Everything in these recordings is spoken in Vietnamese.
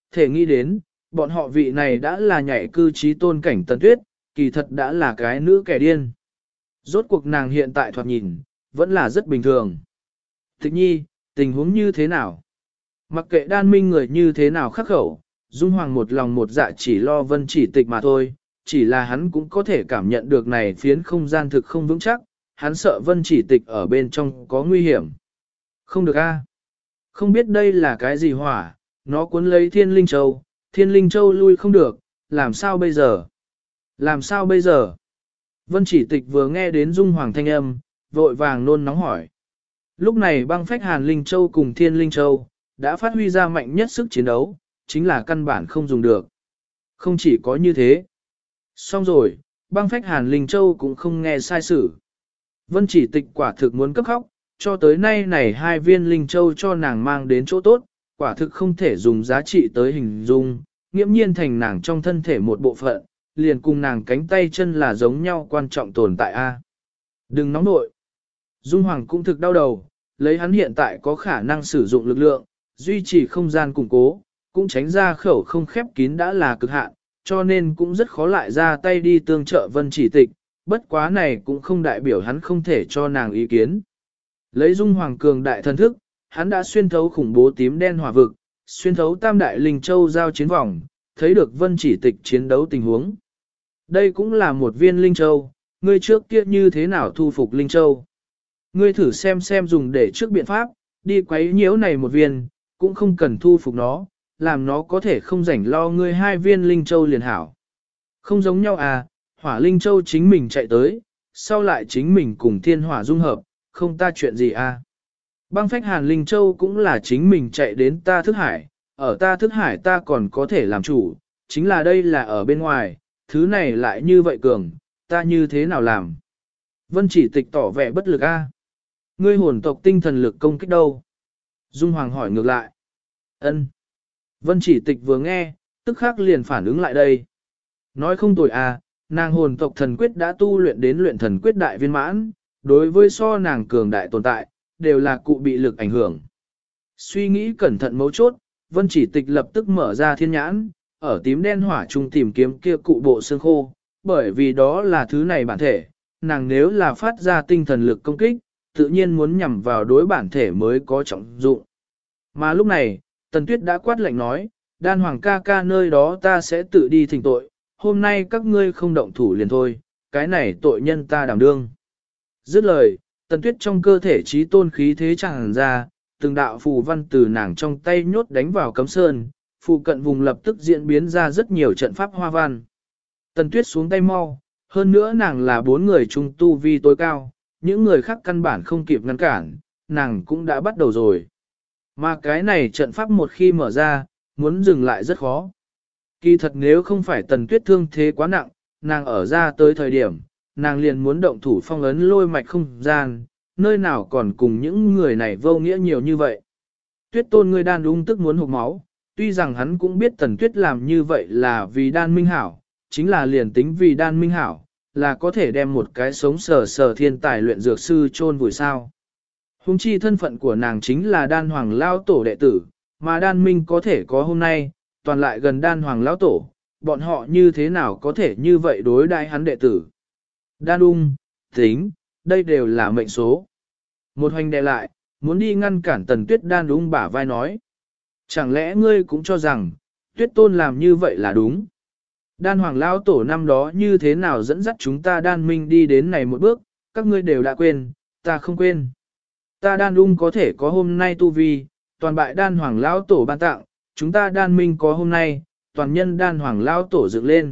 Thể nghĩ đến, bọn họ vị này đã là nhảy cư trí tôn cảnh Tần Tuyết, kỳ thật đã là cái nữ kẻ điên. Rốt cuộc nàng hiện tại thoạt nhìn, vẫn là rất bình thường. Tịch nhi, tình huống như thế nào? Mặc kệ đan minh người như thế nào khắc khẩu, Dung Hoàng một lòng một dạ chỉ lo Vân Chỉ Tịch mà thôi, chỉ là hắn cũng có thể cảm nhận được này phiến không gian thực không vững chắc, hắn sợ Vân Chỉ Tịch ở bên trong có nguy hiểm. Không được a, không biết đây là cái gì hỏa, nó cuốn lấy Thiên Linh Châu lui không được, làm sao bây giờ? Làm sao bây giờ? Vân Chỉ Tịch vừa nghe đến Dung Hoàng thanh âm, vội vàng nôn nóng hỏi. Lúc này băng phách Hàn Linh Châu cùng Thiên Linh Châu, đã phát huy ra mạnh nhất sức chiến đấu, chính là căn bản không dùng được. Không chỉ có như thế. Xong rồi, băng phách Hàn Linh Châu cũng không nghe sai sử. Vân Chỉ Tịch quả thực muốn cấp khóc, cho tới nay này hai viên Linh Châu cho nàng mang đến chỗ tốt, quả thực không thể dùng giá trị tới hình dung, nghiễm nhiên thành nàng trong thân thể một bộ phận, liền cùng nàng cánh tay chân là giống nhau quan trọng tồn tại a. Đừng nóng nội. Dung Hoàng cũng thực đau đầu, lấy hắn hiện tại có khả năng sử dụng lực lượng, duy trì không gian củng cố, cũng tránh ra khẩu không khép kín đã là cực hạn, cho nên cũng rất khó lại ra tay đi tương trợ Vân Chỉ Tịch, bất quá này cũng không đại biểu hắn không thể cho nàng ý kiến. Lấy Dung Hoàng cường đại thần thức, hắn đã xuyên thấu khủng bố tím đen hỏa vực, xuyên thấu tam đại linh châu giao chiến vòng, thấy được Vân Chỉ Tịch chiến đấu tình huống. Đây cũng là một viên linh châu, ngươi trước kia như thế nào thu phục linh châu. Ngươi thử xem dùng để trước biện pháp, đi quấy nhiễu này một viên, cũng không cần thu phục nó, làm nó có thể không rảnh lo ngươi hai viên linh châu liền hảo. Không giống nhau à, hỏa linh châu chính mình chạy tới, sau lại chính mình cùng thiên hỏa dung hợp, không ta chuyện gì à. Băng phách Hàn Linh Châu cũng là chính mình chạy đến ta thức hải, ở ta thức hải ta còn có thể làm chủ, chính là đây là ở bên ngoài, thứ này lại như vậy cường, ta như thế nào làm? Vân Chỉ Tịch tỏ vẻ bất lực a. Ngươi hồn tộc tinh thần lực công kích đâu? Dung Hoàng hỏi ngược lại. Ân. Vân Chỉ Tịch vừa nghe, tức khắc liền phản ứng lại đây. Nói không tồi à, nàng hồn tộc thần quyết đã tu luyện đến luyện thần quyết đại viên mãn, đối với so nàng cường đại tồn tại, đều là cụ bị lực ảnh hưởng. Suy nghĩ cẩn thận mấu chốt, Vân Chỉ Tịch lập tức mở ra thiên nhãn, ở tím đen hỏa trung tìm kiếm kia cụ bộ xương khô, bởi vì đó là thứ này bản thể, nàng nếu là phát ra tinh thần lực công kích, tự nhiên muốn nhằm vào đối bản thể mới có trọng dụng. Mà lúc này, Tần Tuyết đã quát lệnh nói, đan hoàng ca ca nơi đó ta sẽ tự đi thỉnh tội, hôm nay các ngươi không động thủ liền thôi, cái này tội nhân ta đảm đương. Dứt lời, Tần Tuyết trong cơ thể trí tôn khí thế tràn ra, từng đạo phù văn từ nàng trong tay nhốt đánh vào cấm sơn, phụ cận vùng lập tức diễn biến ra rất nhiều trận pháp hoa văn. Tần Tuyết xuống tay mau, hơn nữa nàng là 4 người trung tu vi tối cao, những người khác căn bản không kịp ngăn cản, nàng cũng đã bắt đầu rồi. Mà cái này trận pháp một khi mở ra, muốn dừng lại rất khó. Kỳ thật nếu không phải Tần Tuyết thương thế quá nặng, nàng ở ra tới thời điểm, nàng liền muốn động thủ phong ấn lôi mạch không gian, nơi nào còn cùng những người này vô nghĩa nhiều như vậy. Tuyết Tôn ngươi đan ung tức muốn hụt máu, tuy rằng hắn cũng biết Tần Tuyết làm như vậy là vì đan minh hảo, chính là liền tính vì đan minh hảo, là có thể đem một cái sống sờ thiên tài luyện dược sư chôn vùi sao. Hùng chi thân phận của nàng chính là đan hoàng lao tổ đệ tử, mà đan minh có thể có hôm nay, toàn lại gần đan hoàng lao tổ, bọn họ như thế nào có thể như vậy đối đãi hắn đệ tử. Đan ung, tính, đây đều là mệnh số. Một hoành đệ lại, muốn đi ngăn cản Tần Tuyết đan ung bả vai nói. Chẳng lẽ ngươi cũng cho rằng, Tuyết Tôn làm như vậy là đúng? Đan hoàng lao tổ năm đó như thế nào dẫn dắt chúng ta đan minh đi đến này một bước, các ngươi đều đã quên, ta không quên. Ta đan ung có thể có hôm nay tu vi, toàn bại đan hoàng lao tổ ban tặng, chúng ta đan minh có hôm nay, toàn nhân đan hoàng lao tổ dựng lên.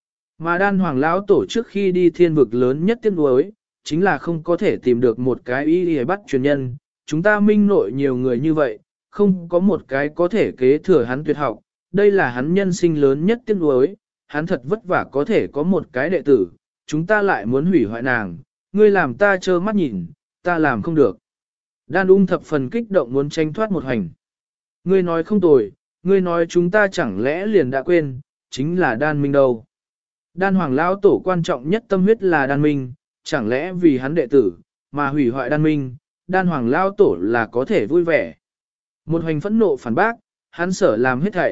Mà đan hoàng lao tổ trước khi đi thiên vực lớn nhất tiếc nuối, chính là không có thể tìm được một cái y bắt truyền nhân, chúng ta minh nội nhiều người như vậy, không có một cái có thể kế thừa hắn tuyệt học, đây là hắn nhân sinh lớn nhất tiếc nuối, hắn thật vất vả có thể có một cái đệ tử, chúng ta lại muốn hủy hoại nàng, ngươi làm ta trơ mắt nhìn, ta làm không được. Đan ung thập phần kích động muốn tranh thoát một hành. Ngươi nói không tồi, ngươi nói chúng ta chẳng lẽ liền đã quên, chính là đan minh đâu. Đan hoàng lão tổ quan trọng nhất tâm huyết là đan minh, chẳng lẽ vì hắn đệ tử, mà hủy hoại đan minh, đan hoàng lão tổ là có thể vui vẻ. Một hoành phẫn nộ phản bác, hắn sở làm hết thảy,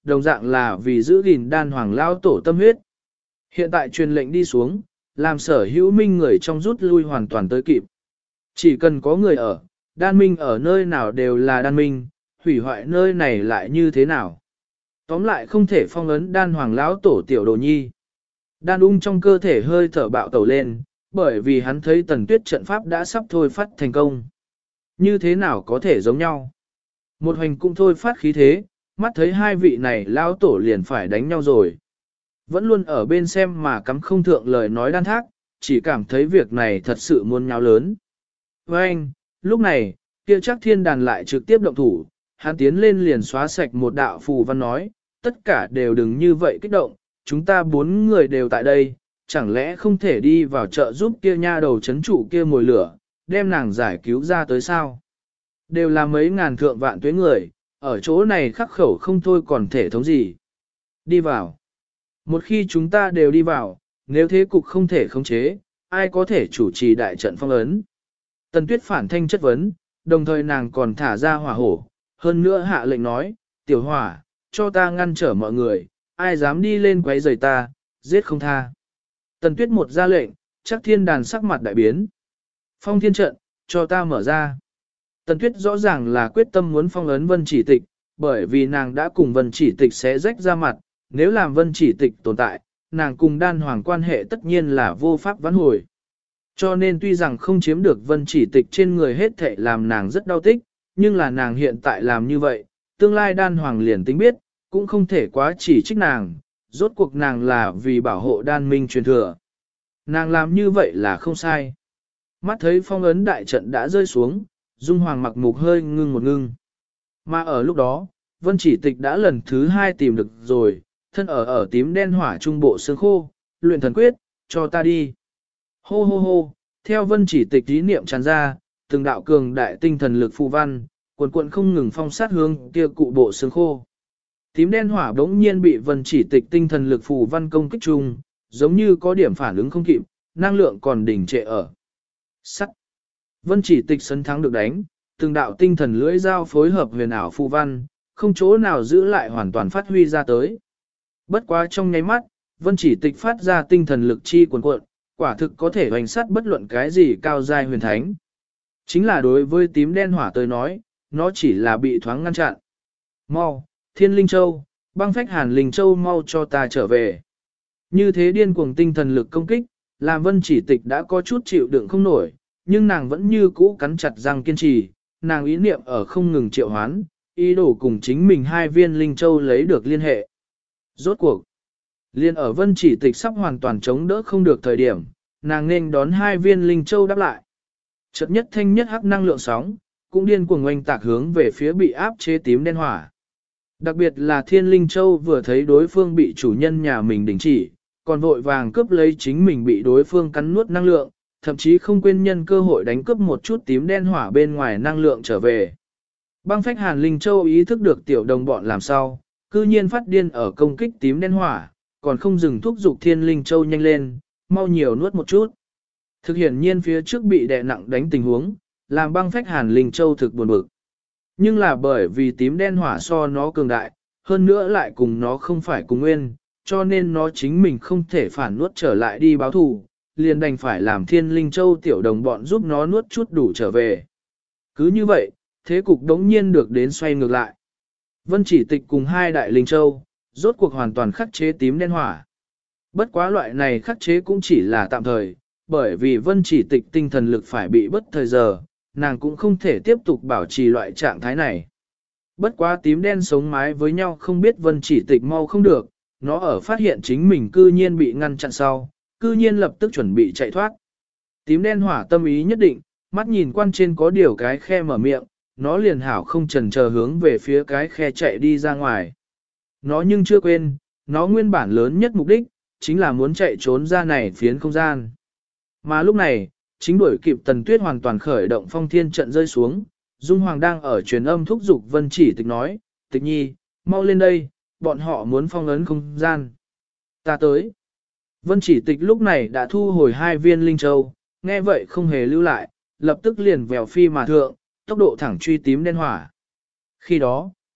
đồng dạng là vì giữ gìn đan hoàng lao tổ tâm huyết. Hiện tại truyền lệnh đi xuống, làm sở hữu minh người trong rút lui hoàn toàn tới kịp. Chỉ cần có người ở, đan minh ở nơi nào đều là đan minh, hủy hoại nơi này lại như thế nào. Tóm lại không thể phong ấn đan hoàng lão tổ tiểu đồ nhi. Đan ung trong cơ thể hơi thở bạo tẩu lên, bởi vì hắn thấy tần tuyết trận pháp đã sắp thôi phát thành công. Như thế nào có thể giống nhau? Một hoành cũng thôi phát khí thế, mắt thấy hai vị này lão tổ liền phải đánh nhau rồi. Vẫn luôn ở bên xem mà cắm không thượng lời nói đan thác, chỉ cảm thấy việc này thật sự muốn nháo lớn. Với anh, lúc này, kia chắc thiên đàn lại trực tiếp động thủ, hắn tiến lên liền xóa sạch một đạo phù văn nói, tất cả đều đừng như vậy kích động, chúng ta 4 người đều tại đây, chẳng lẽ không thể đi vào chợ giúp kia nha đầu chấn trụ kia mồi lửa, đem nàng giải cứu ra tới sao? Đều là mấy ngàn thượng vạn tuế người, ở chỗ này khắc khẩu không thôi còn thể thống gì. Đi vào. Một khi chúng ta đều đi vào, nếu thế cục không thể khống chế, ai có thể chủ trì đại trận phong ấn? Tần Tuyết phản thanh chất vấn, đồng thời nàng còn thả ra hỏa hổ, hơn nữa hạ lệnh nói, tiểu hỏa, cho ta ngăn trở mọi người, ai dám đi lên quấy rầy ta, giết không tha. Tần Tuyết một ra lệnh, chắc thiên đàn sắc mặt đại biến. Phong thiên trận, cho ta mở ra. Tần Tuyết rõ ràng là quyết tâm muốn phong ấn Vân Chỉ Tịch, bởi vì nàng đã cùng Vân Chỉ Tịch xé rách ra mặt, nếu làm Vân Chỉ Tịch tồn tại, nàng cùng đan hoàng quan hệ tất nhiên là vô pháp vãn hồi. Cho nên tuy rằng không chiếm được Vân Chỉ Tịch trên người hết thệ làm nàng rất đau tích, nhưng là nàng hiện tại làm như vậy, tương lai đan hoàng liền tính biết, cũng không thể quá chỉ trích nàng, rốt cuộc nàng là vì bảo hộ đan minh truyền thừa. Nàng làm như vậy là không sai. Mắt thấy phong ấn đại trận đã rơi xuống, Dung Hoàng mặc mục hơi ngưng một ngưng. Mà ở lúc đó, Vân Chỉ Tịch đã lần thứ 2 tìm được rồi, thân ở tím đen hỏa trung bộ xương khô, luyện thần quyết, cho ta đi. Hô hô hô, theo Vân Chỉ Tịch ý niệm tràn ra, từng đạo cường đại tinh thần lực phù văn, cuộn cuộn không ngừng phong sát hướng kia cụ bộ xương khô. Tím đen hỏa bỗng nhiên bị Vân Chỉ Tịch tinh thần lực phù văn công kích chung, giống như có điểm phản ứng không kịp, năng lượng còn đỉnh trệ ở. Sắt. Vân Chỉ Tịch sấn thắng được đánh, từng đạo tinh thần lưỡi dao phối hợp huyền ảo phù văn, không chỗ nào giữ lại hoàn toàn phát huy ra tới. Bất quá trong nháy mắt, Vân Chỉ Tịch phát ra tinh thần lực chi cuồn cuộn, quả thực có thể hoành sát bất luận cái gì cao giai huyền thánh. Chính là đối với tím đen hỏa tới nói, nó chỉ là bị thoáng ngăn chặn. Mau, Thiên Linh Châu, băng phách Hàn Linh Châu mau cho ta trở về. Như thế điên cuồng tinh thần lực công kích, làm Vân Chỉ Tịch đã có chút chịu đựng không nổi, nhưng nàng vẫn như cũ cắn chặt răng kiên trì, nàng ý niệm ở không ngừng triệu hoán, ý đồ cùng chính mình 2 viên Linh Châu lấy được liên hệ. Rốt cuộc, liên ở Vân Chỉ Tịch sắp hoàn toàn chống đỡ không được thời điểm, nàng nên đón 2 viên Linh Châu đáp lại. Chợt nhất thanh nhất hắc năng lượng sóng, cũng điên cuồng oanh tạc hướng về phía bị áp chế tím đen hỏa. Đặc biệt là Thiên Linh Châu vừa thấy đối phương bị chủ nhân nhà mình đình chỉ, còn vội vàng cướp lấy chính mình bị đối phương cắn nuốt năng lượng, thậm chí không quên nhân cơ hội đánh cướp một chút tím đen hỏa bên ngoài năng lượng trở về. Băng phách Hàn Linh Châu ý thức được tiểu đồng bọn làm sao, cư nhiên phát điên ở công kích tím đen hỏa, còn không dừng thúc giục Thiên Linh Châu nhanh lên, mau nhiều nuốt một chút. Thực hiện nhiên phía trước bị đè nặng đánh tình huống, làm băng phách Hàn Linh Châu thực buồn bực. Nhưng là bởi vì tím đen hỏa so nó cường đại, hơn nữa lại cùng nó không phải cùng nguyên, cho nên nó chính mình không thể phản nuốt trở lại đi báo thù, liền đành phải làm Thiên Linh Châu tiểu đồng bọn giúp nó nuốt chút đủ trở về. Cứ như vậy, thế cục đống nhiên được đến xoay ngược lại. Vân Chỉ Tịch cùng 2 đại Linh Châu, rốt cuộc hoàn toàn khắc chế tím đen hỏa. Bất quá loại này khắc chế cũng chỉ là tạm thời, bởi vì Vân Chỉ Tịch tinh thần lực phải bị bất thời giờ, nàng cũng không thể tiếp tục bảo trì loại trạng thái này. Bất quá tím đen sống mái với nhau không biết Vân Chỉ Tịch mau không được, nó ở phát hiện chính mình cư nhiên bị ngăn chặn sau, cư nhiên lập tức chuẩn bị chạy thoát. Tím đen hỏa tâm ý nhất định, mắt nhìn quan trên có điều cái khe mở miệng, nó liền hảo không chần chờ hướng về phía cái khe chạy đi ra ngoài. Nó nhưng chưa quên, nó nguyên bản lớn nhất mục đích, chính là muốn chạy trốn ra này phiến không gian. Mà lúc này, chính đuổi kịp Tần Tuyết hoàn toàn khởi động phong thiên trận rơi xuống, Dung Hoàng đang ở truyền âm thúc giục Vân Chỉ Tịch nói, Tịch nhi, mau lên đây, bọn họ muốn phong ấn không gian. Ta tới. Vân Chỉ Tịch lúc này đã thu hồi 2 viên Linh Châu, nghe vậy không hề lưu lại, lập tức liền vèo phi mà thượng, tốc độ thẳng truy tím đen hỏa. Khi đó,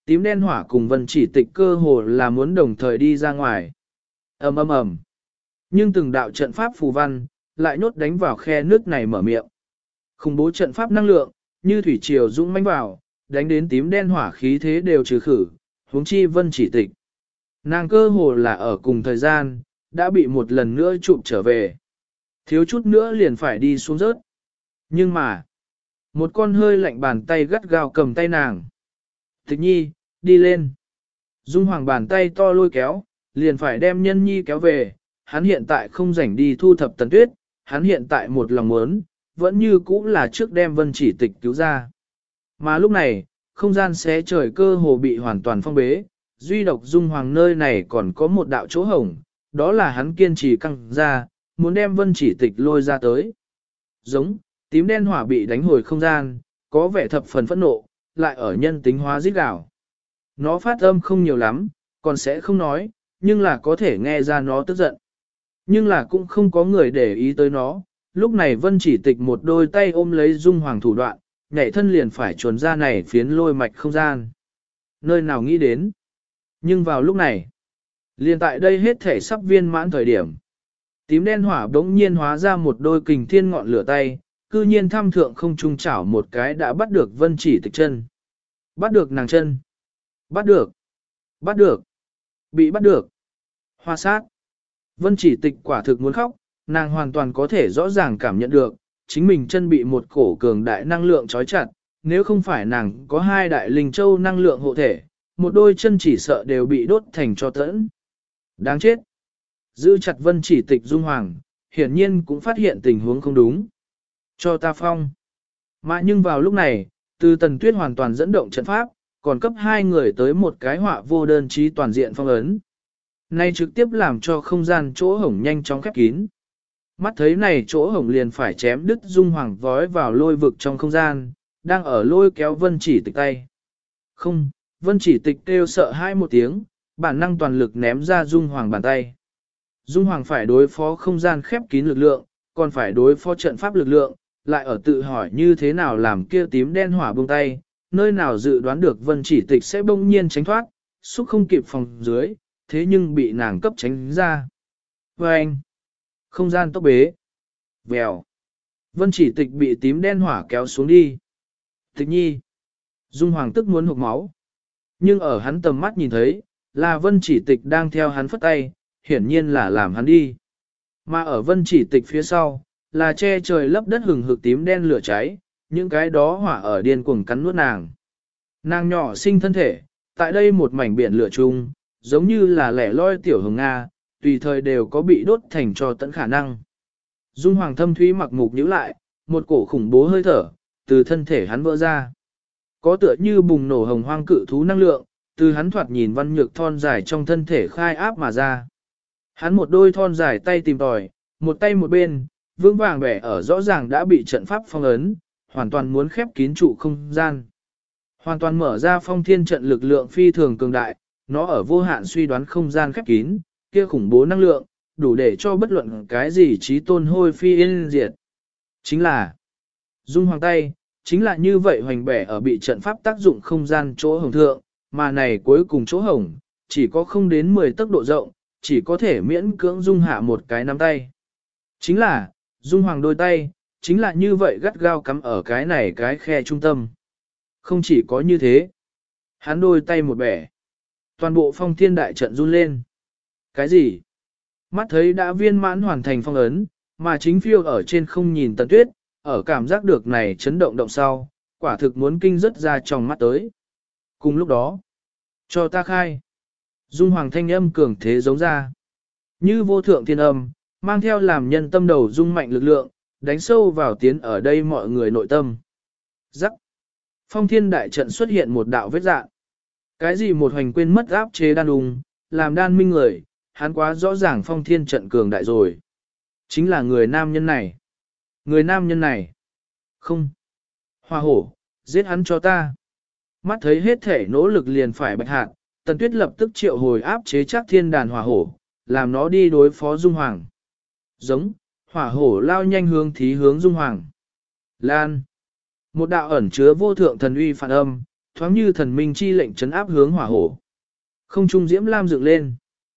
tím đen hỏa cùng Vân Chỉ Tịch cơ hồ là muốn đồng thời đi ra ngoài. Ầm ầm ầm. Nhưng từng đạo trận pháp phù văn lại nhốt đánh vào khe nước này mở miệng. Khủng bố trận pháp năng lượng, như thủy triều dũng mãnh vào, đánh đến tím đen hỏa khí thế đều trừ khử, huống chi Vân Chỉ Tịch. Nàng cơ hồ là ở cùng thời gian, đã bị một lần nữa chụp trở về. Thiếu chút nữa liền phải đi xuống rớt. Nhưng mà, một con hơi lạnh bàn tay gắt gao cầm tay nàng. Tịch nhi, đi lên. Dung Hoàng bàn tay to lôi kéo, liền phải đem Nhân Nhi kéo về. Hắn hiện tại không rảnh đi thu thập Tần Tuyết, hắn hiện tại một lòng muốn, vẫn như cũ là trước đem Vân Chỉ Tịch cứu ra. Mà lúc này, không gian xé trời cơ hồ bị hoàn toàn phong bế, duy độc Dung Hoàng nơi này còn có một đạo chỗ hổng, đó là hắn kiên trì căng ra, muốn đem Vân Chỉ Tịch lôi ra tới. Giống, tím đen hỏa bị đánh hồi không gian, có vẻ thập phần phẫn nộ, lại ở nhân tính hóa rít gào. Nó phát âm không nhiều lắm, còn sẽ không nói, nhưng là có thể nghe ra nó tức giận. Nhưng là cũng không có người để ý tới nó, lúc này Vân Chỉ Tịch một đôi tay ôm lấy Dung Hoàng thủ đoạn, nhảy thân liền phải chuồn ra này phiến lôi mạch không gian. Nơi nào nghĩ đến. Nhưng vào lúc này, liền tại đây hết thể sắp viên mãn thời điểm. Tím đen hỏa đống nhiên hóa ra một đôi kình thiên ngọn lửa tay, cư nhiên thăm thượng không trung chảo một cái đã bắt được Vân Chỉ Tịch chân. Bắt được nàng chân. Bắt được. Bắt được. Bị bắt được. Hoa sát. Vân Chỉ Tịch quả thực muốn khóc, nàng hoàn toàn có thể rõ ràng cảm nhận được, chính mình chân bị một cổ cường đại năng lượng trói chặt, nếu không phải nàng có hai đại linh châu năng lượng hộ thể, một đôi chân chỉ sợ đều bị đốt thành cho tẫn. Đáng chết. Giữ chặt Vân Chỉ Tịch Dung Hoàng, hiển nhiên cũng phát hiện tình huống không đúng. Cho ta phong. Mà nhưng vào lúc này, từ Tần Tuyết hoàn toàn dẫn động trận pháp, còn cấp hai người tới một cái họa vô đơn chí toàn diện phong ấn. Này trực tiếp làm cho không gian chỗ hổng nhanh chóng khép kín. Mắt thấy này chỗ hổng liền phải chém đứt Dung Hoàng vói vào lôi vực trong không gian, đang ở lôi kéo Vân Chỉ Tịch tay. Không, Vân Chỉ Tịch kêu sợ hai một tiếng, bản năng toàn lực ném ra Dung Hoàng bàn tay. Dung Hoàng phải đối phó không gian khép kín lực lượng, còn phải đối phó trận pháp lực lượng, lại ở tự hỏi như thế nào làm kia tím đen hỏa buông tay, nơi nào dự đoán được Vân Chỉ Tịch sẽ bỗng nhiên tránh thoát, xúc không kịp phòng dưới, thế nhưng bị nàng cấp tránh ra. Và anh, không gian tốc bế, vèo, Vân Chỉ Tịch bị tím đen hỏa kéo xuống đi. Tịch nhi, Dung Hoàng tức muốn hụt máu, nhưng ở hắn tầm mắt nhìn thấy, là Vân Chỉ Tịch đang theo hắn phất tay, hiển nhiên là làm hắn đi. Mà ở Vân Chỉ Tịch phía sau, là che trời lấp đất hừng hực tím đen lửa cháy, những cái đó hỏa ở điên cuồng cắn nuốt nàng. Nàng nhỏ sinh thân thể, tại đây một mảnh biển lửa chung, giống như là lẻ loi tiểu hồng Nga, tùy thời đều có bị đốt thành cho tận khả năng. Dung Hoàng thâm thúy mặc mục nhíu lại, một cổ khủng bố hơi thở, từ thân thể hắn vỡ ra. Có tựa như bùng nổ hồng hoang cự thú năng lượng, từ hắn thoạt nhìn văn nhược thon dài trong thân thể khai áp mà ra. Hắn một đôi thon dài tay tìm tòi, một tay một bên, vững vàng bẻ ở rõ ràng đã bị trận pháp phong ấn, hoàn toàn muốn khép kín trụ không gian. Hoàn toàn mở ra phong thiên trận lực lượng phi thường cường đại, nó ở vô hạn suy đoán không gian khép kín, kia khủng bố năng lượng, đủ để cho bất luận cái gì trí tôn hôi phi yên diệt. Chính là Dung Hoàng tay, chính là như vậy hoành bẻ ở bị trận pháp tác dụng không gian chỗ hồng thượng, mà này cuối cùng chỗ hồng, chỉ có không đến 10 tấc độ rộng, chỉ có thể miễn cưỡng dung hạ một cái nắm tay. Chính là, Dung Hoàng đôi tay, chính là như vậy gắt gao cắm ở cái này cái khe trung tâm. Không chỉ có như thế, hắn đôi tay một bẻ, toàn bộ phong thiên đại trận run lên. Cái gì? Mắt thấy đã viên mãn hoàn thành phong ấn, mà chính phiêu ở trên không nhìn Tần Tuyết, ở cảm giác được này chấn động động sau, quả thực muốn kinh rất ra trong mắt tới. Cùng lúc đó, cho ta khai. Dung Hoàng thanh âm cường thế giống ra. Như vô thượng thiên âm, mang theo làm nhân tâm đầu dung mạnh lực lượng, đánh sâu vào tiến ở đây mọi người nội tâm. Rắc. Phong thiên đại trận xuất hiện một đạo vết dạng. Cái gì một hoành quên mất áp chế đan đùng, làm đan minh người, hắn quá rõ ràng phong thiên trận cường đại rồi. Chính là người nam nhân này. Người nam nhân này. Không. Hoa hổ, giết hắn cho ta. Mắt thấy hết thể nỗ lực liền phải bạch hạt, Tần Tuyết lập tức triệu hồi áp chế chắc thiên đàn hỏa hổ, làm nó đi đối phó Dung Hoàng. Giống, hỏa hổ lao nhanh hướng Dung Hoàng. Lan. Một đạo ẩn chứa vô thượng thần uy phản âm, thoáng như thần minh chi lệnh trấn áp hướng hỏa hổ. Không trung diễm lam dựng lên.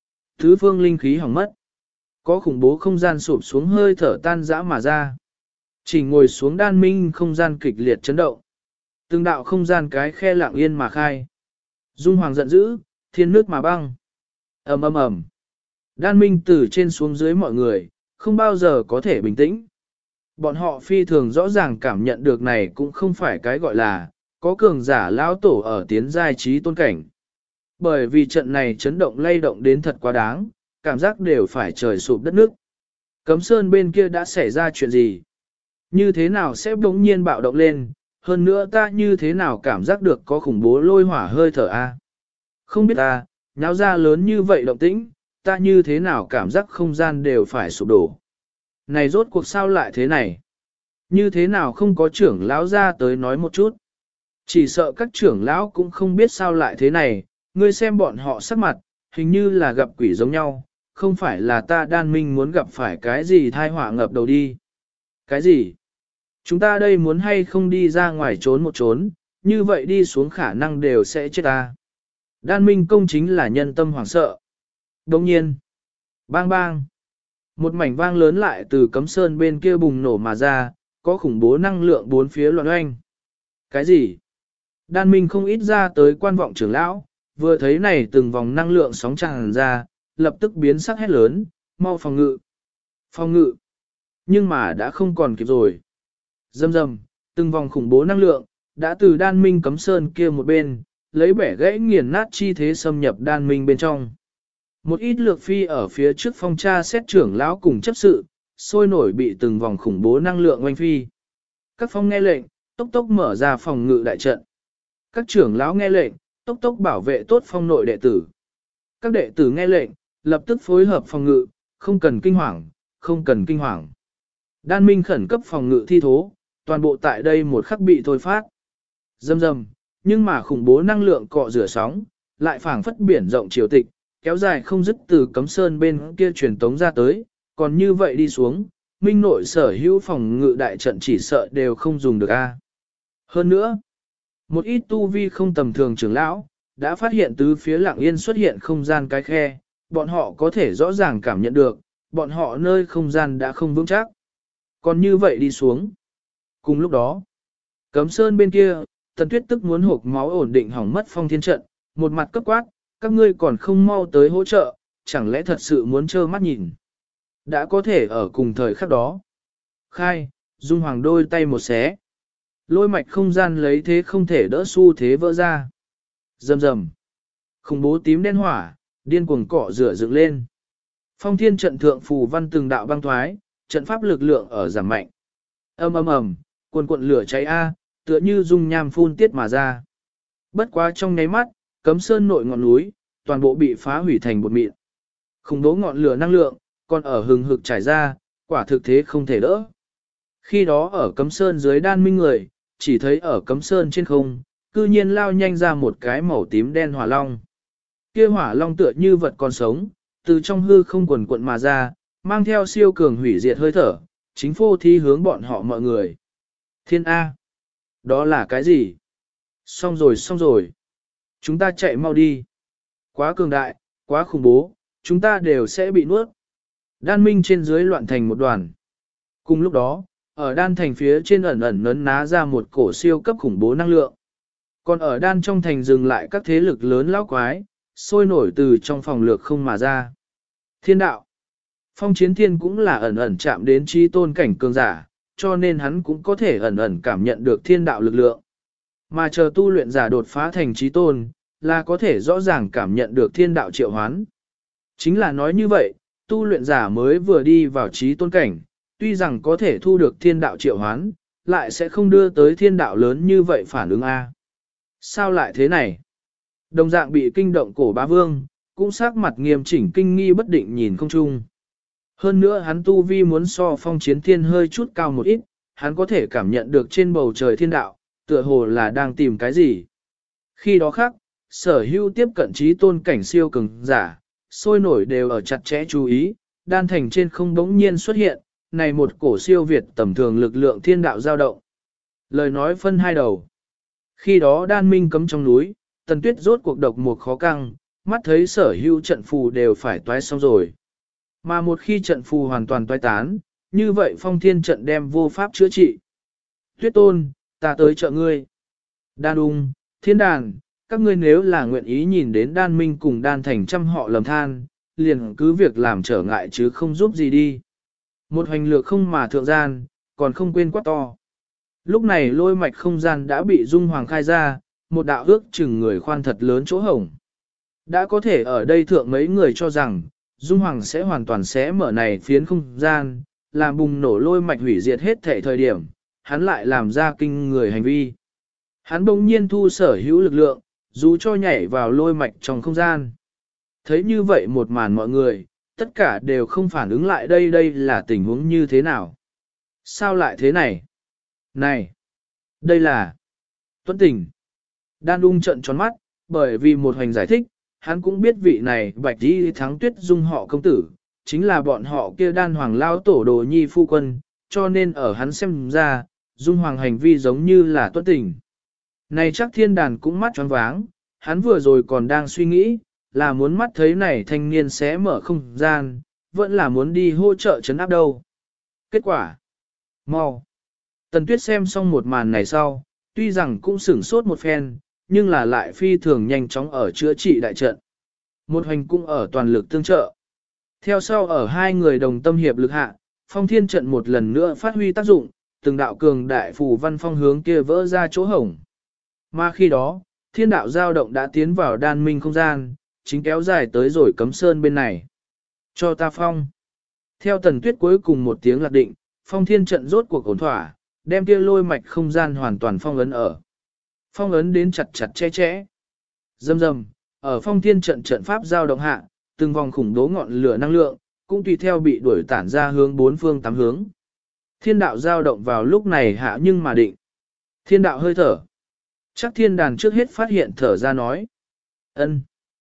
Tứ phương linh khí hỏng mất. Có khủng bố không gian sụp xuống hơi thở tan rã mà ra. Chỉ ngồi xuống đan minh không gian kịch liệt chấn động. Từng đạo không gian cái khe lặng yên mà khai. Dung Hoàng giận dữ, thiên nước mà băng. Ầm ầm ầm. Đan minh từ trên xuống dưới mọi người, không bao giờ có thể bình tĩnh. Bọn họ phi thường rõ ràng cảm nhận được này cũng không phải cái gọi là, có cường giả lão tổ ở tiến giai trí tôn cảnh. Bởi vì trận này chấn động lay động đến thật quá đáng, cảm giác đều phải trời sụp đất nước. Cấm Sơn bên kia đã xảy ra chuyện gì? Như thế nào sẽ bỗng nhiên bạo động lên, hơn nữa ta như thế nào cảm giác được có khủng bố lôi hỏa hơi thở a? Không biết ta, nháo ra lớn như vậy động tĩnh, ta như thế nào cảm giác không gian đều phải sụp đổ. Này rốt cuộc sao lại thế này? Như thế nào không có trưởng lão ra tới nói một chút? Chỉ sợ các trưởng lão cũng không biết sao lại thế này, ngươi xem bọn họ sắc mặt, hình như là gặp quỷ giống nhau, không phải là ta đan minh muốn gặp phải cái gì thai họa ngập đầu đi. Cái gì? Chúng ta đây muốn hay không đi ra ngoài trốn một trốn, như vậy đi xuống khả năng đều sẽ chết ta. Đan minh công chính là nhân tâm hoảng sợ. Đồng nhiên, bang bang, một mảnh vang lớn lại từ cấm sơn bên kia bùng nổ mà ra, có khủng bố năng lượng bốn phía loạn oanh. Cái gì? Đan minh không ít ra tới quan vọng trưởng lão, vừa thấy này từng vòng năng lượng sóng tràn ra, lập tức biến sắc hét lớn, mau phòng ngự. Phòng ngự. Nhưng mà đã không còn kịp rồi. Rầm rầm, từng vòng khủng bố năng lượng, đã từ đan minh cấm sơn kia một bên, lấy bẻ gãy nghiền nát chi thế xâm nhập đan minh bên trong. Một ít lược phi ở phía trước phong tra xét trưởng lão cùng chấp sự, sôi nổi bị từng vòng khủng bố năng lượng oanh phi. Các phong nghe lệnh, tốc tốc mở ra phòng ngự đại trận. Các trưởng lão nghe lệnh, tốc tốc bảo vệ tốt phong nội đệ tử. Các đệ tử nghe lệnh, lập tức phối hợp phòng ngự, không cần kinh hoàng, không cần kinh hoàng. Đan minh khẩn cấp phòng ngự thi thố, toàn bộ tại đây một khắc bị thôi phát. Rầm rầm, nhưng mà khủng bố năng lượng cọ rửa sóng, lại phảng phất biển rộng triều tịch, kéo dài không dứt từ cấm sơn bên kia truyền tống ra tới, còn như vậy đi xuống, minh nội sở hữu phòng ngự đại trận chỉ sợ đều không dùng được a. Hơn nữa, một ít tu vi không tầm thường trưởng lão, đã phát hiện tứ phía lặng yên xuất hiện không gian cái khe, bọn họ có thể rõ ràng cảm nhận được, bọn họ nơi không gian đã không vững chắc. Còn như vậy đi xuống. Cùng lúc đó, cấm sơn bên kia, Tần Tuyết tức muốn hộp máu ổn định hỏng mất phong thiên trận, một mặt cấp quát, các ngươi còn không mau tới hỗ trợ, chẳng lẽ thật sự muốn trơ mắt nhìn. Đã có thể ở cùng thời khắc đó. Khai, Dung Hoàng đôi tay một xé. Lôi mạch không gian lấy thế không thể đỡ xu thế vỡ ra. Rầm rầm. Khủng bố tím đen hỏa, điên cuồng cọ rửa dựng lên. Phong thiên trận thượng phù văn từng đạo băng thoái, trận pháp lực lượng ở giảm mạnh. Ầm ầm ầm, cuồn cuộn lửa cháy a, tựa như dung nham phun tiết mà ra. Bất quá trong nháy mắt, cấm sơn nội ngọn núi, toàn bộ bị phá hủy thành bột mịn. Khủng bố ngọn lửa năng lượng, còn ở hừng hực trải ra, quả thực thế không thể đỡ. Khi đó ở cấm sơn dưới đan minh người, chỉ thấy ở cấm sơn trên không, cư nhiên lao nhanh ra một cái màu tím đen hỏa long. Kia hỏa long tựa như vật còn sống, từ trong hư không quần cuộn mà ra, mang theo siêu cường hủy diệt hơi thở, chính phô thi hướng bọn họ mọi người. Thiên A. Đó là cái gì? Xong rồi xong rồi. Chúng ta chạy mau đi. Quá cường đại, quá khủng bố, chúng ta đều sẽ bị nuốt. Đan minh trên dưới loạn thành một đoàn. Cùng lúc đó, ở đan thành phía trên ẩn ẩn nấn ná ra một cổ siêu cấp khủng bố năng lượng. Còn ở đan trong thành dừng lại các thế lực lớn lão quái, sôi nổi từ trong phòng lược không mà ra. Thiên đạo. Phong Chiến Thiên cũng là ẩn ẩn chạm đến trí tôn cảnh cường giả, cho nên hắn cũng có thể ẩn ẩn cảm nhận được thiên đạo lực lượng. Mà chờ tu luyện giả đột phá thành trí tôn, là có thể rõ ràng cảm nhận được thiên đạo triệu hoán. Chính là nói như vậy, tu luyện giả mới vừa đi vào trí tôn cảnh, tuy rằng có thể thu được thiên đạo triệu hoán, lại sẽ không đưa tới thiên đạo lớn như vậy phản ứng A. Sao lại thế này? Đồng dạng bị kinh động cổ bá vương, cũng sắc mặt nghiêm chỉnh kinh nghi bất định nhìn không chung. Hơn nữa hắn tu vi muốn so Phong Chiến Thiên hơi chút cao một ít, hắn có thể cảm nhận được trên bầu trời thiên đạo, tựa hồ là đang tìm cái gì. Khi đó khác, sở hữu tiếp cận trí tôn cảnh siêu cường giả, sôi nổi đều ở chặt chẽ chú ý, đan thành trên không bỗng nhiên xuất hiện, này một cổ siêu việt tầm thường lực lượng thiên đạo dao động. Lời nói phân hai đầu. Khi đó đan minh cấm trong núi, Tần Tuyết rốt cuộc độc một khó căng, mắt thấy sở hữu trận phù đều phải toái xong rồi. Mà một khi trận phù hoàn toàn toái tán, như vậy phong thiên trận đem vô pháp chữa trị. Tuyết tôn, ta tới trợ ngươi. Đan ung, thiên đàn, các ngươi nếu là nguyện ý nhìn đến đan minh cùng đan thành trăm họ lầm than, liền cứ việc làm trở ngại chứ không giúp gì đi. Một hành lược không mà thượng gian, còn không quên quát to. Lúc này lôi mạch không gian đã bị Dung Hoàng khai ra, một đạo ước chừng người khoan thật lớn chỗ hổng. Đã có thể ở đây thượng mấy người cho rằng, Dung Hoàng sẽ hoàn toàn xé mở này phiến không gian, làm bùng nổ lôi mạch hủy diệt hết thể thời điểm, hắn lại làm ra kinh người hành vi. Hắn bỗng nhiên thu sở hữu lực lượng, dù cho nhảy vào lôi mạch trong không gian. Thấy như vậy một màn mọi người, tất cả đều không phản ứng lại đây là tình huống như thế nào. Sao lại thế này? Này! Đây là... Tuấn tình! Đan ung trận tròn mắt, bởi vì một hoành giải thích, hắn cũng biết vị này bạch đi thắng tuyết dung họ công tử, chính là bọn họ kia đan hoàng lao tổ đồ nhi phu quân, cho nên ở hắn xem ra, dung hoàng hành vi giống như là tuấn tình. Này chắc thiên đàn cũng mắt choáng váng, hắn vừa rồi còn đang suy nghĩ, là muốn mắt thấy này thanh niên sẽ mở không gian, vẫn là muốn đi hỗ trợ chấn áp đâu. Kết quả? Mau! Tần Tuyết xem xong một màn này sau, tuy rằng cũng sửng sốt một phen, nhưng là lại phi thường nhanh chóng ở chữa trị đại trận. Một hoành cũng ở toàn lực tương trợ. Theo sau ở hai người đồng tâm hiệp lực hạ, phong thiên trận một lần nữa phát huy tác dụng, từng đạo cường đại phù văn phong hướng kia vỡ ra chỗ hổng. Mà khi đó, thiên đạo giao động đã tiến vào đan minh không gian, chính kéo dài tới rồi cấm sơn bên này. Cho ta phong. Theo Tần Tuyết cuối cùng một tiếng lạc định, phong thiên trận rốt cuộc ổn thỏa, đem kia lôi mạch không gian hoàn toàn phong ấn ở. Phong ấn đến chặt chặt chẽ chẽ. Rầm rầm, ở phong thiên trận trận pháp giao động hạ, từng vòng khủng bố ngọn lửa năng lượng, cũng tùy theo bị đuổi tản ra hướng bốn phương tám hướng. Thiên đạo giao động vào lúc này hạ nhưng mà định. Thiên đạo hơi thở. Chắc thiên đàn trước hết phát hiện thở ra nói. Ân.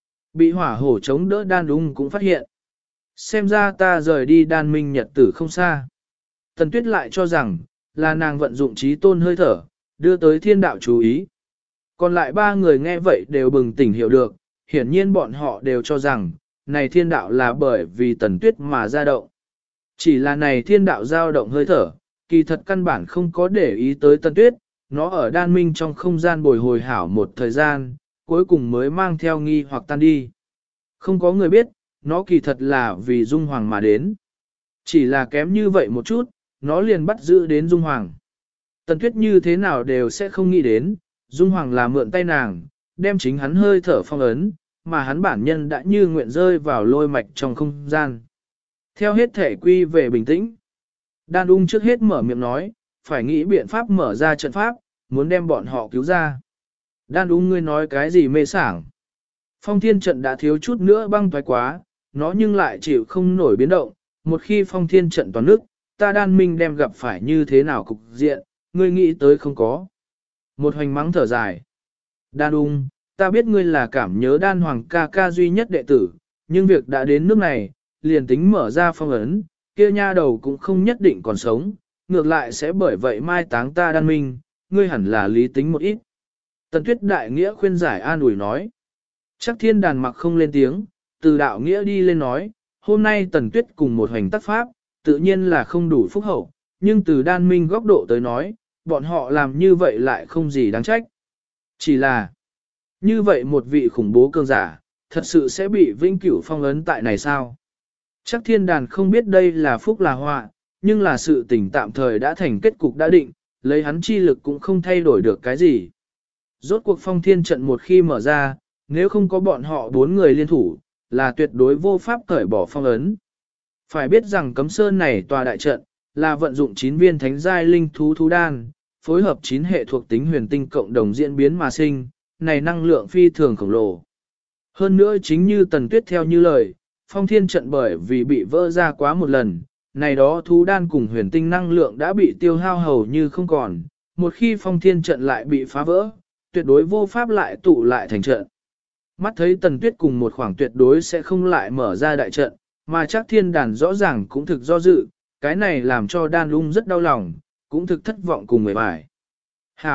Bị hỏa hổ chống đỡ đan ung cũng phát hiện. Xem ra ta rời đi đan minh nhật tử không xa. Tần Tuyết lại cho rằng, là nàng vận dụng trí tôn hơi thở, đưa tới thiên đạo chú ý. Còn lại ba người nghe vậy đều bừng tỉnh hiểu được, hiển nhiên bọn họ đều cho rằng, này thiên đạo là bởi vì Tần Tuyết mà ra động. Chỉ là này thiên đạo dao động hơi thở, kỳ thật căn bản không có để ý tới Tần Tuyết, nó ở đan minh trong không gian bồi hồi hảo một thời gian, cuối cùng mới mang theo nghi hoặc tan đi. Không có người biết, nó kỳ thật là vì Dung Hoàng mà đến. Chỉ là kém như vậy một chút, nó liền bắt giữ đến Dung Hoàng. Tần Tuyết như thế nào đều sẽ không nghĩ đến, Dung Hoàng là mượn tay nàng, đem chính hắn hơi thở phong ấn, mà hắn bản nhân đã như nguyện rơi vào lôi mạch trong không gian. Theo hết thể quy về bình tĩnh, Đan ung trước hết mở miệng nói, phải nghĩ biện pháp mở ra trận pháp, muốn đem bọn họ cứu ra. Đan ung ngươi nói cái gì mê sảng. Phong thiên trận đã thiếu chút nữa băng thoái quá, nó nhưng lại chịu không nổi biến động, một khi phong thiên trận toàn nước, ta đan minh đem gặp phải như thế nào cục diện, ngươi nghĩ tới không có. Một hoành mắng thở dài. Đan ung, ta biết ngươi là cảm nhớ đan hoàng ca ca duy nhất đệ tử, nhưng việc đã đến nước này, liền tính mở ra phong ấn, kia nha đầu cũng không nhất định còn sống, ngược lại sẽ bởi vậy mai táng ta đan minh, ngươi hẳn là lý tính một ít. Tần Tuyết đại nghĩa khuyên giải an ủi nói. Chắc thiên đàn mặc không lên tiếng, từ đạo nghĩa đi lên nói, hôm nay Tần Tuyết cùng một hoành tác pháp, tự nhiên là không đủ phúc hậu, nhưng từ đan minh góc độ tới nói, bọn họ làm như vậy lại không gì đáng trách. Chỉ là, như vậy một vị khủng bố cường giả, thật sự sẽ bị vĩnh cửu phong ấn tại này sao? Chắc thiên đàn không biết đây là phúc là họa, nhưng là sự tình tạm thời đã thành kết cục đã định, lấy hắn chi lực cũng không thay đổi được cái gì. Rốt cuộc phong thiên trận một khi mở ra, nếu không có bọn họ 4 người liên thủ, là tuyệt đối vô pháp cởi bỏ phong ấn. Phải biết rằng cấm sơn này tòa đại trận, là vận dụng 9 viên thánh giai linh thú thú đan, phối hợp 9 hệ thuộc tính huyền tinh cộng đồng diễn biến mà sinh, này năng lượng phi thường khổng lồ. Hơn nữa chính như Tần Tuyết theo như lời, phong thiên trận bởi vì bị vỡ ra quá một lần, này đó thú đan cùng huyền tinh năng lượng đã bị tiêu hao hầu như không còn, một khi phong thiên trận lại bị phá vỡ, tuyệt đối vô pháp lại tụ lại thành trận. Mắt thấy Tần Tuyết cùng một khoảng tuyệt đối sẽ không lại mở ra đại trận, mà chắc thiên đàn rõ ràng cũng thực do dự, cái này làm cho đan ung rất đau lòng, cũng thực thất vọng cùng người bài. Hảo,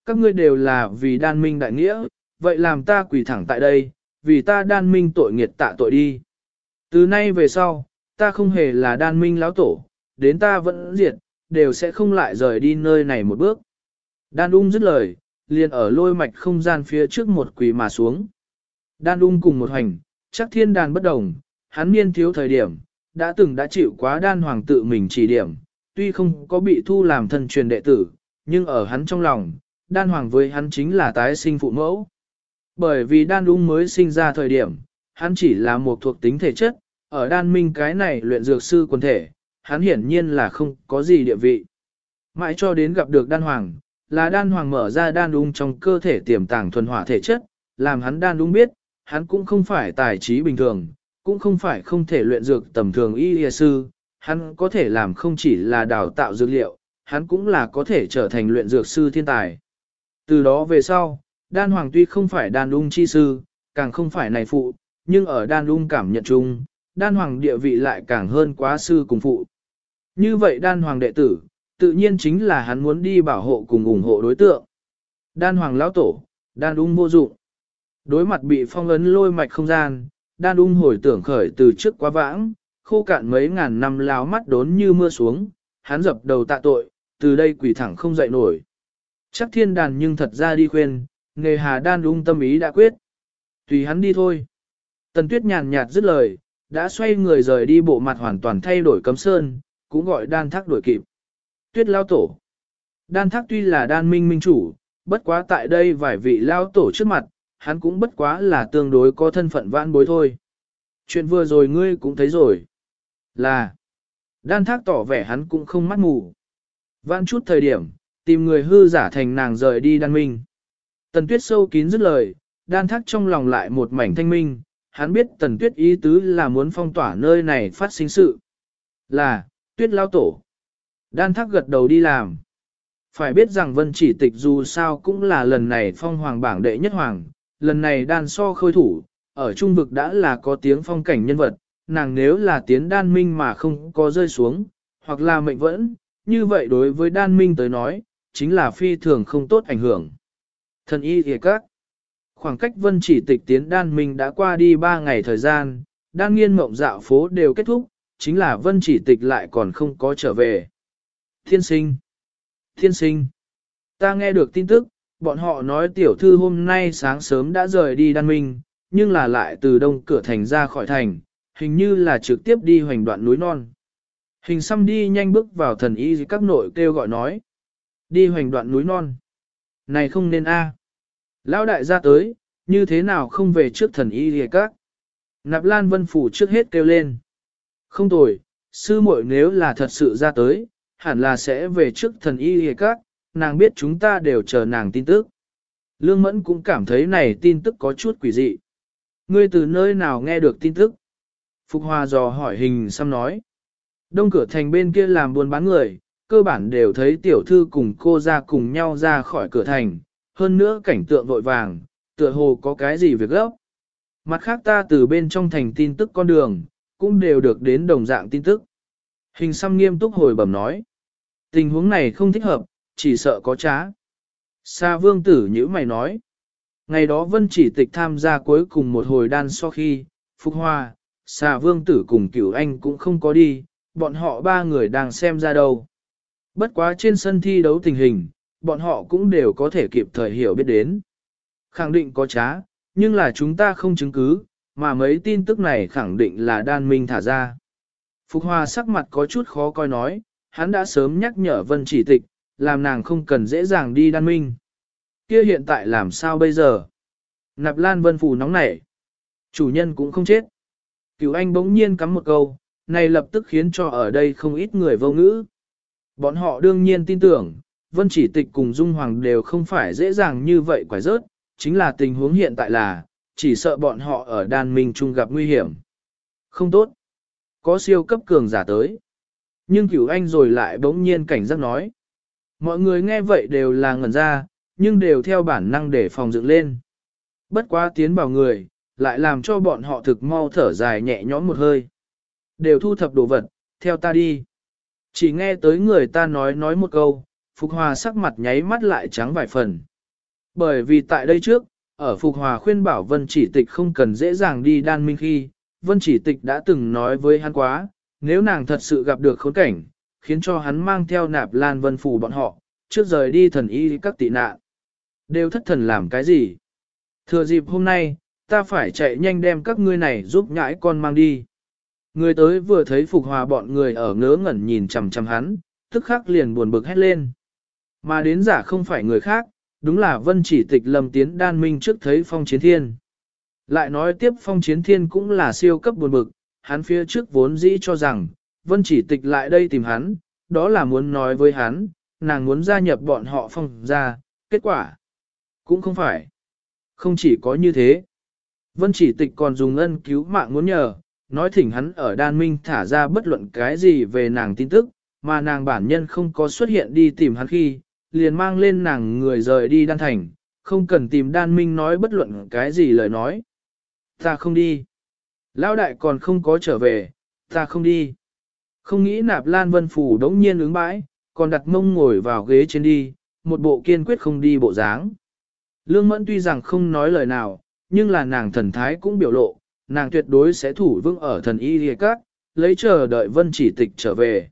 các ngươi đều là vì đan minh đại nghĩa, vậy làm ta quỳ thẳng tại đây, vì ta đan minh tội nghiệt tạ tội đi. Từ nay về sau, ta không hề là đan minh lão tổ, đến ta vẫn diệt, đều sẽ không lại rời đi nơi này một bước. Đan ung dứt lời, liền ở lôi mạch không gian phía trước một quỳ mà xuống. Đan ung cùng một hành, chắc thiên đàn bất đồng, hắn niên thiếu thời điểm, đã chịu quá đan hoàng tự mình chỉ điểm, tuy không có bị thu làm thân truyền đệ tử, nhưng ở hắn trong lòng, đan hoàng với hắn chính là tái sinh phụ mẫu. Bởi vì đan ung mới sinh ra thời điểm, hắn chỉ là một thuộc tính thể chất, ở đan minh cái này luyện dược sư quần thể, hắn hiển nhiên là không có gì địa vị. Mãi cho đến gặp được đan hoàng, là đan hoàng mở ra đan ung trong cơ thể tiềm tàng thuần hỏa thể chất, làm hắn đan ung biết, hắn cũng không phải tài trí bình thường, cũng không phải không thể luyện dược tầm thường y sư, hắn có thể làm không chỉ là đào tạo dược liệu, hắn cũng là có thể trở thành luyện dược sư thiên tài. Từ đó về sau, đan hoàng tuy không phải đan ung chi sư, càng không phải này phụ, nhưng ở đan ung cảm nhận chung, đan hoàng địa vị lại càng hơn quá sư cùng phụ. Như vậy đan hoàng đệ tử, tự nhiên chính là hắn muốn đi bảo hộ cùng ủng hộ đối tượng. Đan hoàng lão tổ, đan ung vô dụng. Đối mặt bị phong ấn lôi mạch không gian, đan ung hồi tưởng khởi từ trước quá vãng, khô cạn mấy ngàn năm láo mắt đốn như mưa xuống, hắn dập đầu tạ tội, từ đây quỳ thẳng không dậy nổi. Chắc thiên đàn nhưng thật ra đi khuyên, nghề hà đan ung tâm ý đã quyết. Tùy hắn đi thôi. Tần Tuyết nhàn nhạt dứt lời, đã xoay người rời đi, bộ mặt hoàn toàn thay đổi cấm sơn, cũng gọi đan thác đuổi kịp. Tuyết lao tổ. Đan thác tuy là đan minh minh chủ, bất quá tại đây vài vị lao tổ trước mặt, hắn cũng bất quá là tương đối có thân phận vãn bối thôi. Chuyện vừa rồi ngươi cũng thấy rồi. Là. Đan thác tỏ vẻ hắn cũng không mắt mù. Vãn chút thời điểm, tìm người hư giả thành nàng rời đi đan minh. Tần Tuyết sâu kín dứt lời, đan thác trong lòng lại một mảnh thanh minh, hắn biết Tần Tuyết ý tứ là muốn phong tỏa nơi này phát sinh sự. Là, Tuyết lao tổ. Đan thác gật đầu đi làm. Phải biết rằng Vân Chỉ Tịch dù sao cũng là lần này phong hoàng bảng đệ nhất hoàng, lần này đan so khôi thủ, ở trung vực đã là có tiếng phong cảnh nhân vật, nàng nếu là tiến đan minh mà không có rơi xuống, hoặc là mệnh vẫn, như vậy đối với đan minh tới nói, chính là phi thường không tốt ảnh hưởng. Thần y kìa các. Khoảng cách Vân Chỉ Tịch tiến đan minh đã qua đi 3 ngày thời gian, đan nghiên mộng dạo phố đều kết thúc, chính là Vân Chỉ Tịch lại còn không có trở về. Thiên sinh. Thiên sinh. Ta nghe được tin tức, bọn họ nói tiểu thư hôm nay sáng sớm đã rời đi đan minh, nhưng là lại từ đông cửa thành ra khỏi thành, hình như là trực tiếp đi hoành đoạn núi non. Hình xăm đi nhanh bước vào thần y các nội kêu gọi nói. Đi hoành đoạn núi non. Này không nên a. Lão đại ra tới, như thế nào không về trước thần y lìa các. Nạp Lan Vân Phủ trước hết kêu lên. Không tồi, sư muội nếu là thật sự ra tới, hẳn là sẽ về trước thần y lìa các, nàng biết chúng ta đều chờ nàng tin tức. Lương Mẫn cũng cảm thấy này tin tức có chút quỷ dị. Ngươi từ nơi nào nghe được tin tức? Phục Hòa dò hỏi hình xăm nói. Đông cửa thành bên kia làm buôn bán người, cơ bản đều thấy tiểu thư cùng cô ra cùng nhau ra khỏi cửa thành, hơn nữa cảnh tượng vội vàng, tựa hồ có cái gì việc gấp. Mặt khác ta từ bên trong thành tin tức con đường, cũng đều được đến đồng dạng tin tức. Hình xăm nghiêm túc hồi bẩm nói. Tình huống này không thích hợp, chỉ sợ có trá. Sa vương tử như mày nói. Ngày đó Vân Chỉ Tịch tham gia cuối cùng một hồi đan so khi, Phục Hoa, Sa vương tử cùng Cửu Anh cũng không có đi, bọn họ 3 người đang xem ra đâu. Bất quá trên sân thi đấu tình hình, bọn họ cũng đều có thể kịp thời hiểu biết đến. Khẳng định có trá, nhưng là chúng ta không chứng cứ, mà mấy tin tức này khẳng định là đan minh thả ra. Phục Hoa sắc mặt có chút khó coi nói, hắn đã sớm nhắc nhở Vân Chỉ Tịch, làm nàng không cần dễ dàng đi đan minh. Kia hiện tại làm sao bây giờ? Nạp Lan Vân Phủ nóng nảy. Chủ nhân cũng không chết. Cửu Anh bỗng nhiên cắm một câu, này lập tức khiến cho ở đây không ít người vô ngữ. Bọn họ đương nhiên tin tưởng, Vân Chỉ Tịch cùng Dung Hoàng đều không phải dễ dàng như vậy quải rớt, chính là tình huống hiện tại là, chỉ sợ bọn họ ở đan minh chung gặp nguy hiểm. Không tốt. Có siêu cấp cường giả tới. Nhưng Cửu Anh rồi lại bỗng nhiên cảnh giác nói. Mọi người nghe vậy đều là ngẩn ra, nhưng đều theo bản năng để phòng dựng lên. Bất quá tiến vào người, lại làm cho bọn họ thực mau thở dài nhẹ nhõm một hơi. Đều thu thập đồ vật, theo ta đi. Chỉ nghe tới người ta nói một câu, Phục Hòa sắc mặt nháy mắt lại trắng vài phần. Bởi vì tại đây trước, ở Phục Hòa khuyên bảo Vân Chỉ Tịch không cần dễ dàng đi đan minh khi, Vân Chỉ Tịch đã từng nói với hắn quá, nếu nàng thật sự gặp được khốn cảnh, khiến cho hắn mang theo Nạp Lan Vân Phủ bọn họ, trước rời đi thần y các tị nạn. Đều thất thần làm cái gì? Thừa dịp hôm nay, ta phải chạy nhanh đem các ngươi này giúp nhãi con mang đi. Người tới vừa thấy Phục Hòa bọn người ở ngớ ngẩn nhìn chằm chằm hắn, tức khắc liền buồn bực hét lên. Mà đến giả không phải người khác, đúng là Vân Chỉ Tịch lầm tiến đan minh trước thấy Phong Chiến Thiên. Lại nói tiếp Phong Chiến Thiên cũng là siêu cấp buồn bực, hắn phía trước vốn dĩ cho rằng, Vân Chỉ Tịch lại đây tìm hắn, đó là muốn nói với hắn, nàng muốn gia nhập bọn họ Phong ra, kết quả cũng không phải. Không chỉ có như thế, Vân Chỉ Tịch còn dùng ân cứu mạng muốn nhờ, nói thỉnh hắn ở đan minh thả ra bất luận cái gì về nàng tin tức, mà nàng bản nhân không có xuất hiện đi tìm hắn khi, liền mang lên nàng người rời đi đan thành, không cần tìm đan minh nói bất luận cái gì lời nói. Ta không đi. Lão đại còn không có trở về, ta không đi. Không nghĩ Nạp Lan Vân Phủ đống nhiên ứng bãi, còn đặt mông ngồi vào ghế trên đi, một bộ kiên quyết không đi bộ dáng. Lương Mẫn tuy rằng không nói lời nào, nhưng là nàng thần thái cũng biểu lộ, nàng tuyệt đối sẽ thủ vững ở thần y liệt các, lấy chờ đợi Vân Chỉ Tịch trở về.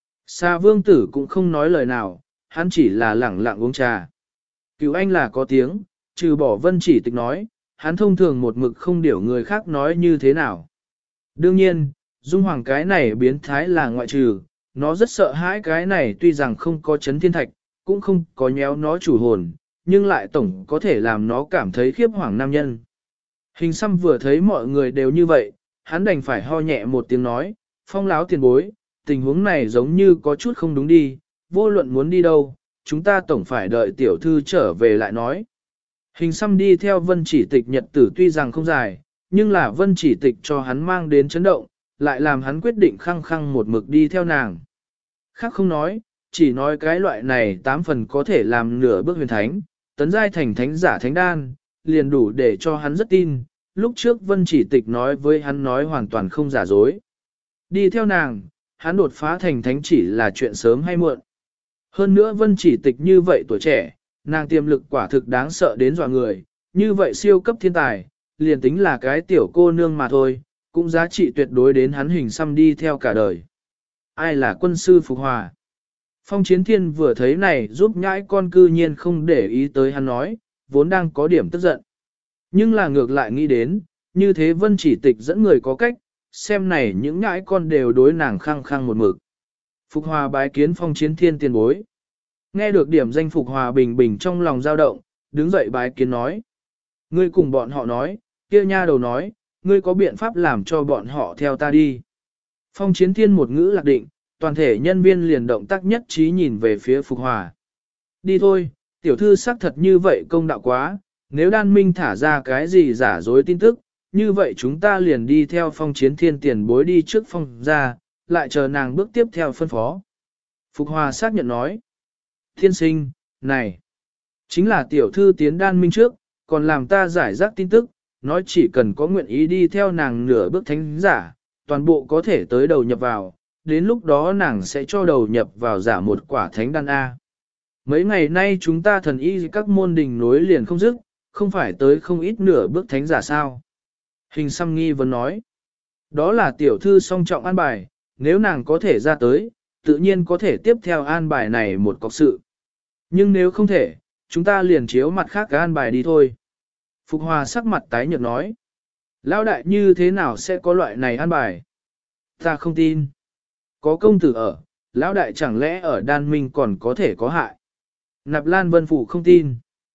Sa Vương Tử cũng không nói lời nào, hắn chỉ là lẳng lặng uống trà. Cửu Anh là có tiếng, trừ bỏ Vân Chỉ Tịch nói, hắn thông thường một mực không điểu người khác nói như thế nào. Đương nhiên, Dung Hoàng cái này biến thái là ngoại trừ, nó rất sợ hãi cái này tuy rằng không có chấn thiên thạch, cũng không có nhéo nó chủ hồn, nhưng lại tổng có thể làm nó cảm thấy khiếp hoàng nam nhân. Hình xăm vừa thấy mọi người đều như vậy, hắn đành phải ho nhẹ một tiếng nói, Phong láo tiền bối, tình huống này giống như có chút không đúng đi, vô luận muốn đi đâu, chúng ta tổng phải đợi tiểu thư trở về lại nói. Hình xăm đi theo Vân Chỉ Tịch nhật tử tuy rằng không dài, nhưng là Vân Chỉ Tịch cho hắn mang đến chấn động, lại làm hắn quyết định khăng khăng một mực đi theo nàng. Khác không nói, chỉ nói cái loại này 8 phần có thể làm nửa bước huyền thánh, tấn giai thành thánh giả thánh đan, liền đủ để cho hắn rất tin, lúc trước Vân Chỉ Tịch nói với hắn nói hoàn toàn không giả dối. Đi theo nàng, hắn đột phá thành thánh chỉ là chuyện sớm hay muộn. Hơn nữa Vân Chỉ Tịch như vậy tuổi trẻ, nàng tiềm lực quả thực đáng sợ đến dọa người, như vậy siêu cấp thiên tài, liền tính là cái tiểu cô nương mà thôi, cũng giá trị tuyệt đối đến hắn hình xăm đi theo cả đời. Ai là quân sư Phục Hòa? Phong Chiến Thiên vừa thấy này giúp nhãi con cư nhiên không để ý tới hắn nói, vốn đang có điểm tức giận. Nhưng là ngược lại nghĩ đến, như thế Vân Chỉ Tịch dẫn người có cách, xem này những nhãi con đều đối nàng khăng khăng một mực. Phục Hòa bái kiến Phong Chiến Thiên tiền bối. Nghe được điểm danh Phục Hòa bình bình trong lòng dao động, đứng dậy bái kiến nói. Ngươi cùng bọn họ nói, kia nha đầu nói, ngươi có biện pháp làm cho bọn họ theo ta đi. Phong Chiến Thiên một ngữ lạc định, toàn thể nhân viên liền động tác nhất trí nhìn về phía Phục Hòa. Đi thôi, tiểu thư xác thật như vậy công đạo quá, nếu đan minh thả ra cái gì giả dối tin tức, như vậy chúng ta liền đi theo Phong Chiến Thiên tiền bối đi trước phong ra, lại chờ nàng bước tiếp theo phân phó. Phục Hòa xác nhận nói. Thiên sinh, này, chính là tiểu thư tiến đan minh trước, còn làm ta giải rác tin tức, nói chỉ cần có nguyện ý đi theo nàng nửa bước thánh giả, toàn bộ có thể tới đầu nhập vào, đến lúc đó nàng sẽ cho đầu nhập vào giả một quả thánh đan A. Mấy ngày nay chúng ta thần y các môn đình nối liền không dứt, không phải tới không ít nửa bước thánh giả sao. Hình xăm nghi vấn nói, đó là tiểu thư song trọng an bài, nếu nàng có thể ra tới, tự nhiên có thể tiếp theo an bài này một cọc sự. Nhưng nếu không thể, chúng ta liền chiếu mặt khác an bài đi thôi. Phục Hòa sắc mặt tái nhợt nói, lão đại như thế nào sẽ có loại này an bài? Ta không tin. Có công tử ở, lão đại chẳng lẽ ở đan minh còn có thể có hại? Nạp Lan Vân Phủ không tin.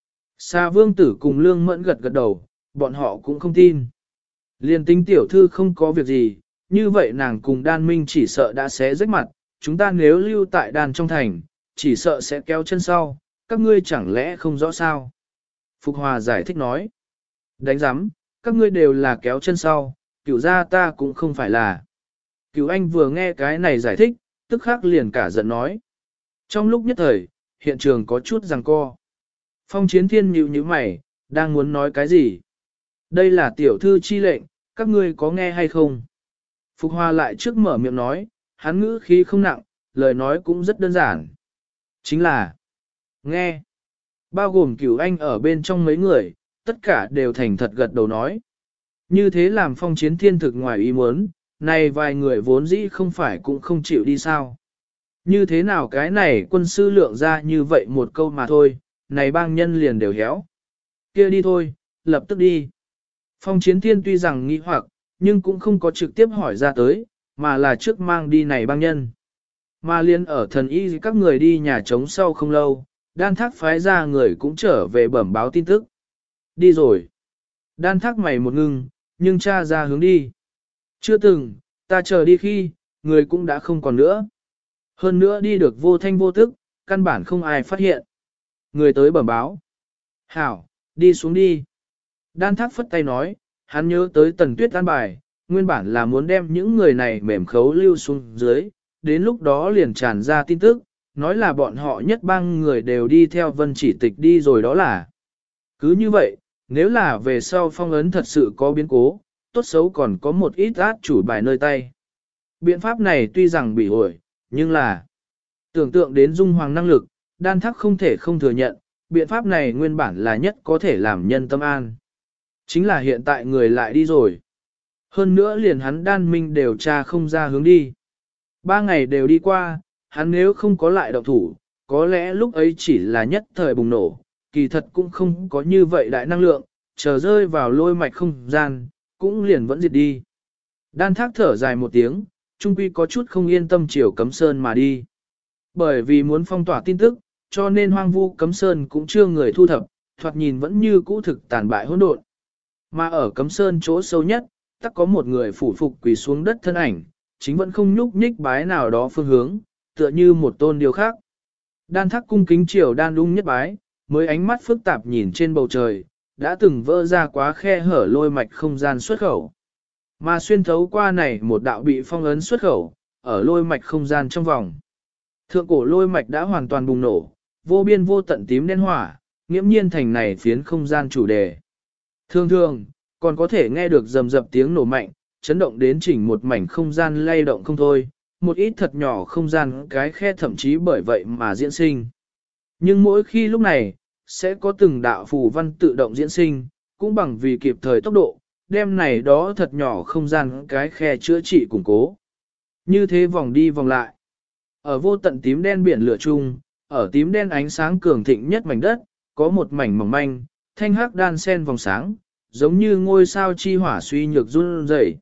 Sa Vương Tử cùng Lương Mẫn gật gật đầu, bọn họ cũng không tin. Liên tính tiểu thư không có việc gì, như vậy nàng cùng đan minh chỉ sợ đã xé rách mặt, chúng ta nếu lưu tại đan trong thành, chỉ sợ sẽ kéo chân sau, các ngươi chẳng lẽ không rõ sao? Phục Hòa giải thích nói. Đánh giám, các ngươi đều là kéo chân sau, cửu gia ta cũng không phải là. Cửu Anh vừa nghe cái này giải thích, tức khắc liền cả giận nói. Trong lúc nhất thời, hiện trường có chút giằng co. Phong Chiến Thiên nhíu nhíu mày, đang muốn nói cái gì? Đây là tiểu thư chi lệnh, các ngươi có nghe hay không? Phục Hòa lại trước mở miệng nói, hắn ngữ khí không nặng, lời nói cũng rất đơn giản. Chính là, nghe. Bao gồm Cửu Anh ở bên trong mấy người, tất cả đều thành thật gật đầu nói. Như thế làm Phong Chiến Thiên thực ngoài ý muốn, này vài người vốn dĩ không phải cũng không chịu đi sao. Như thế nào cái này quân sư lượng ra như vậy một câu mà thôi, này bang nhân liền đều héo. Kia đi thôi, lập tức đi. Phong Chiến Thiên tuy rằng nghi hoặc, nhưng cũng không có trực tiếp hỏi ra tới, mà là trước mang đi này bang nhân. Mà liên ở thần y các người đi nhà trống sau không lâu, đan thác phái ra người cũng trở về bẩm báo tin tức. Đi rồi. Đan thác mày một ngưng, nhưng cha ra hướng đi. Chưa từng, ta chờ đi khi, người cũng đã không còn nữa. Hơn nữa đi được vô thanh vô tức, căn bản không ai phát hiện. Người tới bẩm báo. Hảo, đi xuống đi. Đan thác phất tay nói, hắn nhớ tới tần tuyết an bài, nguyên bản là muốn đem những người này mềm khấu lưu xuống dưới, đến lúc đó liền tràn ra tin tức, nói là bọn họ nhất bang người đều đi theo vân chỉ tịch đi rồi đó là. Cứ như vậy, nếu là về sau phong ấn thật sự có biến cố, tốt xấu còn có một ít át chủ bài nơi tay. Biện pháp này tuy rằng bị ổi, nhưng là tưởng tượng đến dung hoàng năng lực, đan thác không thể không thừa nhận, biện pháp này nguyên bản là nhất có thể làm nhân tâm an. Chính là hiện tại người lại đi rồi. Hơn nữa liền hắn đan minh đều tra không ra hướng đi. 3 ngày đều đi qua, hắn nếu không có lại động thủ, có lẽ lúc ấy chỉ là nhất thời bùng nổ, kỳ thật cũng không có như vậy đại năng lượng, chờ rơi vào lôi mạch không gian, cũng liền vẫn diệt đi. Đan thác thở dài một tiếng, trung quy có chút không yên tâm chiều Cấm Sơn mà đi. Bởi vì muốn phong tỏa tin tức, cho nên hoang vu Cấm Sơn cũng chưa người thu thập, thoạt nhìn vẫn như cũ thực tàn bại hỗn độn. Mà ở Cấm Sơn chỗ sâu nhất, tắc có một người phủ phục quỳ xuống đất thân ảnh, chính vẫn không nhúc nhích bái nào đó phương hướng, tựa như một tôn điều khác. Đan thác cung kính chiều đan ung nhất bái, mới ánh mắt phức tạp nhìn trên bầu trời, đã từng vỡ ra quá khe hở lôi mạch không gian xuất khẩu. Mà xuyên thấu qua này một đạo bị phong ấn xuất khẩu, ở lôi mạch không gian trong vòng. Thượng cổ lôi mạch đã hoàn toàn bùng nổ, vô biên vô tận tím đen hỏa, nghiễm nhiên thành này phiến không gian chủ đề. Thường thường, còn có thể nghe được rầm rập tiếng nổ mạnh, chấn động đến chỉnh một mảnh không gian lay động không thôi, một ít thật nhỏ không gian cái khe thậm chí bởi vậy mà diễn sinh. Nhưng mỗi khi lúc này, sẽ có từng đạo phù văn tự động diễn sinh, cũng bằng vì kịp thời tốc độ, đem này đó thật nhỏ không gian cái khe chữa trị củng cố. Như thế vòng đi vòng lại. Ở vô tận tím đen biển lửa chung, ở tím đen ánh sáng cường thịnh nhất mảnh đất, có một mảnh mỏng manh, thanh hắc đan sen vòng sáng, giống như ngôi sao chi hỏa suy nhược run rẩy.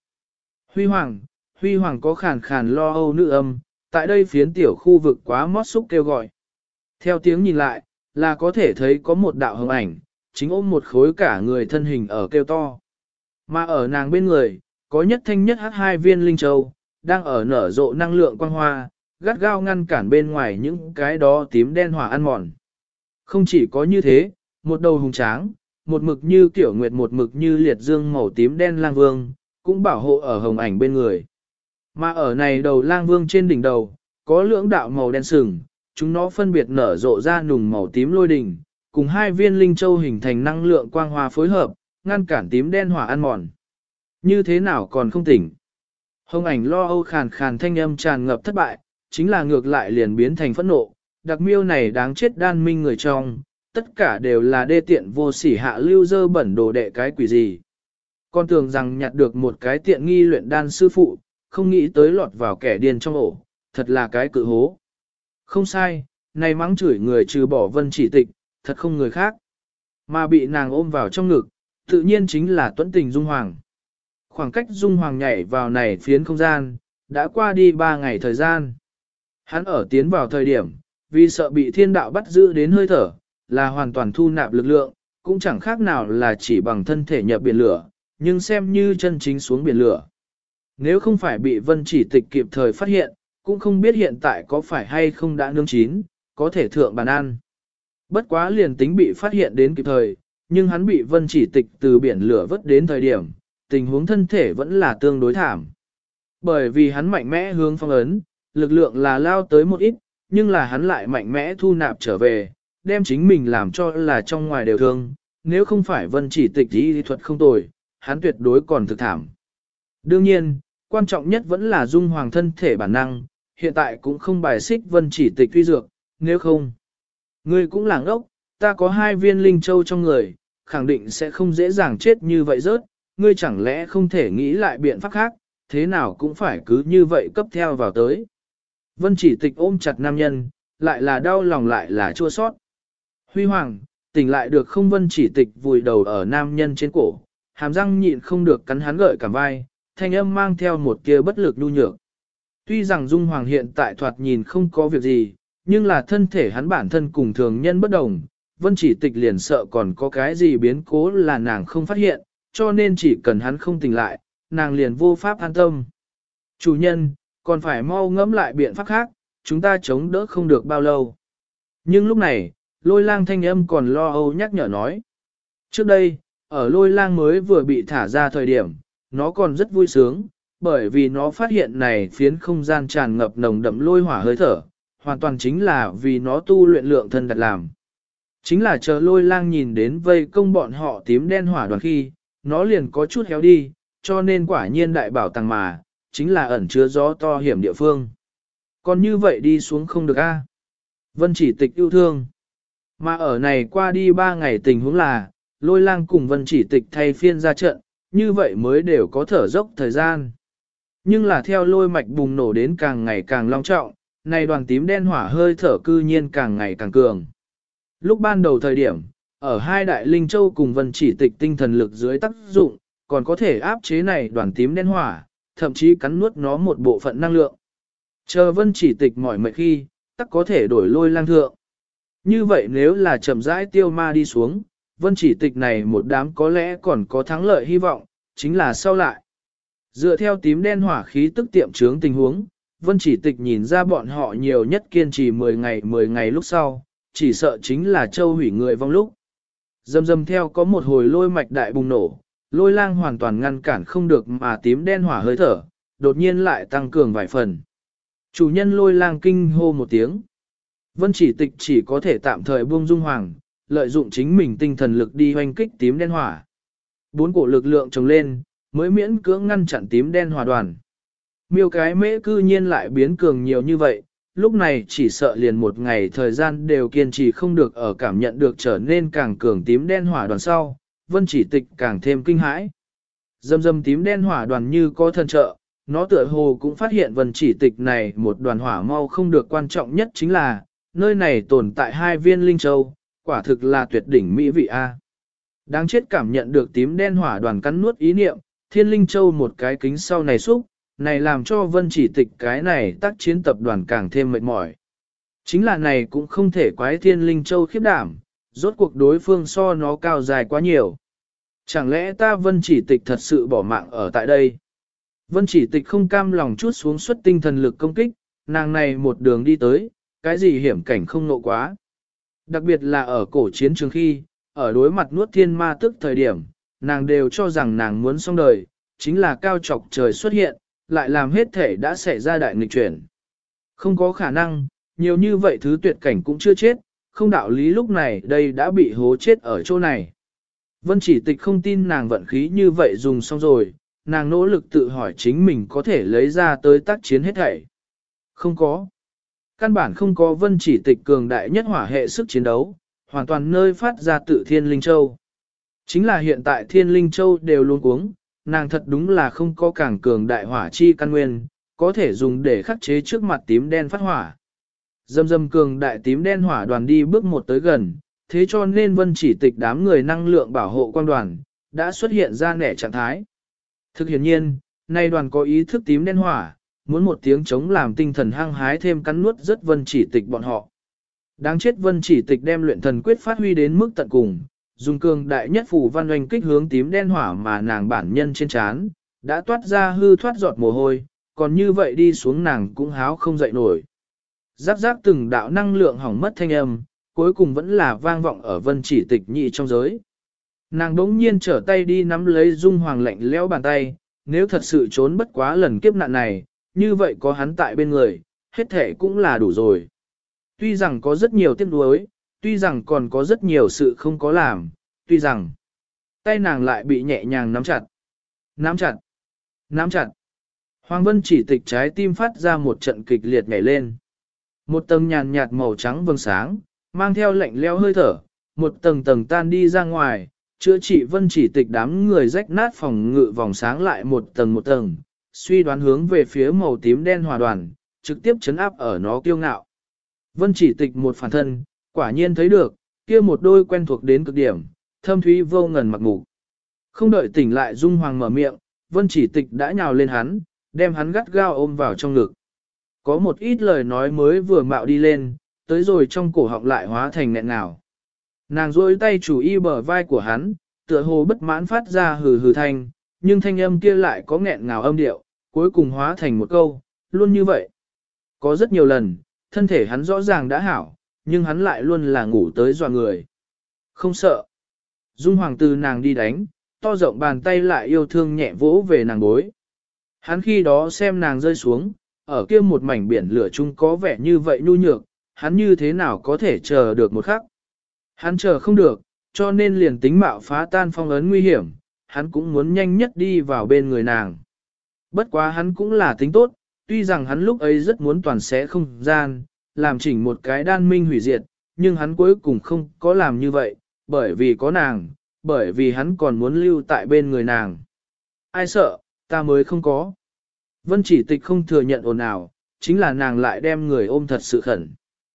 Huy hoàng có khàn khàn lo âu nữ âm, tại đây phiến tiểu khu vực quá mót xúc kêu gọi. Theo tiếng nhìn lại, là có thể thấy có một đạo hồng ảnh, chính ôm một khối cả người thân hình ở kêu to. Mà ở nàng bên người, có nhất thanh nhất hắc 2 viên linh châu, đang ở nở rộ năng lượng quang hoa, gắt gao ngăn cản bên ngoài những cái đó tím đen hỏa ăn mòn. Không chỉ có như thế, một đầu hùng tráng, một mực như tiểu nguyệt một mực như liệt dương màu tím đen lang vương, cũng bảo hộ ở hồng ảnh bên người. Mà ở này đầu lang vương trên đỉnh đầu, có lưỡng đạo màu đen sừng, chúng nó phân biệt nở rộ ra nùng màu tím lôi đỉnh, cùng 2 viên linh châu hình thành năng lượng quang hoa phối hợp, ngăn cản tím đen hỏa ăn mòn. Như thế nào còn không tỉnh? Hồng ảnh lo âu khàn khàn thanh âm tràn ngập thất bại, chính là ngược lại liền biến thành phẫn nộ, đặc miêu này đáng chết đan minh người trong, tất cả đều là đê tiện vô sỉ hạ lưu dơ bẩn đồ đệ cái quỷ gì. Con tưởng rằng nhặt được một cái tiện nghi luyện đan sư phụ, không nghĩ tới lọt vào kẻ điên trong ổ, thật là cái cự hố. Không sai, này mắng chửi người trừ bỏ vân chỉ tịch, thật không người khác. Mà bị nàng ôm vào trong ngực, tự nhiên chính là tuẫn tình Dung Hoàng. Khoảng cách Dung Hoàng nhảy vào này phiến không gian, đã qua đi 3 ngày thời gian. Hắn ở tiến vào thời điểm, vì sợ bị thiên đạo bắt giữ đến hơi thở, là hoàn toàn thu nạp lực lượng, cũng chẳng khác nào là chỉ bằng thân thể nhập biển lửa, nhưng xem như chân chính xuống biển lửa. Nếu không phải bị vân chỉ tịch kịp thời phát hiện, cũng không biết hiện tại có phải hay không đã nướng chín, có thể thượng bàn ăn. Bất quá liền tính bị phát hiện đến kịp thời, nhưng hắn bị vân chỉ tịch từ biển lửa vớt đến thời điểm, tình huống thân thể vẫn là tương đối thảm. Bởi vì hắn mạnh mẽ hướng phong ấn, lực lượng là lao tới một ít, nhưng là hắn lại mạnh mẽ thu nạp trở về, đem chính mình làm cho là trong ngoài đều thương, nếu không phải vân chỉ tịch y thuật không tồi, hắn tuyệt đối còn thực thảm. Đương nhiên, quan trọng nhất vẫn là Dung Hoàng thân thể bản năng, hiện tại cũng không bài xích vân chỉ tịch tuy dược, nếu không. Ngươi cũng là ngốc, ta có 2 viên linh châu trong người, khẳng định sẽ không dễ dàng chết như vậy rớt, ngươi chẳng lẽ không thể nghĩ lại biện pháp khác, thế nào cũng phải cứ như vậy cấp theo vào tới. Vân Chỉ Tịch ôm chặt nam nhân, lại là đau lòng lại là chua sót. Huy Hoàng, tỉnh lại được không? Vân Chỉ Tịch vùi đầu ở nam nhân trên cổ, hàm răng nhịn không được cắn hắn gợi cả vai, thanh âm mang theo một tia bất lực nhu nhược. Tuy rằng Dung Hoàng hiện tại thoạt nhìn không có việc gì, nhưng là thân thể hắn bản thân cùng thường nhân bất đồng, Vân Chỉ Tịch liền sợ còn có cái gì biến cố là nàng không phát hiện, cho nên chỉ cần hắn không tỉnh lại, nàng liền vô pháp an tâm. Chủ nhân, còn phải mau ngẫm lại biện pháp khác, chúng ta chống đỡ không được bao lâu. Nhưng lúc này, Lôi Lang thanh âm còn lo âu nhắc nhở nói. Trước đây, ở Lôi Lang mới vừa bị thả ra thời điểm, nó còn rất vui sướng, bởi vì nó phát hiện này phiến không gian tràn ngập nồng đậm lôi hỏa hơi thở, hoàn toàn chính là vì nó tu luyện lượng thân đặt làm. Chính là chờ Lôi Lang nhìn đến vây công bọn họ tím đen hỏa đoàn khi, nó liền có chút héo đi, cho nên quả nhiên đại bảo tàng mà, chính là ẩn chứa gió to hiểm địa phương. Còn như vậy đi xuống không được a. Vân Chỉ Tịch yêu thương. Mà ở này qua đi 3 ngày tình huống là, Lôi Lang cùng Vân Chỉ Tịch thay phiên ra trận, như vậy mới đều có thở dốc thời gian. Nhưng là theo lôi mạch bùng nổ đến càng ngày càng long trọng, này đoàn tím đen hỏa hơi thở cư nhiên càng ngày càng cường. Lúc ban đầu thời điểm, ở 2 đại linh châu cùng Vân Chỉ Tịch tinh thần lực dưới tác dụng, còn có thể áp chế này đoàn tím đen hỏa, thậm chí cắn nuốt nó một bộ phận năng lượng. Chờ Vân Chỉ Tịch mỏi mệt khi, tắc có thể đổi Lôi Lang thượng. Như vậy nếu là chậm rãi tiêu ma đi xuống, Vân Chỉ Tịch này một đám có lẽ còn có thắng lợi hy vọng, chính là sau lại. Dựa theo tím đen hỏa khí tức tiệm trướng tình huống, Vân Chỉ Tịch nhìn ra bọn họ nhiều nhất kiên trì 10 ngày lúc sau, chỉ sợ chính là châu hủy người vong lúc. Dầm dầm theo có một hồi lôi mạch đại bùng nổ, Lôi Lang hoàn toàn ngăn cản không được mà tím đen hỏa hơi thở, đột nhiên lại tăng cường vài phần. Chủ nhân Lôi Lang kinh hô một tiếng. Vân Chỉ Tịch chỉ có thể tạm thời buông Dung Hoàng, lợi dụng chính mình tinh thần lực đi hoành kích tím đen hỏa. 4 cổ lực lượng chồng lên, mới miễn cưỡng ngăn chặn tím đen hỏa đoàn. Miêu cái mễ cư nhiên lại biến cường nhiều như vậy, lúc này chỉ sợ liền một ngày thời gian đều kiên trì không được ở cảm nhận được trở nên càng cường tím đen hỏa đoàn sau, Vân Chỉ Tịch càng thêm kinh hãi. Dầm dầm tím đen hỏa đoàn như có thần trợ, nó tựa hồ cũng phát hiện Vân Chỉ Tịch này một đoàn hỏa mau không được, quan trọng nhất chính là, nơi này tồn tại 2 viên linh châu, quả thực là tuyệt đỉnh mỹ vị A. Đáng chết, cảm nhận được tím đen hỏa đoàn cắn nuốt ý niệm, Thiên Linh Châu một cái kính sau này xúc, này làm cho Vân Chỉ Tịch cái này tác chiến tập đoàn càng thêm mệt mỏi. Chính là này cũng không thể quái Thiên Linh Châu khiếp đảm, rốt cuộc đối phương so nó cao dài quá nhiều. Chẳng lẽ ta Vân Chỉ Tịch thật sự bỏ mạng ở tại đây? Vân Chỉ Tịch không cam lòng chút xuống xuất tinh thần lực công kích, nàng này một đường đi tới, cái gì hiểm cảnh không nộ quá. Đặc biệt là ở cổ chiến trường khi, ở đối mặt nuốt thiên ma tức thời điểm, nàng đều cho rằng nàng muốn xong đời, chính là cao trọc trời xuất hiện, lại làm hết thể đã xảy ra đại nghịch chuyển. Không có khả năng, nhiều như vậy thứ tuyệt cảnh cũng chưa chết, không đạo lý lúc này đây đã bị hố chết ở chỗ này. Vân Chỉ Tịch không tin nàng vận khí như vậy dùng xong rồi, nàng nỗ lực tự hỏi chính mình có thể lấy ra tới tác chiến hết thảy. Không có. Căn bản không có. Vân Chỉ Tịch cường đại nhất hỏa hệ sức chiến đấu, hoàn toàn nơi phát ra tự Thiên Linh Châu. Chính là hiện tại Thiên Linh Châu đều luôn cuống, nàng thật đúng là không có càng cường đại hỏa chi căn nguyên, có thể dùng để khắc chế trước mặt tím đen phát hỏa. Dầm dầm cường đại tím đen hỏa đoàn đi bước một tới gần, thế cho nên Vân Chỉ Tịch đám người năng lượng bảo hộ quang đoàn, đã xuất hiện ra nẻ trạng thái. Thực hiện nhiên, nay đoàn có ý thức tím đen hỏa, muốn một tiếng chống làm tinh thần hăng hái thêm cắn nuốt rất Vân Chỉ Tịch bọn họ. Đáng chết, Vân Chỉ Tịch đem luyện thần quyết phát huy đến mức tận cùng, dùng cường đại nhất phủ văn oanh kích hướng tím đen hỏa mà nàng bản nhân trên trán đã toát ra hư thoát giọt mồ hôi, còn như vậy đi xuống nàng cũng háo không dậy nổi. Giáp giáp từng đạo năng lượng hỏng mất thanh âm, cuối cùng vẫn là vang vọng ở Vân Chỉ Tịch nhị trong giới. Nàng đống nhiên trở tay đi nắm lấy Dung Hoàng lạnh lẽo bàn tay, nếu thật sự trốn bất quá lần kiếp nạn này, như vậy có hắn tại bên người, hết thể cũng là đủ rồi. Tuy rằng có rất nhiều tiếc nuối, tuy rằng còn có rất nhiều sự không có làm, tuy rằng tay nàng lại bị nhẹ nhàng nắm chặt. Nắm chặt. Nắm chặt. Hoàng Vân Chỉ Tịch trái tim phát ra một trận kịch liệt nhảy lên. Một tầng nhàn nhạt màu trắng vầng sáng, mang theo lạnh lẽo hơi thở, một tầng tầng tan đi ra ngoài, chữa trị Vân Chỉ Tịch đám người rách nát phòng ngự vòng sáng lại một tầng, suy đoán hướng về phía màu tím đen hỏa đoàn, trực tiếp chấn áp ở nó kiêu ngạo. Vân Chỉ Tịch một phản thân, quả nhiên thấy được, kia một đôi quen thuộc đến cực điểm, thâm thúy vô ngần mặc mục. Không đợi tỉnh lại Dung Hoàng mở miệng, Vân Chỉ Tịch đã nhào lên hắn, đem hắn gắt gao ôm vào trong ngực. Có một ít lời nói mới vừa mạo đi lên, tới rồi trong cổ họng lại hóa thành nghẹn ngào. Nàng duỗi tay chủ y bờ vai của hắn, tựa hồ bất mãn phát ra hừ hừ thanh, nhưng thanh âm kia lại có nghẹn ngào âm điệu, cuối cùng hóa thành một câu, luôn như vậy. Có rất nhiều lần, thân thể hắn rõ ràng đã hảo, nhưng hắn lại luôn là ngủ tới dọa người. Không sợ. Dung Hoàng từ nàng đi đánh, to rộng bàn tay lại yêu thương nhẹ vỗ về nàng bối. Hắn khi đó xem nàng rơi xuống, ở kia một mảnh biển lửa chung có vẻ như vậy nhu nhược, hắn như thế nào có thể chờ được một khắc. Hắn chờ không được, cho nên liền tính mạo phá tan phong ấn nguy hiểm, hắn cũng muốn nhanh nhất đi vào bên người nàng. Bất quá hắn cũng là tính tốt, tuy rằng hắn lúc ấy rất muốn toàn xé không gian, làm chỉnh một cái đan minh hủy diệt, nhưng hắn cuối cùng không có làm như vậy, bởi vì có nàng, bởi vì hắn còn muốn lưu tại bên người nàng. Ai sợ, ta mới không có. Vân Chỉ Tịch không thừa nhận ồn ào, chính là nàng lại đem người ôm thật sự khẩn.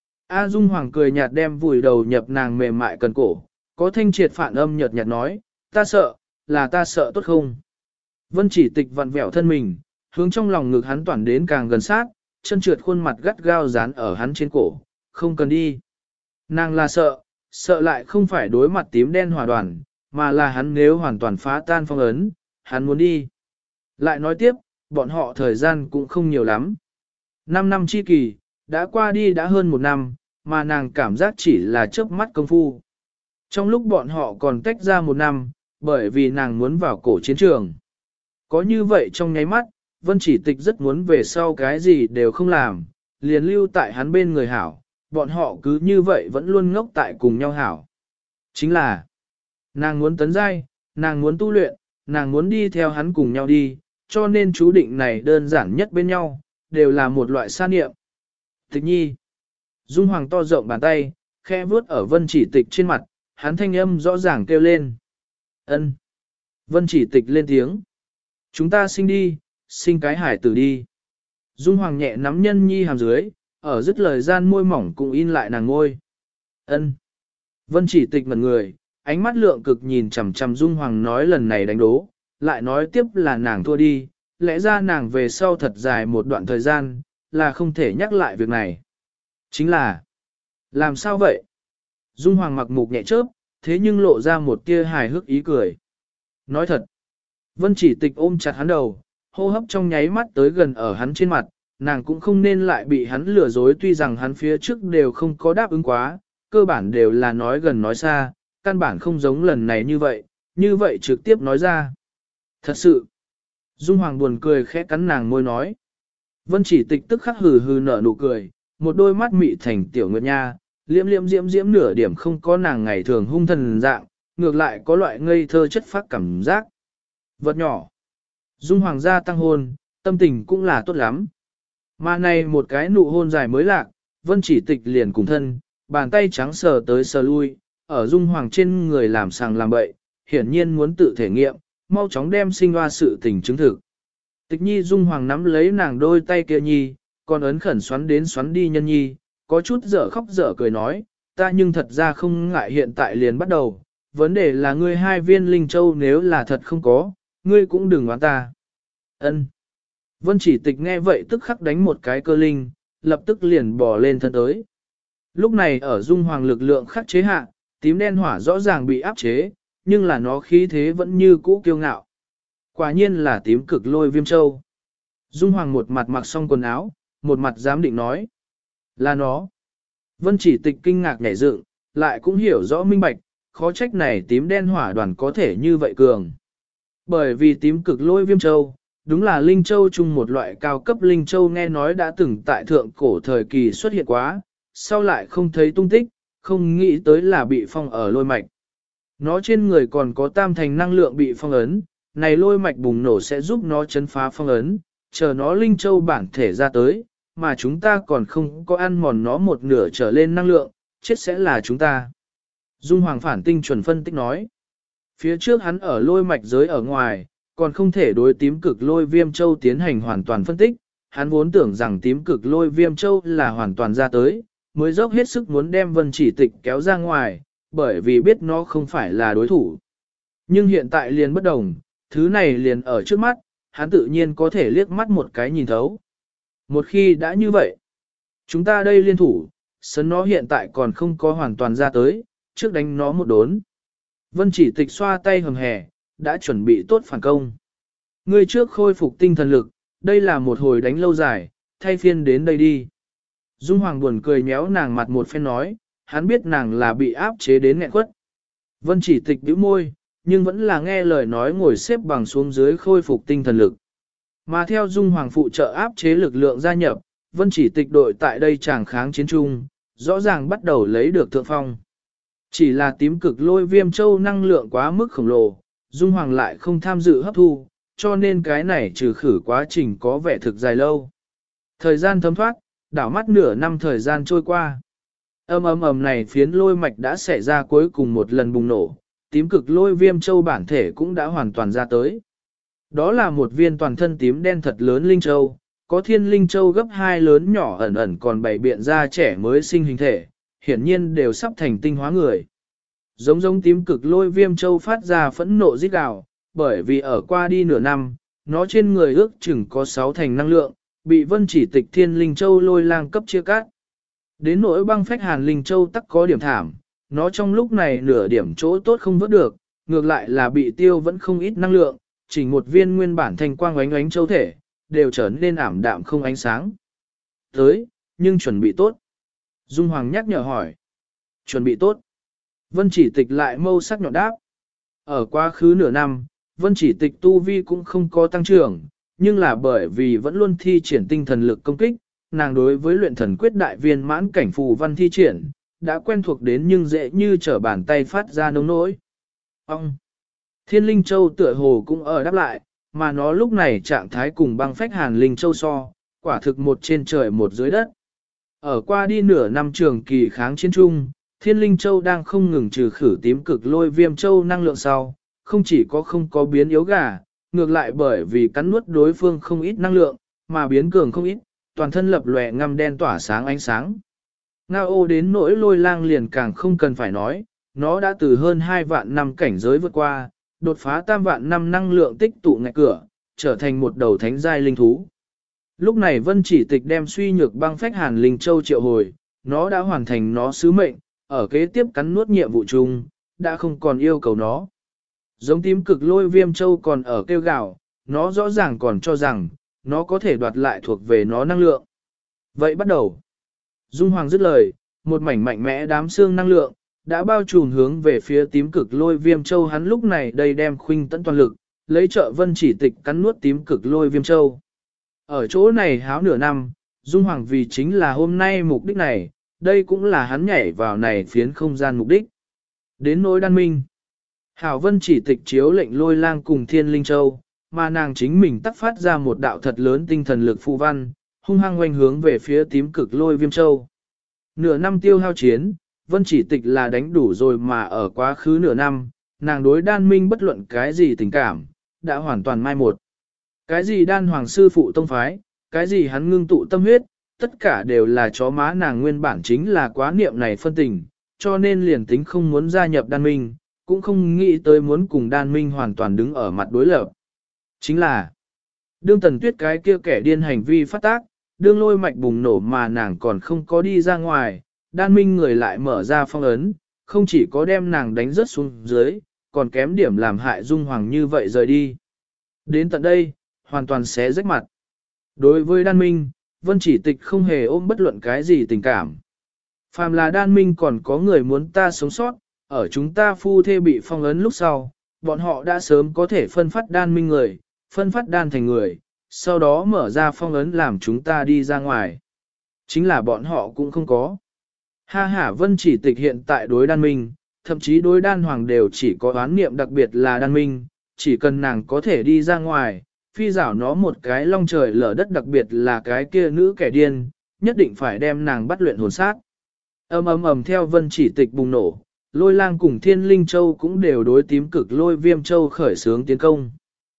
A Dung Hoàng cười nhạt đem vùi đầu nhập nàng mềm mại cần cổ, có thanh triệt phản âm nhợt nhạt nói, ta sợ, là ta sợ tốt không? Vân Chỉ Tịch vặn vẹo thân mình, hướng trong lòng ngực hắn toàn đến càng gần sát, chân trượt khuôn mặt gắt gao dán ở hắn trên cổ, không cần đi. Nàng là sợ, sợ lại không phải đối mặt tím đen hỏa đoàn, mà là hắn nếu hoàn toàn phá tan phong ấn, hắn muốn đi. Lại nói tiếp, bọn họ thời gian cũng không nhiều lắm. 5 năm chi kỳ, đã qua đi đã hơn 1 năm, mà nàng cảm giác chỉ là chớp mắt công phu. Trong lúc bọn họ còn tách ra 1 năm, bởi vì nàng muốn vào cổ chiến trường. Có như vậy trong nháy mắt, Vân Chỉ Tịch rất muốn về sau cái gì đều không làm, liền lưu tại hắn bên người hảo, bọn họ cứ như vậy vẫn luôn ngốc tại cùng nhau hảo. Chính là, nàng muốn tấn giai, nàng muốn tu luyện, nàng muốn đi theo hắn cùng nhau đi, cho nên chú định này đơn giản nhất bên nhau, đều là một loại sa niệm. Tịch nhi, Dung Hoàng to rộng bàn tay, khẽ vuốt ở Vân Chỉ Tịch trên mặt, hắn thanh âm rõ ràng kêu lên. Ân. Vân Chỉ Tịch lên tiếng. Chúng ta sinh đi, sinh cái hải tử đi. Dung Hoàng nhẹ nắm nhân nhi hàm dưới, ở dứt lời gian môi mỏng cũng in lại nàng ngôi. Ân. Vân Chỉ Tịch ngẩn người, ánh mắt lượng cực nhìn chằm chằm Dung Hoàng nói lần này đánh đố, lại nói tiếp là nàng thua đi, lẽ ra nàng về sau thật dài một đoạn thời gian, là không thể nhắc lại việc này. Chính là, làm sao vậy? Dung Hoàng mặc mục nhẹ chớp, thế nhưng lộ ra một tia hài hước ý cười. Nói thật, Vân Chỉ Tịch ôm chặt hắn đầu, hô hấp trong nháy mắt tới gần ở hắn trên mặt, nàng cũng không nên lại bị hắn lừa dối tuy rằng hắn phía trước đều không có đáp ứng quá, cơ bản đều là nói gần nói xa, căn bản không giống lần này như vậy trực tiếp nói ra. Thật sự, Dung Hoàng buồn cười khẽ cắn nàng môi nói. Vân Chỉ Tịch tức khắc hừ hừ nở nụ cười, một đôi mắt mị thành tiểu nguyệt nha, liễm liễm diễm diễm nửa điểm không có nàng ngày thường hung thần dạng, ngược lại có loại ngây thơ chất phác cảm giác. Vật nhỏ. Dung Hoàng gia tăng hôn, tâm tình cũng là tốt lắm. Mà này một cái nụ hôn dài mới lạc, Vân Chỉ Tịch liền cùng thân, bàn tay trắng sờ tới sờ lui, ở Dung Hoàng trên người làm sàng làm bậy, hiển nhiên muốn tự thể nghiệm, mau chóng đem sinh hoa sự tình chứng thực. Tịch nhi Dung Hoàng nắm lấy nàng đôi tay kia nhi, còn ấn khẩn xoắn đến xoắn đi nhân nhi, có chút dở khóc dở cười nói, ta nhưng thật ra không ngại hiện tại liền bắt đầu, vấn đề là ngươi 2 viên linh châu nếu là thật không có, ngươi cũng đừng oán ta. Ân. Vân Chỉ Tịch nghe vậy tức khắc đánh một cái cơ linh, lập tức liền bò lên thân tới. Lúc này ở Dung Hoàng lực lượng khắc chế hạ, tím đen hỏa rõ ràng bị áp chế, nhưng là nó khí thế vẫn như cũ kiêu ngạo. Quả nhiên là tím cực lôi viêm châu. Dung Hoàng một mặt mặc xong quần áo, một mặt giám định nói. Là nó. Vân Chỉ Tịch kinh ngạc nhảy dựng, lại cũng hiểu rõ minh bạch, khó trách này tím đen hỏa đoàn có thể như vậy cường. Bởi vì tím cực lôi viêm châu, đúng là linh châu chung một loại cao cấp linh châu nghe nói đã từng tại thượng cổ thời kỳ xuất hiện quá, sau lại không thấy tung tích, không nghĩ tới là bị phong ở lôi mạch. Nó trên người còn có tam thành năng lượng bị phong ấn, này lôi mạch bùng nổ sẽ giúp nó chấn phá phong ấn, chờ nó linh châu bản thể ra tới, mà chúng ta còn không có ăn mòn nó một nửa trở lên năng lượng, chết sẽ là chúng ta. Dung Hoàng phản tinh chuẩn phân tích nói. Phía trước hắn ở lôi mạch giới ở ngoài, còn không thể đối tím cực lôi viêm châu tiến hành hoàn toàn phân tích. Hắn vốn tưởng rằng tím cực lôi viêm châu là hoàn toàn ra tới, mới dốc hết sức muốn đem Vân Chỉ Tịch kéo ra ngoài, bởi vì biết nó không phải là đối thủ. Nhưng hiện tại liền bất đồng, thứ này liền ở trước mắt, hắn tự nhiên có thể liếc mắt một cái nhìn thấu. Một khi đã như vậy, chúng ta đây liên thủ, sấn nó hiện tại còn không có hoàn toàn ra tới, trước đánh nó một đốn. Vân Chỉ Tịch xoa tay hầm hè, đã chuẩn bị tốt phản công. Ngươi trước khôi phục tinh thần lực, đây là một hồi đánh lâu dài, thay phiên đến đây đi. Dung Hoàng buồn cười nhéo nàng mặt một phen nói, hắn biết nàng là bị áp chế đến nghẹn quất. Vân Chỉ Tịch bĩu môi, nhưng vẫn là nghe lời nói ngồi xếp bằng xuống dưới khôi phục tinh thần lực. Mà theo Dung Hoàng phụ trợ áp chế lực lượng gia nhập, Vân Chỉ Tịch đội tại đây chàng kháng chiến chung, rõ ràng bắt đầu lấy được thượng phong. Chỉ là tím cực lôi viêm châu năng lượng quá mức khổng lồ, Dung Hoàng lại không tham dự hấp thu, cho nên cái này trừ khử quá trình có vẻ thực dài lâu. Thời gian thấm thoát, đảo mắt nửa năm thời gian trôi qua. Ầm này phiến lôi mạch đã xảy ra cuối cùng một lần bùng nổ, tím cực lôi viêm châu bản thể cũng đã hoàn toàn ra tới. Đó là một viên toàn thân tím đen thật lớn linh châu, có thiên linh châu gấp 2 lớn nhỏ ẩn ẩn còn bày biện ra trẻ mới sinh hình thể, hiển nhiên đều sắp thành tinh hóa người. Giống tím cực lôi viêm châu phát ra phẫn nộ rít gào, bởi vì ở qua đi nửa năm, nó trên người ước chừng có 6 thành năng lượng, bị Vân Chỉ Tịch thiên linh châu lôi lang cấp chia cắt. Đến nỗi băng phách hàn linh châu tắc có điểm thảm, nó trong lúc này nửa điểm chỗ tốt không vớt được, ngược lại là bị tiêu vẫn không ít năng lượng, chỉ một viên nguyên bản thanh quang ánh ánh châu thể, đều trở nên ảm đạm không ánh sáng. Tới, nhưng chuẩn bị tốt. Dung Hoàng nhắc nhở hỏi. Chuẩn bị tốt. Vân Chỉ Tịch lại mâu sắc nhọn đáp. Ở quá khứ nửa năm, Vân Chỉ Tịch tu vi cũng không có tăng trưởng, nhưng là bởi vì vẫn luôn thi triển tinh thần lực công kích, nàng đối với luyện thần quyết đại viên mãn cảnh phù văn thi triển, đã quen thuộc đến nhưng dễ như trở bàn tay phát ra nông nỗi. Ông! Thiên Linh Châu tựa hồ cũng ở đáp lại, mà nó lúc này trạng thái cùng băng phách hàn Linh Châu so, quả thực một trên trời một dưới đất. Ở qua đi nửa năm trường kỳ kháng chiến trung, Thiên Linh Châu đang không ngừng trừ khử tím cực lôi viêm châu năng lượng sau, không chỉ có không có biến yếu gà, ngược lại bởi vì cắn nuốt đối phương không ít năng lượng, mà biến cường không ít, toàn thân lập lòe ngăm đen tỏa sáng ánh sáng. Ngao ô đến nỗi lôi lang liền càng không cần phải nói, nó đã từ hơn 2 vạn năm cảnh giới vượt qua, đột phá 3 vạn năm năng lượng tích tụ ngạch cửa, trở thành một đầu thánh giai linh thú. Lúc này Vân Chỉ Tịch đem suy nhược băng phách hàn linh châu triệu hồi, nó đã hoàn thành nó sứ mệnh, ở kế tiếp cắn nuốt nhiệm vụ chung, đã không còn yêu cầu nó. Giống tím cực lôi viêm châu còn ở kêu gào, nó rõ ràng còn cho rằng, nó có thể đoạt lại thuộc về nó năng lượng. Vậy bắt đầu. Dung Hoàng dứt lời, một mảnh mạnh mẽ đám xương năng lượng, đã bao trùm hướng về phía tím cực lôi viêm châu. Hắn lúc này đây đem khuynh tận toàn lực, lấy trợ Vân Chỉ Tịch cắn nuốt tím cực lôi viêm châu. Ở chỗ này háo nửa năm, Dung Hoàng vì chính là hôm nay mục đích này, đây cũng là hắn nhảy vào này phiến không gian mục đích. Đến nỗi đan minh. Hảo Vân Chỉ Tịch chiếu lệnh lôi lang cùng thiên linh châu, mà nàng chính mình tắt phát ra một đạo thật lớn tinh thần lực phù văn, hung hăng oanh hướng về phía tím cực lôi viêm châu. Nửa năm tiêu hao chiến, Vân Chỉ Tịch là đánh đủ rồi, mà ở quá khứ nửa năm, nàng đối đan minh bất luận cái gì tình cảm, đã hoàn toàn mai một. Cái gì đan hoàng sư phụ tông phái, cái gì hắn ngưng tụ tâm huyết, tất cả đều là chó má nàng nguyên bản chính là quá niệm này phân tình, cho nên liền tính không muốn gia nhập đan minh, cũng không nghĩ tới muốn cùng đan minh hoàn toàn đứng ở mặt đối lập. Chính là, đương Tần Tuyết cái kia kẻ điên hành vi phát tác, đương lôi mạch bùng nổ mà nàng còn không có đi ra ngoài, đan minh người lại mở ra phong ấn, không chỉ có đem nàng đánh rớt xuống dưới, còn kém điểm làm hại Dung Hoàng như vậy rời đi. Đến tận đây, hoàn toàn xé rách mặt. Đối với đan minh, Vân Chỉ Tịch không hề ôm bất luận cái gì tình cảm. Phàm là đan minh còn có người muốn ta sống sót, ở chúng ta phu thê bị phong ấn lúc sau, bọn họ đã sớm có thể phân phát đan minh người, phân phát đan thành người, sau đó mở ra phong ấn làm chúng ta đi ra ngoài. Chính là bọn họ cũng không có. Ha ha, Vân Chỉ Tịch hiện tại đối đan minh, thậm chí đối đan hoàng đều chỉ có oán niệm, đặc biệt là đan minh, chỉ cần nàng có thể đi ra ngoài, phi rảo nó một cái long trời lở đất, đặc biệt là cái kia nữ kẻ điên, nhất định phải đem nàng bắt luyện hồn sát. Ầm theo Vân Chỉ Tịch bùng nổ, Lôi lang cùng thiên linh châu cũng đều đối tím cực lôi viêm châu khởi xướng tiến công.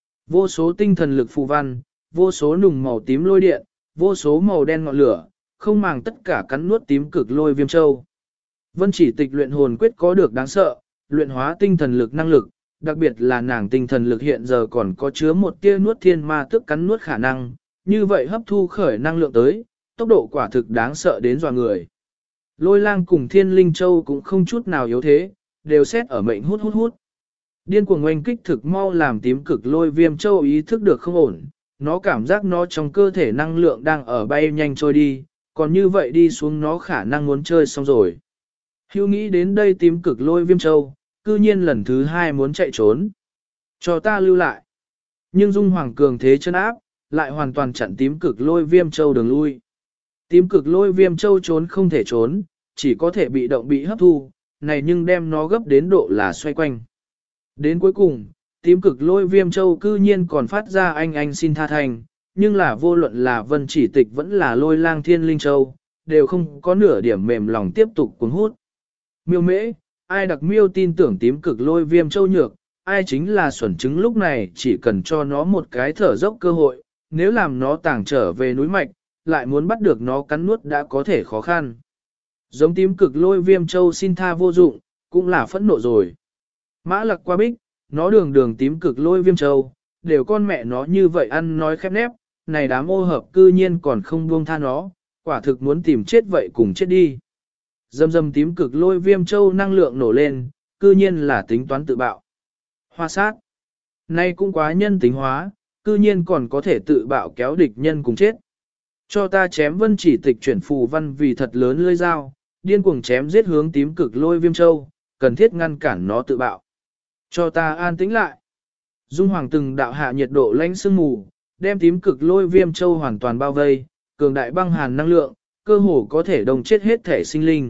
Vô số tinh thần lực phù văn, vô số nùng màu tím lôi điện, vô số màu đen ngọn lửa, không màng tất cả cắn nuốt tím cực lôi viêm châu. Vân Chỉ Tịch luyện hồn quyết có được đáng sợ, luyện hóa tinh thần lực năng lực, đặc biệt là nàng tinh thần lực hiện giờ còn có chứa một tia nuốt thiên ma tức cắn nuốt khả năng, như vậy hấp thu khởi năng lượng tới, tốc độ quả thực đáng sợ đến dọa người. Lôi lang cùng thiên linh châu cũng không chút nào yếu thế, đều xét ở mệnh hút hút hút. Điên cuồng oanh kích thực mau làm tím cực lôi viêm châu ý thức được không ổn, nó cảm giác nó trong cơ thể năng lượng đang ở bay nhanh trôi đi, còn như vậy đi xuống nó khả năng muốn chơi xong rồi. Hưu nghĩ đến đây tím cực lôi viêm châu, cư nhiên lần thứ hai muốn chạy trốn. Cho ta lưu lại. Nhưng Dung Hoàng cường thế chân áp, lại hoàn toàn chặn tím cực lôi viêm châu đường lui. Tím cực lôi viêm châu trốn không thể trốn, chỉ có thể bị động bị hấp thu, này nhưng đem nó gấp đến độ là xoay quanh. Đến cuối cùng, tím cực lôi viêm châu cư nhiên còn phát ra anh xin tha thành, nhưng là vô luận là Vân Chỉ Tịch vẫn là lôi lang thiên linh châu, đều không có nửa điểm mềm lòng tiếp tục cuốn hút. Miêu mễ, ai đặc miêu tin tưởng tím cực lôi viêm châu nhược, ai chính là xuẩn trứng lúc này chỉ cần cho nó một cái thở dốc cơ hội, nếu làm nó tàng trở về núi mạch, lại muốn bắt được nó cắn nuốt đã có thể khó khăn. Giống tím cực lôi viêm châu xin tha vô dụng, cũng là phẫn nộ rồi. Mã Lặc qua bích, nó đường đường tím cực lôi viêm châu, đều con mẹ nó như vậy ăn nói khép nép, này đám ô hợp cư nhiên còn không buông tha nó, quả thực muốn tìm chết vậy cùng chết đi. Dầm dầm tím cực lôi viêm châu năng lượng nổ lên, cư nhiên là tính toán tự bạo. Hoa sát. Nay cũng quá nhân tính hóa, cư nhiên còn có thể tự bạo kéo địch nhân cùng chết. Cho ta chém Vân Chỉ Tịch chuyển phù văn vì thật lớn lưỡi dao, điên cuồng chém giết hướng tím cực lôi viêm châu, cần thiết ngăn cản nó tự bạo. Cho ta an tĩnh lại. Dung Hoàng từng đạo hạ nhiệt độ lãnh sương mù, đem tím cực lôi viêm châu hoàn toàn bao vây, cường đại băng hàn năng lượng, cơ hồ có thể đồng chết hết thể sinh linh.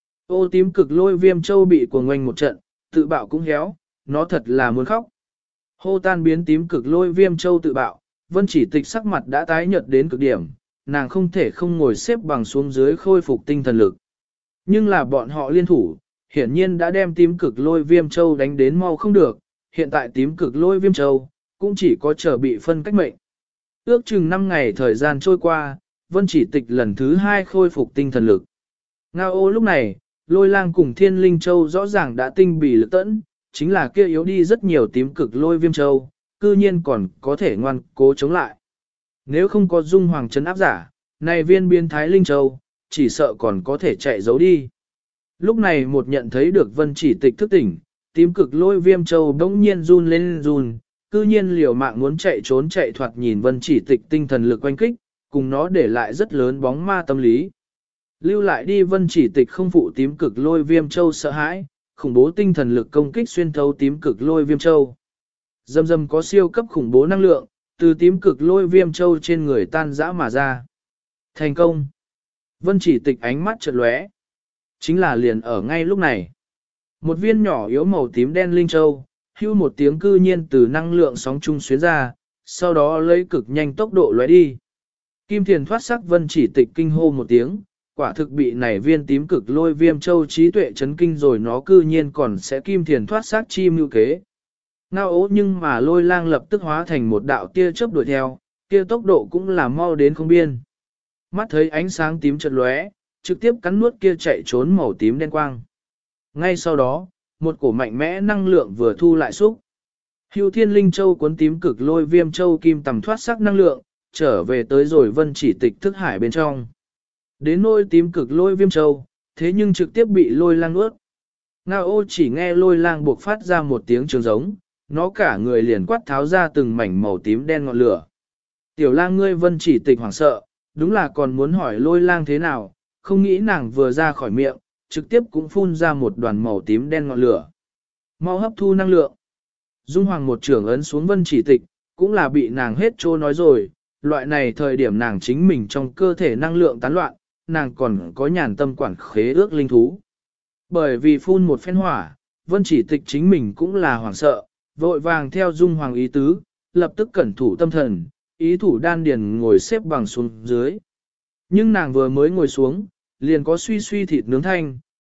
Ô tím cực lôi viêm châu bị cuồng oanh một trận, tự bạo cũng héo, nó thật là muốn khóc. Hô tan biến tím cực lôi viêm châu tự bạo, Vân Chỉ Tịch sắc mặt đã tái nhợt đến cực điểm, nàng không thể không ngồi xếp bằng xuống dưới khôi phục tinh thần lực. Nhưng là bọn họ liên thủ, hiển nhiên đã đem tím cực lôi viêm châu đánh đến mau không được, hiện tại tím cực lôi viêm châu, cũng chỉ có chờ bị phân cách mệnh. Ước chừng 5 ngày thời gian trôi qua, Vân Chỉ Tịch lần thứ 2 khôi phục tinh thần lực. Ngao ô lúc này, lôi lang cùng thiên linh châu rõ ràng đã tinh bì lực tẫn, chính là kia yếu đi rất nhiều tím cực lôi viêm châu, cư nhiên còn có thể ngoan cố chống lại. Nếu không có Dung Hoàng trấn áp giả, này viên biến thái linh châu, chỉ sợ còn có thể chạy giấu đi. Lúc này một nhận thấy được Vân Chỉ Tịch thức tỉnh, tím cực lôi viêm châu bỗng nhiên run lên run, cư nhiên liều mạng muốn chạy trốn chạy thoạt nhìn Vân Chỉ Tịch tinh thần lực oanh kích, cùng nó để lại rất lớn bóng ma tâm lý. Lưu lại đi Vân Chỉ Tịch không phụ tím cực lôi viêm châu sợ hãi, khủng bố tinh thần lực công kích xuyên thấu tím cực lôi viêm châu. Dầm dầm có siêu cấp khủng bố năng lượng, từ tím cực lôi viêm châu trên người tan rã mà ra. Thành công. Vân Chỉ Tịch ánh mắt chợt lóe. Chính là liền ở ngay lúc này. Một viên nhỏ yếu màu tím đen linh châu, hưu một tiếng cư nhiên từ năng lượng sóng trung xuyến ra, sau đó lấy cực nhanh tốc độ lóe đi. Kim Thiền thoát sắc Vân Chỉ Tịch kinh hô một tiếng, quả thực bị nảy viên tím cực lôi viêm châu trí tuệ chấn kinh rồi nó cư nhiên còn sẽ Kim Thiền thoát sắc chi mưu kế. Ngao ố nhưng mà lôi lang lập tức hóa thành một đạo tia chớp đuổi theo, tia tốc độ cũng là mau đến không biên. Mắt thấy ánh sáng tím chợt lóe, trực tiếp cắn nuốt kia chạy trốn màu tím đen quang. Ngay sau đó, một cổ mạnh mẽ năng lượng vừa thu lại xúc. Hưu Thiên Linh Châu cuốn tím cực lôi viêm châu kim tầm thoát sắc năng lượng, trở về tới rồi Vân Chỉ Tịch thức hải bên trong. Đến nôi tím cực lôi viêm châu, thế nhưng trực tiếp bị lôi lang nuốt. Ngao ô chỉ nghe lôi lang buộc phát ra một tiếng trường giống, nó cả người liền quát tháo ra từng mảnh màu tím đen ngọn lửa. Tiểu lang ngươi Vân Chỉ Tịch hoảng sợ, đúng là còn muốn hỏi lôi lang thế nào, không nghĩ nàng vừa ra khỏi miệng, trực tiếp cũng phun ra một đoàn màu tím đen ngọn lửa. Mau hấp thu năng lượng. Dung Hoàng một trưởng ấn xuống Vân Chỉ Tịch, cũng là bị nàng hết trô nói rồi, loại này thời điểm nàng chính mình trong cơ thể năng lượng tán loạn, nàng còn có nhàn tâm quản khế ước linh thú. Bởi vì phun một phen hỏa, Vân Chỉ Tịch chính mình cũng là hoảng sợ, vội vàng theo Dung Hoàng ý tứ, lập tức cẩn thủ tâm thần, ý thủ đan điền ngồi xếp bằng xuống dưới. Nhưng nàng vừa mới ngồi xuống, liền có suy suy thịt nướng thanh,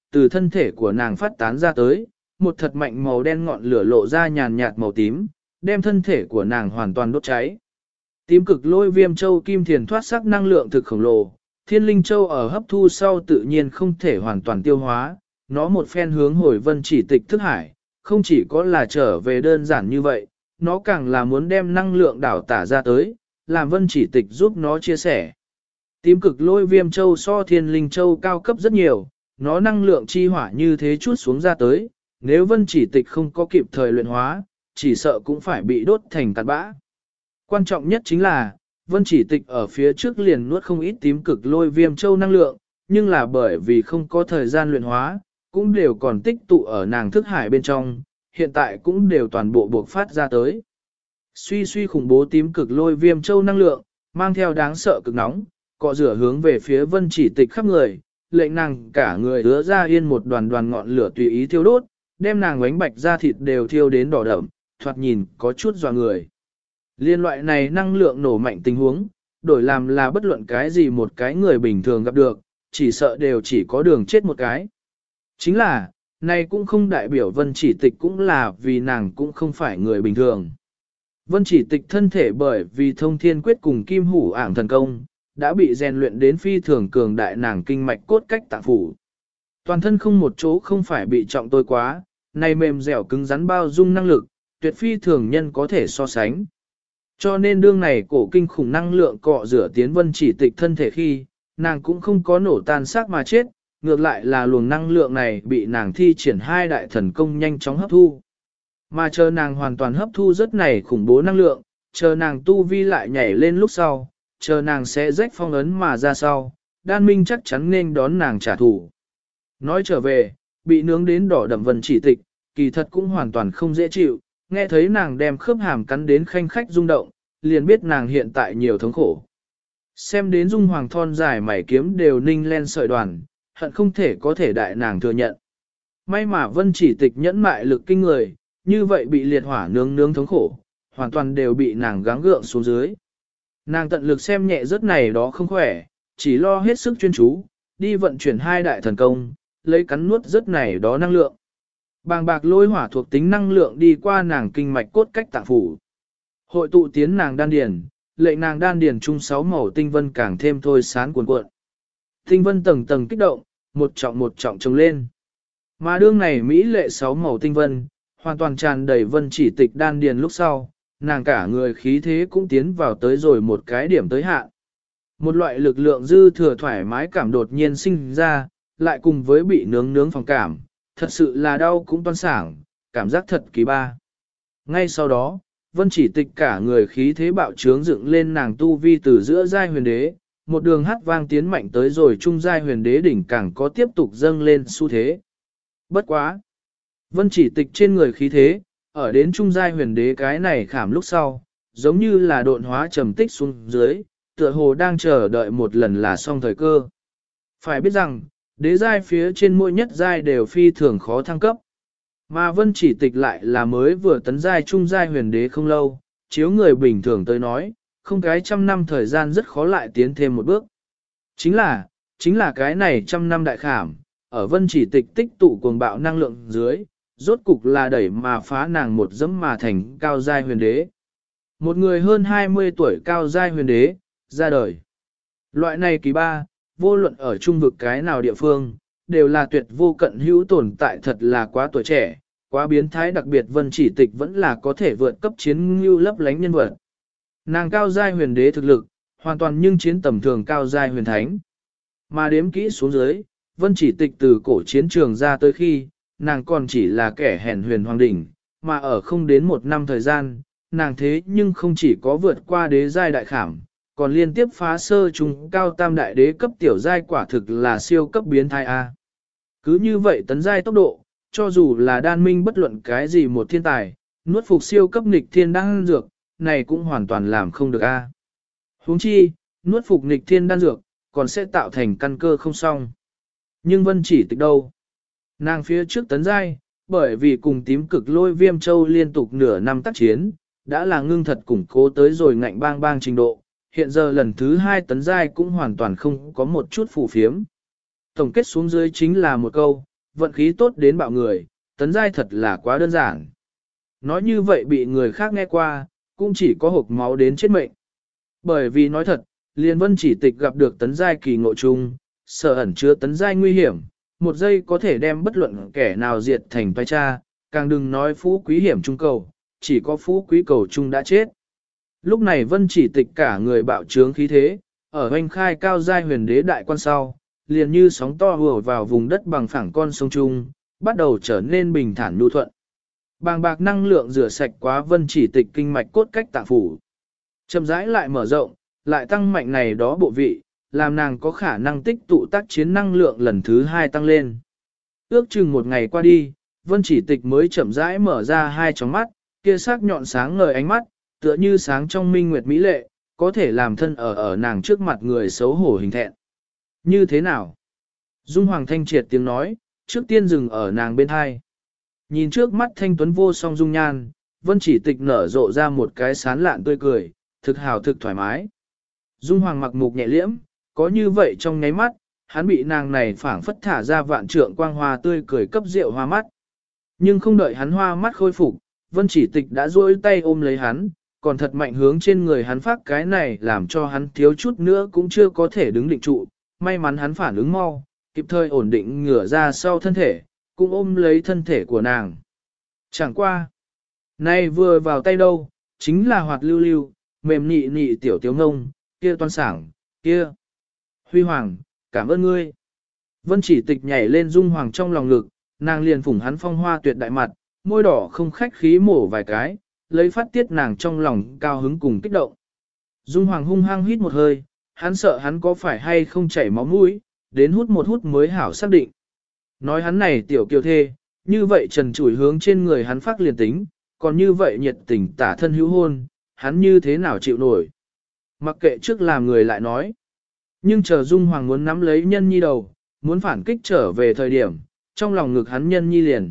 từ thân thể của nàng phát tán ra tới, một thật mạnh màu đen ngọn lửa lộ ra nhàn nhạt màu tím, đem thân thể của nàng hoàn toàn đốt cháy. Tím cực lôi viêm châu kim thiền thoát sắc năng lượng thực khổng lồ, thiên linh châu ở hấp thu sau tự nhiên không thể hoàn toàn tiêu hóa, nó một phen hướng hồi vân chỉ tịch thức hải, không chỉ có là trở về đơn giản như vậy, nó càng là muốn đem năng lượng đảo tả ra tới, làm vân chỉ tịch giúp nó chia sẻ. Tím cực lôi viêm châu so thiên linh châu cao cấp rất nhiều, nó năng lượng chi hỏa như thế chút xuống ra tới, nếu vân chỉ tịch không có kịp thời luyện hóa, chỉ sợ cũng phải bị đốt thành cát bã. Quan trọng nhất chính là, vân chỉ tịch ở phía trước liền nuốt không ít tím cực lôi viêm châu năng lượng, nhưng là bởi vì không có thời gian luyện hóa, cũng đều còn tích tụ ở nàng thức hải bên trong, hiện tại cũng đều toàn bộ buộc phát ra tới. Suy khủng bố tím cực lôi viêm châu năng lượng, mang theo đáng sợ cực nóng, cọ rửa hướng về phía vân chỉ tịch khắp người, lệnh nàng cả người ứa ra yên một đoàn đoàn ngọn lửa tùy ý thiêu đốt, đem nàng bánh bạch da thịt đều thiêu đến đỏ đậm, thoạt nhìn có chút dọa người. Liên loại này năng lượng nổ mạnh tình huống, đổi làm là bất luận cái gì một cái người bình thường gặp được, chỉ sợ đều chỉ có đường chết một cái. Chính là, này cũng không đại biểu vân chỉ tịch cũng là vì nàng cũng không phải người bình thường. Vân chỉ tịch thân thể bởi vì thông thiên quyết cùng kim hủ ảng thần công, đã bị rèn luyện đến phi thường cường đại nàng kinh mạch cốt cách tạng phủ. Toàn thân không một chỗ không phải bị trọng tôi quá, này mềm dẻo cứng rắn bao dung năng lực, tuyệt phi thường nhân có thể so sánh. Cho nên đương này cổ kinh khủng năng lượng cọ rửa tiến vân chỉ tịch thân thể khi, nàng cũng không có nổ tan xác mà chết, ngược lại là luồng năng lượng này bị nàng thi triển hai đại thần công nhanh chóng hấp thu. Mà chờ nàng hoàn toàn hấp thu rất này khủng bố năng lượng, chờ nàng tu vi lại nhảy lên lúc sau, chờ nàng sẽ rách phong ấn mà ra sau, đan minh chắc chắn nên đón nàng trả thù. Nói trở về, bị nướng đến đỏ đậm vân chỉ tịch, kỳ thật cũng hoàn toàn không dễ chịu, nghe thấy nàng đem khớp hàm cắn đến khanh khách rung động, liền biết nàng hiện tại nhiều thống khổ. Xem đến dung hoàng thon dài mảy kiếm đều ninh len sợi đoàn, hận không thể có thể đại nàng thừa nhận. May mà vân chỉ tịch nhẫn mại lực kinh người, như vậy bị liệt hỏa nướng thống khổ, hoàn toàn đều bị nàng gắng gượng xuống dưới. Nàng tận lực xem nhẹ rất này đó không khỏe, chỉ lo hết sức chuyên chú, đi vận chuyển hai đại thần công, lấy cắn nuốt rất này đó năng lượng. Bàng bạc lôi hỏa thuộc tính năng lượng đi qua nàng kinh mạch cốt cách tạng phủ. Hội tụ tiến nàng đan điền, lệnh nàng đan điền chung 6 màu tinh vân càng thêm thôi sán cuồn cuộn. Tinh vân tầng tầng kích động, một trọng trồng lên. Mà đương này Mỹ lệ 6 màu tinh vân, hoàn toàn tràn đầy vân chỉ tịch đan điền lúc sau, nàng cả người khí thế cũng tiến vào tới rồi một cái điểm tới hạn. Một loại lực lượng dư thừa thoải mái cảm đột nhiên sinh ra, lại cùng với bị nướng phòng cảm, thật sự là đau cũng toan sảng, cảm giác thật kỳ ba. Ngay sau đó, vân chỉ tịch cả người khí thế bạo trướng dựng lên nàng tu vi từ giữa giai huyền đế, một đường hát vang tiến mạnh tới rồi trung giai huyền đế đỉnh càng có tiếp tục dâng lên xu thế. Bất quá! Vân chỉ tịch trên người khí thế, ở đến trung giai huyền đế cái này khảm lúc sau, giống như là độn hóa trầm tích xuống dưới, tựa hồ đang chờ đợi một lần là xong thời cơ. Phải biết rằng, đế giai phía trên mỗi nhất giai đều phi thường khó thăng cấp. Mà vân chỉ tịch lại là mới vừa tấn giai trung giai huyền đế không lâu, chiếu người bình thường tới nói, không cái 100 năm thời gian rất khó lại tiến thêm một bước. Chính là cái này 100 năm đại khảm, ở vân chỉ tịch tích tụ cuồng bạo năng lượng dưới, rốt cục là đẩy mà phá nàng một dẫm mà thành cao giai huyền đế. Một người hơn 20 tuổi cao giai huyền đế, ra đời. Loại này kỳ ba, vô luận ở trung vực cái nào địa phương, đều là tuyệt vô cận hữu tồn tại thật là quá tuổi trẻ, quá biến thái đặc biệt vân chỉ tịch vẫn là có thể vượt cấp chiến ngưu lấp lánh nhân vật. Nàng cao giai huyền đế thực lực, hoàn toàn nhưng chiến tầm thường cao giai huyền thánh. Mà đếm kỹ xuống dưới, vân chỉ tịch từ cổ chiến trường ra tới khi, nàng còn chỉ là kẻ hèn huyền hoàng đỉnh, mà ở không đến một năm thời gian, nàng thế nhưng không chỉ có vượt qua đế giai đại khảm, còn liên tiếp phá sơ trung cao tam đại đế cấp tiểu giai quả thực là siêu cấp biến thái A. Cứ như vậy tấn giai tốc độ, cho dù là đan minh bất luận cái gì một thiên tài, nuốt phục siêu cấp nghịch thiên đan dược, này cũng hoàn toàn làm không được A. Huống chi, nuốt phục nghịch thiên đan dược, còn sẽ tạo thành căn cơ không xong. Nhưng vân chỉ tịch đâu? Nàng phía trước tấn giai, bởi vì cùng tím cực lôi viêm châu liên tục nửa năm tác chiến, đã là ngưng thật củng cố tới rồi ngạnh bang bang trình độ, hiện giờ lần thứ 2 tấn giai cũng hoàn toàn không có một chút phù phiếm. Tổng kết xuống dưới chính là một câu, vận khí tốt đến bạo người, tấn giai thật là quá đơn giản. Nói như vậy bị người khác nghe qua, cũng chỉ có hộc máu đến chết mệnh. Bởi vì nói thật, liền Vân Chỉ Tịch gặp được tấn giai kỳ ngộ chung, sở ẩn chứa tấn giai nguy hiểm, một giây có thể đem bất luận kẻ nào diệt thành vai cha, càng đừng nói phú quý hiểm trung cầu, chỉ có phú quý cầu chung đã chết. Lúc này Vân Chỉ Tịch cả người bạo trướng khí thế, ở hoành khai cao giai huyền đế đại quan sau, liền như sóng to hùa vào vùng đất bằng phẳng con sông Trung, bắt đầu trở nên bình thản nhu thuận. Bàng bạc năng lượng rửa sạch quá Vân Chỉ Tịch kinh mạch cốt cách tạng phủ. Chậm rãi lại mở rộng, lại tăng mạnh này đó bộ vị, làm nàng có khả năng tích tụ tác chiến năng lượng lần thứ 2 tăng lên. Ước chừng một ngày qua đi, Vân Chỉ Tịch mới chậm rãi mở ra hai tròng mắt, kia sắc nhọn sáng ngời ánh mắt, tựa như sáng trong minh nguyệt mỹ lệ, có thể làm thân ở nàng trước mặt người xấu hổ hình thẹn. Như thế nào? Dung Hoàng thanh triệt tiếng nói, trước tiên dừng ở nàng bên hai. Nhìn trước mắt thanh tuấn vô song dung nhan, Vân Chỉ Tịch nở rộ ra một cái sán lạn tươi cười, thực hào thực thoải mái. Dung Hoàng mặc mục nhẹ liễm, có như vậy trong nháy mắt, hắn bị nàng này phảng phất thả ra vạn trượng quang hoa tươi cười cấp rượu hoa mắt. Nhưng không đợi hắn hoa mắt khôi phục, Vân Chỉ Tịch đã duỗi tay ôm lấy hắn, còn thật mạnh hướng trên người hắn phát cái này làm cho hắn thiếu chút nữa cũng chưa có thể đứng định trụ. May mắn hắn phản ứng mau, kịp thời ổn định ngửa ra sau thân thể, cũng ôm lấy thân thể của nàng. Chẳng qua. Nay vừa vào tay đâu, chính là hoạt lưu lưu, mềm nị nị tiểu tiếu ngông, kia toan sảng, kia. Huy Hoàng, cảm ơn ngươi. Vân Chỉ Tịch nhảy lên Dung Hoàng trong lòng ngực, nàng liền phủng hắn phong hoa tuyệt đại mặt, môi đỏ không khách khí mổ vài cái, lấy phát tiết nàng trong lòng cao hứng cùng kích động. Dung Hoàng hung hăng hít một hơi, hắn sợ hắn có phải hay không chảy máu mũi, đến hút một hút mới hảo xác định. Nói hắn này tiểu kiều thê, như vậy trần trụi hướng trên người hắn phát liền tính, còn như vậy nhiệt tình tả thân hữu hôn, hắn như thế nào chịu nổi. Mặc kệ trước làm người lại nói. Nhưng chờ Dung Hoàng muốn nắm lấy nhân nhi đầu, muốn phản kích trở về thời điểm, trong lòng ngực hắn nhân nhi liền.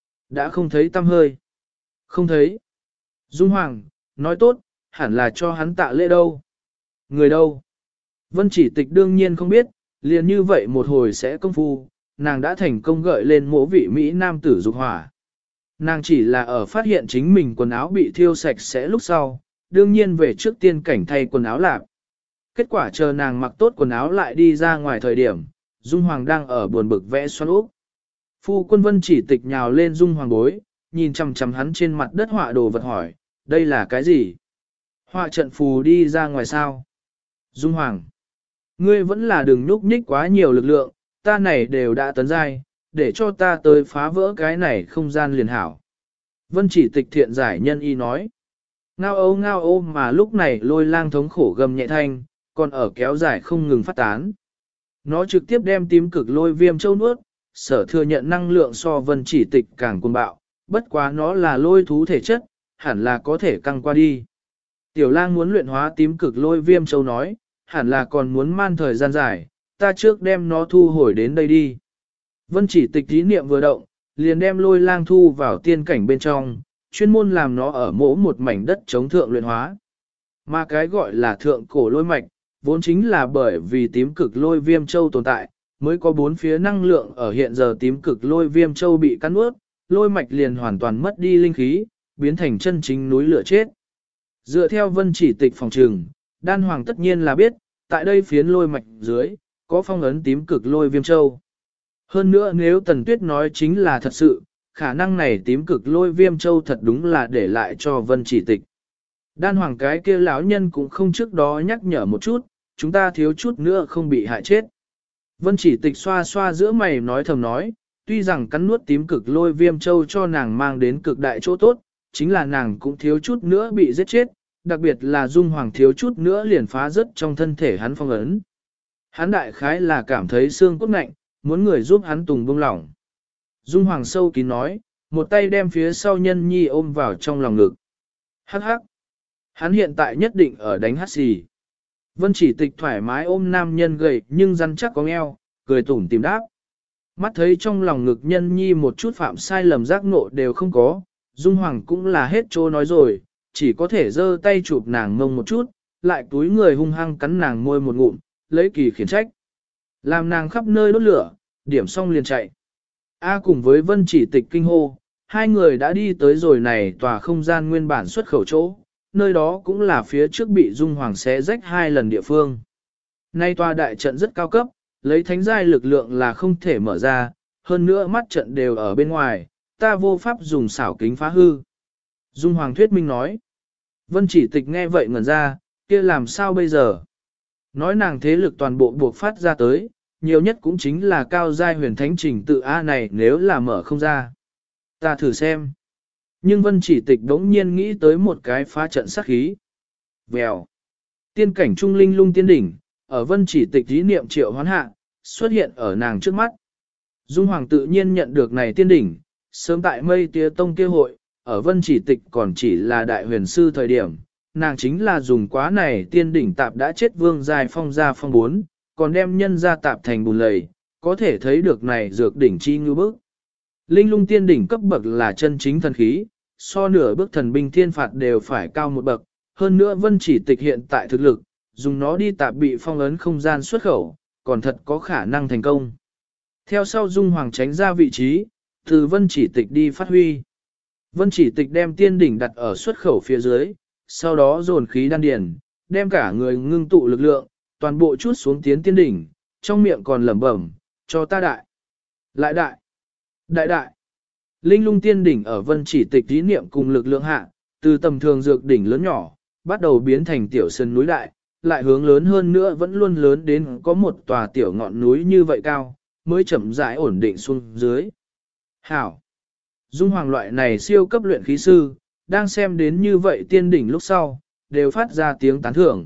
Đã không thấy tâm hơi. Không thấy. Dung Hoàng, nói tốt, hẳn là cho hắn tạ lễ đâu. Người đâu? Vân Chỉ Tịch đương nhiên không biết, liền như vậy một hồi sẽ công phu, nàng đã thành công gợi lên mỗ vị Mỹ nam tử dục hỏa. Nàng chỉ là ở phát hiện chính mình quần áo bị thiêu sạch sẽ lúc sau, đương nhiên về trước tiên cảnh thay quần áo lạp. Kết quả chờ nàng mặc tốt quần áo lại đi ra ngoài thời điểm, Dung Hoàng đang ở buồn bực vẽ xoắn úp. Phu quân Vân Chỉ Tịch nhào lên Dung Hoàng bối, nhìn chằm chằm hắn trên mặt đất họa đồ vật hỏi, đây là cái gì? Họa trận phù đi ra ngoài sao? Dung Hoàng, ngươi vẫn là đừng nhúc nhích quá nhiều lực lượng, ta này đều đã tấn giai, để cho ta tới phá vỡ cái này không gian liền hảo. Vân Chỉ Tịch thiện giải nhân y nói. Ngao âu mà lúc này Lôi Lang thống khổ gầm nhẹ thanh, còn ở kéo dài không ngừng phát tán. Nó trực tiếp đem tím cực lôi viêm châu nuốt, sở thừa nhận năng lượng so Vân Chỉ Tịch càng cuồng bạo, bất quá nó là lôi thú thể chất, hẳn là có thể căng qua đi. Tiểu Lang muốn luyện hóa tím cực lôi viêm châu nói, hẳn là còn muốn man thời gian dài, ta trước đem nó thu hồi đến đây đi. Vân Chỉ Tịch ý niệm vừa động, liền đem Lôi Lang thu vào tiên cảnh bên trong, chuyên môn làm nó ở mỗi một mảnh đất chống thượng luyện hóa. Mà cái gọi là thượng cổ lôi mạch, vốn chính là bởi vì tím cực lôi viêm châu tồn tại, mới có bốn phía năng lượng ở hiện giờ tím cực lôi viêm châu bị cắn nuốt, lôi mạch liền hoàn toàn mất đi linh khí, biến thành chân chính núi lửa chết. Dựa theo Vân Chỉ Tịch phòng trừng, Đan Hoàng tất nhiên là biết, tại đây phiến lôi mạch dưới, có phong ấn tím cực lôi viêm châu. Hơn nữa nếu Tần Tuyết nói chính là thật sự, khả năng này tím cực lôi viêm châu thật đúng là để lại cho Vân Chỉ Tịch. Đan Hoàng cái kia lão nhân cũng không trước đó nhắc nhở một chút, chúng ta thiếu chút nữa không bị hại chết. Vân Chỉ Tịch xoa xoa giữa mày nói thầm nói, tuy rằng cắn nuốt tím cực lôi viêm châu cho nàng mang đến cực đại chỗ tốt, chính là nàng cũng thiếu chút nữa bị giết chết, đặc biệt là Dung Hoàng thiếu chút nữa liền phá rớt trong thân thể hắn phong ấn. Hắn đại khái là cảm thấy xương cốt ngạnh, muốn người giúp hắn tùng bông lỏng. Dung Hoàng sâu kín nói, một tay đem phía sau nhân nhi ôm vào trong lòng ngực. Hắc hắc. Hắn hiện tại nhất định ở đánh hát xì. Vân Chỉ Tịch thoải mái ôm nam nhân gầy nhưng rắn chắc có eo, cười tủm tìm đáp. Mắt thấy trong lòng ngực nhân nhi một chút phạm sai lầm giác ngộ đều không có, Dung Hoàng cũng là hết trô nói rồi, chỉ có thể giơ tay chụp nàng mông một chút, lại túi người hung hăng cắn nàng môi một ngụm, lấy kỳ khiển trách. Làm nàng khắp nơi đốt lửa, điểm xong liền chạy. A cùng với Vân Chỉ Tịch kinh hô, hai người đã đi tới rồi này tòa không gian nguyên bản xuất khẩu chỗ, nơi đó cũng là phía trước bị Dung Hoàng xé rách 2 lần địa phương. Nay tòa đại trận rất cao cấp, lấy thánh giai lực lượng là không thể mở ra, hơn nữa mắt trận đều ở bên ngoài, ta vô pháp dùng xảo kính phá hư. Dung Hoàng thuyết minh nói. Vân Chỉ Tịch nghe vậy ngẩn ra, kia làm sao bây giờ? Nói nàng thế lực toàn bộ buộc phát ra tới, nhiều nhất cũng chính là cao giai huyền thánh trình tự A này nếu là mở không ra. Ta thử xem. Nhưng Vân Chỉ Tịch đống nhiên nghĩ tới một cái phá trận sát khí. Vèo. Tiên cảnh trung linh lung tiên đỉnh, ở Vân Chỉ Tịch ý niệm triệu hoán hạ, xuất hiện ở nàng trước mắt. Dung Hoàng tự nhiên nhận được này tiên đỉnh, sớm tại mây tía tông kia hội, ở Vân Chỉ Tịch còn chỉ là đại huyền sư thời điểm, nàng chính là dùng quá này tiên đỉnh tạp đã chết vương dài phong ra phong 4, còn đem nhân ra tạp thành bùn lầy, có thể thấy được này dược đỉnh chi ngư bức. Linh lung tiên đỉnh cấp bậc là chân chính thần khí, so nửa bước thần binh thiên phạt đều phải cao một bậc, hơn nữa Vân Chỉ Tịch hiện tại thực lực, dùng nó đi tạp bị phong ấn không gian xuất khẩu, còn thật có khả năng thành công. Theo sau Dung Hoàng tránh ra vị trí, từ Vân Chỉ Tịch đi phát huy. Vân Chỉ Tịch đem tiên đỉnh đặt ở xuất khẩu phía dưới, sau đó dồn khí đan điền, đem cả người ngưng tụ lực lượng, toàn bộ chút xuống tiến tiên đỉnh, trong miệng còn lẩm bẩm, cho ta đại. Lại đại. Đại đại. Linh lung tiên đỉnh ở Vân Chỉ Tịch ý niệm cùng lực lượng hạ, từ tầm thường dược đỉnh lớn nhỏ, bắt đầu biến thành tiểu sơn núi đại, lại hướng lớn hơn nữa vẫn luôn lớn đến có một tòa tiểu ngọn núi như vậy cao, mới chậm rãi ổn định xuống dưới. Hảo! Dung Hoàng loại này siêu cấp luyện khí sư, đang xem đến như vậy tiên đỉnh lúc sau, đều phát ra tiếng tán thưởng.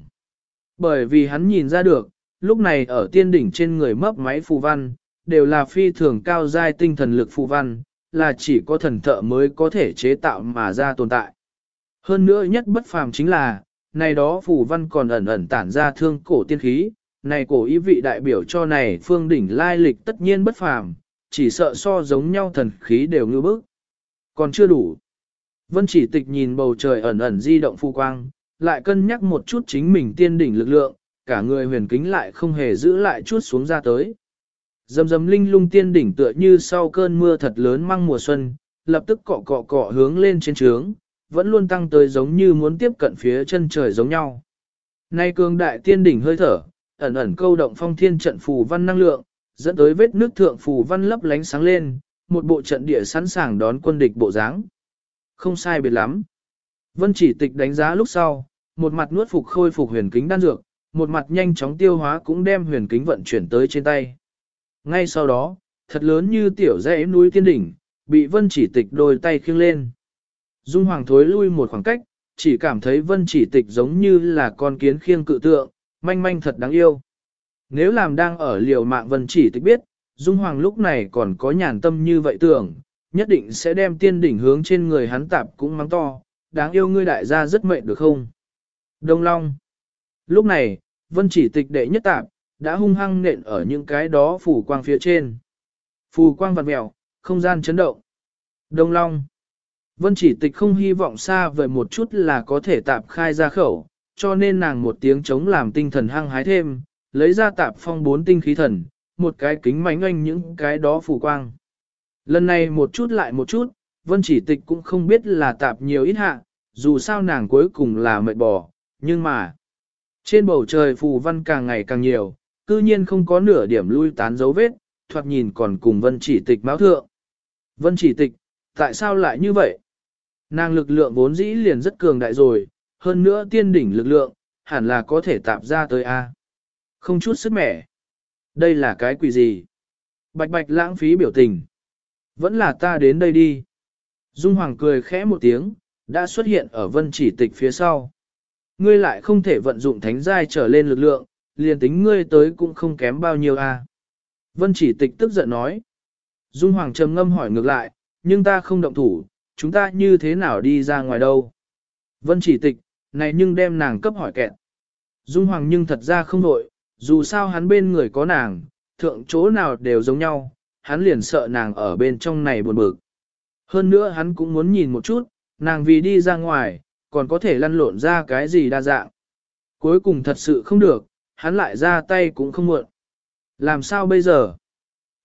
Bởi vì hắn nhìn ra được, lúc này ở tiên đỉnh trên người mấp máy phù văn, đều là phi thường cao giai tinh thần lực phù văn, là chỉ có thần thợ mới có thể chế tạo mà ra tồn tại. Hơn nữa nhất bất phàm chính là, này đó phù văn còn ẩn ẩn tản ra thương cổ tiên khí, này cổ ý vị đại biểu cho này phương đỉnh lai lịch tất nhiên bất phàm, chỉ sợ so giống nhau thần khí đều ngư bức. Còn chưa đủ. Vân Chỉ Tịch nhìn bầu trời ẩn ẩn di động phù quang, lại cân nhắc một chút chính mình tiên đỉnh lực lượng, cả người huyền kính lại không hề giữ lại chút xuống ra tới. Dầm dầm linh lung tiên đỉnh tựa như sau cơn mưa thật lớn măng mùa xuân, lập tức cọ cọ cọ hướng lên trên trướng, vẫn luôn tăng tới giống như muốn tiếp cận phía chân trời giống nhau. Nay cường đại tiên đỉnh hơi thở, ẩn ẩn câu động phong thiên trận phù văn năng lượng, dẫn tới vết nước thượng phù văn lấp lánh sáng lên, một bộ trận địa sẵn sàng đón quân địch bộ dáng. Không sai biệt lắm. Vân Chỉ Tịch đánh giá lúc sau, một mặt nuốt phục khôi phục huyền kính đan dược, một mặt nhanh chóng tiêu hóa cũng đem huyền kính vận chuyển tới trên tay. Ngay sau đó, thật lớn như tiểu dãy núi tiên đỉnh, bị Vân Chỉ Tịch đôi tay khiêng lên. Dung Hoàng thối lui một khoảng cách, chỉ cảm thấy Vân Chỉ Tịch giống như là con kiến khiêng cự tượng, manh manh thật đáng yêu. Nếu làm đang ở liều mạng Vân Chỉ Tịch biết, Dung Hoàng lúc này còn có nhàn tâm như vậy tưởng, nhất định sẽ đem tiên đỉnh hướng trên người hắn tạp cũng mắng to, đáng yêu ngươi đại gia rất mệnh được không? Đông Long. Lúc này, Vân Chỉ Tịch đệ nhất tạp, đã hung hăng nện ở những cái đó phù quang phía trên. Phù quang vặn mèo, không gian chấn động. Đông Long. Vân Chỉ Tịch không hy vọng xa vời một chút là có thể tạp khai ra khẩu, cho nên nàng một tiếng chống làm tinh thần hăng hái thêm, lấy ra tạp phong 4 tinh khí thần, một cái kính mánh oanh những cái đó phù quang. Lần này một chút lại một chút, Vân Chỉ Tịch cũng không biết là tạp nhiều ít hạ, dù sao nàng cuối cùng là mệt bò, nhưng mà trên bầu trời phù văn càng ngày càng nhiều, cư nhiên không có nửa điểm lui tán dấu vết, thoạt nhìn còn cùng Vân Chỉ Tịch báo thượng. Vân Chỉ Tịch, tại sao lại như vậy? Nàng lực lượng vốn dĩ liền rất cường đại rồi, hơn nữa tiên đỉnh lực lượng, hẳn là có thể tạp ra tới A. Không chút sức mẻ. Đây là cái quỷ gì? Bạch bạch lãng phí biểu tình. Vẫn là ta đến đây đi. Dung Hoàng cười khẽ một tiếng, đã xuất hiện ở Vân Chỉ Tịch phía sau. Ngươi lại không thể vận dụng thánh giai trở lên lực lượng, liền tính ngươi tới cũng không kém bao nhiêu a. Vân Chỉ Tịch tức giận nói. Dung Hoàng trầm ngâm hỏi ngược lại, nhưng ta không động thủ, chúng ta như thế nào đi ra ngoài đâu? Vân Chỉ Tịch, này nhưng đem nàng cấp hỏi kẹt. Dung Hoàng nhưng thật ra không nội, dù sao hắn bên người có nàng, thượng chỗ nào đều giống nhau, hắn liền sợ nàng ở bên trong này buồn bực. Hơn nữa hắn cũng muốn nhìn một chút, nàng vì đi ra ngoài, còn có thể lăn lộn ra cái gì đa dạng. Cuối cùng thật sự không được, hắn lại ra tay cũng không muộn. Làm sao bây giờ?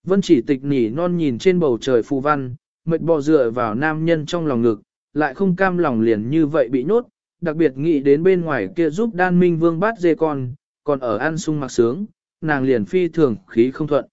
Vân chỉ tịch nỉ non nhìn trên bầu trời phù văn, mệt bò dựa vào nam nhân trong lòng ngực, lại không cam lòng liền như vậy bị nhốt, đặc biệt nghĩ đến bên ngoài kia giúp đan minh vương bát dê con, còn ở ăn sung mặc sướng, nàng liền phi thường khí không thuận.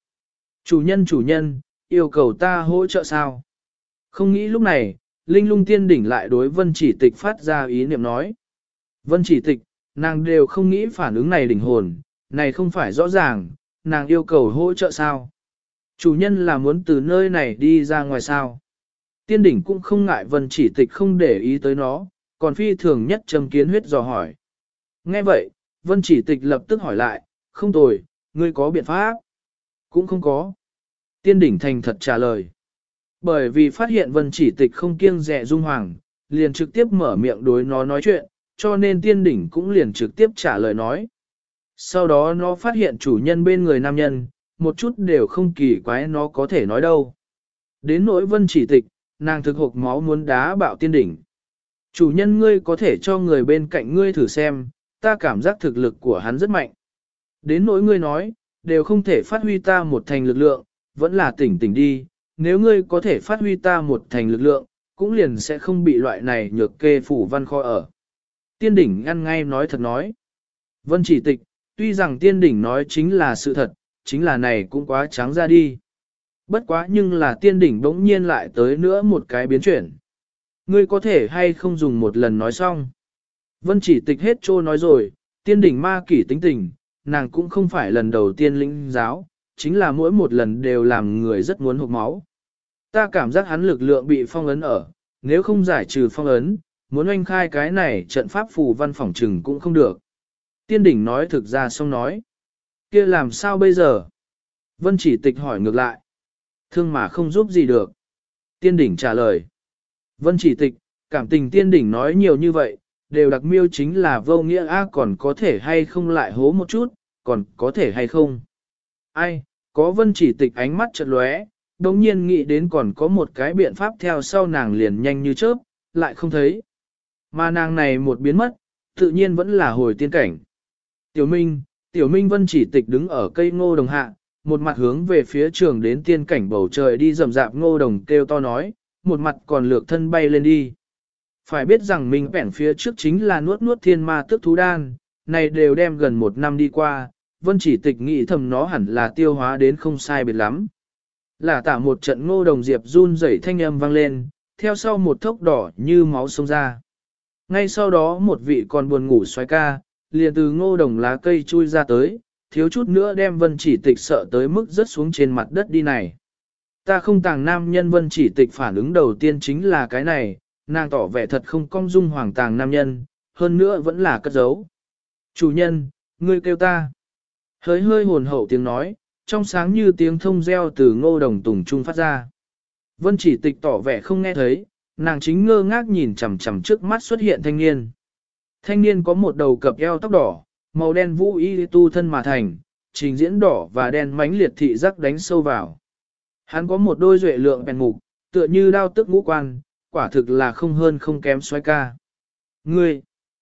Chủ nhân, yêu cầu ta hỗ trợ sao? Không nghĩ lúc này, Linh Lung Tiên Đỉnh lại đối Vân Chỉ Tịch phát ra ý niệm nói. Vân Chỉ Tịch, nàng đều không nghĩ phản ứng này đỉnh hồn, này không phải rõ ràng, nàng yêu cầu hỗ trợ sao? Chủ nhân là muốn từ nơi này đi ra ngoài sao? Tiên Đỉnh cũng không ngại Vân Chỉ Tịch không để ý tới nó, còn phi thường nhất châm kiến huyết dò hỏi. Nghe vậy, Vân Chỉ Tịch lập tức hỏi lại, không tồi, ngươi có biện pháp? Cũng không có. Tiên Đỉnh thành thật trả lời. Bởi vì phát hiện Vân Chỉ Tịch không kiêng dè Dung Hoàng, liền trực tiếp mở miệng đối nó nói chuyện, cho nên Tiên Đỉnh cũng liền trực tiếp trả lời nói. Sau đó nó phát hiện chủ nhân bên người nam nhân, một chút đều không kỳ quái nó có thể nói đâu. Đến nỗi Vân Chỉ Tịch, nàng thực hộc máu muốn đá bạo Tiên Đỉnh. Chủ nhân ngươi có thể cho người bên cạnh ngươi thử xem, ta cảm giác thực lực của hắn rất mạnh. Đến nỗi ngươi nói, đều không thể phát huy ta một thành lực lượng, vẫn là tỉnh tỉnh đi, nếu ngươi có thể phát huy ta một thành lực lượng, cũng liền sẽ không bị loại này nhược kê phủ văn kho ở. Tiên Đỉnh ăn ngay nói thật nói. Vân Chỉ Tịch, tuy rằng Tiên Đỉnh nói chính là sự thật, chính là này cũng quá trắng ra đi. Bất quá nhưng là Tiên Đỉnh bỗng nhiên lại tới nữa một cái biến chuyển. Ngươi có thể hay không dùng một lần nói xong. Vân Chỉ Tịch hết trô nói rồi, Tiên Đỉnh ma kỷ tính tình, nàng cũng không phải lần đầu tiên lĩnh giáo, chính là mỗi một lần đều làm người rất muốn hụt máu. Ta cảm giác hắn lực lượng bị phong ấn ở, nếu không giải trừ phong ấn, muốn oanh khai cái này trận pháp phù văn phỏng trừng cũng không được. Tiên Đỉnh nói thực ra xong nói. Kia làm sao bây giờ? Vân Chỉ Tịch hỏi ngược lại. Thương mà không giúp gì được. Tiên Đỉnh trả lời. Vân Chỉ Tịch, cảm tình Tiên Đỉnh nói nhiều như vậy, đều đặc miêu chính là vô nghĩa a, còn có thể hay không lại hố một chút, còn có thể hay không. Ai, có Vân Chỉ Tịch ánh mắt chợt lóe, đồng nhiên nghĩ đến còn có một cái biện pháp theo sau nàng liền nhanh như chớp, lại không thấy. Mà nàng này một biến mất, tự nhiên vẫn là hồi tiên cảnh. Tiểu Minh Vân Chỉ Tịch đứng ở cây ngô đồng hạ, một mặt hướng về phía trường đến tiên cảnh bầu trời đi rầm rạp ngô đồng kêu to nói, một mặt còn lược thân bay lên đi. Phải biết rằng mình bẻn phía trước chính là nuốt thiên ma tức thú đan, này đều đem gần một năm đi qua, Vân Chỉ Tịch nghĩ thầm nó hẳn là tiêu hóa đến không sai biệt lắm. Là tả một trận ngô đồng diệp run rẩy thanh âm vang lên, theo sau một thốc đỏ như máu xông ra. Ngay sau đó một vị còn buồn ngủ xoái ca, liền từ ngô đồng lá cây chui ra tới, thiếu chút nữa đem Vân Chỉ Tịch sợ tới mức rớt xuống trên mặt đất đi này. Ta không tàng nam nhân. Vân Chỉ Tịch phản ứng đầu tiên chính là cái này, nàng tỏ vẻ thật không cong dung hoàng tàng nam nhân, hơn nữa vẫn là cất giấu. Chủ nhân, ngươi kêu ta. Hơi hơi hồn hậu tiếng nói, trong sáng như tiếng thông reo từ ngô đồng tùng trung phát ra. Vân Chỉ Tịch tỏ vẻ không nghe thấy, nàng chính ngơ ngác nhìn chằm chằm trước mắt xuất hiện thanh niên. Thanh niên có một đầu cặp eo tóc đỏ, màu đen vũ y tu thân mà thành, trình diễn đỏ và đen mánh liệt thị giác đánh sâu vào. Hắn có một đôi duệ lượng bèn mục, tựa như đao tức ngũ quan, quả thực là không hơn không kém xoay ca. Ngươi!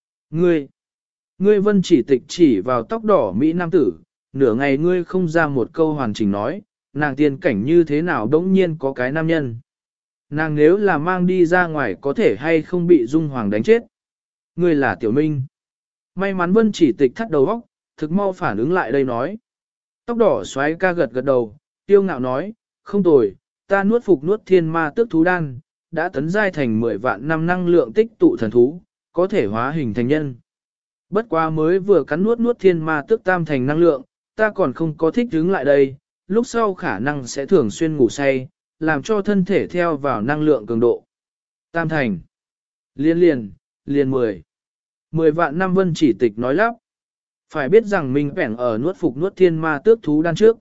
Ngươi Vân Chỉ Tịch chỉ vào tóc đỏ Mỹ Nam tử, nửa ngày ngươi không ra một câu hoàn chỉnh nói, nàng tiên cảnh như thế nào đống nhiên có cái nam nhân. Nàng nếu là mang đi ra ngoài có thể hay không bị Dung Hoàng đánh chết. Ngươi là Tiểu Minh. May mắn Vân Chỉ Tịch thắt đầu óc, thực mau phản ứng lại đây nói. Tóc đỏ xoáy ca gật gật đầu, tiêu ngạo nói, không tồi, ta nuốt thiên ma tước thú đan, đã tấn giai thành 10 vạn năm năng lượng tích tụ thần thú, có thể hóa hình thành nhân. Bất quá mới vừa cắn nuốt thiên ma tước tam thành năng lượng, ta còn không có thích ứng lại đây, lúc sau khả năng sẽ thường xuyên ngủ say, làm cho thân thể theo vào năng lượng cường độ. Tam thành. Liền 10 vạn năm. Vân Chỉ Tịch nói lắp. Phải biết rằng mình bẻn ở nuốt thiên ma tước thú đan trước,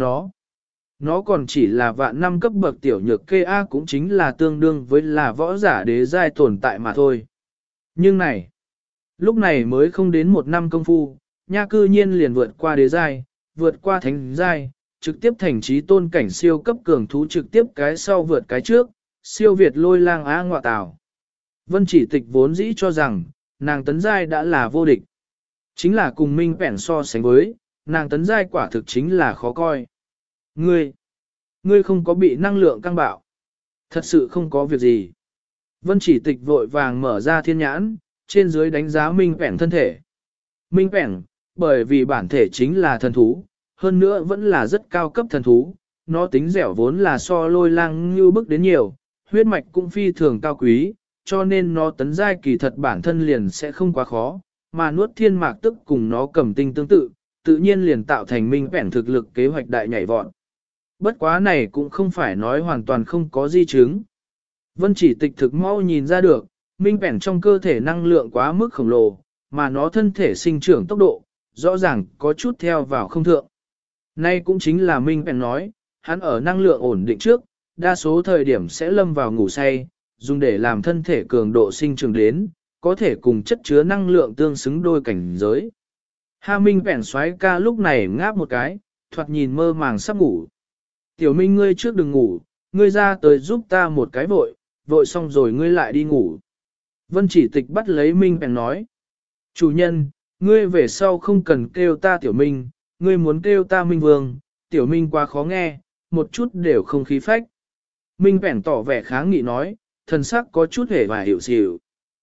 nó còn chỉ là vạn năm cấp bậc tiểu nhược kê A, cũng chính là tương đương với là võ giả đế giai tồn tại mà thôi. Nhưng này, lúc này mới không đến một năm công phu, nha cư nhiên liền vượt qua đế giai, vượt qua thánh giai, trực tiếp thành trí tôn cảnh siêu cấp cường thú, trực tiếp cái sau vượt cái trước, siêu việt Lôi Lang Á Ngọa Tào. Vân Chỉ Tịch vốn dĩ cho rằng, nàng tấn giai đã là vô địch. Chính là cùng Minh Bẻn so sánh với, nàng tấn giai quả thực chính là khó coi. Ngươi, Ngươi không có bị năng lượng căng bạo. Thật sự không có việc gì. Vân Chỉ Tịch vội vàng mở ra thiên nhãn, trên dưới đánh giá Minh Pẻng thân thể. Minh Pẻng, bởi vì bản thể chính là thần thú, hơn nữa vẫn là rất cao cấp thần thú, nó tính dẻo vốn là so lôi lang như bức đến nhiều, huyết mạch cũng phi thường cao quý, cho nên nó tấn giai kỳ thật bản thân liền sẽ không quá khó, mà nuốt thiên mạc tức cùng nó cầm tinh tương tự, tự nhiên liền tạo thành Minh Pẻng thực lực kế hoạch đại nhảy vọt. Bất quá này cũng không phải nói hoàn toàn không có di chứng. Vân Chỉ Tịch thực mau nhìn ra được, Minh Pẻng trong cơ thể năng lượng quá mức khổng lồ, mà nó thân thể sinh trưởng tốc độ, rõ ràng có chút theo vào không thượng. Nay cũng chính là Minh Pẻng nói, hắn ở năng lượng ổn định trước, đa số thời điểm sẽ lâm vào ngủ say, dùng để làm thân thể cường độ sinh trưởng đến, có thể cùng chất chứa năng lượng tương xứng đôi cảnh giới. Ha Minh Pẻng xoáy ca lúc này ngáp một cái, thoạt nhìn mơ màng sắp ngủ. Tiểu Minh ngươi trước đừng ngủ, ngươi ra tới giúp ta một cái vội, vội xong rồi ngươi lại đi ngủ. Vân Chỉ Tịch bắt lấy Minh Pẻng nói. Chủ nhân, ngươi về sau không cần kêu ta Tiểu Minh, ngươi muốn kêu ta Minh Vương, Tiểu Minh quá khó nghe, một chút đều không khí phách. Minh Pẻng tỏ vẻ kháng nghị nói, thần sắc có chút hề và hiểu xỉu.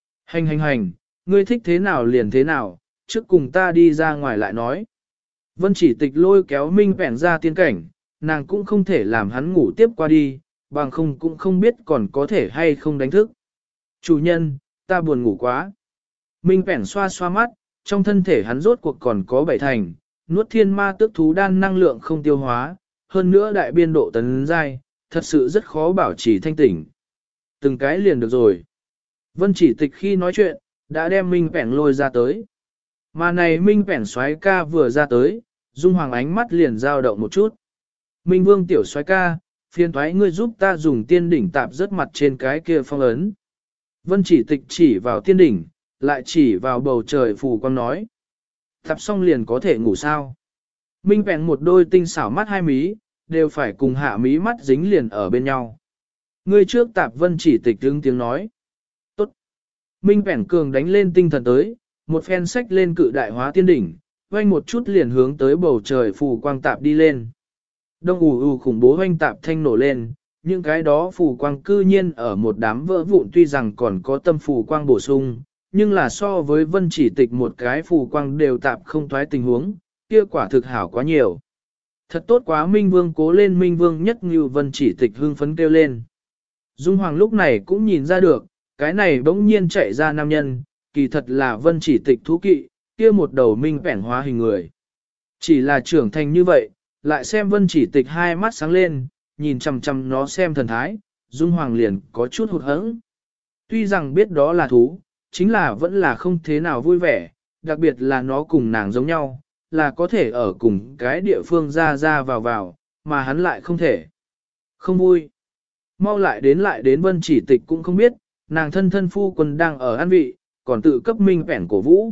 Hành, ngươi thích thế nào liền thế nào, trước cùng ta đi ra ngoài lại nói. Vân Chỉ Tịch lôi kéo Minh Pẻng ra tiên cảnh, nàng cũng không thể làm hắn ngủ tiếp qua đi, bằng không cũng không biết còn có thể hay không đánh thức. Chủ nhân, ta buồn ngủ quá. Minh Pẻng xoa xoa mắt, trong thân thể hắn rốt cuộc còn có 7 thành, nuốt thiên ma tước thú đan năng lượng không tiêu hóa, hơn nữa đại biên độ tấn giai, thật sự rất khó bảo trì thanh tỉnh. Từng cái liền được rồi. Vân Chỉ Tịch khi nói chuyện, đã đem Minh Pẻng lôi ra tới. Mà này Minh Pẻng xoáy ca vừa ra tới, Dung Hoàng ánh mắt liền dao động một chút. Minh Vương tiểu xoáy ca, phiền thoái ngươi giúp ta dùng tiên đỉnh tạp rất mặt trên cái kia phong ấn. Vân Chỉ Tịch chỉ vào tiên đỉnh, lại chỉ vào bầu trời phù quang nói. Tạp xong liền có thể ngủ sao. Minh Pẻng một đôi tinh xảo mắt hai mí, đều phải cùng hạ mí mắt dính liền ở bên nhau. Ngươi trước tạp Vân Chỉ Tịch đứng tiếng nói. Tốt. Minh Pẻng cường đánh lên tinh thần tới, một phen sách lên cự đại hóa tiên đỉnh, quanh một chút liền hướng tới bầu trời phù quang tạp đi lên. Đông ù khủng bố hoanh tạp thanh nổ lên, những cái đó phù quang cư nhiên ở một đám vỡ vụn tuy rằng còn có tâm phù quang bổ sung, nhưng là so với Vân Chỉ Tịch một cái phù quang đều tạp không thoái tình huống, kia quả thực hảo quá nhiều. Thật tốt quá Minh Vương cố lên Minh Vương nhất như Vân Chỉ Tịch hưng phấn kêu lên. Dung Hoàng lúc này cũng nhìn ra được, cái này bỗng nhiên chạy ra nam nhân, kỳ thật là Vân Chỉ Tịch thú kỵ, kia một đầu Minh Pẻng hóa hình người. Chỉ là trưởng thành như vậy, lại xem Vân Chỉ Tịch hai mắt sáng lên, nhìn chằm chằm nó xem thần thái, Dung Hoàng liền có chút hụt hẫng. Tuy rằng biết đó là thú, chính là vẫn là không thế nào vui vẻ, đặc biệt là nó cùng nàng giống nhau, là có thể ở cùng cái địa phương ra vào, mà hắn lại không thể. Không vui. Mau lại đến Vân Chỉ Tịch cũng không biết, nàng thân phu quân đang ở an vị, còn tự cấp Minh Pẻng cổ vũ.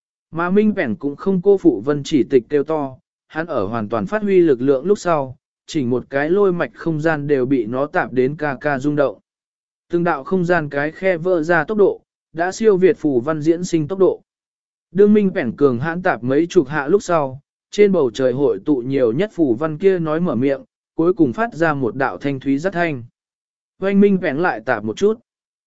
Mà Minh Pẻng cũng không cô phụ Vân Chỉ Tịch kêu to, hắn ở hoàn toàn phát huy lực lượng lúc sau, chỉ một cái lôi mạch không gian đều bị nó tạp đến ca rung động. Từng đạo không gian cái khe vỡ ra tốc độ, đã siêu việt phù văn diễn sinh tốc độ. Đương Minh Pẻng cường hãn tạp mấy chục hạ lúc sau, trên bầu trời hội tụ nhiều nhất phù văn kia nói mở miệng, cuối cùng phát ra một đạo thanh thúy rất thanh. Oanh Minh Pẻng lại tạp một chút.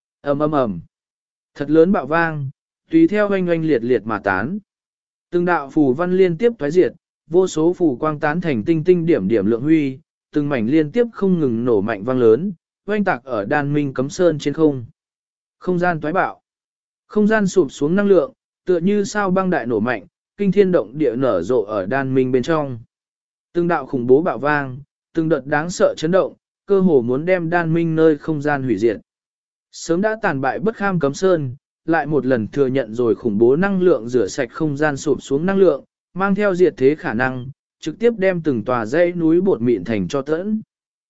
Ầm. Thật lớn bạo vang, tùy theo oanh liệt liệt mà tán. Từng đạo phù văn liên tiếp thoái diệt, vô số phù quang tán thành tinh tinh điểm điểm lượng huy, từng mảnh liên tiếp không ngừng nổ mạnh vang lớn, oanh tạc ở đan minh cấm sơn trên không. Không gian toái bạo. Không gian sụp xuống năng lượng, tựa như sao băng đại nổ mạnh, kinh thiên động địa nở rộ ở đan minh bên trong. Từng đạo khủng bố bạo vang, từng đợt đáng sợ chấn động, cơ hồ muốn đem đan minh nơi không gian hủy diệt. Sớm đã tàn bại bất kham cấm sơn, lại một lần thừa nhận rồi khủng bố năng lượng rửa sạch không gian sụp xuống năng lượng, mang theo diệt thế khả năng, trực tiếp đem từng tòa dãy núi bột mịn thành cho tẫn.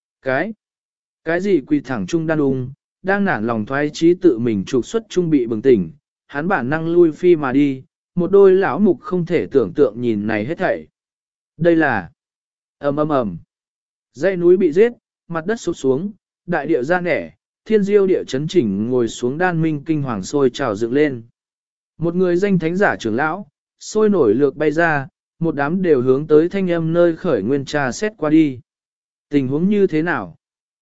Cái gì quỳ thẳng trung đan ung, đang nản lòng thoái trí tự mình trục xuất trung bị bừng tỉnh, hắn bản năng lui phi mà đi, một đôi lão mục không thể tưởng tượng nhìn này hết thảy. Đây là ầm. Dãy núi bị giết, mặt đất sụp xuống, đại địa ra nẻ, thiên diêu địa chấn chỉnh ngồi xuống đan minh kinh hoàng sôi trào dựng lên. Một người danh thánh giả trưởng lão, sôi nổi lược bay ra, một đám đều hướng tới thanh âm nơi khởi nguyên trà xét qua đi. Tình huống như thế nào?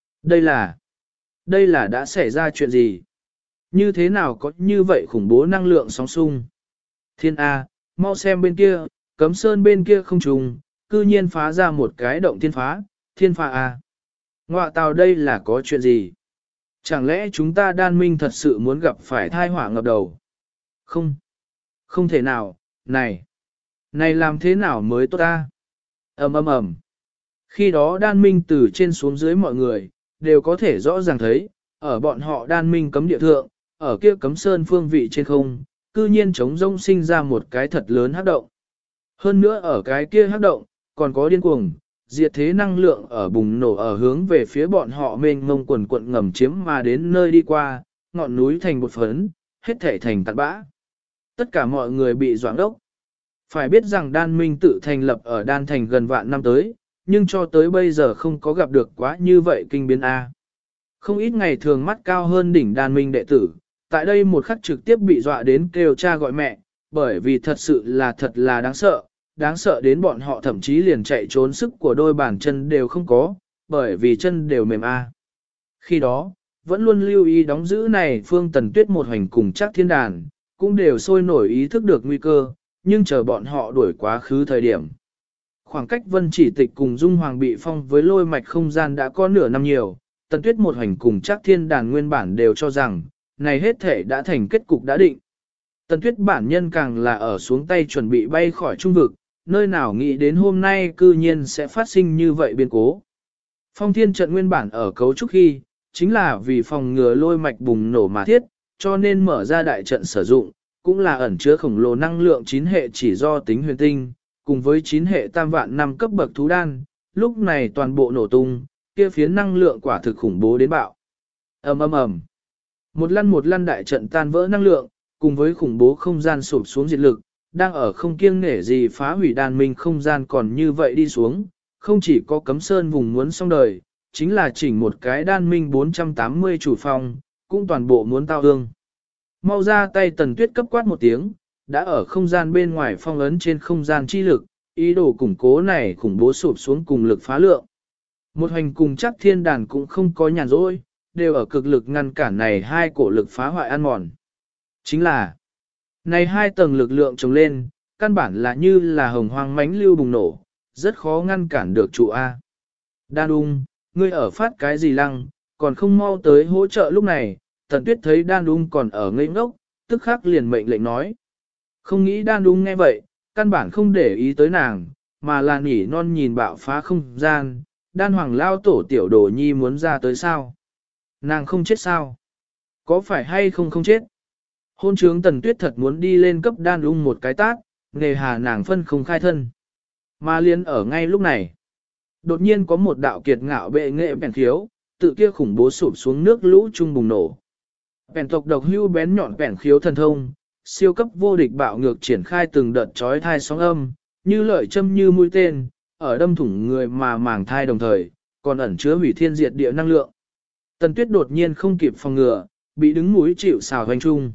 Đây là đã xảy ra chuyện gì? Như thế nào có như vậy khủng bố năng lượng sóng xung? Thiên A, mau xem bên kia, cấm sơn bên kia không trùng, cư nhiên phá ra một cái động thiên phá A. Ngoạ tào đây là có chuyện gì? Chẳng lẽ chúng ta đan minh thật sự muốn gặp phải thai họa ngập đầu? Không, không thể nào, này làm thế nào mới tốt ta? Ầm. Khi đó đan minh từ trên xuống dưới mọi người, đều có thể rõ ràng thấy, ở bọn họ đan minh cấm địa thượng, ở kia cấm sơn phương vị trên không, cư nhiên trống rông sinh ra một cái thật lớn hắc động. Hơn nữa ở cái kia hắc động, còn có điên cuồng, diệt thế năng lượng ở bùng nổ ở hướng về phía bọn họ mênh mông quần quận ngầm chiếm mà đến nơi đi qua, ngọn núi thành bột phấn, hết thể thành tạt bã. Tất cả mọi người bị doãn đốc. Phải biết rằng đan minh tự thành lập ở đan thành gần vạn năm tới, nhưng cho tới bây giờ không có gặp được quá như vậy kinh biến A. Không ít ngày thường mắt cao hơn đỉnh đan minh đệ tử, tại đây một khắc trực tiếp bị dọa đến kêu cha gọi mẹ, bởi vì thật sự là đáng sợ đến bọn họ thậm chí liền chạy trốn sức của đôi bàn chân đều không có, bởi vì chân đều mềm A. Khi đó, vẫn luôn lưu ý đóng giữ này Phương Tần Tuyết một hành cùng chắc thiên đàn, cũng đều sôi nổi ý thức được nguy cơ, nhưng chờ bọn họ đuổi quá khứ thời điểm. Khoảng cách Vân Chỉ Tịch cùng Dung Hoàng bị phong với lôi mạch không gian đã có nửa năm nhiều, Tần Tuyết một hành cùng chắc thiên đàn nguyên bản đều cho rằng, này hết thể đã thành kết cục đã định. Tần Tuyết bản nhân càng là ở xuống tay chuẩn bị bay khỏi trung vực, nơi nào nghĩ đến hôm nay cư nhiên sẽ phát sinh như vậy biến cố. Phong thiên trận nguyên bản ở cấu trúc khi, chính là vì phòng ngừa lôi mạch bùng nổ mà thiết, cho nên mở ra đại trận sử dụng, cũng là ẩn chứa khổng lồ năng lượng 9 hệ chỉ do tính huyền tinh, cùng với 9 hệ tam vạn năm cấp bậc thú đan, lúc này toàn bộ nổ tung, kia phiến năng lượng quả thực khủng bố đến bạo. Ầm. Một lăn đại trận tan vỡ năng lượng, cùng với khủng bố không gian sụp xuống diệt lực, đang ở không kiêng nể gì phá hủy đan minh không gian còn như vậy đi xuống, không chỉ có cấm sơn vùng muốn xong đời, chính là chỉnh một cái đan minh 480 chủ phòng, cũng toàn bộ muốn tao ương. Mau ra tay Tần Tuyết cấp quát một tiếng, đã ở không gian bên ngoài phong ấn trên không gian chi lực, ý đồ củng cố này khủng bố sụp xuống cùng lực phá lượng. Một hành cùng chắc thiên đàn cũng không có nhàn rỗi, đều ở cực lực ngăn cản này hai cổ lực phá hoại ăn mòn. Chính là, này hai tầng lực lượng trồng lên, căn bản là như là hồng hoang mãnh lưu bùng nổ, rất khó ngăn cản được trụ A. Đan ung, ngươi ở phát cái gì lăng, còn không mau tới hỗ trợ lúc này, Tần Tuyết thấy Đan ung còn ở ngây ngốc, tức khắc liền mệnh lệnh nói. Không nghĩ Đan ung nghe vậy, căn bản không để ý tới nàng, mà là nỉ non nhìn bạo phá không gian, Đan hoàng lao tổ tiểu đồ nhi muốn ra tới sao. Nàng không chết sao? Có phải hay không chết? Hôn trướng Tần Tuyết thật muốn đi lên cấp Đan ung một cái tát, nghề hà nàng phân không khai thân. Mà liên ở ngay lúc này, đột nhiên có một đạo kiệt ngạo bệ nghệ bèn khiếu, tự kia khủng bố sụp xuống nước lũ trung bùng nổ. Bèn tộc độc hưu bén nhọn bèn khiếu thần thông, siêu cấp vô địch bạo ngược triển khai từng đợt chói thai sóng âm, như lợi châm như mũi tên, ở đâm thủng người mà màng thai đồng thời, còn ẩn chứa hủy thiên diệt địa năng lượng. Tần Tuyết đột nhiên không kịp phòng ngừa, bị đứng mũi chịu xào hoành trung.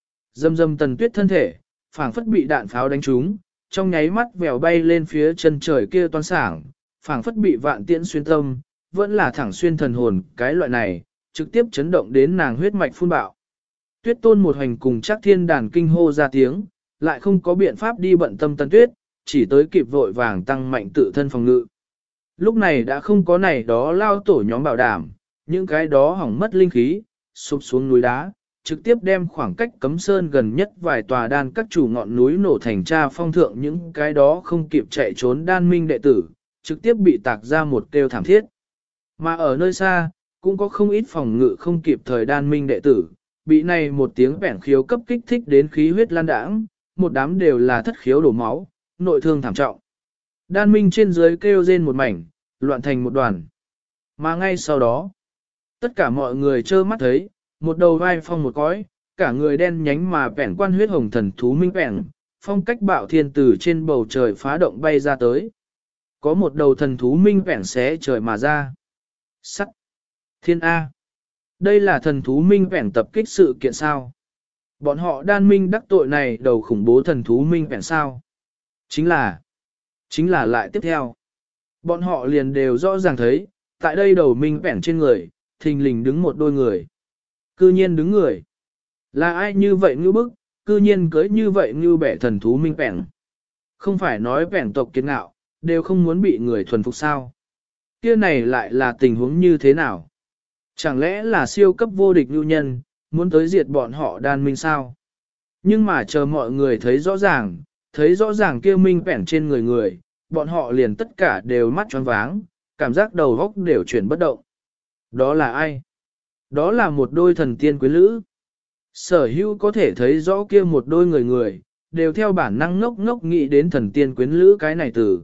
Dâm Tần Tuyết thân thể, phảng phất bị đạn pháo đánh trúng, trong nháy mắt vèo bay lên phía chân trời kia toan sảng, phảng phất bị vạn tiễn xuyên tâm, vẫn là thẳng xuyên thần hồn, cái loại này, trực tiếp chấn động đến nàng huyết mạch phun bạo. Tuyết Tôn một hành cùng chắc thiên đàn kinh hô ra tiếng, lại không có biện pháp đi bận tâm Tần Tuyết, chỉ tới kịp vội vàng tăng mạnh tự thân phòng ngự. Lúc này đã không có này đó lao tổ nhóm bảo đảm, những cái đó hỏng mất linh khí, sụp xuống núi đá, trực tiếp đem khoảng cách cấm sơn gần nhất vài tòa đan các chủ ngọn núi nổ thành tra phong thượng những cái đó không kịp chạy trốn đan minh đệ tử, trực tiếp bị tạc ra một kêu thảm thiết. Mà ở nơi xa, cũng có không ít phòng ngự không kịp thời đan minh đệ tử, bị này một tiếng bẻn khiếu cấp kích thích đến khí huyết lan đãng, một đám đều là thất khiếu đổ máu, nội thương thảm trọng. Đan minh trên dưới kêu rên một mảnh, loạn thành một đoàn. Mà ngay sau đó, tất cả mọi người trơ mắt thấy, một đầu vai phong một cõi, cả người đen nhánh mà bẻn quan huyết hồng thần thú minh bẻn, phong cách bạo thiên từ trên bầu trời phá động bay ra tới. Có một đầu thần thú minh bẻn xé trời mà ra. Sắt! Thiên A! Đây là thần thú minh bẻn tập kích sự kiện sao? Bọn họ đan minh đắc tội này đầu khủng bố thần thú minh bẻn sao? Chính là lại tiếp theo. Bọn họ liền đều rõ ràng thấy, tại đây đầu minh bẻn trên người, thình lình đứng một đôi người. Cư nhiên đứng người. Là ai như vậy ngưu bức, cư nhiên cưới như vậy ngưu bẻ thần thú minh bẻn. Không phải nói bẻn tộc kiệt ngạo, đều không muốn bị người thuần phục sao. Kia này lại là tình huống như thế nào? Chẳng lẽ là siêu cấp vô địch ngưu nhân, muốn tới diệt bọn họ đan minh sao? Nhưng mà chờ mọi người thấy rõ ràng kia minh bẻn trên người, bọn họ liền tất cả đều mắt tròn váng, cảm giác đầu góc đều chuyển bất động. Đó là ai? Đó là một đôi thần tiên quyến lữ. Sở hữu có thể thấy rõ kia một đôi người, đều theo bản năng ngốc ngốc nghĩ đến thần tiên quyến lữ cái này từ.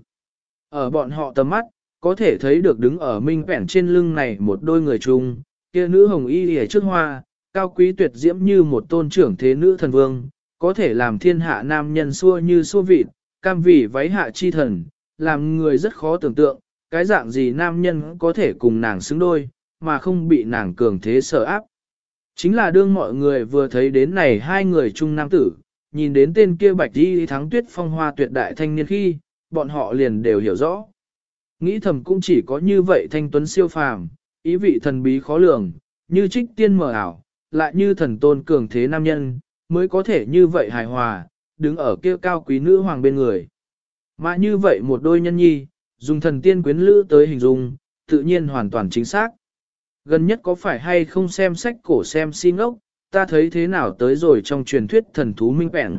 Ở bọn họ tầm mắt, có thể thấy được đứng ở minh bẻn trên lưng này một đôi người chung, kia nữ hồng y lìa trước hoa, cao quý tuyệt diễm như một tôn trưởng thế nữ thần vương, có thể làm thiên hạ nam nhân xua như xua vịt, cam vì váy hạ chi thần, làm người rất khó tưởng tượng, cái dạng gì nam nhân có thể cùng nàng xứng đôi, mà không bị nàng cường thế sở áp. Chính là đương mọi người vừa thấy đến này hai người chung nam tử, nhìn đến tên kia bạch đi thắng tuyết phong hoa tuyệt đại thanh niên khi, bọn họ liền đều hiểu rõ. Nghĩ thầm cũng chỉ có như vậy thanh tuấn siêu phàm, ý vị thần bí khó lường, như trích tiên mờ ảo, lại như thần tôn cường thế nam nhân, mới có thể như vậy hài hòa, đứng ở kia cao quý nữ hoàng bên người. Mà như vậy một đôi nhân nhi, dùng thần tiên quyến lữ tới hình dung, tự nhiên hoàn toàn chính xác. Gần nhất có phải hay không xem sách cổ xem si ngốc, ta thấy thế nào tới rồi trong truyền thuyết thần thú minh bẻn.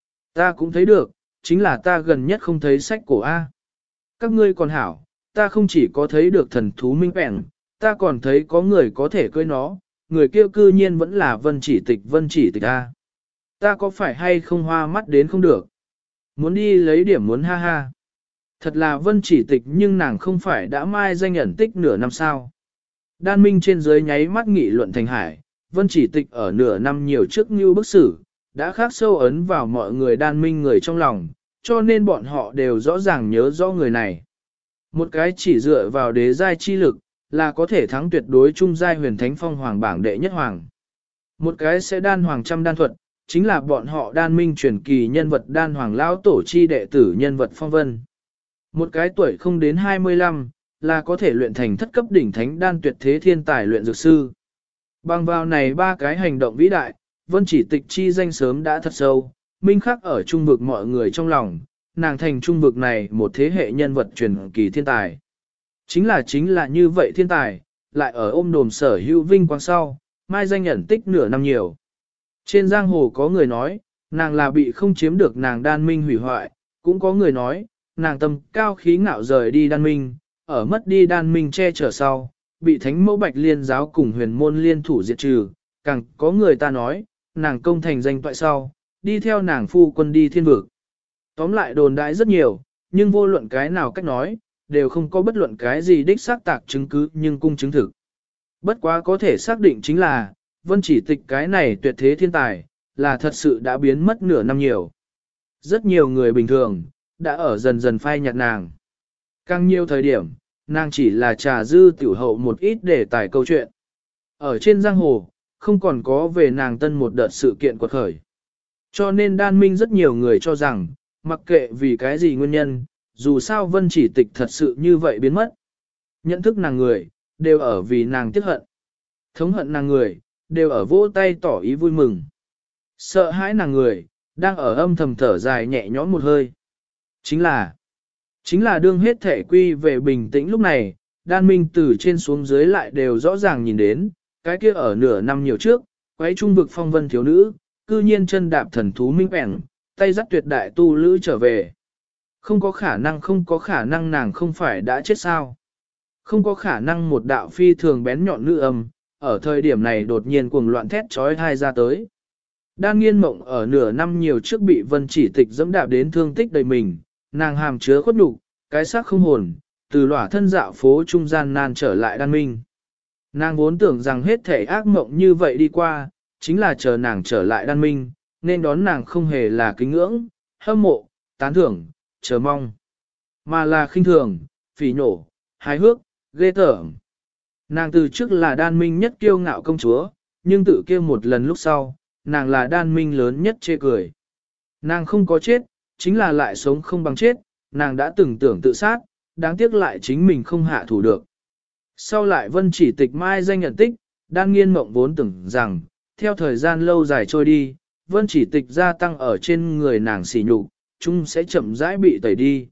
Ta cũng thấy được, chính là ta gần nhất không thấy sách cổ A. Các ngươi còn hảo, ta không chỉ có thấy được thần thú minh bẻn, ta còn thấy có người có thể cưới nó, người kia cư nhiên vẫn là vân chỉ tịch A. Ta có phải hay không hoa mắt đến không được? Muốn đi lấy điểm muốn ha ha. Thật là vân chỉ tịch nhưng nàng không phải đã mai danh ẩn tích nửa năm sao. Đan minh trên dưới nháy mắt nghị luận thành hải, vân chỉ tịch ở nửa năm nhiều trước như bức sử, đã khắc sâu ấn vào mọi người đan minh người trong lòng, cho nên bọn họ đều rõ ràng nhớ rõ người này. Một cái chỉ dựa vào đế giai chi lực, là có thể thắng tuyệt đối trung giai huyền thánh phong hoàng bảng đệ nhất hoàng. Một cái sẽ đan hoàng trăm đan thuật, chính là bọn họ đan minh truyền kỳ nhân vật đan hoàng lão tổ chi đệ tử nhân vật phong vân. Một cái tuổi không đến 25, là có thể luyện thành thất cấp đỉnh thánh đan tuyệt thế thiên tài luyện dược sư. Bằng vào này ba cái hành động vĩ đại, vân chỉ tịch chi danh sớm đã thật sâu, minh khắc ở trung vực mọi người trong lòng, nàng thành trung vực này một thế hệ nhân vật truyền kỳ thiên tài. Chính là như vậy thiên tài, lại ở ôm đồm sở hữu vinh quang sau, mai danh nhận tích nửa năm nhiều. Trên giang hồ có người nói, nàng là bị không chiếm được nàng đan minh hủy hoại, cũng có người nói, nàng tâm cao khí ngạo rời đi đan minh, ở mất đi đan minh che chở sau, bị thánh mẫu bạch liên giáo cùng huyền môn liên thủ diệt trừ, càng có người ta nói, nàng công thành danh toại sau, đi theo nàng phu quân đi thiên vực. Tóm lại đồn đại rất nhiều, nhưng vô luận cái nào cách nói, đều không có bất luận cái gì đích xác tạc chứng cứ nhưng cung chứng thực. Bất quá có thể xác định chính là, vân chỉ tịch cái này tuyệt thế thiên tài, là thật sự đã biến mất nửa năm nhiều. Rất nhiều người bình thường, đã ở dần dần phai nhạt nàng. Càng nhiều thời điểm, nàng chỉ là trà dư tiểu hậu một ít để tải câu chuyện. Ở trên giang hồ, không còn có về nàng tân một đợt sự kiện quật khởi. Cho nên đan minh rất nhiều người cho rằng, mặc kệ vì cái gì nguyên nhân, dù sao vân chỉ tịch thật sự như vậy biến mất. Nhận thức nàng người, đều ở vì nàng tiếc hận. Thống hận nàng người, đều ở vỗ tay tỏ ý vui mừng. Sợ hãi nàng người, đang ở âm thầm thở dài nhẹ nhõm một hơi. Chính là đương hết thể quy về bình tĩnh lúc này, đan minh từ trên xuống dưới lại đều rõ ràng nhìn đến, cái kia ở nửa năm nhiều trước, quấy trung vực phong vân thiếu nữ, cư nhiên chân đạp thần thú minh bẻng, tay dắt tuyệt đại tu lữ trở về. Không có khả năng nàng không phải đã chết sao. Không có khả năng một đạo phi thường bén nhọn nữ âm, ở thời điểm này đột nhiên cuồng loạn thét trói thai ra tới. Đan nghiên mộng ở nửa năm nhiều trước bị vân chỉ tịch dẫm đạp đến thương tích đầy mình, nàng hàm chứa khuất nhục, cái xác không hồn, từ lỏa thân dạo phố trung gian nan trở lại đan minh. Nàng vốn tưởng rằng hết thể ác mộng như vậy đi qua, chính là chờ nàng trở lại đan minh, nên đón nàng không hề là kính ngưỡng, hâm mộ, tán thưởng, chờ mong, mà là khinh thường, phỉ nhổ, hài hước, ghê tởm. Nàng từ trước là đan minh nhất kiêu ngạo công chúa, nhưng tự kêu một lần lúc sau, nàng là đan minh lớn nhất chê cười. Nàng không có chết, chính là lại sống không bằng chết, nàng đã từng tưởng tự sát, đáng tiếc lại chính mình không hạ thủ được. Sau lại vân chỉ tịch mai danh nhận tích, đan nghiên mộng vốn tưởng rằng, theo thời gian lâu dài trôi đi, vân chỉ tịch gia tăng ở trên người nàng sỉ nhục, chúng sẽ chậm rãi bị tẩy đi,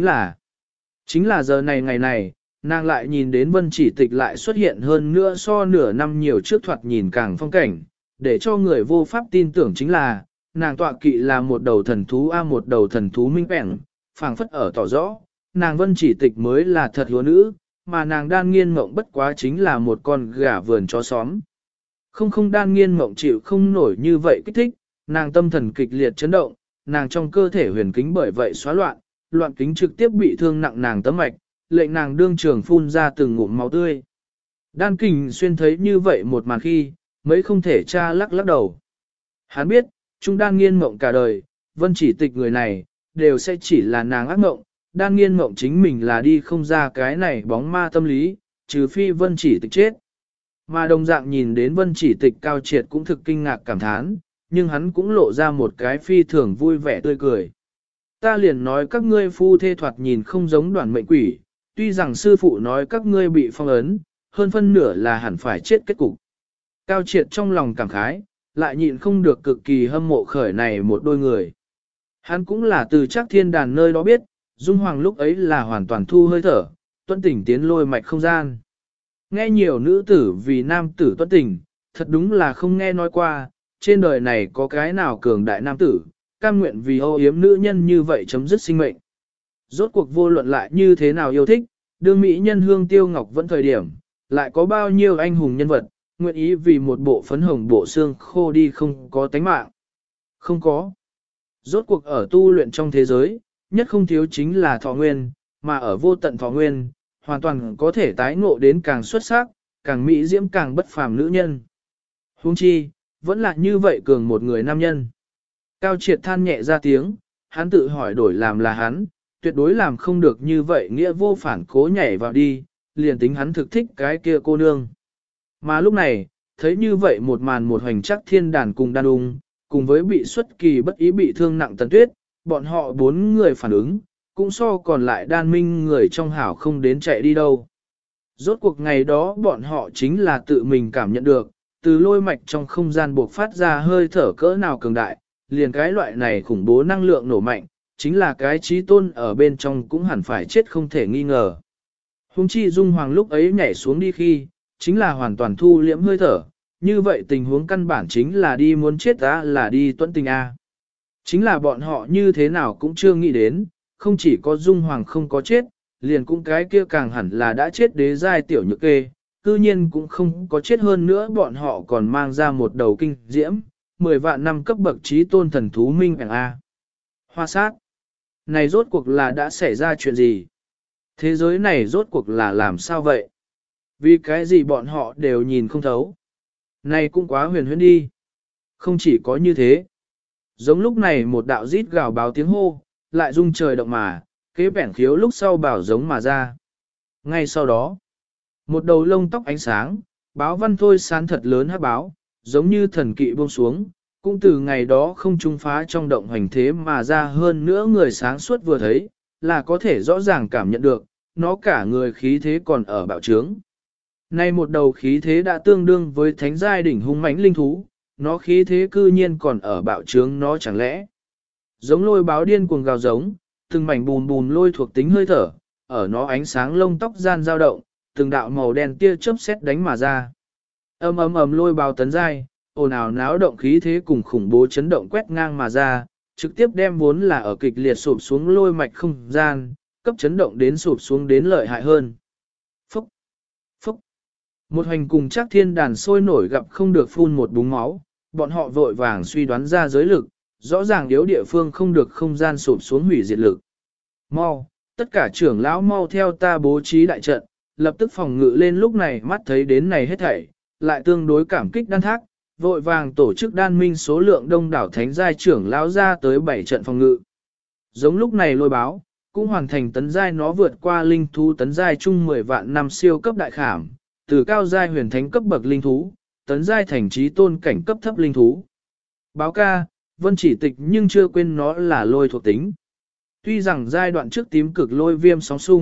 chính là giờ này ngày này, nàng lại nhìn đến vân chỉ tịch lại xuất hiện hơn nữa so nửa năm nhiều trước thoạt nhìn càng phong cảnh, để cho người vô pháp tin tưởng chính là, nàng tọa kỵ là một đầu thần thú một đầu thần thú minh bẻng, phảng phất ở tỏ rõ, nàng vân chỉ tịch mới là thật hứa nữ, mà nàng đan nghiên mộng bất quá chính là một con gà vườn chó xóm. Không đan nghiên mộng chịu không nổi như vậy kích thích, nàng tâm thần kịch liệt chấn động, nàng trong cơ thể huyền kính bởi vậy xóa loạn kính trực tiếp bị thương nặng nàng tấm mạch, lệnh nàng đương trường phun ra từng ngụm máu tươi. Đan Kình Xuyên thấy như vậy một màn khi, mấy không thể tra lắc đầu. Hắn biết, chúng đan nghiên mộng cả đời, vân chỉ tịch người này, đều sẽ chỉ là nàng ác mộng, đan nghiên mộng chính mình là đi không ra cái này bóng ma tâm lý, trừ phi vân chỉ tịch chết. Mà đồng dạng nhìn đến vân chỉ tịch cao triệt cũng thực kinh ngạc cảm thán, nhưng hắn cũng lộ ra một cái phi thường vui vẻ tươi cười. Ta liền nói các ngươi phu thê thoạt nhìn không giống đoàn mệnh quỷ, tuy rằng sư phụ nói các ngươi bị phong ấn, hơn phân nửa là hẳn phải chết kết cục. Cao triệt trong lòng cảm khái, lại nhịn không được cực kỳ hâm mộ khởi này một đôi người. Hắn cũng là từ Trác Thiên Đàn nơi đó biết, Dung Hoàng lúc ấy là hoàn toàn thu hơi thở, tuân tỉnh tiến lôi mạch không gian. Nghe nhiều nữ tử vì nam tử tuân tỉnh, thật đúng là không nghe nói qua, trên đời này có cái nào cường đại nam tử, cam nguyện vì ô yếm nữ nhân như vậy chấm dứt sinh mệnh. Rốt cuộc vô luận lại như thế nào yêu thích, đương mỹ nhân Hương Tiêu Ngọc vẫn thời điểm, lại có bao nhiêu anh hùng nhân vật, nguyện ý vì một bộ phấn hồng bộ xương khô đi không có tánh mạng. Không có. Rốt cuộc ở tu luyện trong thế giới, nhất không thiếu chính là thọ nguyên, mà ở vô tận thọ nguyên, hoàn toàn có thể tái ngộ đến càng xuất sắc, càng mỹ diễm càng bất phàm nữ nhân. Huống chi, vẫn là như vậy cường một người nam nhân. Cao triệt than nhẹ ra tiếng, hắn tự hỏi đổi làm là hắn, tuyệt đối làm không được như vậy nghĩa vô phản cố nhảy vào đi, liền tính hắn thực thích cái kia cô nương. Mà lúc này, thấy như vậy một màn một hoành Trác Thiên Đàn cùng đan ung, cùng với bị xuất kỳ bất ý bị thương nặng Tần Tuyết, bọn họ 4 người phản ứng, cũng so còn lại đan minh người trong hảo không đến chạy đi đâu. Rốt cuộc ngày đó bọn họ chính là tự mình cảm nhận được, từ lôi mạch trong không gian buộc phát ra hơi thở cỡ nào cường đại, liền cái loại này khủng bố năng lượng nổ mạnh, chính là cái trí tôn ở bên trong cũng hẳn phải chết không thể nghi ngờ. Hùng chi Dung Hoàng lúc ấy nhảy xuống đi khi, chính là hoàn toàn thu liễm hơi thở, như vậy tình huống căn bản chính là đi muốn chết là đi tuẫn tình A. Chính là bọn họ như thế nào cũng chưa nghĩ đến, không chỉ có Dung Hoàng không có chết, liền cũng cái kia càng hẳn là đã chết đế giai tiểu nhược kê, cư nhiên cũng không có chết hơn nữa bọn họ còn mang ra một đầu kinh diễm, 10 vạn năm cấp bậc trí tôn thần thú minh bảng A. Hoa sát. Này rốt cuộc là đã xảy ra chuyện gì? Thế giới này rốt cuộc là làm sao vậy? Vì cái gì bọn họ đều nhìn không thấu? Này cũng quá huyền huyễn đi. Không chỉ có như thế. Giống lúc này một đạo rít gào báo tiếng hô, lại rung trời động mà, kế bẻn khiếu lúc sau bảo giống mà ra. Ngay sau đó, một đầu lông tóc ánh sáng, báo văn thôi sán thật lớn hắc báo, giống như thần kỵ buông xuống, cũng từ ngày đó không trung phá trong động hành thế mà ra hơn nữa người sáng suốt vừa thấy, là có thể rõ ràng cảm nhận được, nó cả người khí thế còn ở bạo trướng. Nay một đầu khí thế đã tương đương với thánh giai đỉnh hung mãnh linh thú, nó khí thế cư nhiên còn ở bạo trướng nó chẳng lẽ. Giống lôi báo điên cuồng gào giống, từng mảnh bùn bùn lôi thuộc tính hơi thở, ở nó ánh sáng lông tóc gian dao động, từng đạo màu đen tia chớp xét đánh mà ra. Ầm ầm ầm lôi báo tấn giai, ồn ào náo động khí thế cùng khủng bố chấn động quét ngang mà ra, trực tiếp đem vốn là ở kịch liệt sụp xuống lôi mạch không gian, cấp chấn động đến sụp xuống đến lợi hại hơn. Phúc! Phúc! Một hành cùng Trác Thiên Đàn sôi nổi gặp không được phun một búng máu, bọn họ vội vàng suy đoán ra giới lực, rõ ràng yếu địa phương không được không gian sụp xuống hủy diệt lực. Mau! Tất cả trưởng lão mau theo ta bố trí đại trận, lập tức phòng ngự lên lúc này mắt thấy đến này hết thảy, lại tương đối cảm kích đan thác, vội vàng tổ chức đan minh số lượng đông đảo thánh giai trưởng lão ra tới 7 trận phòng ngự. Giống lúc này lôi báo, cũng hoàn thành tấn giai nó vượt qua linh thú tấn giai chung 10 vạn năm siêu cấp đại khảm, từ cao giai huyền thánh cấp bậc linh thú, tấn giai thành trí tôn cảnh cấp thấp linh thú. Báo ca, vân chỉ tịch nhưng chưa quên nó là lôi thuộc tính. Tuy rằng giai đoạn trước tím cực lôi viêm sóng sung,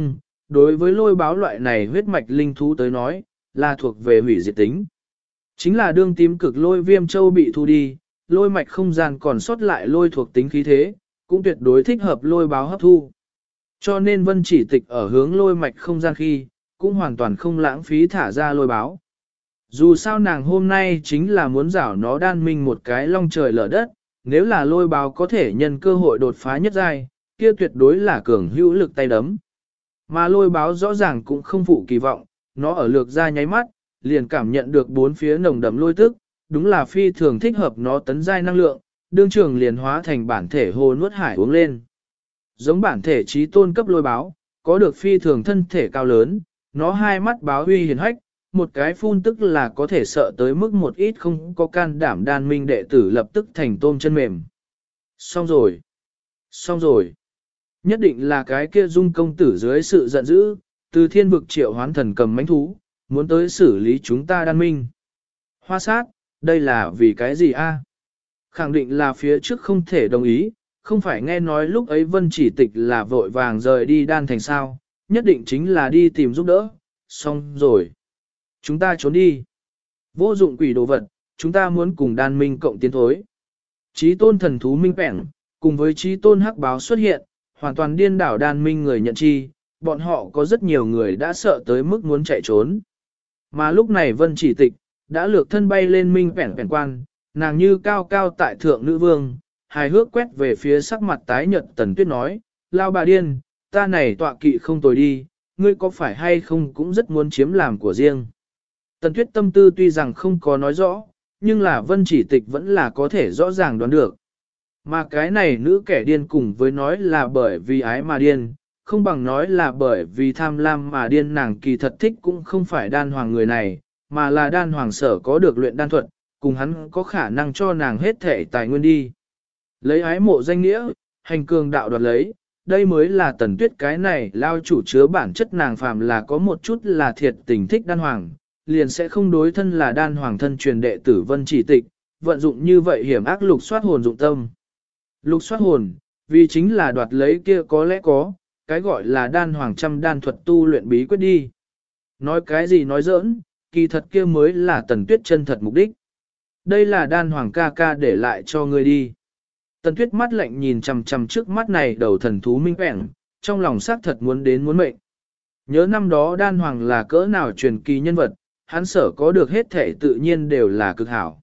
đối với lôi báo loại này huyết mạch linh thú tới nói, là thuộc về hủy diệt tính. Chính là đương tím cực lôi viêm châu bị thu đi, lôi mạch không gian còn sót lại lôi thuộc tính khí thế, cũng tuyệt đối thích hợp lôi báo hấp thu. Cho nên Vân Chỉ Tịch ở hướng lôi mạch không gian khi, cũng hoàn toàn không lãng phí thả ra lôi báo. Dù sao nàng hôm nay chính là muốn rảo nó đan minh một cái long trời lở đất, nếu là lôi báo có thể nhân cơ hội đột phá nhất giai, kia tuyệt đối là cường hữu lực tay đấm. Mà lôi báo rõ ràng cũng không phụ kỳ vọng, nó ở lược ra nháy mắt, liền cảm nhận được bốn phía nồng đậm lôi tức, đúng là phi thường thích hợp nó tấn giai năng lượng, đương trường liền hóa thành bản thể hồ nuốt hải uống lên. Giống bản thể trí tôn cấp lôi báo, có được phi thường thân thể cao lớn, nó hai mắt báo huy hiền hách, một cái phun tức là có thể sợ tới mức một ít không có can đảm đan minh đệ tử lập tức thành tôm chân mềm. Xong rồi. Xong rồi. Nhất định là cái kia dung công tử dưới sự giận dữ, từ thiên vực triệu hoán thần cầm mãnh thú, muốn tới xử lý chúng ta đan minh. Hoa sát, đây là vì cái gì a? Khẳng định là phía trước không thể đồng ý, không phải nghe nói lúc ấy Vân Chỉ Tịch là vội vàng rời đi đan thành sao, nhất định chính là đi tìm giúp đỡ. Xong rồi. Chúng ta trốn đi. Vô dụng quỷ đồ vật, chúng ta muốn cùng đan minh cộng tiến thối. Chí tôn thần thú minh bẻng, cùng với chí tôn hắc báo xuất hiện, hoàn toàn điên đảo đan minh người nhận chi, bọn họ có rất nhiều người đã sợ tới mức muốn chạy trốn. Mà lúc này Vân Chỉ Tịch, đã lược thân bay lên minh bẻng quan, nàng như cao cao tại thượng nữ vương, hài hước quét về phía sắc mặt tái nhợt Tần Tuyết nói, lao bà điên, ta này tọa kỵ không tồi đi, ngươi có phải hay không cũng rất muốn chiếm làm của riêng. Tần Tuyết tâm tư tuy rằng không có nói rõ, nhưng là Vân Chỉ Tịch vẫn là có thể rõ ràng đoán được. Mà cái này nữ kẻ điên cùng với nói là bởi vì ái mà điên, không bằng nói là bởi vì tham lam mà điên, nàng kỳ thật thích cũng không phải đan hoàng người này, mà là đan hoàng sở có được luyện đan thuật, cùng hắn có khả năng cho nàng hết thể tài nguyên đi. Lấy ái mộ danh nghĩa, hành cường đạo đoạt lấy, đây mới là Tần Tuyết cái này lao chủ chứa bản chất nàng phàm là có một chút là thiệt tình thích đan hoàng, liền sẽ không đối thân là đan hoàng thân truyền đệ tử Vân Chỉ Tịch, vận dụng như vậy hiểm ác lục soát hồn dụng tâm. Lục soát hồn, vì chính là đoạt lấy kia có lẽ có, cái gọi là đan hoàng trăm đan thuật tu luyện bí quyết đi. Nói cái gì nói giỡn, kỳ thật kia mới là Tần Tuyết chân thật mục đích. Đây là đan hoàng ca ca để lại cho ngươi đi. Tần Tuyết mắt lạnh nhìn chằm chằm trước mắt này đầu thần thú minh bẻng, trong lòng xác thật muốn đến muốn mệnh. Nhớ năm đó đan hoàng là cỡ nào truyền kỳ nhân vật, hắn sở có được hết thể tự nhiên đều là cực hảo.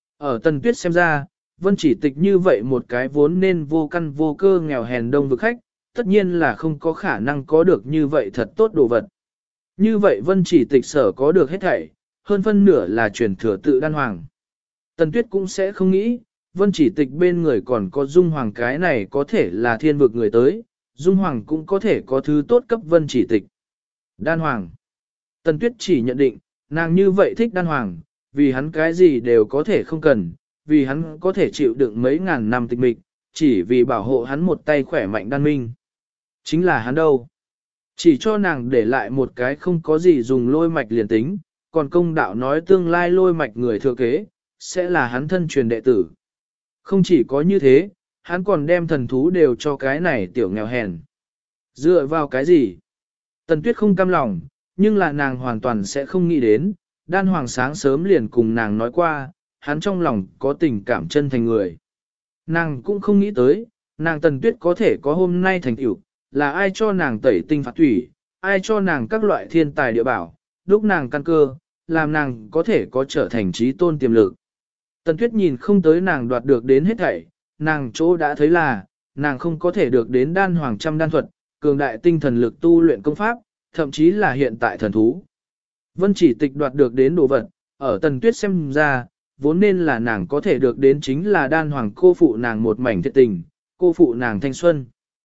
Ở Tần Tuyết xem ra, Vân Chỉ Tịch như vậy một cái vốn nên vô căn vô cơ nghèo hèn đông vực khách, tất nhiên là không có khả năng có được như vậy thật tốt đồ vật. Như vậy Vân Chỉ Tịch sở có được hết thảy, hơn phân nửa là truyền thừa tự đan hoàng. Tần Tuyết cũng sẽ không nghĩ, Vân Chỉ Tịch bên người còn có Dung Hoàng, cái này có thể là thiên vực người tới, Dung Hoàng cũng có thể có thứ tốt cấp Vân Chỉ Tịch. Đan Hoàng. Tần Tuyết chỉ nhận định, nàng như vậy thích Đan Hoàng, vì hắn cái gì đều có thể không cần, vì hắn có thể chịu đựng mấy ngàn năm tịch mịch, chỉ vì bảo hộ hắn một tay khỏe mạnh đan minh. Chính là hắn đâu. Chỉ cho nàng để lại một cái không có gì dùng lôi mạch liền tính, còn công đạo nói tương lai lôi mạch người thừa kế, sẽ là hắn thân truyền đệ tử. Không chỉ có như thế, hắn còn đem thần thú đều cho cái này tiểu nghèo hèn. Dựa vào cái gì? Tần Tuyết không cam lòng, nhưng là nàng hoàn toàn sẽ không nghĩ đến, đan hoàng sáng sớm liền cùng nàng nói qua, hắn trong lòng có tình cảm chân thành người. Nàng cũng không nghĩ tới, nàng Tần Tuyết có thể có hôm nay thành tựu, là ai cho nàng tẩy tinh phạt thủy, ai cho nàng các loại thiên tài địa bảo, đúc nàng căn cơ, làm nàng có thể có trở thành trí tôn tiềm lực. Tần Tuyết nhìn không tới nàng đoạt được đến hết thảy, nàng chỗ đã thấy là, nàng không có thể được đến đan hoàng trăm đan thuật, cường đại tinh thần lực tu luyện công pháp, thậm chí là hiện tại thần thú. Vân Chỉ Tịch đoạt được đến đồ vật, ở Tần Tuyết xem ra, vốn nên là nàng có thể được đến chính là đan hoàng cô phụ nàng một mảnh thiệt tình, cô phụ nàng thanh xuân.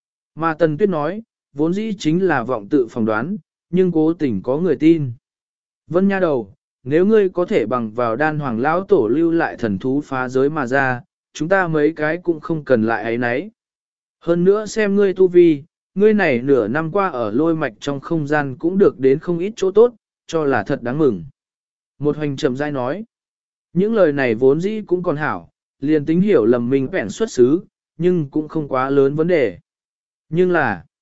Mà Tần Tuyết nói, vốn dĩ chính là vọng tự phỏng đoán, nhưng cố tình có người tin. Vân nha đầu, nếu ngươi có thể bằng vào đan hoàng lão tổ lưu lại thần thú phá giới mà ra, chúng ta mấy cái cũng không cần lại ấy nấy. Hơn nữa xem ngươi tu vi, ngươi này nửa năm qua ở lôi mạch trong không gian cũng được đến không ít chỗ tốt, cho là thật đáng mừng. Một hoành trầm dai nói, những lời này vốn dĩ cũng còn hảo, liền tính hiểu lầm mình vẹn xuất xứ, nhưng cũng không quá lớn vấn đề. Nhưng là,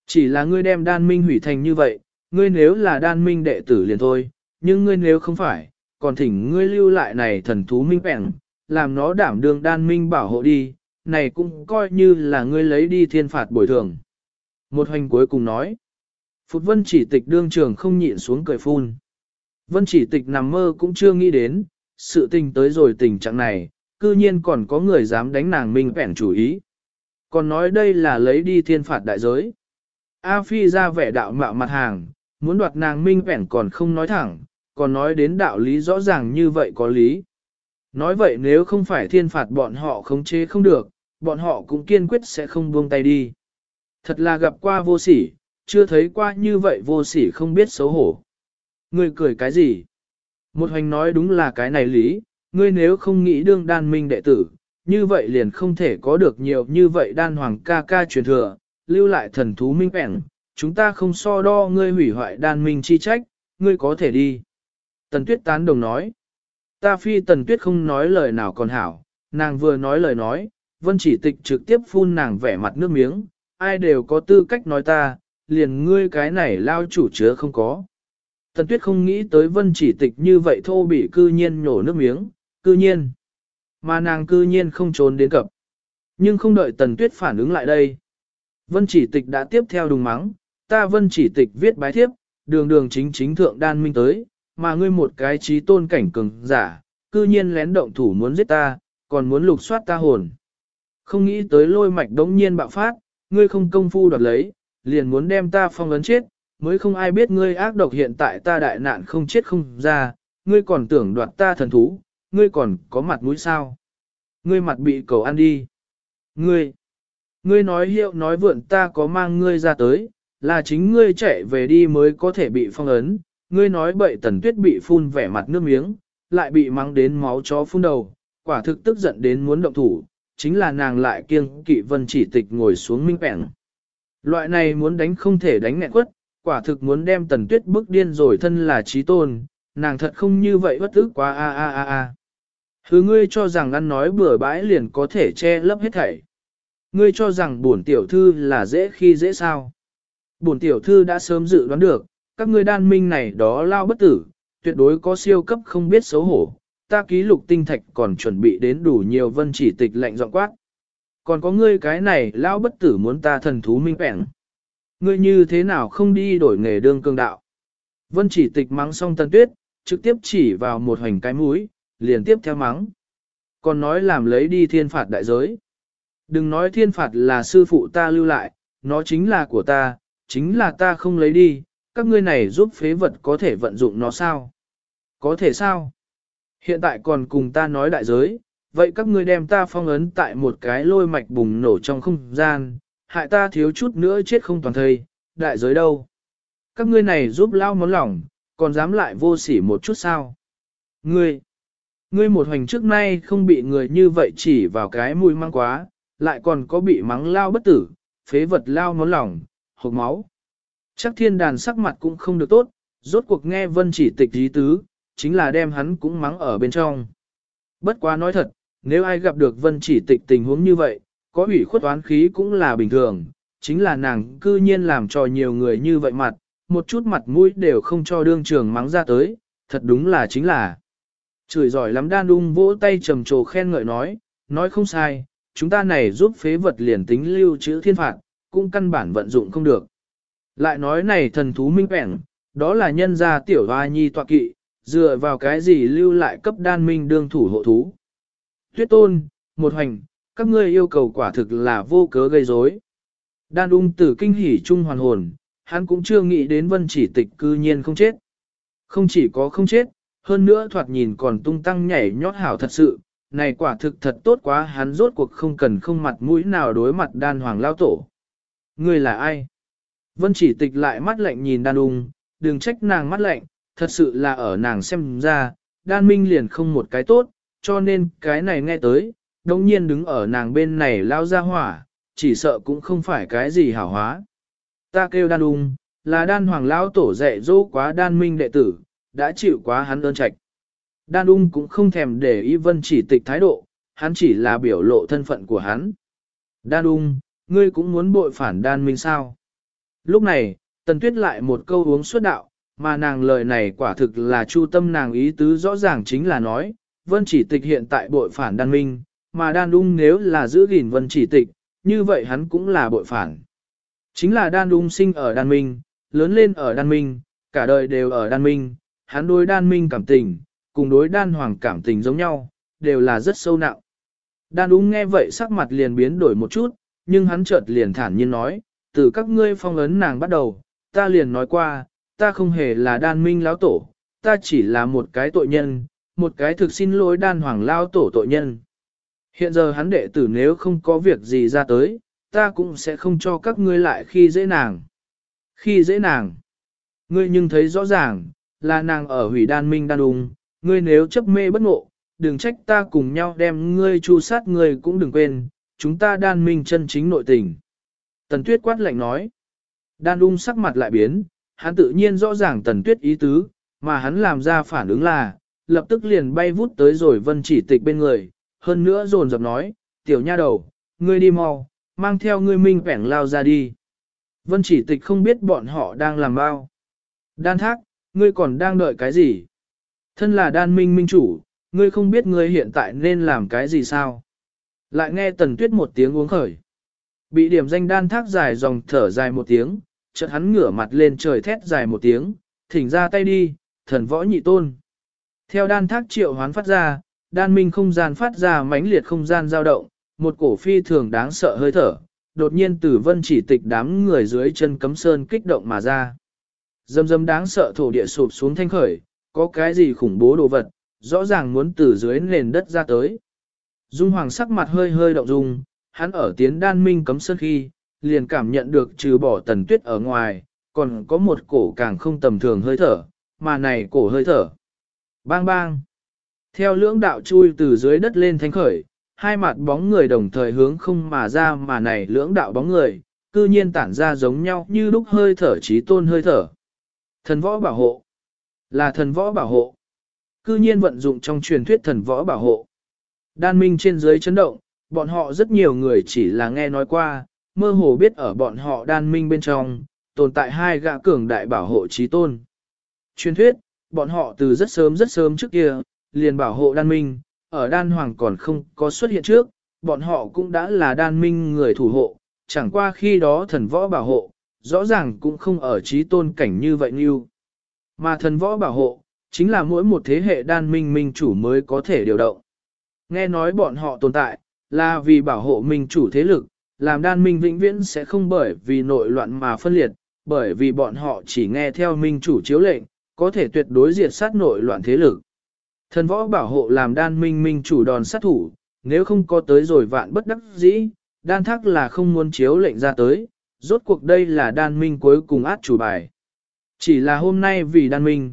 Chỉ là ngươi đem đan minh hủy thành như vậy, ngươi nếu là đan minh đệ tử liền thôi, nhưng ngươi nếu không phải, còn thỉnh ngươi lưu lại này thần thú minh bẻng, làm nó đảm đương đan minh bảo hộ đi, này cũng coi như là ngươi lấy đi thiên phạt bồi thường. Một hoành cuối cùng nói, Phụt Vân Chỉ Tịch đương trường không nhịn xuống cười phun. Vân Chỉ Tịch nằm mơ cũng chưa nghĩ đến, sự tình tới rồi tình trạng này, cư nhiên còn có người dám đánh nàng minh bẻng chủ ý. Còn nói đây là lấy đi thiên phạt đại giới. A Phi ra vẻ đạo mạo mặt hàng, muốn đoạt nàng minh bẻng còn không nói thẳng, còn nói đến đạo lý rõ ràng như vậy có lý. Nói vậy nếu không phải thiên phạt bọn họ khống chế không được, bọn họ cũng kiên quyết sẽ không buông tay đi. Thật là gặp qua vô sỉ, chưa thấy qua như vậy vô sỉ không biết xấu hổ. Ngươi cười cái gì? Một hoành nói đúng là cái này lý, ngươi nếu không nghĩ đương đan minh đệ tử, như vậy liền không thể có được nhiều như vậy đan hoàng ca ca truyền thừa, lưu lại thần thú minh bẻng, chúng ta không so đo ngươi hủy hoại đan minh chi trách, ngươi có thể đi. Tần Tuyết tán đồng nói, ta phi Tần Tuyết không nói lời nào còn hảo, nàng vừa nói lời nói, Vân Chỉ Tịch trực tiếp phun nàng vẻ mặt nước miếng, ai đều có tư cách nói ta, liền ngươi cái này lao chủ chứa không có. Tần Tuyết không nghĩ tới Vân Chỉ Tịch như vậy thô bỉ cư nhiên nhổ nước miếng, cư nhiên. Mà nàng cư nhiên không trốn đến cập. Nhưng không đợi Tần Tuyết phản ứng lại đây. Vân Chỉ Tịch đã tiếp theo đùng mắng, ta Vân Chỉ Tịch viết bái thiếp, đường đường chính chính thượng đan minh tới, mà ngươi một cái trí tôn cảnh cường giả, cư nhiên lén động thủ muốn giết ta, còn muốn lục soát ta hồn. Không nghĩ tới lôi mạch đống nhiên bạo phát, ngươi không công phu đoạt lấy, liền muốn đem ta phong ấn chết, mới không ai biết ngươi ác độc hiện tại ta đại nạn không chết không ra, ngươi còn tưởng đoạt ta thần thú, ngươi còn có mặt mũi sao? Ngươi mặt bị cầu ăn đi. Ngươi nói hiệu nói vượn ta có mang ngươi ra tới, là chính ngươi chạy về đi mới có thể bị phong ấn, ngươi nói bậy Tần Tuyết bị phun vẻ mặt nước miếng, lại bị mắng đến máu chó phun đầu, quả thực tức giận đến muốn động thủ, chính là nàng lại kiêng kỵ Vân Chỉ Tịch ngồi xuống minh bẻng. Loại này muốn đánh không thể đánh nghẹn quất, quả thực muốn đem Tần Tuyết bức điên rồi thân là trí tôn, nàng thật không như vậy bất ức quá a. Hứ ngươi cho rằng ăn nói bừa bãi liền có thể che lấp hết thảy. Ngươi cho rằng bổn tiểu thư là dễ khi dễ sao. Bổn tiểu thư đã sớm dự đoán được, các ngươi đan minh này đó lao bất tử, tuyệt đối có siêu cấp không biết xấu hổ. Ta ký lục tinh thạch còn chuẩn bị đến đủ nhiều Vân Chỉ Tịch lệnh giọng quát. Còn có ngươi cái này lao bất tử muốn ta thần thú minh bẻng. Ngươi như thế nào không đi đổi nghề đương cương đạo. Vân Chỉ Tịch mắng xong Tần Tuyết, trực tiếp chỉ vào một hoành cái mũi, liền tiếp theo mắng. Còn nói làm lấy đi thiên phạt đại giới. Đừng nói thiên phạt là sư phụ ta lưu lại, nó chính là của ta, chính là ta không lấy đi, các ngươi này giúp phế vật có thể vận dụng nó sao? Có thể sao? Hiện tại còn cùng ta nói đại giới, vậy các ngươi đem ta phong ấn tại một cái lôi mạch bùng nổ trong không gian, hại ta thiếu chút nữa chết không toàn thây, đại giới đâu? Các ngươi này giúp lao món lỏng, còn dám lại vô sỉ một chút sao? Ngươi một hoành trước nay không bị người như vậy chỉ vào cái mùi mang quá, lại còn có bị mắng lao bất tử, phế vật lao món lỏng, hộc máu. Chắc thiên đàn sắc mặt cũng không được tốt, rốt cuộc nghe Vân Chỉ Tịch ý tứ, chính là đem hắn cũng mắng ở bên trong. Bất quá nói thật, nếu ai gặp được Vân Chỉ Tịch tình huống như vậy, có ủy khuất oán khí cũng là bình thường, chính là nàng cư nhiên làm cho nhiều người như vậy mặt, một chút mặt mũi đều không cho đương trường mắng ra tới, thật đúng là chính là. Chửi giỏi lắm đan đung vỗ tay trầm trồ khen ngợi nói không sai, chúng ta này giúp phế vật liền tính lưu trữ thiên phạt, cũng căn bản vận dụng không được. Lại nói này thần thú minh bẻng, đó là nhân gia tiểu hoa nhi tọa kỵ, dựa vào cái gì lưu lại cấp đan minh đương thủ hộ thú. Tuyết tôn, một hoành, các ngươi yêu cầu quả thực là vô cớ gây rối. Đan ung tử kinh hỉ trung hoàn hồn, hắn cũng chưa nghĩ đến Vân Chỉ Tịch cư nhiên không chết. Không chỉ có không chết, hơn nữa thoạt nhìn còn tung tăng nhảy nhót hảo thật sự, này quả thực thật tốt quá, hắn rốt cuộc không cần không mặt mũi nào đối mặt đan hoàng lao tổ. Ngươi là ai? Vân Chỉ Tịch lại mắt lạnh nhìn đan ung, đừng trách nàng mắt lạnh, thật sự là ở nàng xem ra, đan minh liền không một cái tốt, cho nên cái này nghe tới, đồng nhiên đứng ở nàng bên này lao ra hỏa, chỉ sợ cũng không phải cái gì hảo hóa. Ta kêu đan ung, là đan hoàng lao tổ dạy dỗ quá đan minh đệ tử, đã chịu quá hắn ơn trạch. Đan ung cũng không thèm để ý Vân Chỉ Tịch thái độ, hắn chỉ là biểu lộ thân phận của hắn. Đan ung, ngươi cũng muốn bội phản đan minh sao? Lúc này, Tần Tuyết lại một câu uống suốt đạo, mà nàng lời này quả thực là chu tâm nàng ý tứ rõ ràng chính là nói, Vân Chỉ Tịch hiện tại bội phản Đan Minh, mà Đan Ung nếu là giữ gìn Vân Chỉ Tịch, như vậy hắn cũng là bội phản. Chính là Đan Ung sinh ở Đan Minh, lớn lên ở Đan Minh, cả đời đều ở Đan Minh, hắn đối Đan Minh cảm tình, cùng đối Đan Hoàng cảm tình giống nhau, đều là rất sâu nặng. Đan Ung nghe vậy sắc mặt liền biến đổi một chút, nhưng hắn chợt liền thản nhiên nói, từ các ngươi phong ấn nàng bắt đầu, ta liền nói qua, ta không hề là Đan Minh lão tổ, ta chỉ là một cái tội nhân, một cái thực xin lỗi Đan Hoàng lão tổ tội nhân. Hiện giờ hắn đệ tử nếu không có việc gì ra tới, ta cũng sẽ không cho các ngươi lại khi dễ nàng. Khi dễ nàng, ngươi nhưng thấy rõ ràng, là nàng ở hủy Đan Minh Đan Ung, ngươi nếu chấp mê bất ngộ, đừng trách ta cùng nhau đem ngươi chu sát ngươi cũng đừng quên, chúng ta Đan Minh chân chính nội tình. Tần Tuyết quát lạnh nói, Đan Ung sắc mặt lại biến, hắn tự nhiên rõ ràng Tần Tuyết ý tứ, mà hắn làm ra phản ứng là, lập tức liền bay vút tới rồi Vân Chỉ Tịch bên người, hơn nữa dồn dập nói, tiểu nha đầu, ngươi đi mau, mang theo ngươi minh vẻn lao ra đi. Vân Chỉ Tịch không biết bọn họ đang làm bao. Đan Thác, ngươi còn đang đợi cái gì? Thân là Đan Minh minh chủ, ngươi không biết ngươi hiện tại nên làm cái gì sao? Lại nghe Tần Tuyết một tiếng uống khởi. Bị điểm danh Đan Thác dài dòng thở dài một tiếng, chợt hắn ngửa mặt lên trời thét dài một tiếng, thỉnh ra tay đi, thần võ nhị tôn. Theo Đan Thác triệu hoán phát ra, Đan Minh không gian phát ra mãnh liệt không gian dao động, một cổ phi thường đáng sợ hơi thở, đột nhiên từ Vân Chỉ Tịch đám người dưới chân cấm sơn kích động mà ra. Dâm dâm đáng sợ thổ địa sụp xuống thanh khởi, có cái gì khủng bố đồ vật, rõ ràng muốn từ dưới nền đất ra tới. Dung Hoàng sắc mặt hơi hơi động dung, hắn ở tiến Đan Minh cấm sơn khi, liền cảm nhận được trừ bỏ Tần Tuyết ở ngoài, còn có một cổ càng không tầm thường hơi thở, mà này cổ hơi thở. Bang bang. Theo lưỡng đạo chui từ dưới đất lên thanh khởi, hai mặt bóng người đồng thời hướng không mà ra mà này lưỡng đạo bóng người, cư nhiên tản ra giống nhau như lúc hơi thở trí tôn hơi thở. Thần võ bảo hộ. Là thần võ bảo hộ. Cư nhiên vận dụng trong truyền thuyết thần võ bảo hộ. Đan Minh trên dưới chấn động, bọn họ rất nhiều người chỉ là nghe nói qua, mơ hồ biết ở bọn họ Đan Minh bên trong, tồn tại hai gã cường đại bảo hộ trí tôn. Truyền thuyết, bọn họ từ rất sớm trước kia, liền bảo hộ Đan Minh, ở Đan Hoàng còn không có xuất hiện trước, bọn họ cũng đã là Đan Minh người thủ hộ, chẳng qua khi đó thần võ bảo hộ, rõ ràng cũng không ở trí tôn cảnh như vậy như. Mà thần võ bảo hộ, chính là mỗi một thế hệ Đan Minh minh chủ mới có thể điều động. Nghe nói bọn họ tồn tại, là vì bảo hộ minh chủ thế lực, làm Đan Minh vĩnh viễn sẽ không bởi vì nội loạn mà phân liệt, bởi vì bọn họ chỉ nghe theo minh chủ chiếu lệnh, có thể tuyệt đối diệt sát nội loạn thế lực. Thần võ bảo hộ làm Đan Minh minh chủ đòn sát thủ, nếu không có tới rồi vạn bất đắc dĩ, Đan Thác là không muốn chiếu lệnh ra tới, rốt cuộc đây là Đan Minh cuối cùng át chủ bài. Chỉ là hôm nay vì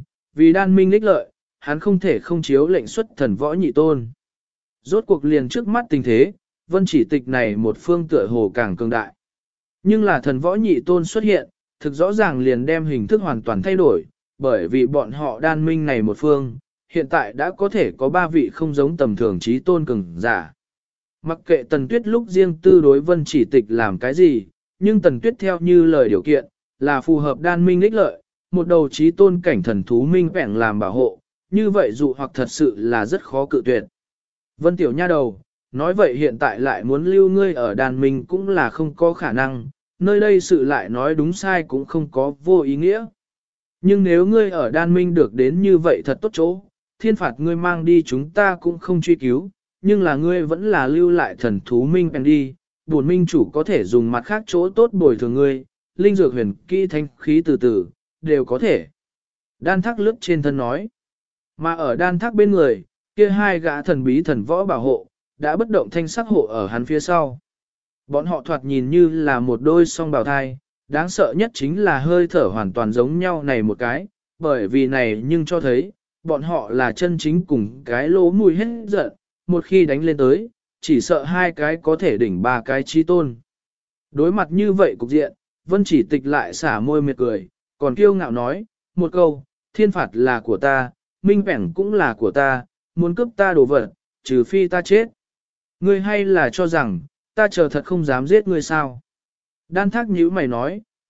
Đan Minh lích lợi, hắn không thể không chiếu lệnh xuất thần võ nhị tôn. Rốt cuộc liền trước mắt tình thế, Vân Chỉ Tịch này một phương tựa hồ càng cường đại. Nhưng là thần võ nhị tôn xuất hiện, thực rõ ràng liền đem hình thức hoàn toàn thay đổi, bởi vì bọn họ Đan Minh này một phương, hiện tại đã có thể có 3 vị không giống tầm thường trí tôn cường giả. Mặc kệ Tần Tuyết lúc riêng tư đối Vân Chỉ Tịch làm cái gì, nhưng Tần Tuyết theo như lời điều kiện, là phù hợp Đan Minh ích lợi, một đầu trí tôn cảnh thần thú minh vẹn làm bảo hộ, như vậy dụ hoặc thật sự là rất khó cự tuyệt. Vân Tiểu Nha đầu, nói vậy hiện tại lại muốn lưu ngươi ở Đan Minh cũng là không có khả năng, nơi đây sự lại nói đúng sai cũng không có vô ý nghĩa. Nhưng nếu ngươi ở Đan Minh được đến như vậy thật tốt chỗ, thiên phạt ngươi mang đi chúng ta cũng không truy cứu, nhưng là ngươi vẫn là lưu lại thần thú minh bèn đi, bổn minh chủ có thể dùng mặt khác chỗ tốt bồi thường ngươi, linh dược huyền kỹ thanh khí từ từ, đều có thể. Đan Thác lướt trên thân nói, mà ở Đan Thác bên người, kia hai gã thần bí thần võ bảo hộ, đã bất động thanh sắc hộ ở hắn phía sau. Bọn họ thoạt nhìn như là một đôi song bào thai, đáng sợ nhất chính là hơi thở hoàn toàn giống nhau này một cái, bởi vì này nhưng cho thấy, bọn họ là chân chính cùng cái lỗ mùi hết giận, một khi đánh lên tới, chỉ sợ hai cái có thể đỉnh 3 cái chi tôn. Đối mặt như vậy cục diện, Vân Chỉ Tịch lại xả môi miệt cười, còn kiêu ngạo nói, một câu, thiên phạt là của ta, minh vẻn cũng là của ta, muốn cướp ta đồ vật, trừ phi ta chết. Ngươi hay là cho rằng, ta chờ thật không dám giết ngươi sao? Đan Thác nhíu mày nói,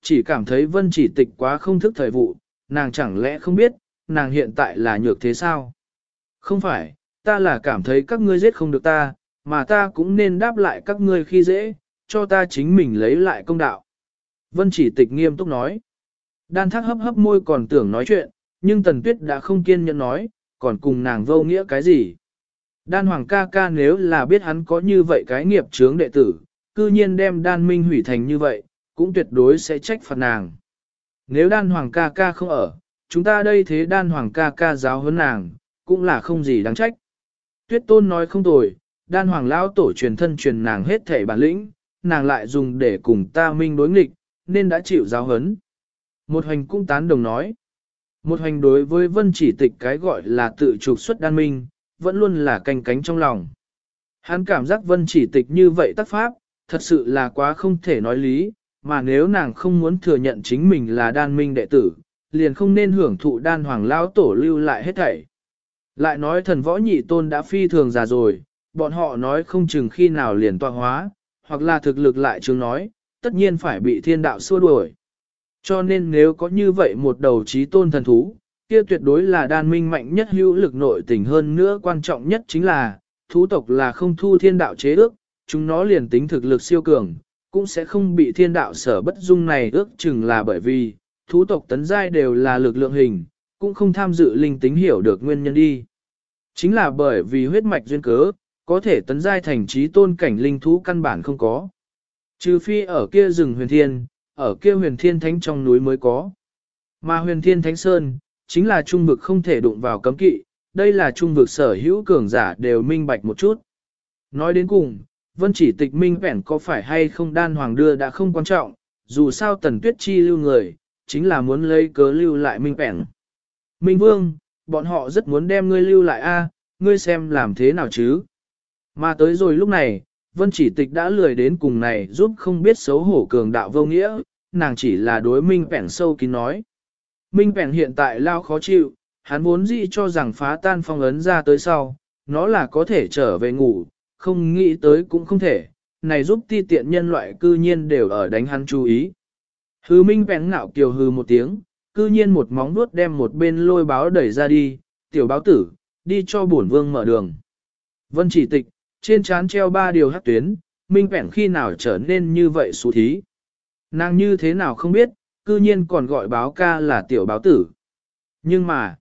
chỉ cảm thấy Vân Chỉ Tịch quá không thức thời vụ, nàng chẳng lẽ không biết, nàng hiện tại là nhược thế sao? Không phải, ta là cảm thấy các ngươi giết không được ta, mà ta cũng nên đáp lại các ngươi khi dễ, cho ta chính mình lấy lại công đạo. Vân Chỉ Tịch nghiêm túc nói. Đan Thác hấp hấp môi còn tưởng nói chuyện, nhưng Tần Tuyết đã không kiên nhẫn nói, còn cùng nàng vô nghĩa cái gì. Đan Hoàng ca ca nếu là biết hắn có như vậy cái nghiệp chướng đệ tử, cư nhiên đem Đan Minh hủy thành như vậy, cũng tuyệt đối sẽ trách phạt nàng. Nếu Đan Hoàng ca ca không ở, chúng ta đây thế Đan Hoàng ca ca giáo huấn nàng, cũng là không gì đáng trách. Tuyết Tôn nói không tồi, Đan Hoàng lão tổ truyền thân truyền nàng hết thể bản lĩnh, nàng lại dùng để cùng ta Minh đối nghịch, nên đã chịu giáo huấn. Một Hoành cũng tán đồng nói. Một Hoành đối với Vân Chỉ Tịch cái gọi là tự trục xuất Đan Minh, vẫn luôn là canh cánh trong lòng. Hắn cảm giác Vân Chỉ Tịch như vậy tác pháp, thật sự là quá không thể nói lý, mà nếu nàng không muốn thừa nhận chính mình là Đan Minh đệ tử, liền không nên hưởng thụ Đan Hoàng lão tổ lưu lại hết thảy. Lại nói thần võ nhị tôn đã phi thường già rồi, bọn họ nói không chừng khi nào liền tọa hóa, hoặc là thực lực lại chứng nói, tất nhiên phải bị thiên đạo xua đuổi. Cho nên nếu có như vậy một đầu trí tôn thần thú, kia tuyệt đối là Đan Minh mạnh nhất hữu lực nội tình, hơn nữa quan trọng nhất chính là, thú tộc là không thu thiên đạo chế ước, chúng nó liền tính thực lực siêu cường, cũng sẽ không bị thiên đạo sở bất dung này, ước chừng là bởi vì, thú tộc tấn giai đều là lực lượng hình, cũng không tham dự linh tính hiểu được nguyên nhân đi. Chính là bởi vì huyết mạch duyên cớ, có thể tấn giai thành trí tôn cảnh linh thú căn bản không có. Trừ phi ở kia rừng huyền thiên, ở kia huyền thiên thánh trong núi mới có. Mà huyền thiên thánh sơn, chính là trung vực không thể đụng vào cấm kỵ, đây là trung vực sở hữu cường giả đều minh bạch một chút. Nói đến cùng, Vân Chỉ Tịch minh bẻn có phải hay không Đan Hoàng đưa đã không quan trọng, dù sao Tần Tuyết chi lưu người, chính là muốn lấy cớ lưu lại minh bẻn. Minh Vương, bọn họ rất muốn đem ngươi lưu lại a, ngươi xem làm thế nào chứ. Mà tới rồi lúc này, Vân Chỉ Tịch đã lười đến cùng này giúp không biết xấu hổ cường đạo vô nghĩa, nàng chỉ là đối minh bẻn sâu kín nói. Minh bẻn hiện tại lao khó chịu, hắn vốn dĩ cho rằng phá tan phong ấn ra tới sau, nó là có thể trở về ngủ, không nghĩ tới cũng không thể, này giúp ti tiện nhân loại cư nhiên đều ở đánh hắn chú ý. Hư Minh bẻn ngạo kiều hư một tiếng, cư nhiên một móng vuốt đem một bên lôi báo đẩy ra đi, tiểu báo tử, đi cho bổn vương mở đường. Vân Chỉ Tịch, trên trán treo 3 điều hắc tuyến, Minh bẻn khi nào trở nên như vậy xú thí. Nàng như thế nào không biết, cư nhiên còn gọi báo ca là tiểu báo tử. Nhưng mà,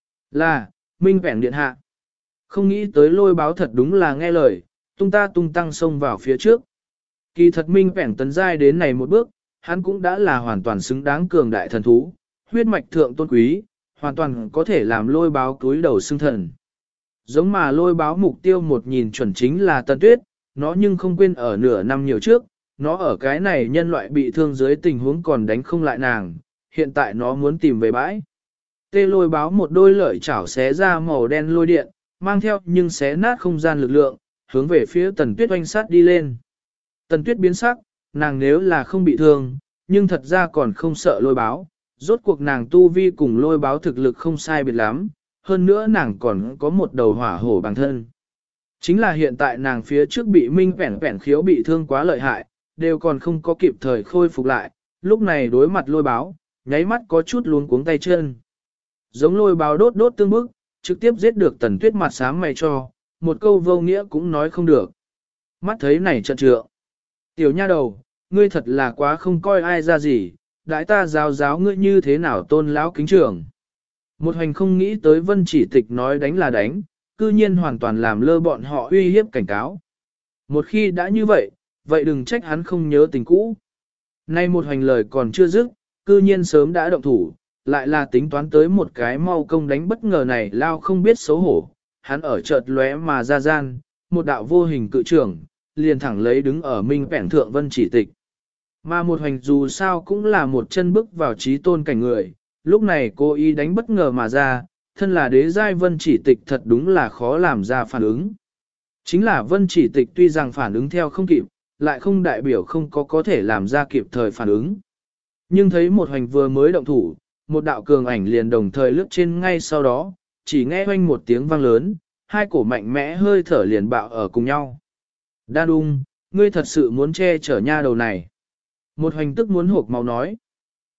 là, Minh bẻn điện hạ. Không nghĩ tới lôi báo thật đúng là nghe lời, tung ta tung tăng xông vào phía trước. Kỳ thật Minh bẻn tấn giai đến này một bước, hắn cũng đã là hoàn toàn xứng đáng cường đại thần thú, huyết mạch thượng tôn quý, hoàn toàn có thể làm lôi báo túi đầu xưng thần. Giống mà lôi báo mục tiêu một nhìn chuẩn chính là Tần Tuyết, nó nhưng không quên ở nửa năm nhiều trước, nó ở cái này nhân loại bị thương dưới tình huống còn đánh không lại nàng, hiện tại nó muốn tìm về bãi. Tê lôi báo một đôi lợi chảo xé ra màu đen lôi điện, mang theo nhưng xé nát không gian lực lượng, hướng về phía Tần Tuyết oanh sát đi lên. Tần Tuyết biến sắc, nàng nếu là không bị thương, nhưng thật ra còn không sợ lôi báo, rốt cuộc nàng tu vi cùng lôi báo thực lực không sai biệt lắm, hơn nữa nàng còn có một đầu hỏa hổ bằng thân. Chính là hiện tại nàng phía trước bị Minh Vẻn Vẻn khiếu bị thương quá lợi hại, đều còn không có kịp thời khôi phục lại, lúc này đối mặt lôi báo, nháy mắt có chút luống cuống tay chân. Giống lôi báo đốt đốt tương bức, trực tiếp giết được Tần Tuyết mặt xám mày cho, một câu vô nghĩa cũng nói không được. Mắt thấy này trận trượng. Tiểu nha đầu, ngươi thật là quá không coi ai ra gì, đại ta giáo giáo ngươi như thế nào tôn lão kính trưởng. Một Hoành không nghĩ tới Vân Chỉ Tịch nói đánh là đánh, cư nhiên hoàn toàn làm lơ bọn họ uy hiếp cảnh cáo. Một khi đã như vậy, vậy đừng trách hắn không nhớ tình cũ. Nay Một Hoành lời còn chưa dứt, cư nhiên sớm đã động thủ, lại là tính toán tới một cái mau công đánh bất ngờ này lao không biết xấu hổ. Hắn ở chợt lóe mà ra gian, một đạo vô hình cự trưởng, liền thẳng lấy đứng ở Minh Vẻn thượng Vân Chỉ Tịch. Mà Một Hoành dù sao cũng là một chân bước vào trí tôn cảnh người, lúc này cô ý đánh bất ngờ mà ra, thân là đế giai Vân Chỉ Tịch thật đúng là khó làm ra phản ứng. Chính là Vân Chỉ Tịch tuy rằng phản ứng theo không kịp, lại không đại biểu không có thể làm ra kịp thời phản ứng. Nhưng thấy Một Hoành vừa mới động thủ, một đạo cường ảnh liền đồng thời lướt trên ngay sau đó, chỉ nghe hoanh một tiếng vang lớn, hai cổ mạnh mẽ hơi thở liền bạo ở cùng nhau. Đa Đung, ngươi thật sự muốn che chở nha đầu này. Một Hoành tức muốn hộp máu nói.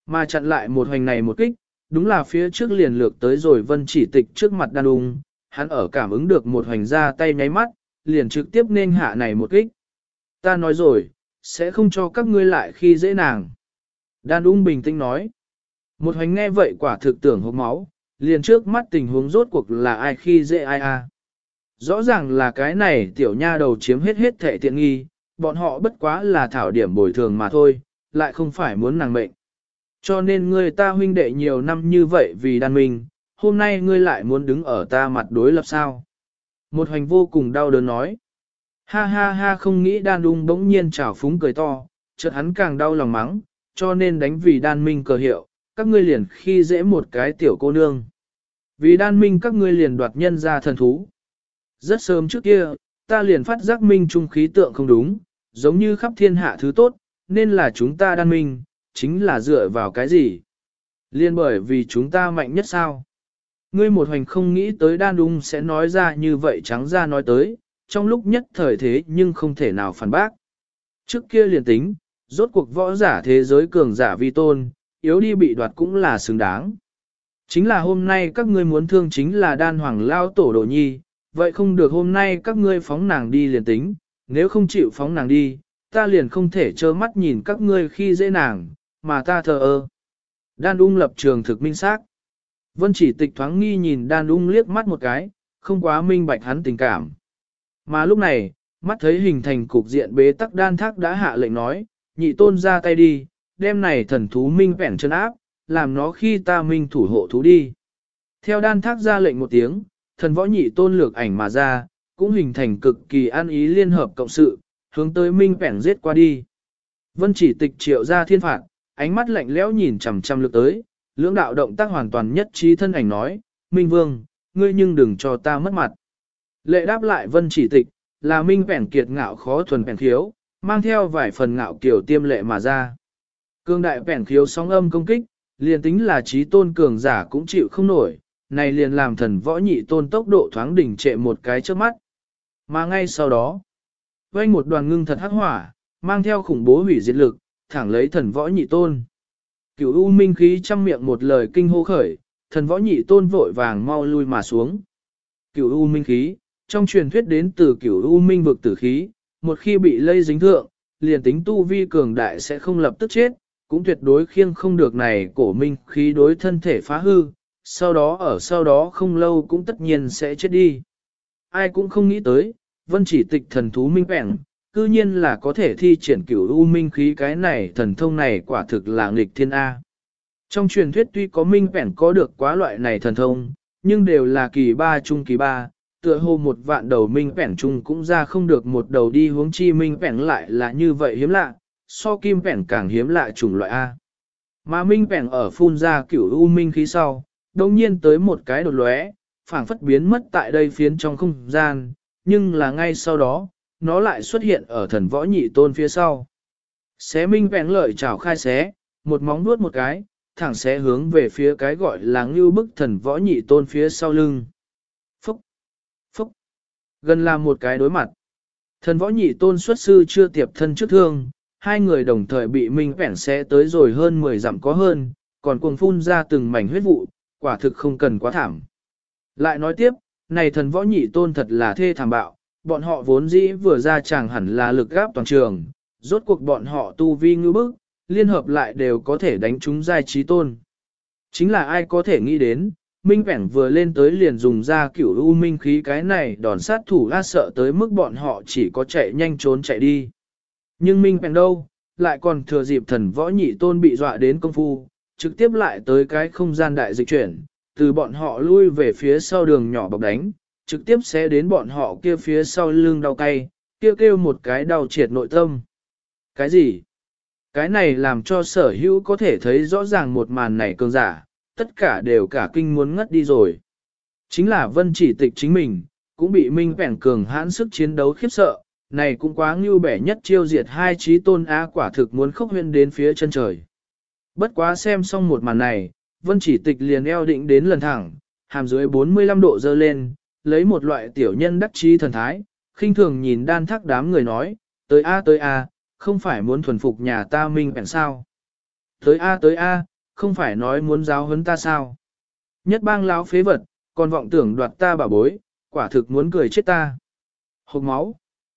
Mà chặn lại một hoành này một kích, đúng là phía trước liền lược tới rồi Vân Chỉ Tịch trước mặt đan ung, hắn ở cảm ứng được một hoành ra tay nháy mắt, liền trực tiếp nên hạ này một kích. Ta nói rồi, sẽ không cho các ngươi lại khi dễ nàng. Đan ung bình tĩnh nói. Một hoành nghe vậy quả thực tưởng hốc máu, liền trước mắt tình huống rốt cuộc là ai khi dễ ai à. Rõ ràng là cái này tiểu nha đầu chiếm hết thệ tiện nghi, bọn họ bất quá là thảo điểm bồi thường mà thôi, lại không phải muốn nàng mệnh. Cho nên ngươi ta huynh đệ nhiều năm như vậy vì đàn mình, hôm nay ngươi lại muốn đứng ở ta mặt đối lập sao. Một hoành vô cùng đau đớn nói. Ha ha ha, không nghĩ đan đung bỗng nhiên trào phúng cười to, chợt hắn càng đau lòng mắng, cho nên đánh vì đan minh cờ hiệu, các ngươi liền khi dễ một cái tiểu cô nương. Vì đan minh các ngươi liền đoạt nhân ra thần thú. Rất sớm trước kia, ta liền phát giác minh trung khí tượng không đúng, giống như khắp thiên hạ thứ tốt, nên là chúng ta đan minh, chính là dựa vào cái gì? Liên bởi vì chúng ta mạnh nhất sao? Ngươi một hoành không nghĩ tới đan đung sẽ nói ra như vậy trắng ra nói tới, trong lúc nhất thời thế nhưng không thể nào phản bác. Trước kia liền tính, rốt cuộc võ giả thế giới cường giả vi tôn, yếu đi bị đoạt cũng là xứng đáng. Chính là hôm nay các ngươi muốn thương chính là đan hoàng lao tổ đồ nhi, vậy không được hôm nay các ngươi phóng nàng đi liền tính, nếu không chịu phóng nàng đi, ta liền không thể trơ mắt nhìn các ngươi khi dễ nàng, mà ta thờ ơ. Đan ung lập trường thực minh xác. Vân Chỉ Tịch thoáng nghi nhìn đan ung liếc mắt một cái, không quá minh bạch hắn tình cảm. Mà lúc này, mắt thấy hình thành cục diện bế tắc đan thác đã hạ lệnh nói, nhị tôn ra tay đi, đem này thần thú minh vẻn chân áp, làm nó khi ta minh thủ hộ thú đi. Theo đan thác ra lệnh một tiếng, thần võ nhị tôn lược ảnh mà ra, cũng hình thành cực kỳ an ý liên hợp cộng sự, hướng tới minh vẻn giết qua đi. Vân Chỉ Tịch triệu ra thiên phạt, ánh mắt lạnh lẽo nhìn chằm chằm lược tới, lưỡng đạo động tác hoàn toàn nhất trí thân ảnh nói, Minh Vương, ngươi nhưng đừng cho ta mất mặt. Lệ đáp lại Vân Chỉ Tịch, là Minh vẻn kiệt ngạo khó thuần vẻn khiếu, mang theo vài phần ngạo kiểu tiêm lệ mà ra. Cương đại vẻn khiếu sóng âm công kích, liền tính là trí tôn cường giả cũng chịu không nổi, này liền làm thần võ nhị tôn tốc độ thoáng đỉnh trệ một cái trước mắt. Mà ngay sau đó, vang một đoàn ngưng thật hắc hỏa, mang theo khủng bố hủy diệt lực, thẳng lấy thần võ nhị tôn. Cửu U Minh khí trăm miệng một lời kinh hô khởi, thần võ nhị tôn vội vàng mau lui mà xuống. Cửu U Minh khí, trong truyền thuyết đến từ Cửu U Minh vực tử khí, một khi bị lây dính thượng, liền tính tu vi cường đại sẽ không lập tức chết, cũng tuyệt đối khiêng không được này cổ minh khí đối thân thể phá hư, sau đó không lâu cũng tất nhiên sẽ chết đi. Ai cũng không nghĩ tới, Vân Chỉ Tịch thần thú minh vẹn, cư nhiên là có thể thi triển Cửu U Minh khí, cái này thần thông này quả thực là nghịch thiên A. Trong truyền thuyết tuy có minh vẹn có được quá loại này thần thông, nhưng đều là kỳ ba trung kỳ ba, tựa hồ một vạn đầu minh vẹn chung cũng ra không được một đầu đi huống chi minh vẹn lại là như vậy hiếm lạ, so kim vẹn càng hiếm lạ chủng loại A. Mà minh vẹn ở phun ra Cửu U Minh khí sau, đồng nhiên tới một cái đột lóe, phảng phất biến mất tại đây phiến trong không gian, nhưng là ngay sau đó, nó lại xuất hiện ở thần võ nhị tôn phía sau. Xé minh vẹn lợi chảo khai xé, một móng vuốt một cái, thẳng xé hướng về phía cái gọi là ngưu bức thần võ nhị tôn phía sau lưng. Phúc! Phúc! Gần là một cái đối mặt. Thần võ nhị tôn xuất sư chưa tiệp thân trước thương, hai người đồng thời bị minh vẹn xé tới rồi hơn 10 dặm có hơn, còn cuồng phun ra từng mảnh huyết vụ, quả thực không cần quá thảm. Lại nói tiếp, này thần võ nhị tôn thật là thê thảm bạo, bọn họ vốn dĩ vừa ra chẳng hẳn là lực gáp toàn trường, rốt cuộc bọn họ tu vi ngư bức, liên hợp lại đều có thể đánh trúng giai trí tôn. Chính là ai có thể nghĩ đến, Minh Vẻn vừa lên tới liền dùng ra Cửu U Minh khí, cái này đòn sát thủ a sợ tới mức bọn họ chỉ có chạy nhanh trốn chạy đi. Nhưng Minh Vẻn đâu, lại còn thừa dịp thần võ nhị tôn bị dọa đến công phu, trực tiếp lại tới cái không gian đại dịch chuyển, từ bọn họ lui về phía sau đường nhỏ bọc đánh, trực tiếp sẽ đến bọn họ kia phía sau lưng đau cay, kêu một cái đau triệt nội tâm. Cái gì? Cái này làm cho sở hữu có thể thấy rõ ràng một màn này cường giả, tất cả đều cả kinh muốn ngất đi rồi. Chính là Vân Chỉ Tịch chính mình, cũng bị Minh Vẻn cường hãn sức chiến đấu khiếp sợ, này cũng quá ngưu bẻ nhất chiêu diệt hai chí tôn á, quả thực muốn khốc huyên đến phía chân trời. Bất quá xem xong một màn này, Vân Chỉ Tịch liền eo định đến lần thẳng, hàm dưới 45 độ dơ lên, lấy một loại tiểu nhân đắc chí thần thái, khinh thường nhìn đan thác đám người nói, tới a, không phải muốn thuần phục nhà ta Minh Vẻn sao. Tới a, không phải nói muốn giáo huấn ta sao? Nhất bang lão phế vật, còn vọng tưởng đoạt ta bảo bối, quả thực muốn cười chết ta. Hộc máu.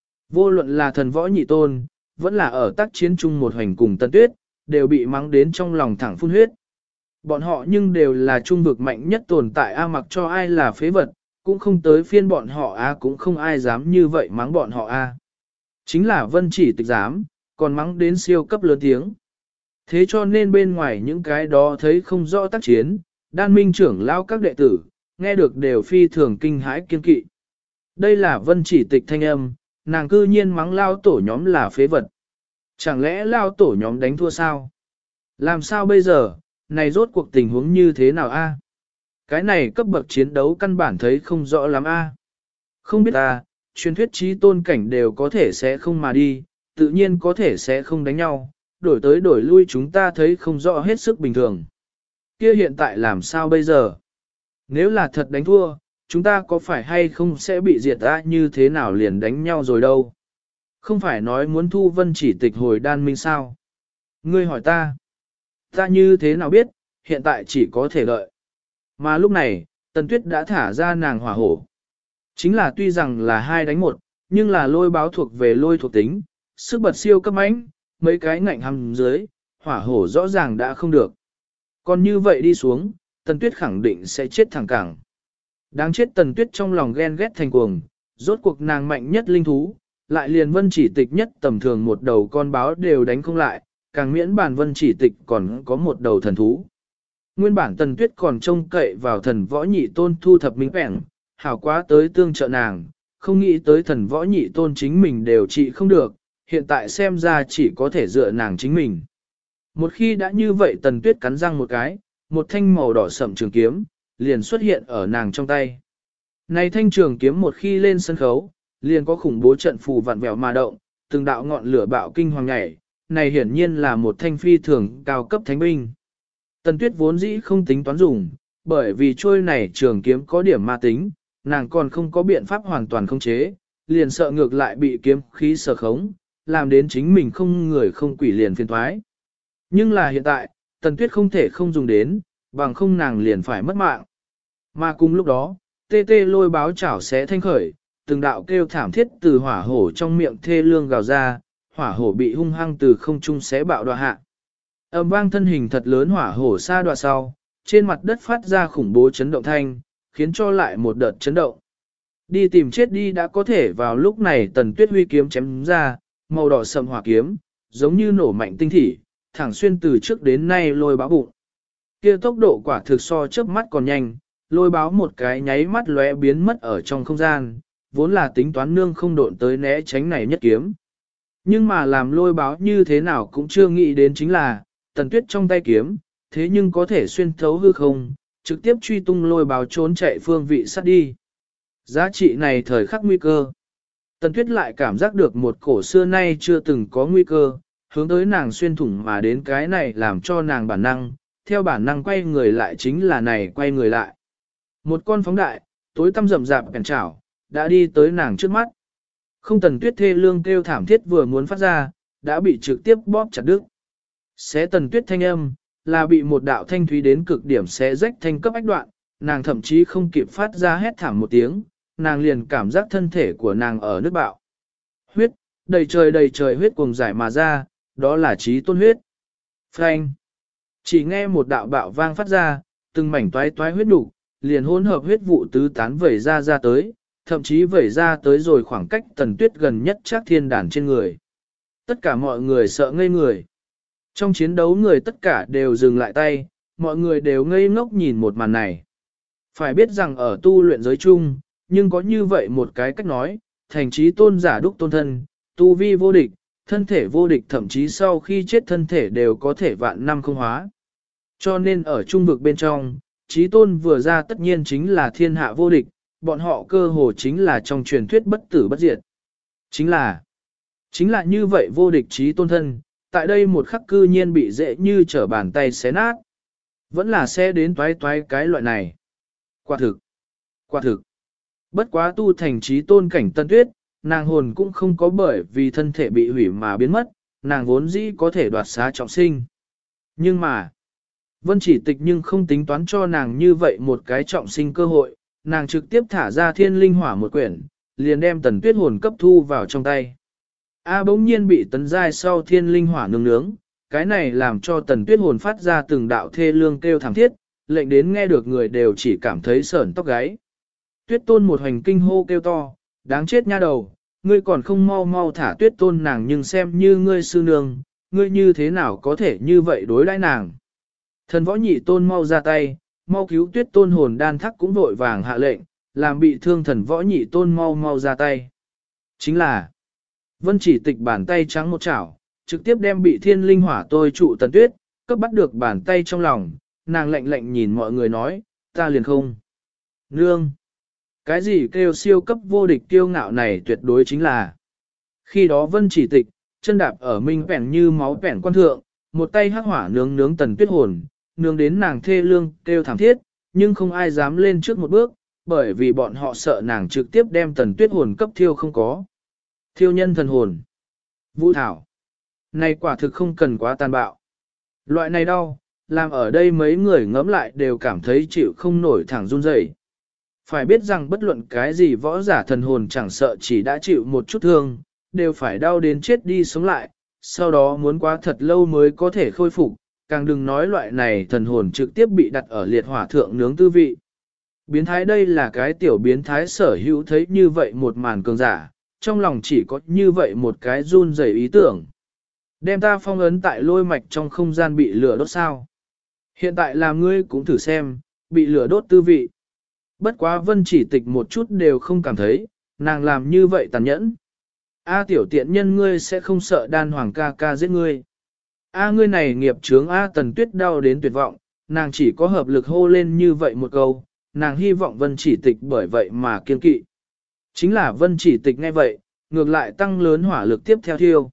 Vô luận là thần võ nhị tôn, vẫn là ở tác chiến chung một hành cùng Tân Tuyết, đều bị mắng đến trong lòng thẳng phun huyết. Bọn họ nhưng đều là trung vực mạnh nhất tồn tại A, mặc cho ai là phế vật, cũng không tới phiên bọn họ A, cũng không ai dám như vậy mắng bọn họ A. Chính là Vân Chỉ Tịch dám, còn mắng đến siêu cấp lớn tiếng. Thế cho nên bên ngoài những cái đó thấy không rõ tác chiến, đan minh trưởng lao các đệ tử, nghe được đều phi thường kinh hãi kiên kỵ. Đây là Vân Chỉ Tịch thanh âm, nàng cư nhiên mắng lao tổ nhóm là phế vật. Chẳng lẽ lao tổ nhóm đánh thua sao? Làm sao bây giờ, này rốt cuộc tình huống như thế nào a? Cái này cấp bậc chiến đấu căn bản thấy không rõ lắm a. Không biết a, truyền thuyết trí tôn cảnh đều có thể sẽ không mà đi, tự nhiên có thể sẽ không đánh nhau, đổi tới đổi lui chúng ta thấy không rõ hết sức bình thường. Kia hiện tại làm sao bây giờ? Nếu là thật đánh thua, chúng ta có phải hay không sẽ bị diệt ra như thế nào liền đánh nhau rồi đâu? Không phải nói muốn thu Vân Chỉ Tịch hồi đan minh sao? Ngươi hỏi ta. Ta như thế nào biết, hiện tại chỉ có thể đợi. Mà lúc này, Tần Tuyết đã thả ra nàng hỏa hổ. Chính là tuy rằng là 2 đánh 1, nhưng là lôi báo thuộc về lôi thuộc tính, sức bật siêu cấp mãnh, mấy cái ngạnh hầm dưới, hỏa hổ rõ ràng đã không được. Còn như vậy đi xuống, Tần Tuyết khẳng định sẽ chết thẳng cẳng. Đáng chết Tần Tuyết trong lòng ghen ghét thành cuồng, rốt cuộc nàng mạnh nhất linh thú, lại liền Vân Chỉ Tịch nhất tầm thường một đầu con báo đều đánh không lại, càng miễn bản Vân Chỉ Tịch còn có một đầu thần thú. Nguyên bản Tần Tuyết còn trông cậy vào thần võ nhị tôn thu thập minh bẻng, hảo quá tới tương trợ nàng, không nghĩ tới thần võ nhị tôn chính mình đều trị không được, hiện tại xem ra chỉ có thể dựa nàng chính mình. Một khi đã như vậy Tần Tuyết cắn răng một cái, một thanh màu đỏ sậm trường kiếm, liền xuất hiện ở nàng trong tay. Này thanh trường kiếm một khi lên sân khấu, liền có khủng bố trận phù vặn vẹo mà động, từng đạo ngọn lửa bạo kinh hoàng nhảy, này hiển nhiên là một thanh phi thường cao cấp thánh binh. Tần Tuyết vốn dĩ không tính toán dùng, bởi vì trôi này trường kiếm có điểm ma tính, nàng còn không có biện pháp hoàn toàn khống chế, liền sợ ngược lại bị kiếm khí sở khống, làm đến chính mình không người không quỷ liền phiền thoái. Nhưng là hiện tại, Tần Tuyết không thể không dùng đến, bằng không nàng liền phải mất mạng. Mà cùng lúc đó, tê tê lôi báo chảo xé thanh khởi, từng đạo kêu thảm thiết từ hỏa hổ trong miệng thê lương gào ra, hỏa hổ bị hung hăng từ không trung xé bạo đoạ hạ. Âm vang thân hình thật lớn hỏa hổ xa đoạ sau, trên mặt đất phát ra khủng bố chấn động thanh, khiến cho lại một đợt chấn động. Đi tìm chết đi đã có thể vào lúc này Tần Tuyết huy kiếm chém ra, màu đỏ sầm hỏa kiếm, giống như nổ mạnh tinh thỉ, thẳng xuyên từ trước đến nay lôi báo bụng. Kia tốc độ quả thực so chớp mắt còn nhanh, lôi báo một cái nháy mắt lóe biến mất ở trong không gian, vốn là tính toán nương không độn tới né tránh này nhất kiếm. Nhưng mà làm lôi báo như thế nào cũng chưa nghĩ đến chính là, Tần Tuyết trong tay kiếm, thế nhưng có thể xuyên thấu hư không, trực tiếp truy tung lôi báo trốn chạy phương vị sát đi. Giá trị này thời khắc nguy cơ. Tần Tuyết lại cảm giác được một cổ xưa nay chưa từng có nguy cơ, hướng tới nàng xuyên thủng mà đến cái này làm cho nàng bản năng, theo bản năng quay người lại chính là này quay người lại. Một con phóng đại, tối tăm rậm rạp bèn chảo, đã đi tới nàng trước mắt. Không Tần Tuyết thê lương kêu thảm thiết vừa muốn phát ra, đã bị trực tiếp bóp chặt đứt. Xé Tần Tuyết thanh âm, là bị một đạo thanh thúy đến cực điểm xé rách thanh cấp ách đoạn, nàng thậm chí không kịp phát ra hét thảm một tiếng, nàng liền cảm giác thân thể của nàng ở nước bạo. Huyết, đầy trời huyết cuồng giải mà ra, đó là trí tôn huyết. Phanh. Chỉ nghe một đạo bạo vang phát ra, từng mảnh toái toái huyết đủ, liền hỗn hợp huyết vụ tứ tán vẩy ra tới, thậm chí vẩy ra tới rồi khoảng cách Tần Tuyết gần nhất Trác Thiên Đàn trên người. Tất cả mọi người sợ ngây người. Trong chiến đấu người tất cả đều dừng lại tay, mọi người đều ngây ngốc nhìn một màn này. Phải biết rằng ở tu luyện giới chung, nhưng có như vậy một cái cách nói, thành trí tôn giả đúc tôn thân, tu vi vô địch, thân thể vô địch thậm chí sau khi chết thân thể đều có thể vạn năm không hóa. Cho nên ở trung vực bên trong, trí tôn vừa ra tất nhiên chính là thiên hạ vô địch, bọn họ cơ hồ chính là trong truyền thuyết bất tử bất diệt. Chính là như vậy vô địch trí tôn thân, tại đây một khắc cư nhiên bị dễ như trở bàn tay xé nát. Vẫn là xe đến toái toái cái loại này. Quả thực. Bất quá tu thành trí tôn cảnh Tân Tuyết, nàng hồn cũng không có bởi vì thân thể bị hủy mà biến mất, nàng vốn dĩ có thể đoạt xá trọng sinh. Nhưng mà, Vân Chỉ Tịch nhưng không tính toán cho nàng như vậy một cái trọng sinh cơ hội, nàng trực tiếp thả ra thiên linh hỏa một quyển, liền đem Tần Tuyết hồn cấp thu vào trong tay. Bỗng nhiên bị tấn giai sau thiên linh hỏa nướng nướng, cái này làm cho Tần Tuyết hồn phát ra từng đạo thê lương kêu thảm thiết, lệnh đến nghe được người đều chỉ cảm thấy sởn tóc gáy. Tuyết Tôn một hành kinh hô kêu to, đáng chết nha đầu, ngươi còn không mau mau thả Tuyết Tôn nàng, nhưng xem như ngươi sư nương, ngươi như thế nào có thể như vậy đối đãi nàng. Thần Võ Nhị Tôn mau ra tay, mau cứu Tuyết Tôn hồn đan thắc cũng vội vàng hạ lệnh, làm bị thương Thần Võ Nhị Tôn mau mau ra tay. Chính là Vân Chỉ Tịch bàn tay trắng một chảo, trực tiếp đem bị thiên linh hỏa tôi trụ Tần Tuyết, cấp bắt được bàn tay trong lòng, nàng lạnh lạnh nhìn mọi người nói, ta liền không. Nương! Cái gì kêu siêu cấp vô địch kiêu ngạo này tuyệt đối chính là. Khi đó Vân Chỉ Tịch, chân đạp ở minh bẻn như máu bẻn quan thượng, một tay hắc hỏa nướng nướng Tần Tuyết hồn, nướng đến nàng thê lương kêu thảm thiết, nhưng không ai dám lên trước một bước, bởi vì bọn họ sợ nàng trực tiếp đem Tần Tuyết hồn cấp thiêu không có. Thiêu nhân thần hồn. Vũ Thảo. Này quả thực không cần quá tàn bạo. Loại này đau, làm ở đây mấy người ngẫm lại đều cảm thấy chịu không nổi thẳng run rẩy. Phải biết rằng bất luận cái gì võ giả thần hồn chẳng sợ chỉ đã chịu một chút thương, đều phải đau đến chết đi sống lại, sau đó muốn quá thật lâu mới có thể khôi phục, càng đừng nói loại này thần hồn trực tiếp bị đặt ở liệt hỏa thượng nướng tư vị. Biến thái đây là cái tiểu biến thái sở hữu thấy như vậy một màn cường giả, trong lòng chỉ có như vậy một cái run rẩy ý tưởng. Đem ta phong ấn tại lôi mạch trong không gian bị lửa đốt sao. Hiện tại làm ngươi cũng thử xem, bị lửa đốt tư vị. Bất quá Vân Chỉ Tịch một chút đều không cảm thấy, nàng làm như vậy tàn nhẫn. Tiểu tiện nhân ngươi sẽ không sợ đan hoàng ca ca giết ngươi. Ngươi này nghiệp chướng Tần Tuyết đau đến tuyệt vọng, nàng chỉ có hợp lực hô lên như vậy một câu, nàng hy vọng Vân Chỉ Tịch bởi vậy mà kiên kỵ. Chính là Vân Chỉ Tịch nghe vậy, ngược lại tăng lớn hỏa lực tiếp theo thiêu.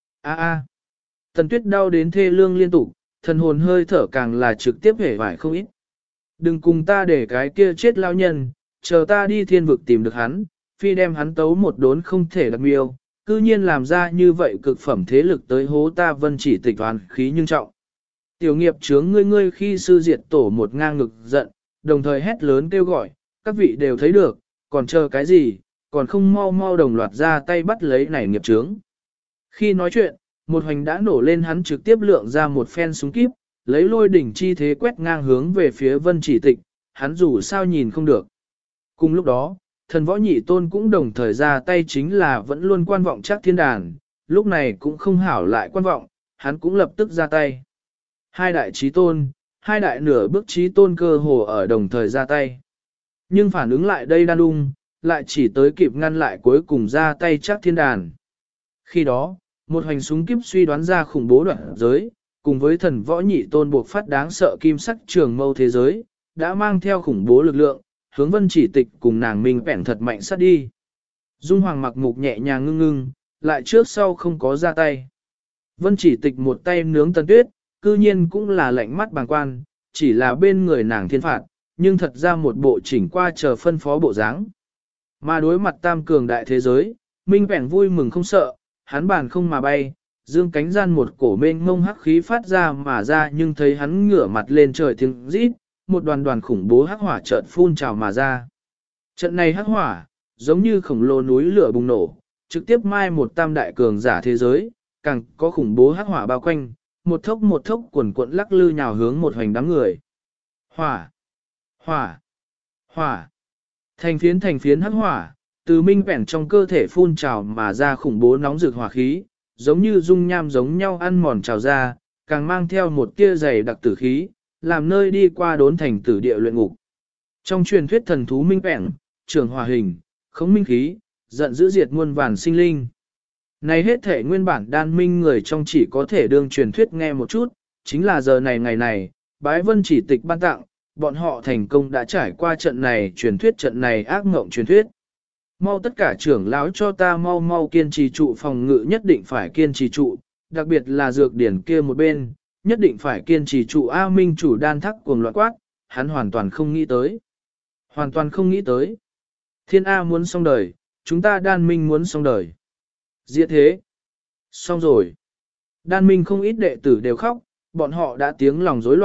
Tần Tuyết đau đến thê lương liên tục, thần hồn hơi thở càng là trực tiếp hể vải không ít. Đừng cùng ta để cái kia chết lao nhân, chờ ta đi thiên vực tìm được hắn, phi đem hắn tấu một đốn không thể đặc miêu, cư nhiên làm ra như vậy cực phẩm thế lực tới hố ta. Vân Chỉ Tịch toàn khí nhưng trọng. Tiểu nghiệp chướng ngươi khi sư diệt tổ một ngang ngực giận, đồng thời hét lớn kêu gọi, các vị đều thấy được, còn chờ cái gì, còn không mau mau đồng loạt ra tay bắt lấy này nghiệp chướng. Khi nói chuyện, một hoành đã nổ lên, hắn trực tiếp lượng ra một phen súng kíp, lấy lôi đỉnh chi thế quét ngang hướng về phía Vân Chỉ Tịch, hắn dù sao nhìn không được. Cùng lúc đó, Thần Võ Nhị Tôn cũng đồng thời ra tay, chính là vẫn luôn quan vọng Trác Thiên Đàn, lúc này cũng không hảo lại quan vọng, hắn cũng lập tức ra tay. Hai đại chí tôn, hai đại nửa bước chí tôn cơ hồ ở đồng thời ra tay. Nhưng phản ứng lại đây Đan Đung, lại chỉ tới kịp ngăn lại cuối cùng ra tay Trác Thiên Đàn. Khi đó, một hoành súng kíp suy đoán ra khủng bố đoạn giới, cùng với Thần Võ Nhị Tôn buộc phát đáng sợ kim sắc trường mâu thế giới, đã mang theo khủng bố lực lượng, hướng Vân Chỉ Tịch cùng nàng Minh Bẻn thật mạnh sát đi. Dung Hoàng mặc mục nhẹ nhàng ngưng ngưng, lại trước sau không có ra tay. Vân Chỉ Tịch một tay nướng Tần Tuyết, cư nhiên cũng là lạnh mắt bàng quan, chỉ là bên người nàng thiên phạt, nhưng thật ra một bộ chỉnh qua chờ phân phó bộ dáng. Mà đối mặt tam cường đại thế giới, Minh Bẻn vui mừng không sợ, hắn bàn không mà bay, dương cánh gian một cổ mênh mông hắc khí phát ra mà ra, nhưng thấy hắn ngửa mặt lên trời tiếng rít, một đoàn đoàn khủng bố hắc hỏa chợt phun trào mà ra. Trận này hắc hỏa, giống như khổng lồ núi lửa bùng nổ, trực tiếp mai một tam đại cường giả thế giới, càng có khủng bố hắc hỏa bao quanh, một thốc quần cuộn lắc lư nhào hướng một hoành đám người. Hỏa! Hỏa! Hỏa! Thành phiến hắc hỏa, từ Minh Bẻn trong cơ thể phun trào mà ra khủng bố nóng rực hỏa khí, giống như dung nham giống nhau ăn mòn trào ra, càng mang theo một tia dày đặc tử khí, làm nơi đi qua đốn thành tử địa luyện ngục. Trong truyền thuyết thần thú Minh Bẻn, trường hỏa hình, khống minh khí, giận dữ diệt muôn vàn sinh linh. Này hết thể nguyên bản đan minh người trong chỉ có thể đương truyền thuyết nghe một chút, chính là giờ này ngày này, bái Vân Chỉ Tịch ban tặng, bọn họ thành công đã trải qua trận này truyền thuyết, trận này ác ngộng truyền thuyết. Mau tất cả trưởng lão cho ta mau mau kiên trì trụ, phòng ngự nhất định phải kiên trì trụ, đặc biệt là dược điển kia một bên, nhất định phải kiên trì trụ. A Minh chủ đan thắc cuồng loạn quát, hắn hoàn toàn không nghĩ tới. Hoàn toàn không nghĩ tới. Thiên A muốn xong đời, chúng ta đan minh muốn xong đời. Diệt thế. Xong rồi. Đan minh không ít đệ tử đều khóc, bọn họ đã tiếng lòng rối loạn,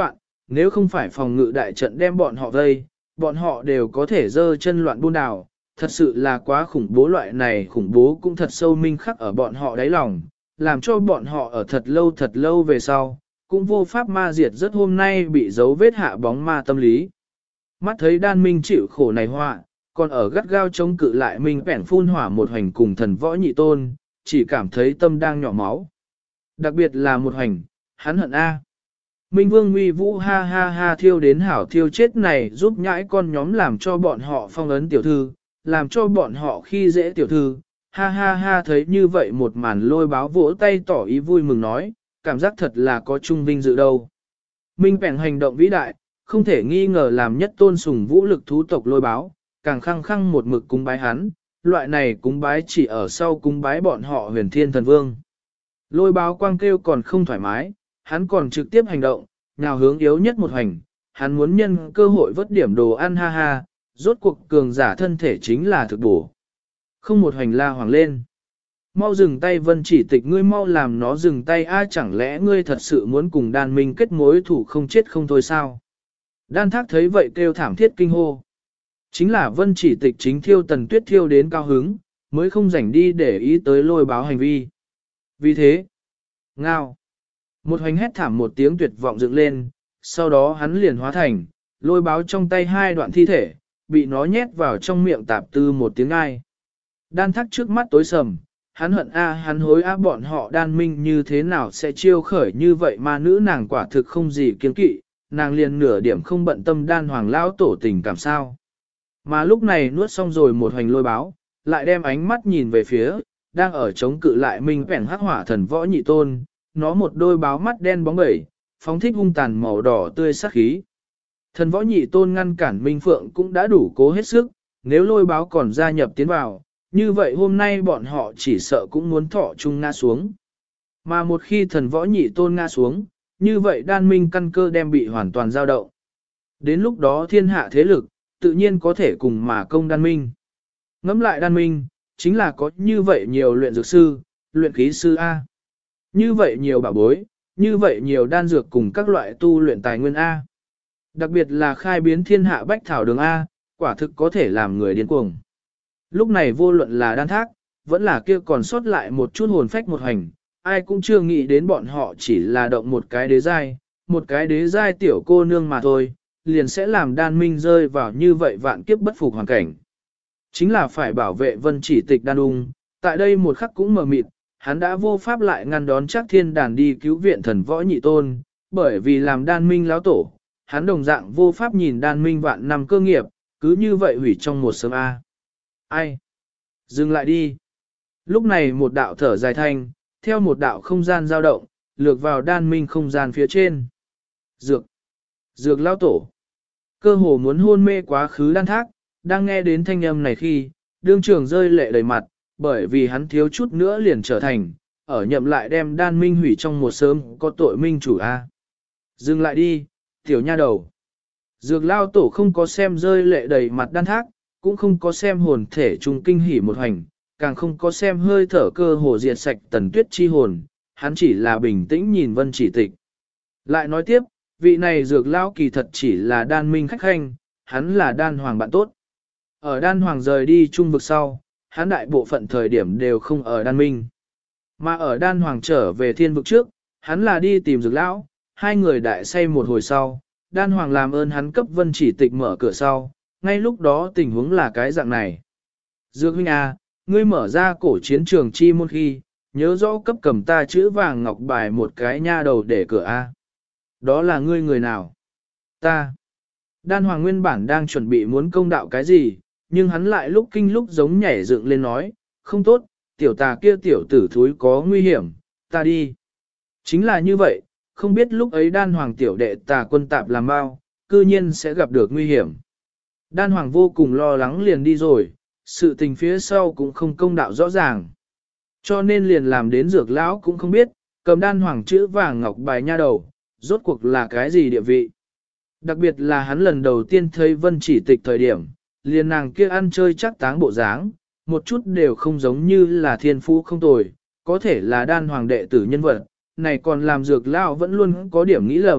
nếu không phải phòng ngự đại trận đem bọn họ vây, bọn họ đều có thể giơ chân loạn buôn đảo, thật sự là quá khủng bố, loại này khủng bố cũng thật sâu minh khắc ở bọn họ đáy lòng, làm cho bọn họ ở thật lâu về sau, cũng vô pháp ma diệt rất hôm nay bị dấu vết hạ bóng ma tâm lý. Mắt thấy đan minh chịu khổ này họa, còn ở gắt gao chống cự lại minh bẻn phun hỏa một hành cùng thần võ nhị tôn, chỉ cảm thấy tâm đang nhỏ máu. Đặc biệt là một hành, hắn hận A. Minh Vương uy vũ ha ha ha thiêu đến hảo thiêu chết này giúp nhãi con nhóm làm cho bọn họ phong ấn tiểu thư, làm cho bọn họ khi dễ tiểu thư, ha ha ha thấy như vậy một màn Lôi Báo vỗ tay tỏ ý vui mừng nói, cảm giác thật là có trung vinh dự đâu. Minh bẻn hành động vĩ đại, không thể nghi ngờ làm nhất tôn sùng vũ lực thú tộc Lôi Báo, càng khăng khăng một mực cúng bái hắn, loại này cúng bái chỉ ở sau cúng bái bọn họ huyền thiên thần vương. Lôi Báo quang kêu còn không thoải mái, hắn còn trực tiếp hành động, nào hướng yếu nhất một hành, hắn muốn nhân cơ hội vớt điểm đồ ăn ha ha, rốt cuộc cường giả thân thể chính là thực bổ. Không một hành la hoàng lên. Mau dừng tay Vân Chỉ Tịch, ngươi mau làm nó dừng tay a, chẳng lẽ ngươi thật sự muốn cùng đan minh kết mối thủ không chết không thôi sao? Đan Thác thấy vậy kêu thảm thiết kinh hô. Chính là Vân Chỉ Tịch chính thiêu Tần Tuyết thiêu đến cao hứng, mới không rảnh đi để ý tới Lôi Báo hành vi. Vì thế, ngao. Một hoành hét thảm một tiếng tuyệt vọng dựng lên, sau đó hắn liền hóa thành, Lôi Báo trong tay hai đoạn thi thể, bị nó nhét vào trong miệng tạp tư một tiếng ai. Đan Thác trước mắt tối sầm, hắn hận a, hắn hối a, bọn họ đan minh như thế nào sẽ chiêu khởi như vậy mà nữ nàng quả thực không gì kiêng kỵ, nàng liền nửa điểm không bận tâm đan hoàng lão tổ tình cảm sao. Mà lúc này nuốt xong rồi một hoành Lôi Báo, lại đem ánh mắt nhìn về phía, đang ở chống cự lại minh bẻn hắc hỏa thần võ nhị tôn, nó một đôi báo mắt đen bóng bẩy, phóng thích hung tàn màu đỏ tươi sắc khí. Thần võ nhị tôn ngăn cản Minh Phượng cũng đã đủ cố hết sức, nếu Lôi Báo còn gia nhập tiến vào, như vậy hôm nay bọn họ chỉ sợ cũng muốn thọ chung ngã xuống. Mà một khi thần võ nhị tôn ngã xuống, như vậy đan minh căn cơ đem bị hoàn toàn dao động. Đến lúc đó thiên hạ thế lực, tự nhiên có thể cùng mà công đan minh. Ngẫm lại đan minh, chính là có như vậy nhiều luyện dược sư, luyện khí sư A. Như vậy nhiều bảo bối, như vậy nhiều đan dược cùng các loại tu luyện tài nguyên A. Đặc biệt là khai biến thiên hạ bách thảo đường A, quả thực có thể làm người điên cuồng. Lúc này vô luận là Đan Thác, vẫn là kia còn sót lại một chút hồn phách một hành, ai cũng chưa nghĩ đến bọn họ chỉ là động một cái đế giai tiểu cô nương mà thôi, liền sẽ làm đan minh rơi vào như vậy vạn kiếp bất phục hoàn cảnh. Chính là phải bảo vệ Vân Chỉ Tịch đan ung, tại đây một khắc cũng mờ mịt, hắn đã vô pháp lại ngăn đón Trác Thiên Đàn đi cứu viện thần võ nhị tôn, bởi vì làm đan minh láo tổ, hắn đồng dạng vô pháp nhìn đan minh vạn năm cơ nghiệp, cứ như vậy hủy trong một sớm A. Ai? Dừng lại đi. Lúc này một đạo thở dài thanh, theo một đạo không gian dao động, lược vào đan minh không gian phía trên. Dược lao tổ. Cơ hồ muốn hôn mê quá khứ Đan Thác, đang nghe đến thanh âm này khi, đương trường rơi lệ đầy mặt, bởi vì hắn thiếu chút nữa liền trở thành, ở nhậm lại đem đan minh hủy trong một sớm có tội minh chủ A. Dừng lại đi, tiểu nha đầu. Dược lao tổ không có xem rơi lệ đầy mặt Đan Thác, cũng không có xem hồn thể trùng kinh hỉ một hành, càng không có xem hơi thở cơ hồ diệt sạch Tần Tuyết chi hồn, hắn chỉ là bình tĩnh nhìn Vân Chỉ Tịch. Lại nói tiếp, vị này dược lao kỳ thật chỉ là đan minh khách khanh, hắn là đan hoàng bạn tốt. Ở đan hoàng rời đi trung vực sau, hắn đại bộ phận thời điểm đều không ở đan minh. Mà ở đan hoàng trở về thiên vực trước, hắn là đi tìm dược lão, hai người đại say một hồi sau, đan hoàng làm ơn hắn cấp Vân Chỉ Tịch mở cửa sau, ngay lúc đó tình huống là cái dạng này. Dược huynh à, ngươi mở ra cổ chiến trường chi môn khi, nhớ rõ cấp cầm ta chữ vàng ngọc bài một cái nha đầu để cửa A. Đó là ngươi người nào? Ta. Đan hoàng nguyên bản đang chuẩn bị muốn công đạo cái gì, nhưng hắn lại lúc kinh lúc giống nhảy dựng lên nói, không tốt, tiểu tà kia tiểu tử thúi có nguy hiểm, ta đi. Chính là như vậy, không biết lúc ấy đan hoàng tiểu đệ tà quân tạp làm bao, cư nhiên sẽ gặp được nguy hiểm. Đan hoàng vô cùng lo lắng liền đi rồi, sự tình phía sau cũng không công đạo rõ ràng. Cho nên liền làm đến dược lão cũng không biết, cầm đan hoàng chữ vàng ngọc bài nha đầu, rốt cuộc là cái gì địa vị. Đặc biệt là hắn lần đầu tiên thấy Vân Chỉ Tịch thời điểm, liền nàng kia ăn chơi chắc táng bộ dáng, một chút đều không giống như là thiên phú không tồi, có thể là đan hoàng đệ tử nhân vật, này còn làm dược lão vẫn luôn có điểm nghĩ lầm,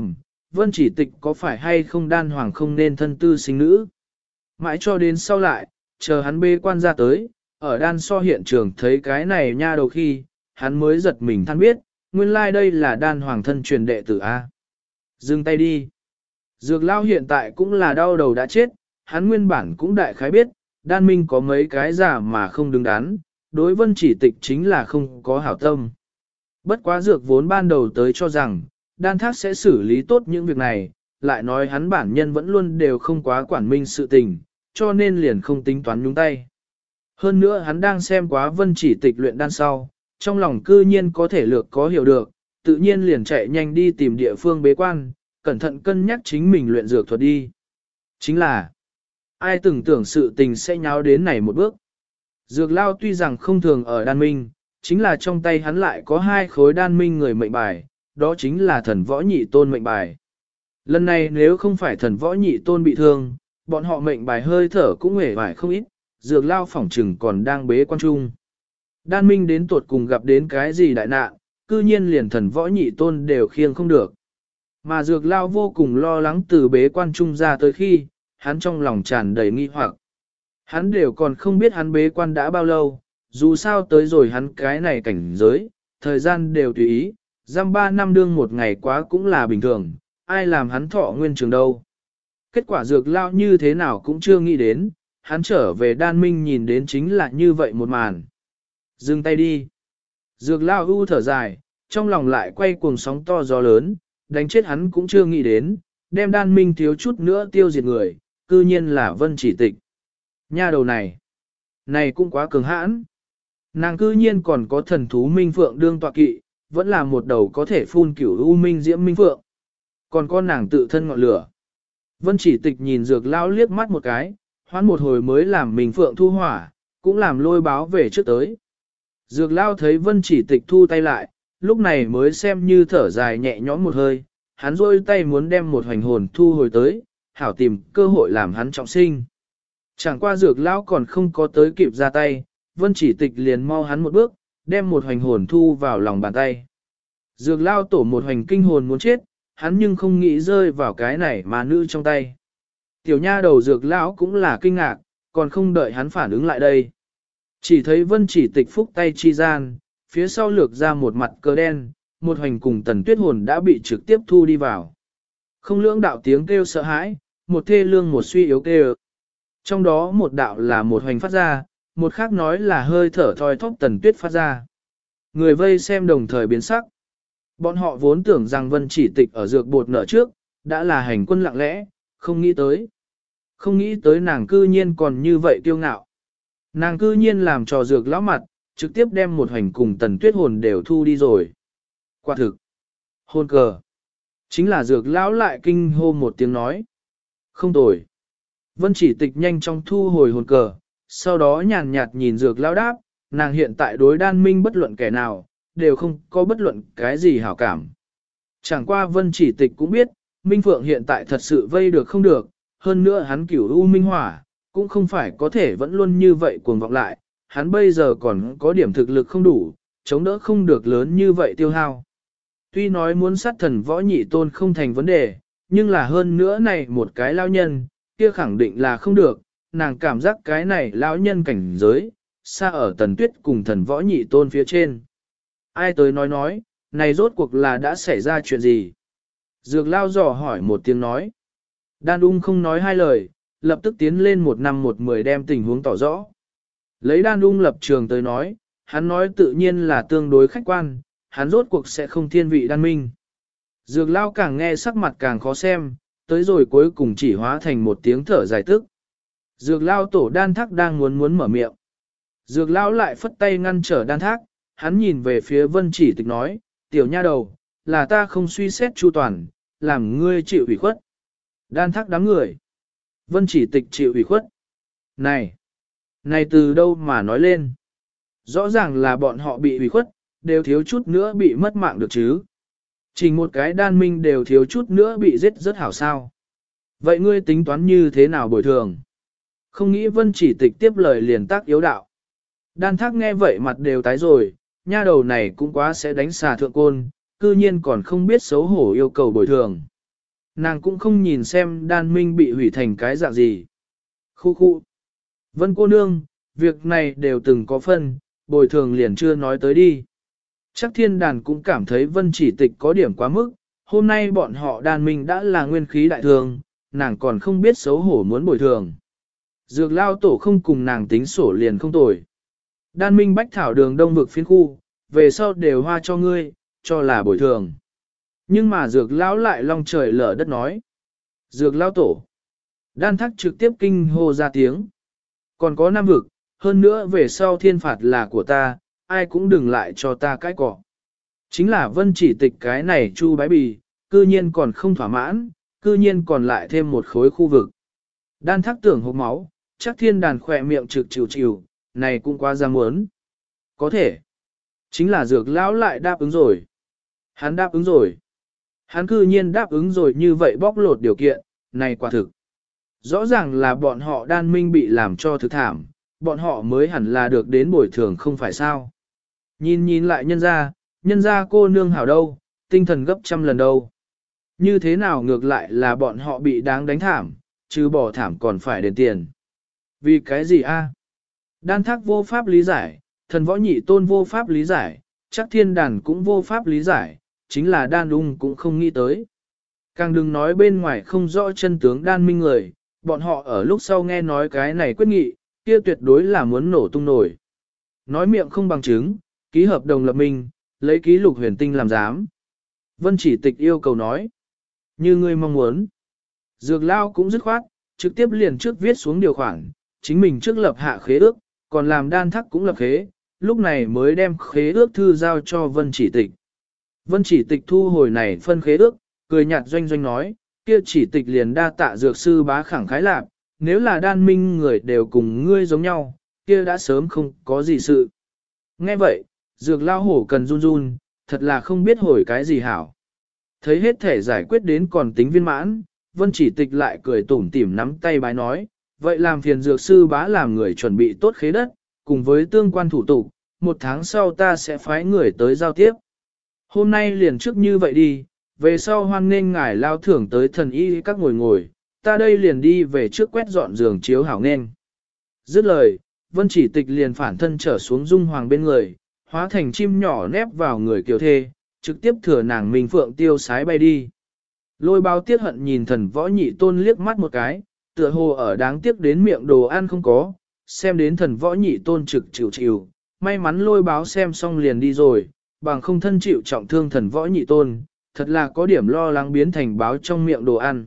Vân Chỉ Tịch có phải hay không đan hoàng không nên thân tư sinh nữ. Mãi cho đến sau lại, chờ hắn bê quan ra tới, ở đan so hiện trường thấy cái này nha đầu khi, hắn mới giật mình than biết, nguyên lai đây là đan hoàng thân truyền đệ tử A. Dừng tay đi. Dược lao hiện tại cũng là đau đầu đã chết, hắn nguyên bản cũng đại khái biết, đan minh có mấy cái giả mà không đứng đắn, đối Vân Chỉ Tịch chính là không có hảo tâm. Bất quá dược vốn ban đầu tới cho rằng, đan thác sẽ xử lý tốt những việc này, lại nói hắn bản nhân vẫn luôn đều không quá quản minh sự tình, cho nên liền không tính toán nhúng tay. Hơn nữa hắn đang xem quá Vân Chỉ Tịch luyện đan sau, trong lòng cư nhiên có thể lược có hiểu được, tự nhiên liền chạy nhanh đi tìm địa phương bế quan, cẩn thận cân nhắc chính mình luyện dược thuật đi. Chính là, ai từng tưởng sự tình sẽ nháo đến này một bước. Dược lao tuy rằng không thường ở đan minh, chính là trong tay hắn lại có 2 khối đan minh người mệnh bài, đó chính là thần võ nhị tôn mệnh bài. Lần này nếu không phải thần võ nhị tôn bị thương, bọn họ mệnh bài hơi thở cũng hề vải không ít, dược lao phỏng trừng còn đang bế quan trung. Đan minh đến tuột cùng gặp đến cái gì đại nạn, cư nhiên liền thần võ nhị tôn đều khiêng không được. Mà dược lao vô cùng lo lắng từ bế quan trung ra tới khi, hắn trong lòng tràn đầy nghi hoặc. Hắn đều còn không biết hắn bế quan đã bao lâu, dù sao tới rồi hắn cái này cảnh giới, thời gian đều tùy ý, giam 3 năm đương một ngày quá cũng là bình thường, ai làm hắn thọ nguyên trường đâu. Kết quả dược lao như thế nào cũng chưa nghĩ đến, hắn trở về đan minh nhìn đến chính là như vậy một màn. Dừng tay đi. Dược lao ưu thở dài, trong lòng lại quay cuồng sóng to gió lớn, đánh chết hắn cũng chưa nghĩ đến, đem đan minh thiếu chút nữa tiêu diệt người, cư nhiên là Vân Chỉ Tịch. Nha đầu này cũng quá cường hãn. Nàng cư nhiên còn có thần thú minh phượng đương tọa kỵ, vẫn là một đầu có thể phun cửu u minh diễm minh phượng. Còn có nàng tự thân ngọn lửa. Vân Chỉ Tịch nhìn dược lao liếc mắt một cái, hoán một hồi mới làm minh phượng thu hỏa, cũng làm lôi báo về trước tới. Dược lao thấy Vân Chỉ Tịch thu tay lại, lúc này mới xem như thở dài nhẹ nhõm một hơi, hắn rôi tay muốn đem một hoành hồn thu hồi tới, hảo tìm cơ hội làm hắn trọng sinh. Chẳng qua dược lao còn không có tới kịp ra tay, Vân Chỉ Tịch liền mau hắn một bước, đem một hoành hồn thu vào lòng bàn tay. Dược lao tổ một hoành kinh hồn muốn chết, hắn nhưng không nghĩ rơi vào cái này mà nữ trong tay. Tiểu nha đầu dược lão cũng là kinh ngạc, còn không đợi hắn phản ứng lại đây. Chỉ thấy Vân Chỉ Tịch phúc tay chi gian, phía sau lược ra một mặt cờ đen, một hoành cùng tần tuyết hồn đã bị trực tiếp thu đi vào. Không lưỡng đạo tiếng kêu sợ hãi, một thê lương một suy yếu kêu. Trong đó một đạo là một hoành phát ra, một khác nói là hơi thở thoi thóp tần tuyết phát ra. Người vây xem đồng thời biến sắc. Bọn họ vốn tưởng rằng Vân Chỉ Tịch ở dược bột nở trước, đã là hành quân lặng lẽ, không nghĩ tới. Không nghĩ tới nàng cư nhiên còn như vậy kiêu ngạo. Nàng cư nhiên làm trò dược lão mặt, trực tiếp đem một hoành cùng tần tuyết hồn đều thu đi rồi. Quả thực. Hồn cờ. Chính là dược lão lại kinh hô một tiếng nói. Không tồi. Vân Chỉ Tịch nhanh chóng thu hồi hồn cờ, sau đó nhàn nhạt nhìn dược lão đáp, nàng hiện tại đối đan minh bất luận kẻ nào, đều không có bất luận cái gì hảo cảm. Chẳng qua Vân Chỉ Tịch cũng biết, Minh Phượng hiện tại thật sự vây được không được, hơn nữa hắn cửu u minh hỏa, cũng không phải có thể vẫn luôn như vậy cuồng vọng lại, hắn bây giờ còn có điểm thực lực không đủ, chống đỡ không được lớn như vậy tiêu hao. Tuy nói muốn sát thần võ nhị tôn không thành vấn đề, nhưng là hơn nữa này một cái lao nhân, kia khẳng định là không được, nàng cảm giác cái này lão nhân cảnh giới, xa ở tần tuyết cùng thần võ nhị tôn phía trên. Ai tới nói, này rốt cuộc là đã xảy ra chuyện gì? Dược lao dò hỏi một tiếng nói. Đan ung không nói hai lời, lập tức tiến lên 1 năm 1 10 đem tình huống tỏ rõ. Lấy đan ung lập trường tới nói, hắn nói tự nhiên là tương đối khách quan, hắn rốt cuộc sẽ không thiên vị đan minh. Dược lao càng nghe sắc mặt càng khó xem, tới rồi cuối cùng chỉ hóa thành một tiếng thở dài tức. Dược lao tổ đan thác đang muốn mở miệng. Dược lao lại phất tay ngăn trở đan thác, hắn nhìn về phía Vân Chỉ Tịch nói, tiểu nha đầu, là ta không suy xét chu toàn, làm ngươi chịu ủy khuất. Đan thác đám người. Vân Chỉ Tịch chịu ủy khuất. Này từ đâu mà nói lên? Rõ ràng là bọn họ bị ủy khuất, đều thiếu chút nữa bị mất mạng được chứ. Chỉ một cái đan minh đều thiếu chút nữa bị giết rất hảo sao. Vậy ngươi tính toán như thế nào bồi thường? Không nghĩ Vân Chỉ Tịch tiếp lời liền tác yếu đạo. Đan thác nghe vậy mặt đều tái rồi, nha đầu này cũng quá sẽ đánh xà thượng côn, cư nhiên còn không biết xấu hổ yêu cầu bồi thường. Nàng cũng không nhìn xem đan minh bị hủy thành cái dạng gì. Khu khu. Vân cô nương, việc này đều từng có phân, bồi thường liền chưa nói tới đi. Chắc thiên đàn cũng cảm thấy vân chỉ tịch có điểm quá mức, hôm nay bọn họ đan minh đã là nguyên khí đại thường, nàng còn không biết xấu hổ muốn bồi thường. Dược lao tổ không cùng nàng tính sổ liền không tồi. Đan minh bách thảo đường đông vực phiên khu, về sau đều hoa cho ngươi, cho là bồi thường. Nhưng mà dược lão lại long trời lở đất nói. Dược lao tổ. Đan thắc trực tiếp kinh hô ra tiếng. Còn có năm vực, hơn nữa về sau thiên phạt là của ta, ai cũng đừng lại cho ta cái cỏ. Chính là vân chỉ tịch cái này chu bái bì, cư nhiên còn không thỏa mãn, cư nhiên còn lại thêm một khối khu vực. Đan thắc tưởng hốc máu, chắc thiên đàn khỏe miệng trực chịu chịu, này cũng quá ra muốn. Có thể. Chính là dược lão lại đáp ứng rồi. Hắn đáp ứng rồi. Hắn cư nhiên đáp ứng rồi như vậy bóc lột điều kiện, này quả thực. Rõ ràng là bọn họ đan minh bị làm cho thực thảm, bọn họ mới hẳn là được đến bồi thường không phải sao. Nhìn lại nhân ra cô nương hảo đâu, tinh thần gấp trăm lần đâu. Như thế nào ngược lại là bọn họ bị đáng đánh thảm, chứ bỏ thảm còn phải đền tiền. Vì cái gì a? Đan thác vô pháp lý giải, thần võ nhị tôn vô pháp lý giải, chắc thiên đàn cũng vô pháp lý giải, chính là đan ung cũng không nghĩ tới. Càng đừng nói bên ngoài không rõ chân tướng đan minh người, bọn họ ở lúc sau nghe nói cái này quyết nghị, kia tuyệt đối là muốn nổ tung nổi. Nói miệng không bằng chứng, ký hợp đồng lập minh, lấy ký lục huyền tinh làm giám. Vân chỉ tịch yêu cầu nói, như ngươi mong muốn. Dược lao cũng dứt khoát, trực tiếp liền trước viết xuống điều khoản, chính mình trước lập hạ khế ước, còn làm đan thắc cũng lập khế, lúc này mới đem khế ước thư giao cho Vân chỉ tịch. Vân chỉ tịch thu hồi này phân khế ước, cười nhạt doanh doanh nói, kia chỉ tịch liền đa tạ dược sư bá khẳng khái lạc, nếu là đan minh người đều cùng ngươi giống nhau, kia đã sớm không có gì sự. Nghe vậy, dược lao hổ cần run run, thật là không biết hồi cái gì hảo. Thấy hết thể giải quyết đến còn tính viên mãn, Vân chỉ tịch lại cười tủm tỉm nắm tay bái nói, vậy làm phiền dược sư bá làm người chuẩn bị tốt khế đất, cùng với tương quan thủ tục, một tháng sau ta sẽ phái người tới giao tiếp. Hôm nay liền trước như vậy đi, về sau hoan nghênh ngài lao thưởng tới thần y các ngồi, ta đây liền đi về trước quét dọn giường chiếu hảo nghênh. Dứt lời, Vân chỉ tịch liền phản thân trở xuống dung hoàng bên người, hóa thành chim nhỏ nép vào người kiều thê, trực tiếp thừa nàng mình phượng tiêu sái bay đi. Lôi bao tiết hận nhìn thần võ nhị tôn liếc mắt một cái, tựa hồ ở đáng tiếc đến miệng đồ ăn không có, xem đến thần võ nhị tôn trực chịu, may mắn lôi báo xem xong liền đi rồi, bằng không thân chịu trọng thương thần võ nhị tôn, thật là có điểm lo lắng biến thành báo trong miệng đồ ăn.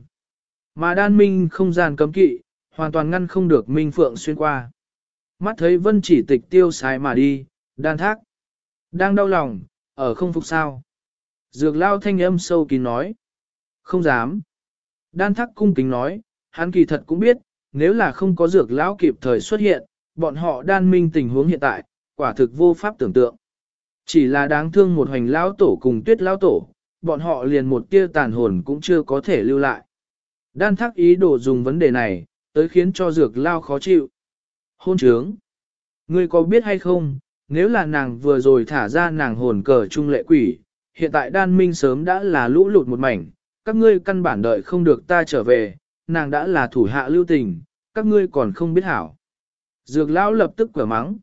Mà đan minh không gian cấm kỵ, hoàn toàn ngăn không được minh phượng xuyên qua. Mắt thấy vân chỉ tịch tiêu sái mà đi, đan thác. Đang đau lòng, ở không phục sao. Dược lao thanh âm sâu kín nói. Không dám. Đan thác cung kính nói, hắn kỳ thật cũng biết, nếu là không có dược lão kịp thời xuất hiện, bọn họ đan minh tình huống hiện tại, quả thực vô pháp tưởng tượng. Chỉ là đáng thương một hoành lão tổ cùng tuyết lão tổ, bọn họ liền một tia tàn hồn cũng chưa có thể lưu lại. Đan thác ý đồ dùng vấn đề này, tới khiến cho dược lao khó chịu. Hôn trướng. Ngươi có biết hay không, nếu là nàng vừa rồi thả ra nàng hồn cờ trung lệ quỷ, hiện tại đan minh sớm đã là lũ lụt một mảnh, các ngươi căn bản đợi không được ta trở về, nàng đã là thủ hạ lưu tình, các ngươi còn không biết hảo. Dược lão lập tức quả mắng.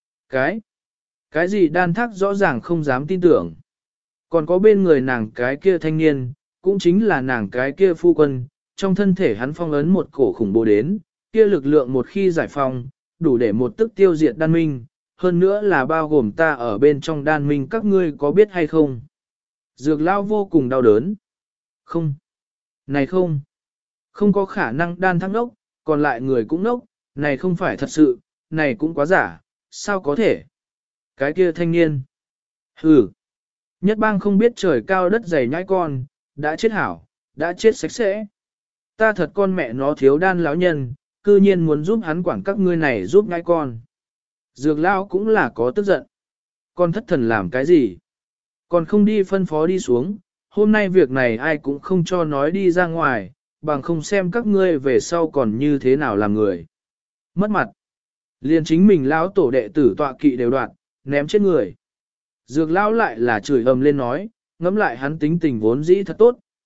Cái gì đan thác rõ ràng không dám tin tưởng. Còn có bên người nàng cái kia thanh niên, cũng chính là nàng cái kia phu quân, trong thân thể hắn phong ấn một cổ khủng bố đến, kia lực lượng một khi giải phong, đủ để một tức tiêu diệt đan minh, hơn nữa là bao gồm ta ở bên trong đan minh các ngươi có biết hay không. Dược lao vô cùng đau đớn. Không. Này không. Không có khả năng đan thác nốc, còn lại người cũng nốc, này không phải thật sự, này cũng quá giả, sao có thể. Cái kia thanh niên. Hừ. Nhất bang không biết trời cao đất dày nhãi con, đã chết hảo, đã chết sạch sẽ. Ta thật con mẹ nó thiếu đan lão nhân, cư nhiên muốn giúp hắn quản các ngươi này giúp nhãi con. Dược lão cũng là có tức giận. Con thất thần làm cái gì? Còn không đi phân phó đi xuống, hôm nay việc này ai cũng không cho nói đi ra ngoài, bằng không xem các ngươi về sau còn như thế nào làm người. Mất mặt. Liền chính mình lão tổ đệ tử tọa kỵ đều đoạn, ném chết người. Dược lão lại là chửi ầm lên nói, ngẫm lại hắn tính tình vốn dĩ thật tốt,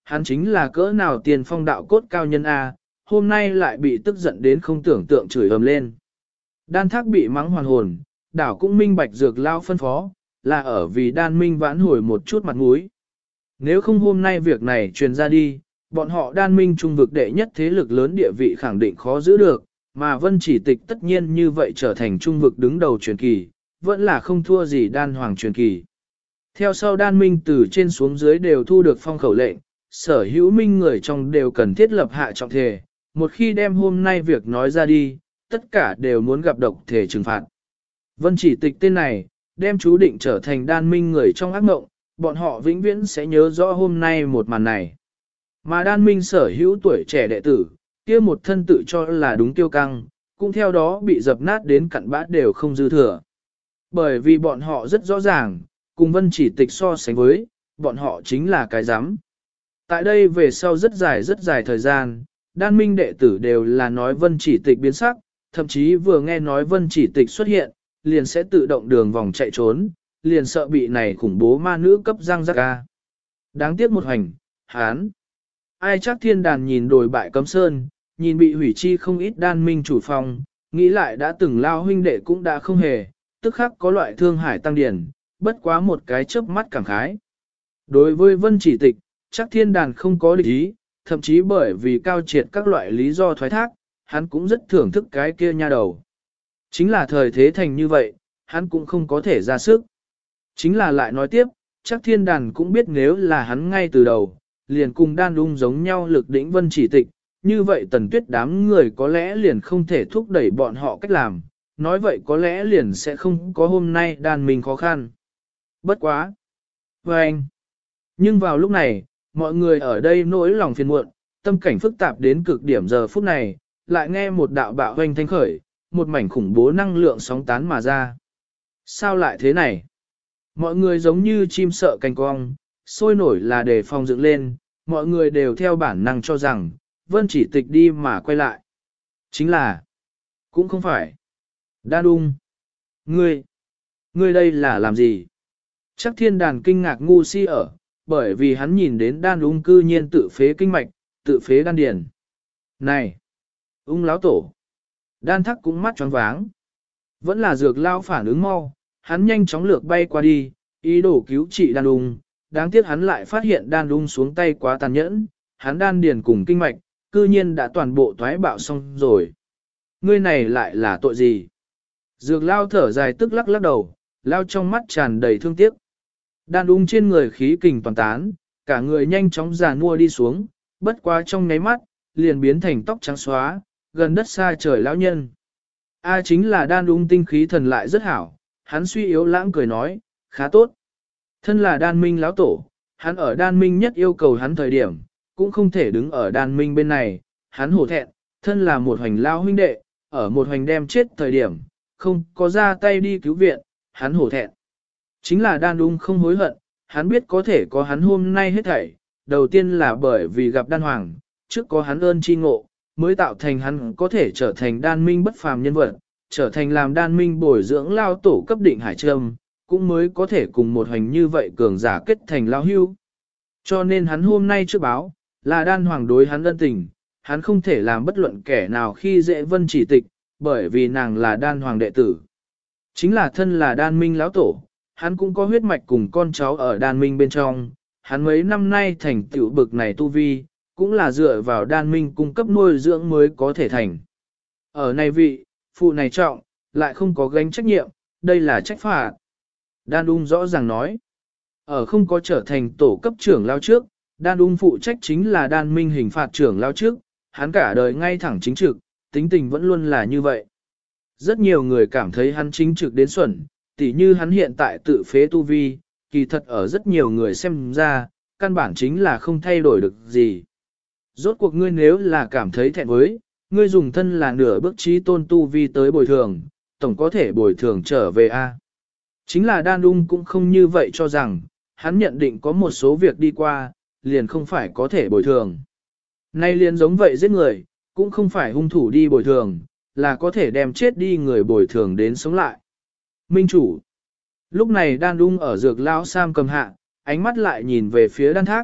hắn chính là cỡ nào tiền phong đạo cốt cao nhân A, hôm nay lại bị tức giận đến không tưởng tượng chửi ầm lên. Đan thác bị mắng hoàn hồn, đảo cũng minh bạch dược lao phân phó, là ở vì đan minh vãn hồi một chút mặt mũi. Nếu không hôm nay việc này truyền ra đi, bọn họ đan minh trung vực đệ nhất thế lực lớn địa vị khẳng định khó giữ được, mà vân chỉ tịch tất nhiên như vậy trở thành trung vực đứng đầu truyền kỳ, vẫn là không thua gì đan hoàng truyền kỳ. Theo sau đan minh từ trên xuống dưới đều thu được phong khẩu lệnh, sở hữu minh người trong đều cần thiết lập hạ trọng thể, một khi đem hôm nay việc nói ra đi, tất cả đều muốn gặp độc thể trừng phạt. Vân chỉ tịch tên này, đem chú định trở thành đan minh người trong ác mộng, bọn họ vĩnh viễn sẽ nhớ rõ hôm nay một màn này. Mà đan minh sở hữu tuổi trẻ đệ tử, kia một thân tự cho là đúng tiêu căng, cũng theo đó bị dập nát đến cặn bã đều không dư thừa. Bởi vì bọn họ rất rõ ràng, cùng vân chỉ tịch so sánh với, bọn họ chính là cái rắm. Tại đây về sau rất dài thời gian, đan minh đệ tử đều là nói vân chỉ tịch biến sắc, thậm chí vừa nghe nói vân chỉ tịch xuất hiện, liền sẽ tự động đường vòng chạy trốn, liền sợ bị này khủng bố ma nữ cấp răng rắc ca. Đáng tiếc một hành, hán. Ai chắc thiên đàn nhìn đồi bại cấm sơn, nhìn bị hủy chi không ít đan minh chủ phòng, nghĩ lại đã từng lao huynh đệ cũng đã không hề, tức khắc có loại thương hải tăng điển, bất quá một cái chớp mắt cảm khái. Đối với vân chỉ tịch, chắc thiên đàn không có địch ý, thậm chí bởi vì cao triệt các loại lý do thoái thác, hắn cũng rất thưởng thức cái kia nha đầu. Chính là thời thế thành như vậy, hắn cũng không có thể ra sức. Chính là lại nói tiếp, chắc thiên đàn cũng biết nếu là hắn ngay từ đầu, liền cùng đan ung giống nhau lực đỉnh vân chỉ tịch, như vậy tần tuyết đám người có lẽ liền không thể thúc đẩy bọn họ cách làm, nói vậy có lẽ liền sẽ không có hôm nay đàn mình khó khăn. Bất quá. Và anh. Nhưng vào lúc này, mọi người ở đây nỗi lòng phiền muộn, tâm cảnh phức tạp đến cực điểm giờ phút này, lại nghe một đạo bạo hoành thanh khởi, một mảnh khủng bố năng lượng sóng tán mà ra. Sao lại thế này? Mọi người giống như chim sợ cành cong, sôi nổi là để phòng dựng lên, mọi người đều theo bản năng cho rằng, vân chỉ tịch đi mà quay lại. Chính là, cũng không phải. Đan ung. Ngươi đây là làm gì? Chắc thiên đàn kinh ngạc ngu si ở, bởi vì hắn nhìn đến đan ung cư nhiên tự phế kinh mạch, tự phế đan điền. Này! Ung láo tổ! Đan thắc cũng mắt tròn váng. Vẫn là dược lao phản ứng mau, hắn nhanh chóng lược bay qua đi, ý đồ cứu trị đan ung. Đáng tiếc hắn lại phát hiện đan ung xuống tay quá tàn nhẫn, hắn đan điền cùng kinh mạch, cư nhiên đã toàn bộ thoái bạo xong rồi. Ngươi này lại là tội gì? Dược lao thở dài tức lắc lắc đầu, lao trong mắt tràn đầy thương tiếc. Đan ung trên người khí kình toàn tán, cả người nhanh chóng già nua đi xuống, bất quá trong nháy mắt, liền biến thành tóc trắng xóa, gần đất xa trời lão nhân. A chính là đan ung tinh khí thần lại rất hảo, hắn suy yếu lãng cười nói, khá tốt. Thân là đan minh lão tổ, hắn ở đan minh nhất yêu cầu hắn thời điểm, cũng không thể đứng ở đan minh bên này, hắn hổ thẹn, thân là một hoành lao huynh đệ, ở một hoành đem chết thời điểm, không có ra tay đi cứu viện, hắn hổ thẹn. Chính là đan ung không hối hận, hắn biết có thể có hắn hôm nay hết thảy, đầu tiên là bởi vì gặp đan hoàng, trước có hắn ơn chi ngộ, mới tạo thành hắn có thể trở thành đan minh bất phàm nhân vật, trở thành làm đan minh bồi dưỡng lao tổ cấp định hải trâm, cũng mới có thể cùng một hành như vậy cường giả kết thành lao hưu. Cho nên hắn hôm nay trước báo, là đan hoàng đối hắn ân tình, hắn không thể làm bất luận kẻ nào khi dễ vân chỉ tịch, bởi vì nàng là đan hoàng đệ tử. Chính là thân là đan minh lão tổ, hắn cũng có huyết mạch cùng con cháu ở đan minh bên trong, hắn mấy năm nay thành tựu bực này tu vi, cũng là dựa vào đan minh cung cấp nuôi dưỡng mới có thể thành. Ở này vị, phụ này trọng, lại không có gánh trách nhiệm, đây là trách phạt. Đan ung rõ ràng nói, ở không có trở thành tổ cấp trưởng lao trước, đan ung phụ trách chính là đan minh hình phạt trưởng lao trước, hắn cả đời ngay thẳng chính trực, tính tình vẫn luôn là như vậy. Rất nhiều người cảm thấy hắn chính trực đến xuẩn, tỉ như hắn hiện tại tự phế tu vi, kỳ thật ở rất nhiều người xem ra, căn bản chính là không thay đổi được gì. Rốt cuộc ngươi nếu là cảm thấy thẹn với, ngươi dùng thân là nửa bước trí tôn tu vi tới bồi thường, tổng có thể bồi thường trở về a. Chính là đan ung cũng không như vậy cho rằng, hắn nhận định có một số việc đi qua, liền không phải có thể bồi thường. Nay liền giống vậy giết người, cũng không phải hung thủ đi bồi thường, là có thể đem chết đi người bồi thường đến sống lại. Minh chủ. Lúc này đan ung ở dược lão sam cầm hạ, ánh mắt lại nhìn về phía đan thác,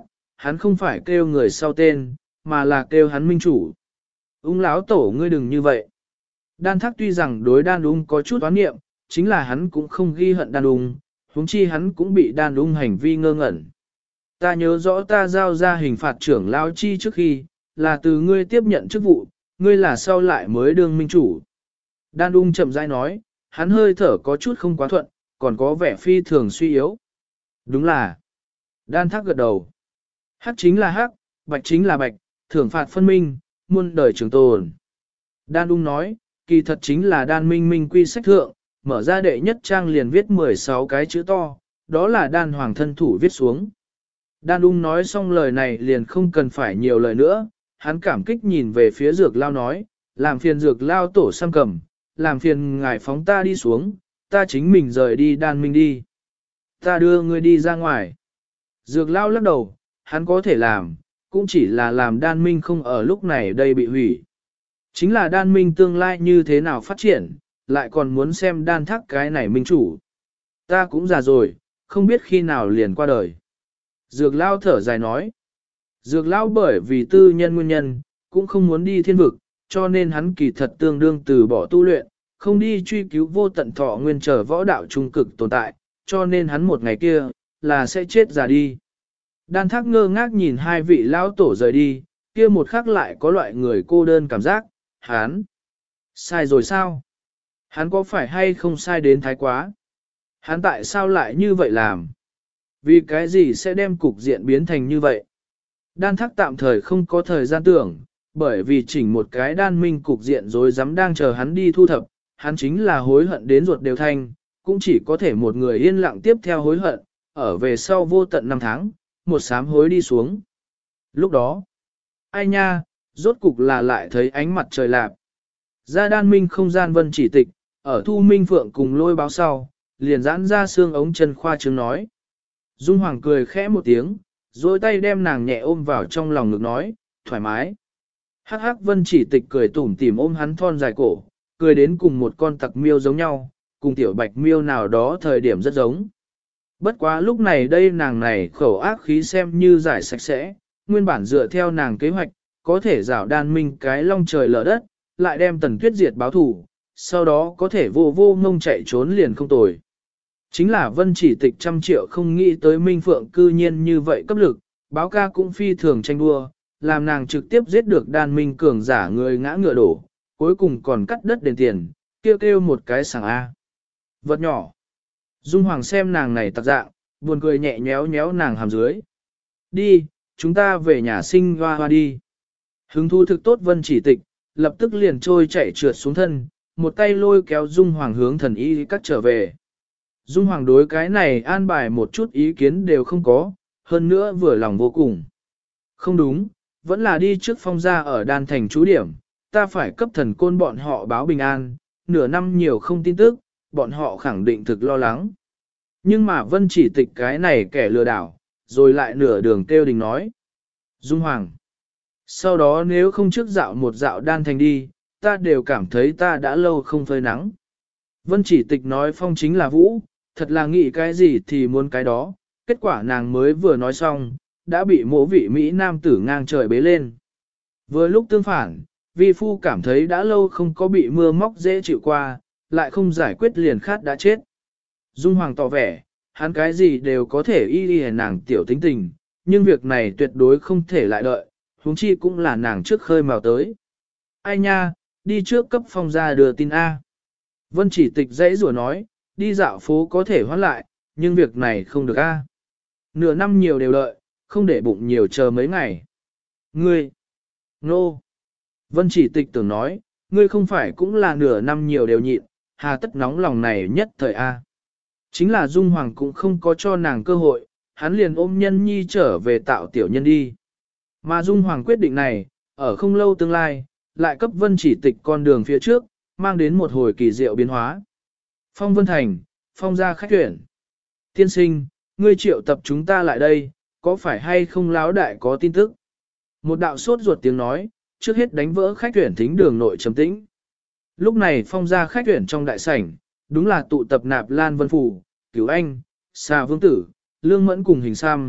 hắn không phải kêu người sau tên, mà là kêu hắn minh chủ. Ung lão tổ ngươi đừng như vậy. Đan Thác tuy rằng đối Đan Ung có chút oán niệm, chính là hắn cũng không ghi hận Đan Ung, huống chi hắn cũng bị Đan Ung hành vi ngơ ngẩn. Ta nhớ rõ ta giao ra hình phạt trưởng lao chi trước khi, là từ ngươi tiếp nhận chức vụ, ngươi là sau lại mới đương minh chủ. Đan Ung chậm rãi nói, hắn hơi thở có chút không quá thuận, còn có vẻ phi thường suy yếu. Đúng là. Đan Thác gật đầu. Hắc chính là hắc, bạch chính là bạch, thưởng phạt phân minh, muôn đời trường tồn. Đan Ung nói, kỳ thật chính là Đan Minh Minh quy sách thượng, mở ra đệ nhất trang liền viết 16 cái chữ to, đó là Đan Hoàng thân thủ viết xuống. Đan Ung nói xong lời này liền không cần phải nhiều lời nữa, hắn cảm kích nhìn về phía Dược Lao nói, làm phiền Dược Lao tổ xăm cầm, làm phiền ngài phóng ta đi xuống, ta chính mình rời đi Đan Minh đi. Ta đưa ngươi đi ra ngoài. Dược Lao lắc đầu, hắn có thể làm, cũng chỉ là làm Đan Minh không ở lúc này đây bị hủy. Chính là Đan Minh tương lai như thế nào phát triển, lại còn muốn xem Đan Thác cái này minh chủ. Ta cũng già rồi, không biết khi nào liền qua đời. Dược Lao thở dài nói. Dược Lao bởi vì tư nhân nguyên nhân, cũng không muốn đi thiên vực, cho nên hắn kỳ thật tương đương từ bỏ tu luyện, không đi truy cứu vô tận thọ nguyên trở võ đạo trung cực tồn tại, cho nên hắn một ngày kia, là sẽ chết già đi. Đan Thác ngơ ngác nhìn hai vị lão tổ rời đi, kia một khắc lại có loại người cô đơn cảm giác, hắn sai rồi sao? Hắn có phải hay không sai đến thái quá? Hắn tại sao lại như vậy làm? Vì cái gì sẽ đem cục diện biến thành như vậy? Đan Thác tạm thời không có thời gian tưởng, bởi vì chỉnh một cái đan minh cục diện rối rắm đang chờ hắn đi thu thập, hắn chính là hối hận đến ruột đều thanh, cũng chỉ có thể một người yên lặng tiếp theo hối hận, ở về sau vô tận năm tháng, một sám hối đi xuống. Lúc đó, ai nha, rốt cục là lại thấy ánh mặt trời lạp. Ra đan minh không gian vân chỉ tịch, ở thu minh phượng cùng lôi báo sau, liền giãn ra xương ống chân khoa trương nói. Dung Hoàng cười khẽ một tiếng, rồi tay đem nàng nhẹ ôm vào trong lòng ngực nói, thoải mái. Hắc hắc vân chỉ tịch cười tủm tỉm ôm hắn thon dài cổ, cười đến cùng một con tặc miêu giống nhau, cùng tiểu bạch miêu nào đó thời điểm rất giống. Bất quá lúc này đây nàng này khẩu ác khí xem như giải sạch sẽ, nguyên bản dựa theo nàng kế hoạch, có thể rảo đan minh cái long trời lở đất, lại đem tần tuyết diệt báo thủ, sau đó có thể vô vô ngông chạy trốn liền không tồi. Chính là vân chỉ tịch 100 triệu không nghĩ tới Minh Phượng cư nhiên như vậy cấp lực, báo ca cũng phi thường tranh đua, làm nàng trực tiếp giết được đan minh cường giả người ngã ngựa đổ, cuối cùng còn cắt đất đền tiền, kêu kêu một cái sảng A. Vật nhỏ. Dung Hoàng xem nàng này tặc dạng, buồn cười nhẹ nhéo nhéo nàng hàm dưới. Đi, chúng ta về nhà sinh hoa hoa đi. Hứng thu thực tốt vân chỉ tịch, lập tức liền trôi chạy trượt xuống thân, một tay lôi kéo Dung Hoàng hướng thần y cắt trở về. Dung Hoàng đối cái này an bài một chút ý kiến đều không có, hơn nữa vừa lòng vô cùng. Không đúng, vẫn là đi trước phong gia ở đan thành trú điểm, ta phải cấp thần côn bọn họ báo bình an, nửa năm nhiều không tin tức, bọn họ khẳng định thực lo lắng. Nhưng mà vân chỉ tịch cái này kẻ lừa đảo, rồi lại nửa đường kêu đình nói. Dung Hoàng, sau đó nếu không trước dạo một dạo đan thành đi, ta đều cảm thấy ta đã lâu không phơi nắng. Vân chỉ tịch nói phong chính là vũ, thật là nghĩ cái gì thì muốn cái đó, kết quả nàng mới vừa nói xong, đã bị mỗ vị Mỹ nam tử ngang trời bế lên. Vừa lúc tương phản, vi phu cảm thấy đã lâu không có bị mưa móc dễ chịu qua, lại không giải quyết liền khát đã chết. Dung Hoàng tỏ vẻ, hắn cái gì đều có thể y nàng tiểu tính tình, nhưng việc này tuyệt đối không thể lại đợi, huống chi cũng là nàng trước khơi mào tới. Ai nha, đi trước cấp phong ra đưa tin A. Vân chỉ tịch dãy rủa nói, đi dạo phố có thể hoãn lại, nhưng việc này không được A. Nửa năm nhiều đều đợi, không để bụng nhiều chờ mấy ngày. Ngươi, nô. Vân chỉ tịch tưởng nói, ngươi không phải cũng là nửa năm nhiều đều nhịn, hà tất nóng lòng này nhất thời A. Chính là Dung Hoàng cũng không có cho nàng cơ hội, hắn liền ôm nhân nhi trở về tạo tiểu nhân đi. Mà Dung Hoàng quyết định này, ở không lâu tương lai, lại cấp vân chỉ tịch con đường phía trước, mang đến một hồi kỳ diệu biến hóa. Phong Vân Thành, phong gia khách tuyển. Tiên sinh, ngươi triệu tập chúng ta lại đây, có phải hay không láo đại có tin tức? Một đạo sốt ruột tiếng nói, trước hết đánh vỡ khách tuyển thính đường nội trầm tĩnh. Lúc này phong gia khách tuyển trong đại sảnh, đúng là tụ tập nạp Lan Vân Phủ, Cửu Anh, Xà Vương Tử, Lương Mẫn cùng Hình Sam,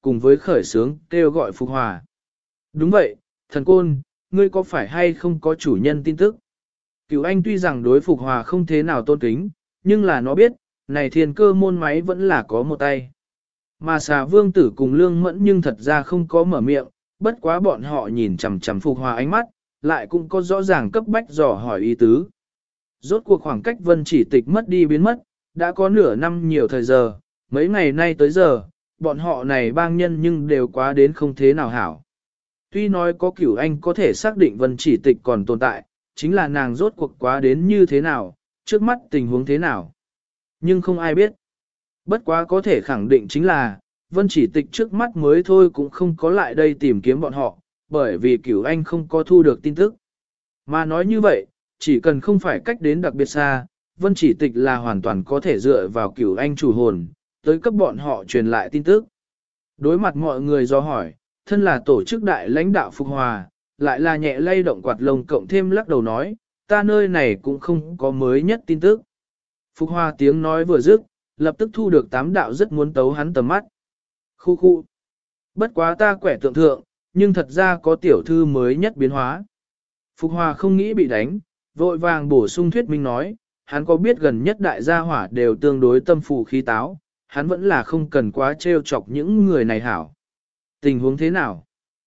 cùng với khởi sướng kêu gọi Phục Hòa. Đúng vậy, thần côn, ngươi có phải hay không có chủ nhân tin tức? Cửu Anh tuy rằng đối Phục Hòa không thế nào tôn kính, nhưng là nó biết, này thiên cơ môn máy vẫn là có một tay. Mà xà vương tử cùng lương mẫn nhưng thật ra không có mở miệng, bất quá bọn họ nhìn chằm chằm Phục Hòa ánh mắt, lại cũng có rõ ràng cấp bách dò hỏi ý tứ. Rốt cuộc khoảng cách Vân Chỉ Tịch mất đi biến mất, đã có nửa năm nhiều thời giờ, mấy ngày nay tới giờ, bọn họ này bang nhân nhưng đều quá đến không thế nào hảo. Tuy nói có Cửu Anh có thể xác định Vân Chỉ Tịch còn tồn tại, chính là nàng rốt cuộc quá đến như thế nào, trước mắt tình huống thế nào. Nhưng không ai biết. Bất quá có thể khẳng định chính là, Vân Chỉ Tịch trước mắt mới thôi cũng không có lại đây tìm kiếm bọn họ, bởi vì Cửu Anh không có thu được tin tức. Mà nói như vậy, chỉ cần không phải cách đến đặc biệt xa, Vân Chỉ Tịch là hoàn toàn có thể dựa vào Cửu Anh chủ hồn, tới cấp bọn họ truyền lại tin tức. Đối mặt mọi người do hỏi, thân là tổ chức đại lãnh đạo Phục Hòa, lại là nhẹ lay động quạt lông cộng thêm lắc đầu nói, ta nơi này cũng không có mới nhất tin tức. Phục Hòa tiếng nói vừa dứt, lập tức thu được 8 đạo rất muốn tấu hắn tầm mắt. Khu khu. Bất quá ta quẻ tượng thượng, nhưng thật ra có tiểu thư mới nhất biến hóa. Phục Hòa không nghĩ bị đánh, vội vàng bổ sung thuyết minh nói, hắn có biết gần nhất đại gia hỏa đều tương đối tâm phù khí táo, hắn vẫn là không cần quá trêu chọc những người này hảo. Tình huống thế nào?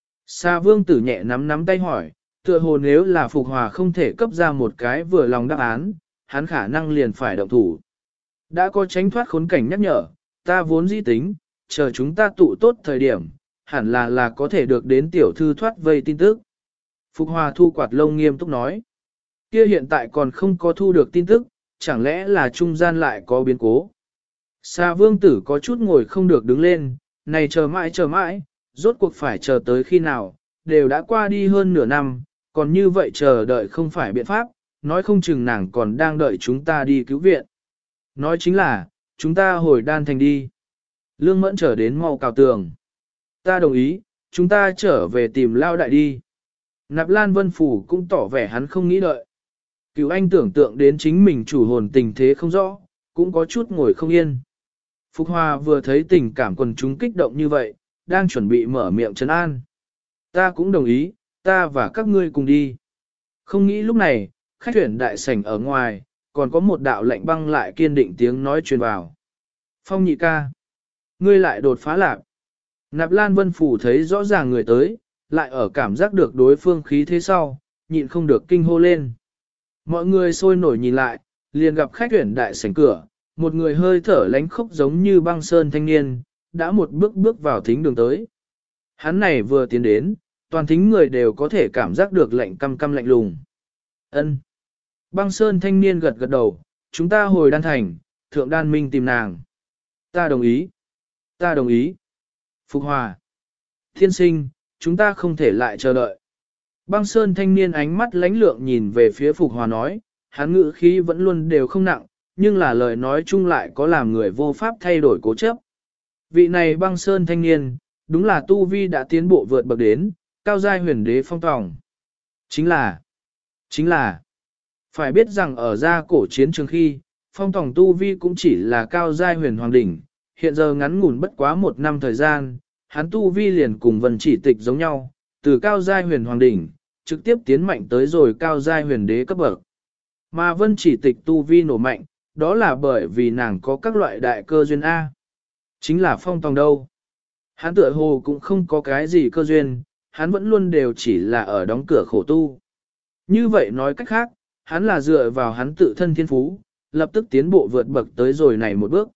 Sa vương tử nhẹ nắm nắm tay hỏi, tựa hồ nếu là Phục Hòa không thể cấp ra một cái vừa lòng đáp án, hắn khả năng liền phải động thủ. Đã có tránh thoát khốn cảnh nhắc nhở, ta vốn dĩ tính, chờ chúng ta tụ tốt thời điểm, hẳn là có thể được đến tiểu thư thoát vây tin tức. Phục Hòa thu quạt lông nghiêm túc nói, kia hiện tại còn không có thu được tin tức, chẳng lẽ là trung gian lại có biến cố. Sa vương tử có chút ngồi không được đứng lên, này chờ mãi, rốt cuộc phải chờ tới khi nào, đều đã qua đi hơn nửa năm, còn như vậy chờ đợi không phải biện pháp, nói không chừng nàng còn đang đợi chúng ta đi cứu viện. Nói chính là, chúng ta hồi đan thành đi. Lương Mẫn trở đến mau cào tường. Ta đồng ý, chúng ta trở về tìm Lao Đại đi. Nạp Lan Vân Phủ cũng tỏ vẻ hắn không nghĩ đợi. Cửu Anh tưởng tượng đến chính mình chủ hồn tình thế không rõ, cũng có chút ngồi không yên. Phục Hòa vừa thấy tình cảm quần chúng kích động như vậy, đang chuẩn bị mở miệng trấn an. Ta cũng đồng ý, ta và các ngươi cùng đi. Không nghĩ lúc này, khách thuyền đại sảnh ở ngoài, còn có một đạo lạnh băng lại kiên định tiếng nói truyền vào. Phong nhị ca, ngươi lại đột phá lạc. Nạp Lan Vân Phủ thấy rõ ràng người tới, lại ở cảm giác được đối phương khí thế sau, nhịn không được kinh hô lên. Mọi người sôi nổi nhìn lại, liền gặp khách thuyền đại sảnh cửa, một người hơi thở lánh khốc giống như băng sơn thanh niên, đã một bước bước vào thính đường tới. Hắn này vừa tiến đến, toàn thính người đều có thể cảm giác được lạnh căm căm lạnh lùng. Ân. Băng sơn thanh niên gật gật đầu, chúng ta hồi đan thành, thượng đan minh tìm nàng. Ta đồng ý. Ta đồng ý. Phục Hòa. Thiên sinh, chúng ta không thể lại chờ đợi. Băng sơn thanh niên ánh mắt lánh lượng nhìn về phía Phục Hòa nói, hắn ngữ khí vẫn luôn đều không nặng, nhưng là lời nói chung lại có làm người vô pháp thay đổi cố chấp. Vị này băng sơn thanh niên, đúng là tu vi đã tiến bộ vượt bậc đến, cao giai huyền đế Phong Tòng. Chính là, phải biết rằng ở gia cổ chiến trường khi, Phong Tòng tu vi cũng chỉ là cao giai huyền hoàng đỉnh, hiện giờ ngắn ngủn bất quá 1 năm thời gian, hắn tu vi liền cùng Vân Chỉ Tịch giống nhau, từ cao giai huyền hoàng đỉnh, trực tiếp tiến mạnh tới rồi cao giai huyền đế cấp bậc. Mà Vân Chỉ Tịch tu vi nổ mạnh, đó là bởi vì nàng có các loại đại cơ duyên A. Chính là Phong Tòng đâu. Hắn tựa hồ cũng không có cái gì cơ duyên, hắn vẫn luôn đều chỉ là ở đóng cửa khổ tu. Như vậy nói cách khác, hắn là dựa vào hắn tự thân thiên phú, lập tức tiến bộ vượt bậc tới rồi này một bước.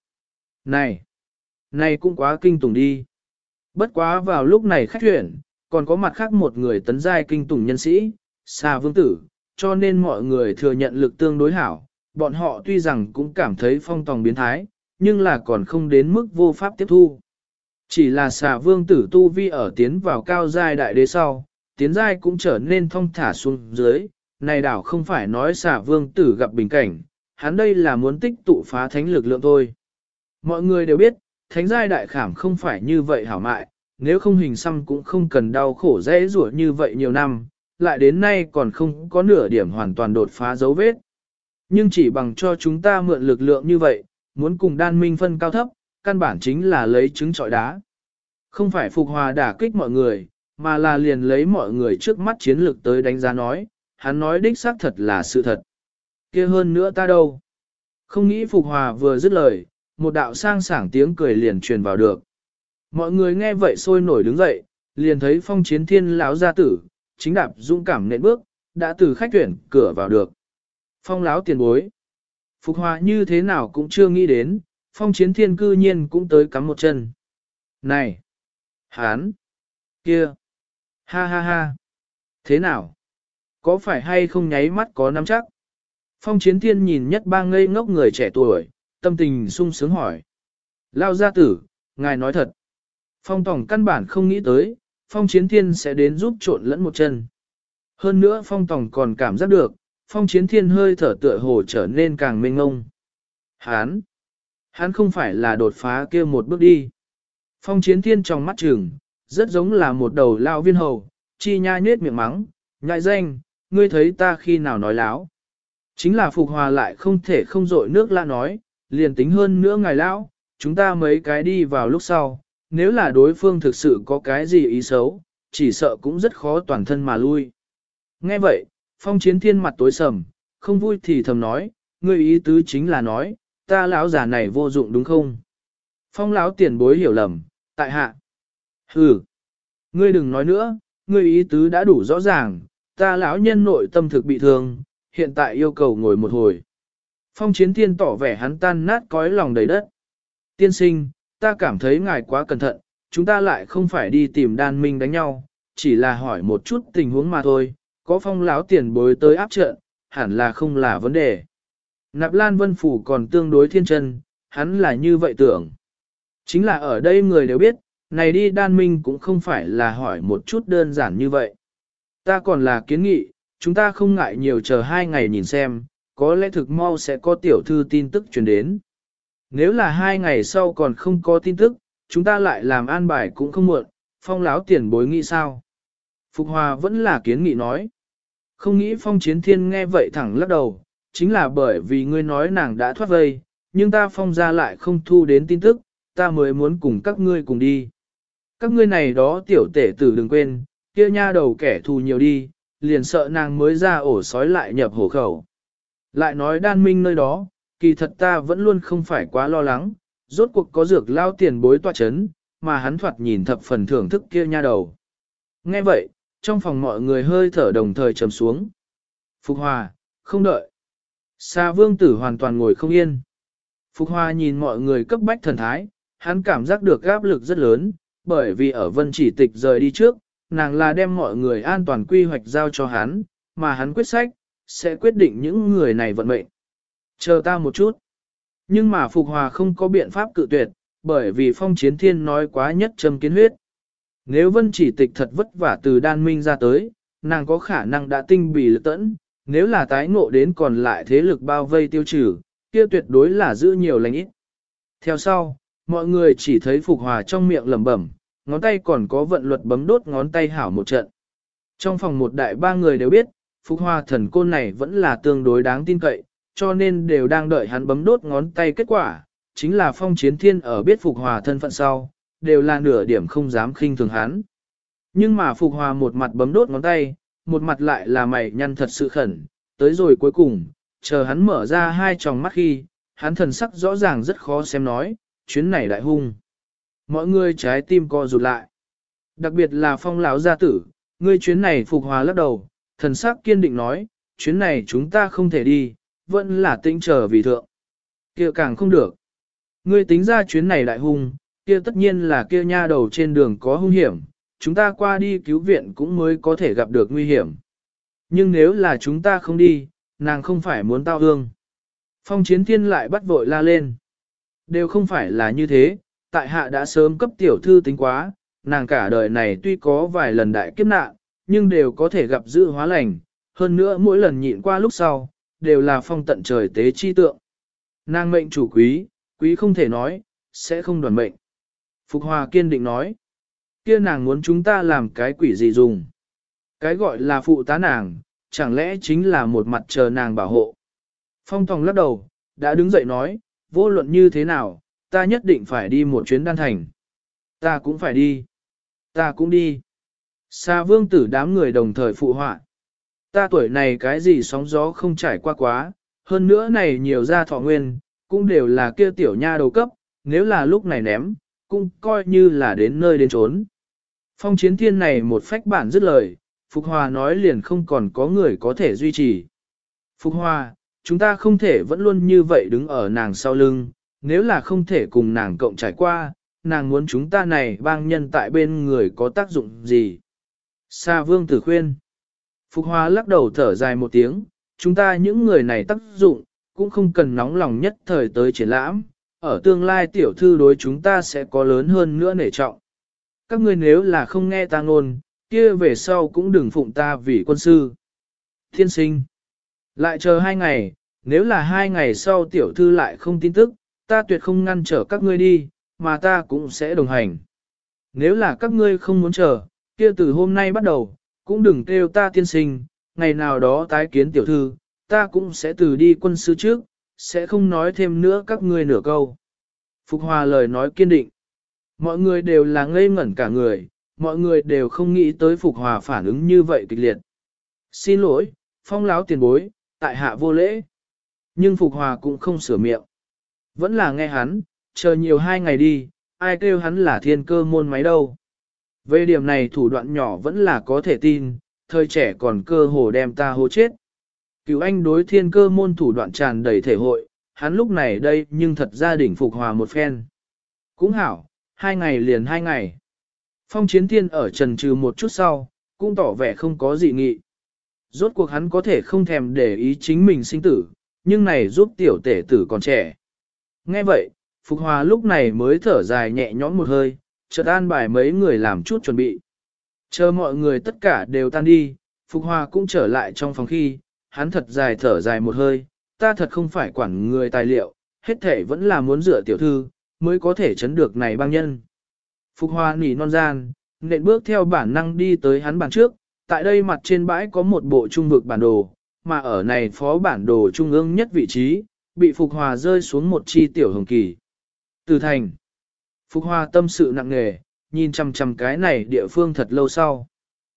Này cũng quá kinh tủng đi. Bất quá vào lúc này khách huyển, còn có mặt khác một người tấn giai kinh tủng nhân sĩ, Sa Vương Tử, cho nên mọi người thừa nhận lực tương đối hảo. Bọn họ tuy rằng cũng cảm thấy Phong Tòng biến thái, nhưng là còn không đến mức vô pháp tiếp thu. Chỉ là Sa Vương Tử tu vi ở tiến vào cao giai đại đế sau, tiến giai cũng trở nên thong thả xuống dưới. Này đảo không phải nói Sa Vương Tử gặp bình cảnh, hắn đây là muốn tích tụ phá thánh lực lượng thôi. Mọi người đều biết, thánh giai đại khảm không phải như vậy hảo mại, nếu không hình xăm cũng không cần đau khổ dễ rủa như vậy nhiều năm, lại đến nay còn không có nửa điểm hoàn toàn đột phá dấu vết. Nhưng chỉ bằng cho chúng ta mượn lực lượng như vậy, muốn cùng đan minh phân cao thấp, căn bản chính là lấy trứng trọi đá. Không phải Phục Hòa đả kích mọi người, mà là liền lấy mọi người trước mắt chiến lược tới đánh giá nói, hắn nói đích xác thật là sự thật. Kia hơn nữa ta đâu? Không nghĩ Phục Hòa vừa dứt lời, một đạo sang sảng tiếng cười liền truyền vào được. Mọi người nghe vậy sôi nổi đứng dậy, liền thấy Phong Chiến Thiên lão gia tử, chính đạp dũng cảm nện bước, đã từ khách tuyển cửa vào được. Phong lão tiền bối. Phục Hòa như thế nào cũng chưa nghĩ đến, Phong Chiến Thiên cư nhiên cũng tới cắm một chân. Này! Hán! Kia! Ha ha ha! Thế nào? Có phải hay không nháy mắt có nắm chắc? Phong Chiến Thiên nhìn nhất ba ngây ngốc người trẻ tuổi, tâm tình sung sướng hỏi. Lao gia tử, ngài nói thật. Phong Tổng căn bản không nghĩ tới, Phong Chiến Thiên sẽ đến giúp trộn lẫn một chân. Hơn nữa Phong Tổng còn cảm giác được, Phong Chiến Thiên hơi thở tựa hồ trở nên càng mênh ngông. Hắn không phải là đột phá kia một bước đi. Phong Chiến Thiên trong mắt trừng, rất giống là một đầu lao viên hầu, chi nha nhết miệng mắng, ngại danh, ngươi thấy ta khi nào nói láo. Chính là Phục Hòa lại không thể không dội nước la nói, liền tính hơn nữa ngài lão, chúng ta mấy cái đi vào lúc sau, nếu là đối phương thực sự có cái gì ý xấu, chỉ sợ cũng rất khó toàn thân mà lui. Nghe vậy, Phong Chiến Thiên mặt tối sầm, không vui thì thầm nói, ngươi ý tứ chính là nói, ta lão già này vô dụng đúng không? Phong lão tiền bối hiểu lầm, tại hạ. Hừ, ngươi đừng nói nữa, ngươi ý tứ đã đủ rõ ràng, ta lão nhân nội tâm thực bị thương, hiện tại yêu cầu ngồi một hồi. Phong Chiến Thiên tỏ vẻ hắn tan nát cõi lòng đầy đất. Tiên sinh, ta cảm thấy ngài quá cẩn thận, chúng ta lại không phải đi tìm đan minh đánh nhau, chỉ là hỏi một chút tình huống mà thôi, có Phong lão tiền bối tới áp trận, hẳn là không là vấn đề. Nạp Lan Vân Phủ còn tương đối thiên chân, hắn là như vậy tưởng. Chính là ở đây người đều biết, này đi đan minh cũng không phải là hỏi một chút đơn giản như vậy. Ta còn là kiến nghị, chúng ta không ngại nhiều chờ 2 ngày nhìn xem, có lẽ thực mau sẽ có tiểu thư tin tức truyền đến. Nếu là 2 ngày sau còn không có tin tức, chúng ta lại làm an bài cũng không muộn, Phong lão tiền bối nghĩ sao? Phục Hòa vẫn là kiến nghị nói. Không nghĩ Phong Chiến Thiên nghe vậy thẳng lắc đầu, chính là bởi vì ngươi nói nàng đã thoát vây, nhưng ta Phong ra lại không thu đến tin tức, ta mới muốn cùng các ngươi cùng đi. Các ngươi này đó tiểu tể tử đừng quên, kia nha đầu kẻ thù nhiều đi, liền sợ nàng mới ra ổ sói lại nhập hổ khẩu. Lại nói đan minh nơi đó, kỳ thật ta vẫn luôn không phải quá lo lắng, rốt cuộc có dược lao tiền bối tọa chấn, mà hắn thoạt nhìn thập phần thưởng thức kia nha đầu. Nghe vậy, trong phòng mọi người hơi thở đồng thời trầm xuống. Phục Hòa, không đợi. Sa Vương Tử hoàn toàn ngồi không yên. Phục Hòa nhìn mọi người cấp bách thần thái, hắn cảm giác được áp lực rất lớn, bởi vì ở Vân Chỉ Tịch rời đi trước, nàng là đem mọi người an toàn quy hoạch giao cho hắn, mà hắn quyết sách, sẽ quyết định những người này vận mệnh. Chờ ta một chút. Nhưng mà Phục Hòa không có biện pháp cự tuyệt, bởi vì Phong Chiến Thiên nói quá nhất châm kiến huyết. Nếu Vân Chỉ Tịch thật vất vả từ đan minh ra tới, nàng có khả năng đã tinh bì lực tẫn, nếu là tái ngộ đến còn lại thế lực bao vây tiêu trừ, kia tuyệt đối là giữ nhiều lành ít. Theo sau, mọi người chỉ thấy Phục Hòa trong miệng lẩm bẩm, ngón tay còn có vận luật bấm đốt ngón tay hảo một trận. Trong phòng một đại ba người đều biết, Phục Hòa thần côn này vẫn là tương đối đáng tin cậy, cho nên đều đang đợi hắn bấm đốt ngón tay kết quả, chính là Phong Chiến Thiên ở biết Phục Hòa thân phận sau, đều là nửa điểm không dám khinh thường hắn. Nhưng mà Phục Hòa một mặt bấm đốt ngón tay, một mặt lại là mày nhăn thật sự khẩn, tới rồi cuối cùng, chờ hắn mở ra hai tròng mắt khi, hắn thần sắc rõ ràng rất khó xem nói, chuyến này đại hung. Mọi người trái tim co rụt lại. Đặc biệt là Phong lão gia tử, ngươi chuyến này Phục Hòa lắc đầu, thần sắc kiên định nói, chuyến này chúng ta không thể đi, vẫn là tĩnh chờ vì thượng. Kia càng không được. Ngươi tính ra chuyến này đại hung, kia tất nhiên là kia nha đầu trên đường có hung hiểm, chúng ta qua đi cứu viện cũng mới có thể gặp được nguy hiểm. Nhưng nếu là chúng ta không đi, nàng không phải muốn tao hương. Phong Chiến Thiên lại bắt vội la lên. Đều không phải là như thế, tại hạ đã sớm cấp tiểu thư tính quá, nàng cả đời này tuy có vài lần đại kiếp nạn, nhưng đều có thể gặp dự hóa lành, hơn nữa mỗi lần nhịn qua lúc sau, đều là phong tận trời tế chi tượng. Nàng mệnh chủ quý, quý không thể nói, sẽ không đoàn mệnh. Phục Hòa kiên định nói, kia nàng muốn chúng ta làm cái quỷ gì dùng. Cái gọi là phụ tá nàng, chẳng lẽ chính là một mặt chờ nàng bảo hộ. Phong Tòng lắc đầu, đã đứng dậy nói, vô luận như thế nào, ta nhất định phải đi một chuyến đan thành. Ta cũng phải đi. Ta cũng đi. Sa vương tử đám người đồng thời phụ họa. Ta tuổi này cái gì sóng gió không trải qua quá, hơn nữa này nhiều gia thọ nguyên, cũng đều là kia tiểu nha đầu cấp, nếu là lúc này ném, cũng coi như là đến nơi đến trốn. Phong chiến thiên này một phách bản dứt lời, Phục Hòa nói liền không còn có người có thể duy trì. Phục Hòa, chúng ta không thể vẫn luôn như vậy đứng ở nàng sau lưng, nếu là không thể cùng nàng cộng trải qua, nàng muốn chúng ta này bang nhân tại bên người có tác dụng gì. Sa vương tử khuyên. Phục Hòa lắc đầu thở dài một tiếng, chúng ta những người này tác dụng, cũng không cần nóng lòng nhất thời tới triển lãm, ở tương lai tiểu thư đối chúng ta sẽ có lớn hơn nữa nể trọng. Các ngươi nếu là không nghe ta ngôn, kia về sau cũng đừng phụng ta vì quân sư. Thiên sinh. Lại chờ 2 ngày, nếu là 2 ngày sau tiểu thư lại không tin tức, ta tuyệt không ngăn trở các ngươi đi, mà ta cũng sẽ đồng hành. Nếu là các ngươi không muốn chờ, kia từ hôm nay bắt đầu, cũng đừng kêu ta tiên sinh, ngày nào đó tái kiến tiểu thư, ta cũng sẽ từ đi quân sư trước, sẽ không nói thêm nữa các ngươi nửa câu. Phục Hòa lời nói kiên định. Mọi người đều là ngây ngẩn cả người, mọi người đều không nghĩ tới Phục Hòa phản ứng như vậy kịch liệt. Xin lỗi, Phong láo tiền bối, tại hạ vô lễ. Nhưng Phục Hòa cũng không sửa miệng. Vẫn là nghe hắn, chờ nhiều 2 ngày đi, ai kêu hắn là thiên cơ môn máy đâu. Về điểm này thủ đoạn nhỏ vẫn là có thể tin, thời trẻ còn cơ hồ đem ta hô chết. Cửu anh đối thiên cơ môn thủ đoạn tràn đầy thể hội, hắn lúc này đây nhưng thật ra đỉnh Phục Hòa một phen. Cũng hảo, 2 ngày liền 2 ngày. Phong chiến thiên ở trần trừ một chút sau, cũng tỏ vẻ không có gì nghị. Rốt cuộc hắn có thể không thèm để ý chính mình sinh tử, nhưng này giúp tiểu tể tử còn trẻ. Nghe vậy, Phục Hòa lúc này mới thở dài nhẹ nhõm một hơi, chợt an bài mấy người làm chút chuẩn bị. Chờ mọi người tất cả đều tan đi, Phục Hòa cũng trở lại trong phòng khi, hắn thật dài thở dài một hơi, ta thật không phải quản người tài liệu, hết thể vẫn là muốn rửa tiểu thư, mới có thể chấn được này băng nhân. Phục Hòa nỉ non gian, nện bước theo bản năng đi tới hắn bàn trước, tại đây mặt trên bãi có một bộ trung vực bản đồ, mà ở này phó bản đồ trung ương nhất vị trí, bị Phục Hòa rơi xuống một chi tiểu hồng kỳ. Từ thành, Phục Hòa tâm sự nặng nề, nhìn chằm chằm cái này địa phương thật lâu sau.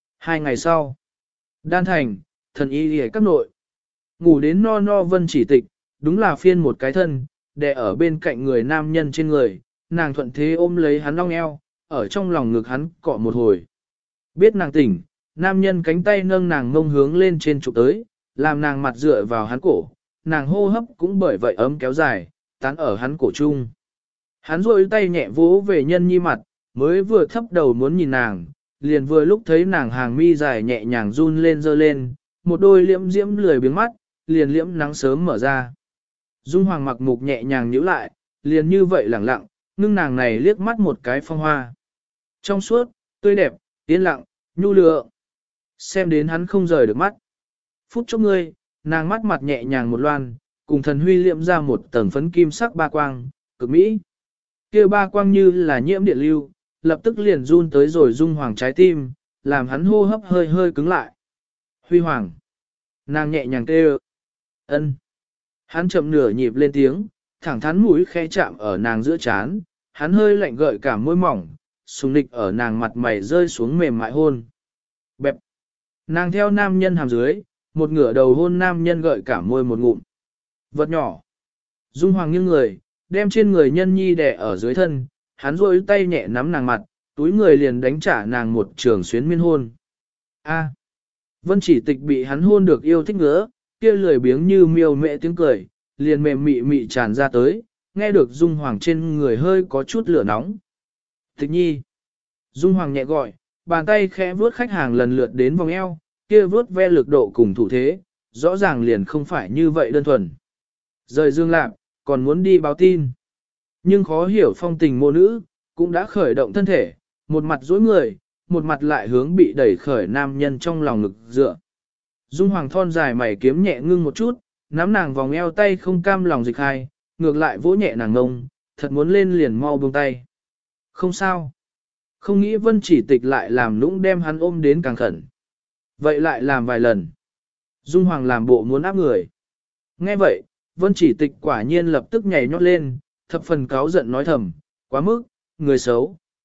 2 ngày sau, Đan thành, thần y hề các nội. Ngủ đến no no Vân Chỉ Tịch, đúng là phiên một cái thân, đè ở bên cạnh người nam nhân trên người, nàng thuận thế ôm lấy hắn long eo, ở trong lòng ngực hắn cọ một hồi. Biết nàng tỉnh, nam nhân cánh tay nâng nàng ngông hướng lên trên trục tới, làm nàng mặt dựa vào hắn cổ, nàng hô hấp cũng bởi vậy ấm kéo dài, tán ở hắn cổ chung. Hắn rôi tay nhẹ vỗ về nhân nhi mặt, mới vừa thấp đầu muốn nhìn nàng, liền vừa lúc thấy nàng hàng mi dài nhẹ nhàng run lên dơ lên, một đôi liễm diễm lười biếng mắt, liền liễm nắng sớm mở ra. Dung Hoàng mặc mục nhẹ nhàng nhíu lại, liền như vậy lẳng lặng, ngưng nàng này liếc mắt một cái phong hoa. Trong suốt, tươi đẹp, yên lặng, nhu lượng. Xem đến hắn không rời được mắt. Phút chốc ngươi, nàng mắt mặt nhẹ nhàng một loan, cùng thần huy liệm ra một tầng phấn kim sắc ba quang, cực mỹ. Kia ba quang như là nhiễm điện lưu, lập tức liền run tới rồi Dung Hoàng trái tim, làm hắn hô hấp hơi hơi cứng lại. Huy Hoàng. Nàng nhẹ nhàng kêu. Ân. Hắn chậm nửa nhịp lên tiếng, thẳng thắn mũi khẽ chạm ở nàng giữa chán, hắn hơi lạnh gợi cả môi mỏng, sùng nịch ở nàng mặt mày rơi xuống mềm mại hôn. Bẹp. Nàng theo nam nhân hàm dưới, một ngửa đầu hôn nam nhân gợi cả môi một ngụm. Vật nhỏ. Dung Hoàng nghiêng người, đem trên người nhân nhi đè ở dưới thân, hắn rôi tay nhẹ nắm nàng mặt, túi người liền đánh trả nàng một trường xuyến miên hôn. A. Vân Chỉ Tịch bị hắn hôn được yêu thích ngứa, kia lười biếng như miêu mẹ tiếng cười, liền mềm mị mị tràn ra tới, nghe được Dung Hoàng trên người hơi có chút lửa nóng. Tịch nhi. Dung Hoàng nhẹ gọi, bàn tay khẽ vuốt khách hàng lần lượt đến vòng eo, kia vuốt ve lực độ cùng thủ thế, rõ ràng liền không phải như vậy đơn thuần. Rời Dương Lạc, còn muốn đi báo tin. Nhưng khó hiểu phong tình mô nữ, cũng đã khởi động thân thể, một mặt dối người, một mặt lại hướng bị đẩy khởi nam nhân trong lòng ngực dựa. Dung Hoàng thon dài mày kiếm nhẹ ngưng một chút, nắm nàng vòng eo tay không cam lòng dịch hai, ngược lại vỗ nhẹ nàng ngông, thật muốn lên liền mau buông tay. Không sao. Không nghĩ Vân Chỉ Tịch lại làm nũng đem hắn ôm đến càng khẩn. Vậy lại làm vài lần. Dung Hoàng làm bộ muốn áp người. Nghe vậy, Vân Chỉ Tịch quả nhiên lập tức nhảy nhót lên, thập phần cáu giận nói thầm, quá mức, người xấu.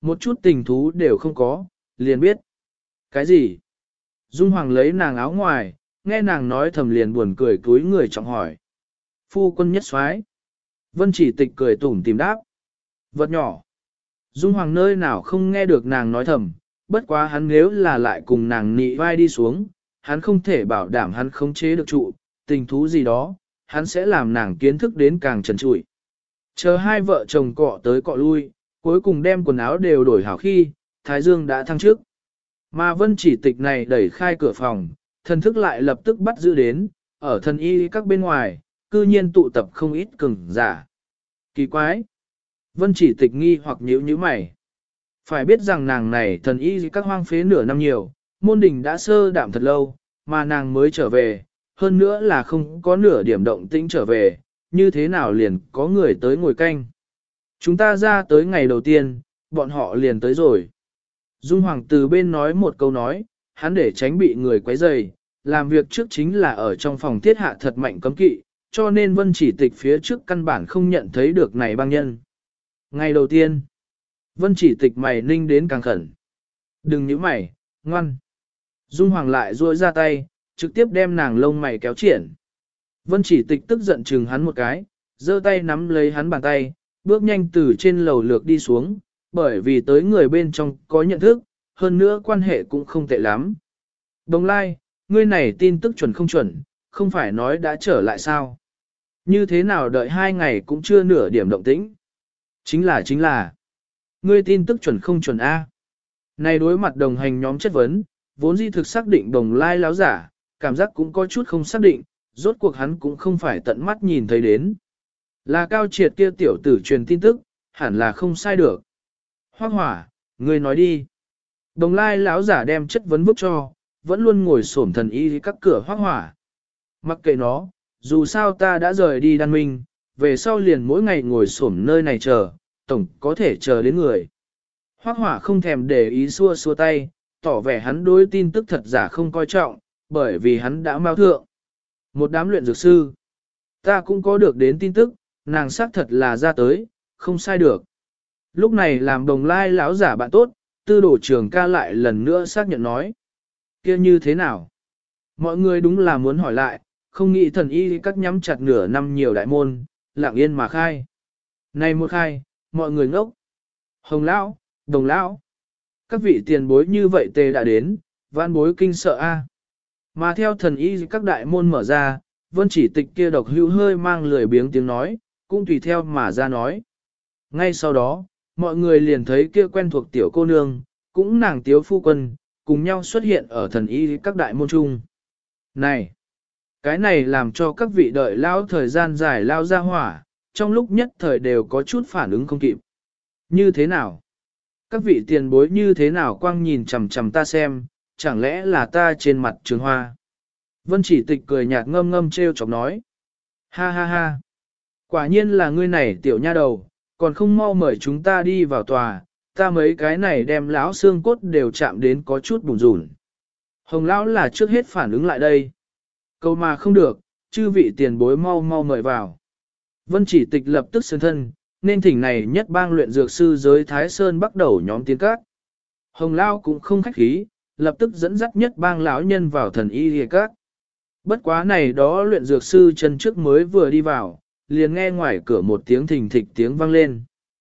Một chút tình thú đều không có, liền biết. Cái gì? Dung Hoàng lấy nàng áo ngoài, nghe nàng nói thầm liền buồn cười cúi người trọng hỏi. Phu quân nhất soái. Vân Chỉ Tịch cười tủm tìm đáp. Vật nhỏ. Dung Hoàng nơi nào không nghe được nàng nói thầm, bất quá hắn nếu là lại cùng nàng nị vai đi xuống, hắn không thể bảo đảm hắn khống chế được trụ, tình thú gì đó, hắn sẽ làm nàng kiến thức đến càng trần trụi. Chờ hai vợ chồng cọ tới cọ lui, cuối cùng đem quần áo đều đổi hảo khi, Thái Dương đã thăng trước. Mà Vân Chỉ Tịch này đẩy khai cửa phòng, thần thức lại lập tức bắt giữ đến, ở thần y các bên ngoài, cư nhiên tụ tập không ít cường giả. Kỳ quái! Vân Chỉ Tịch nghi hoặc nhíu nhíu mày. Phải biết rằng nàng này thần y các hoang phế nửa năm nhiều, môn đình đã sơ đạm thật lâu, mà nàng mới trở về, hơn nữa là không có nửa điểm động tĩnh trở về, như thế nào liền có người tới ngồi canh. Chúng ta ra tới ngày đầu tiên, bọn họ liền tới rồi. Dung Hoàng từ bên nói một câu nói, hắn để tránh bị người quấy rầy, làm việc trước chính là ở trong phòng thiết hạ thật mạnh cấm kỵ, cho nên Vân Chỉ Tịch phía trước căn bản không nhận thấy được này băng nhân. Ngày đầu tiên, Vân Chỉ Tịch mày ninh đến càng khẩn. Đừng nhíu mày, ngoan. Dung Hoàng lại duỗi ra tay, trực tiếp đem nàng lông mày kéo triển. Vân Chỉ Tịch tức giận chừng hắn một cái, giơ tay nắm lấy hắn bàn tay, bước nhanh từ trên lầu lược đi xuống, bởi vì tới người bên trong có nhận thức, hơn nữa quan hệ cũng không tệ lắm. Đồng lai, ngươi này tin tức chuẩn không chuẩn, không phải nói đã trở lại sao? Như thế nào đợi 2 ngày cũng chưa nửa điểm động tĩnh? Chính là, ngươi tin tức chuẩn không chuẩn A. Này đối mặt đồng hành nhóm chất vấn, vốn dĩ thực xác định đồng lai láo giả, cảm giác cũng có chút không xác định, rốt cuộc hắn cũng không phải tận mắt nhìn thấy đến. Là Cao Triệt kia tiểu tử truyền tin tức, hẳn là không sai được. Hoác Hỏa, ngươi nói đi. Đồng lai lão giả đem chất vấn bức cho, vẫn luôn ngồi xổm thần y các cửa Hoác Hỏa. Mặc kệ nó, dù sao ta đã rời đi Đan Minh, về sau liền mỗi ngày ngồi xổm nơi này chờ, tổng có thể chờ đến người. Hoác Hỏa không thèm để ý xua xua tay, tỏ vẻ hắn đối tin tức thật giả không coi trọng, bởi vì hắn đã mau thượng. Một đám luyện dược sư. Ta cũng có được đến tin tức, nàng xác thật là ra tới, không sai được. Lúc này làm đồng lai lão giả bạn tốt, tư đổ trường ca lại lần nữa xác nhận nói. Kia như thế nào? Mọi người đúng là muốn hỏi lại, không nghĩ thần y các nhắm chặt nửa năm nhiều đại môn, lặng yên mà khai. Này một khai, mọi người ngốc. Hồng lão, đồng lão. Các vị tiền bối như vậy tề đã đến, vãn bối kinh sợ a. Mà theo thần y các đại môn mở ra, Vân Chỉ Tịch kia độc hữu hơi mang lười biếng tiếng nói, cũng tùy theo mà ra nói. Ngay sau đó, mọi người liền thấy kia quen thuộc tiểu cô nương, cũng nàng tiếu phu quân, cùng nhau xuất hiện ở thần y các đại môn trung. Này! Cái này làm cho các vị đợi lao thời gian dài lao ra hỏa, trong lúc nhất thời đều có chút phản ứng không kịp. Như thế nào? Các vị tiền bối như thế nào quang nhìn chằm chằm ta xem, chẳng lẽ là ta trên mặt trường hoa? Vân Chỉ Tịch cười nhạt ngâm ngâm treo chọc nói. Ha ha ha! Quả nhiên là ngươi này tiểu nha đầu, còn không mau mời chúng ta đi vào tòa, ta mấy cái này đem lão xương cốt đều chạm đến có chút bùn rùn. Hồng lão là trước hết phản ứng lại đây. Câu mà không được, chư vị tiền bối mau mau mời vào. Vân Chỉ Tịch lập tức sơn thân, nên thỉnh này nhất bang luyện dược sư giới Thái Sơn bắt đầu nhóm tiến các. Hồng lão cũng không khách khí, lập tức dẫn dắt nhất bang lão nhân vào thần y liề các. Bất quá này đó luyện dược sư chân trước mới vừa đi vào, liền nghe ngoài cửa một tiếng thình thịch tiếng vang lên.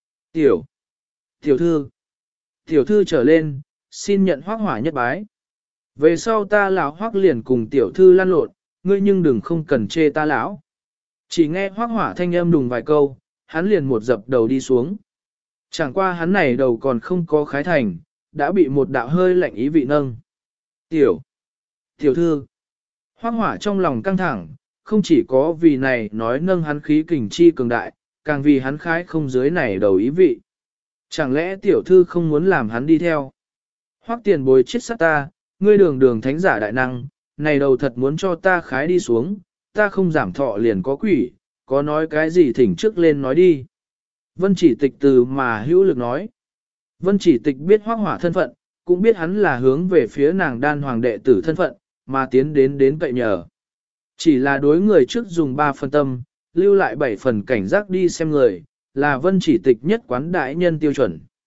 Tiểu thư trở lên, xin nhận Hoác Hỏa nhất bái. Về sau ta lão Hoác liền cùng tiểu thư lăn lộn, ngươi nhưng đừng không cần chê ta lão. Chỉ nghe Hoác Hỏa thanh âm đùng vài câu, hắn liền một dập đầu đi xuống. Chẳng qua hắn này đầu còn không có khái thành, đã bị một đạo hơi lạnh ý vị nâng. Tiểu thư, Hoác Hỏa trong lòng căng thẳng, không chỉ có vì này nói nâng hắn khí kình chi cường đại, càng vì hắn khái không dưới này đầu ý vị. Chẳng lẽ tiểu thư không muốn làm hắn đi theo? Hoác tiền bối chết sát ta, ngươi đường thánh giả đại năng, này đầu thật muốn cho ta khái đi xuống, ta không giảm thọ liền có quỷ, có nói cái gì thỉnh trước lên nói đi. Vân Chỉ Tịch từ mà hữu lực nói. Vân Chỉ Tịch biết Hoác Hỏa thân phận, cũng biết hắn là hướng về phía nàng đan hoàng đệ tử thân phận, mà tiến đến cậy nhờ. Chỉ là đối người trước dùng 3 phần tâm, lưu lại 7 phần cảnh giác đi xem người, là Vân Chỉ Tịch nhất quán đại nhân tiêu chuẩn.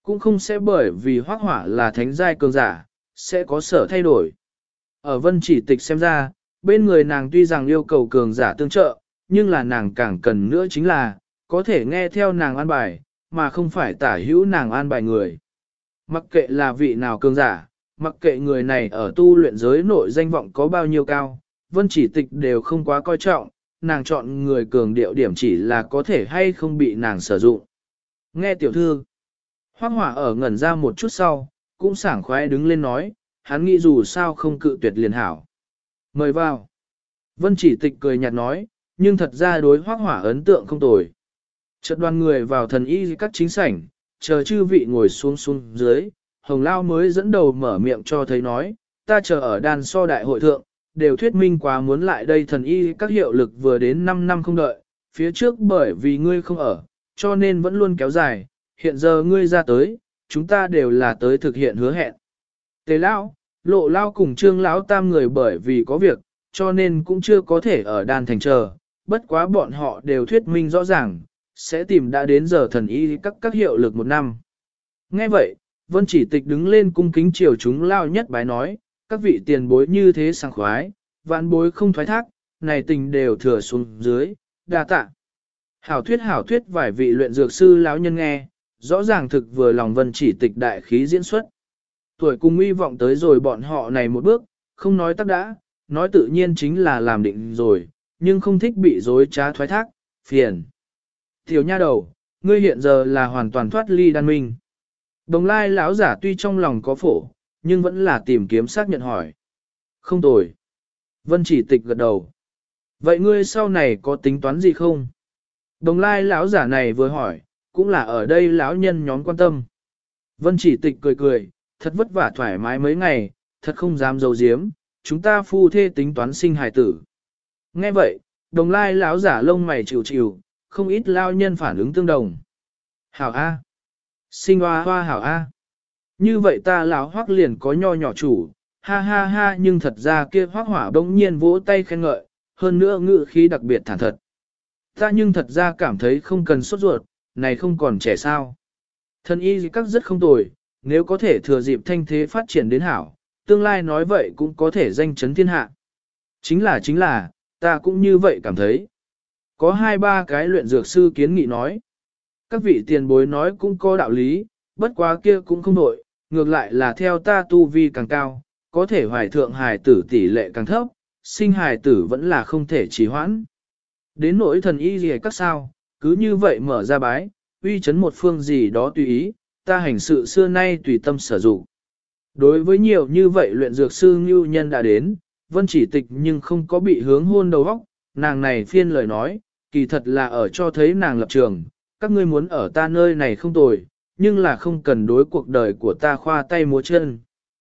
cũng không sẽ bởi vì Hoắc Hỏa là thánh giai cường giả, sẽ có sở thay đổi. Ở Vân Chỉ Tịch xem ra, bên người nàng tuy rằng yêu cầu cường giả tương trợ, nhưng là nàng càng cần nữa chính là, có thể nghe theo nàng an bài, mà không phải tả hữu nàng an bài người. Mặc kệ là vị nào cường giả, mặc kệ người này ở tu luyện giới nội danh vọng có bao nhiêu cao, Vân Chỉ Tịch đều không quá coi trọng, nàng chọn người cường điệu điểm chỉ là có thể hay không bị nàng sử dụng. Nghe tiểu thư, Hoắc Hỏa ở ngẩn ra một chút sau, cũng sảng khoái đứng lên nói, hắn nghĩ dù sao không cự tuyệt liền hảo. Mời vào. Vân Chỉ Tịch cười nhạt nói, nhưng thật ra đối Hoắc Hỏa ấn tượng không tồi. Chợt đoàn người vào thần y các chính sảnh, chờ chư vị ngồi xuống dưới, Hồng Lao mới dẫn đầu mở miệng cho thấy nói, ta chờ ở đàn so đại hội thượng, đều thuyết minh quá muốn lại đây thần y các hiệu lực vừa đến 5 năm không đợi, phía trước bởi vì ngươi không ở, cho nên vẫn luôn kéo dài, hiện giờ ngươi ra tới, chúng ta đều là tới thực hiện hứa hẹn. Tề Lão, Lộ Lao cùng Trương Lão tam người bởi vì có việc, cho nên cũng chưa có thể ở đàn thành chờ, bất quá bọn họ đều thuyết minh rõ ràng, sẽ tìm đã đến giờ thần y các hiệu lực 1 năm. Nghe vậy, Vân Chỉ Tịch đứng lên cung kính chiều chúng Lao nhất bái nói, các vị tiền bối như thế sảng khoái, vạn bối không thoái thác, này tình đều thừa xuống dưới, đa tạ. Hảo thuyết vài vị luyện dược sư lão nhân nghe, rõ ràng thực vừa lòng Vân Chỉ Tịch đại khí diễn xuất. Tuổi cùng uy vọng tới rồi bọn họ này một bước, không nói tắc đã, nói tự nhiên chính là làm định rồi, nhưng không thích bị dối trá thoái thác, phiền. Tiểu nha đầu, ngươi hiện giờ là hoàn toàn thoát ly đan minh. Đồng lai lão giả tuy trong lòng có phổ, nhưng vẫn là tìm kiếm xác nhận hỏi. Không tồi. Vân Chỉ Tịch gật đầu. Vậy ngươi sau này có tính toán gì không? Đồng lai lão giả này vừa hỏi, cũng là ở đây lão nhân nhóm quan tâm. Vân Chỉ Tịch cười cười, thật vất vả thoải mái mấy ngày, thật không dám giấu giếm, chúng ta phu thê tính toán sinh hài tử. Nghe vậy, đồng lai lão giả lông mày chịu chịu, không ít lao nhân phản ứng tương đồng. Hảo A. Sinh hoa hoa hảo A. Như vậy ta lão Hoắc liền có nho nhỏ chủ, ha ha ha, nhưng thật ra kia Hoắc Hỏa bỗng nhiên vỗ tay khen ngợi, hơn nữa ngữ khí đặc biệt thản thật. Ta nhưng thật ra cảm thấy không cần sốt ruột, này không còn trẻ sao. Thần y các rất không tồi, nếu có thể thừa dịp thanh thế phát triển đến hảo, tương lai nói vậy cũng có thể danh chấn thiên hạ. Chính là, ta cũng như vậy cảm thấy. Có 2-3 cái luyện dược sư kiến nghị nói. Các vị tiền bối nói cũng có đạo lý, bất quá kia cũng không đổi, ngược lại là theo ta tu vi càng cao, có thể hoài thượng hài tử tỷ lệ càng thấp, sinh hài tử vẫn là không thể trì hoãn. Đến nỗi thần y gì các sao, cứ như vậy mở ra bái, uy chấn một phương gì đó tùy ý, ta hành sự xưa nay tùy tâm sở dụng. Đối với nhiều như vậy luyện dược sư ngưu nhân đã đến, Vân Chỉ Tịch nhưng không có bị hướng hôn đầu óc, nàng này phiên lời nói, kỳ thật là ở cho thấy nàng lập trường, các ngươi muốn ở ta nơi này không tồi, nhưng là không cần đối cuộc đời của ta khoa tay múa chân.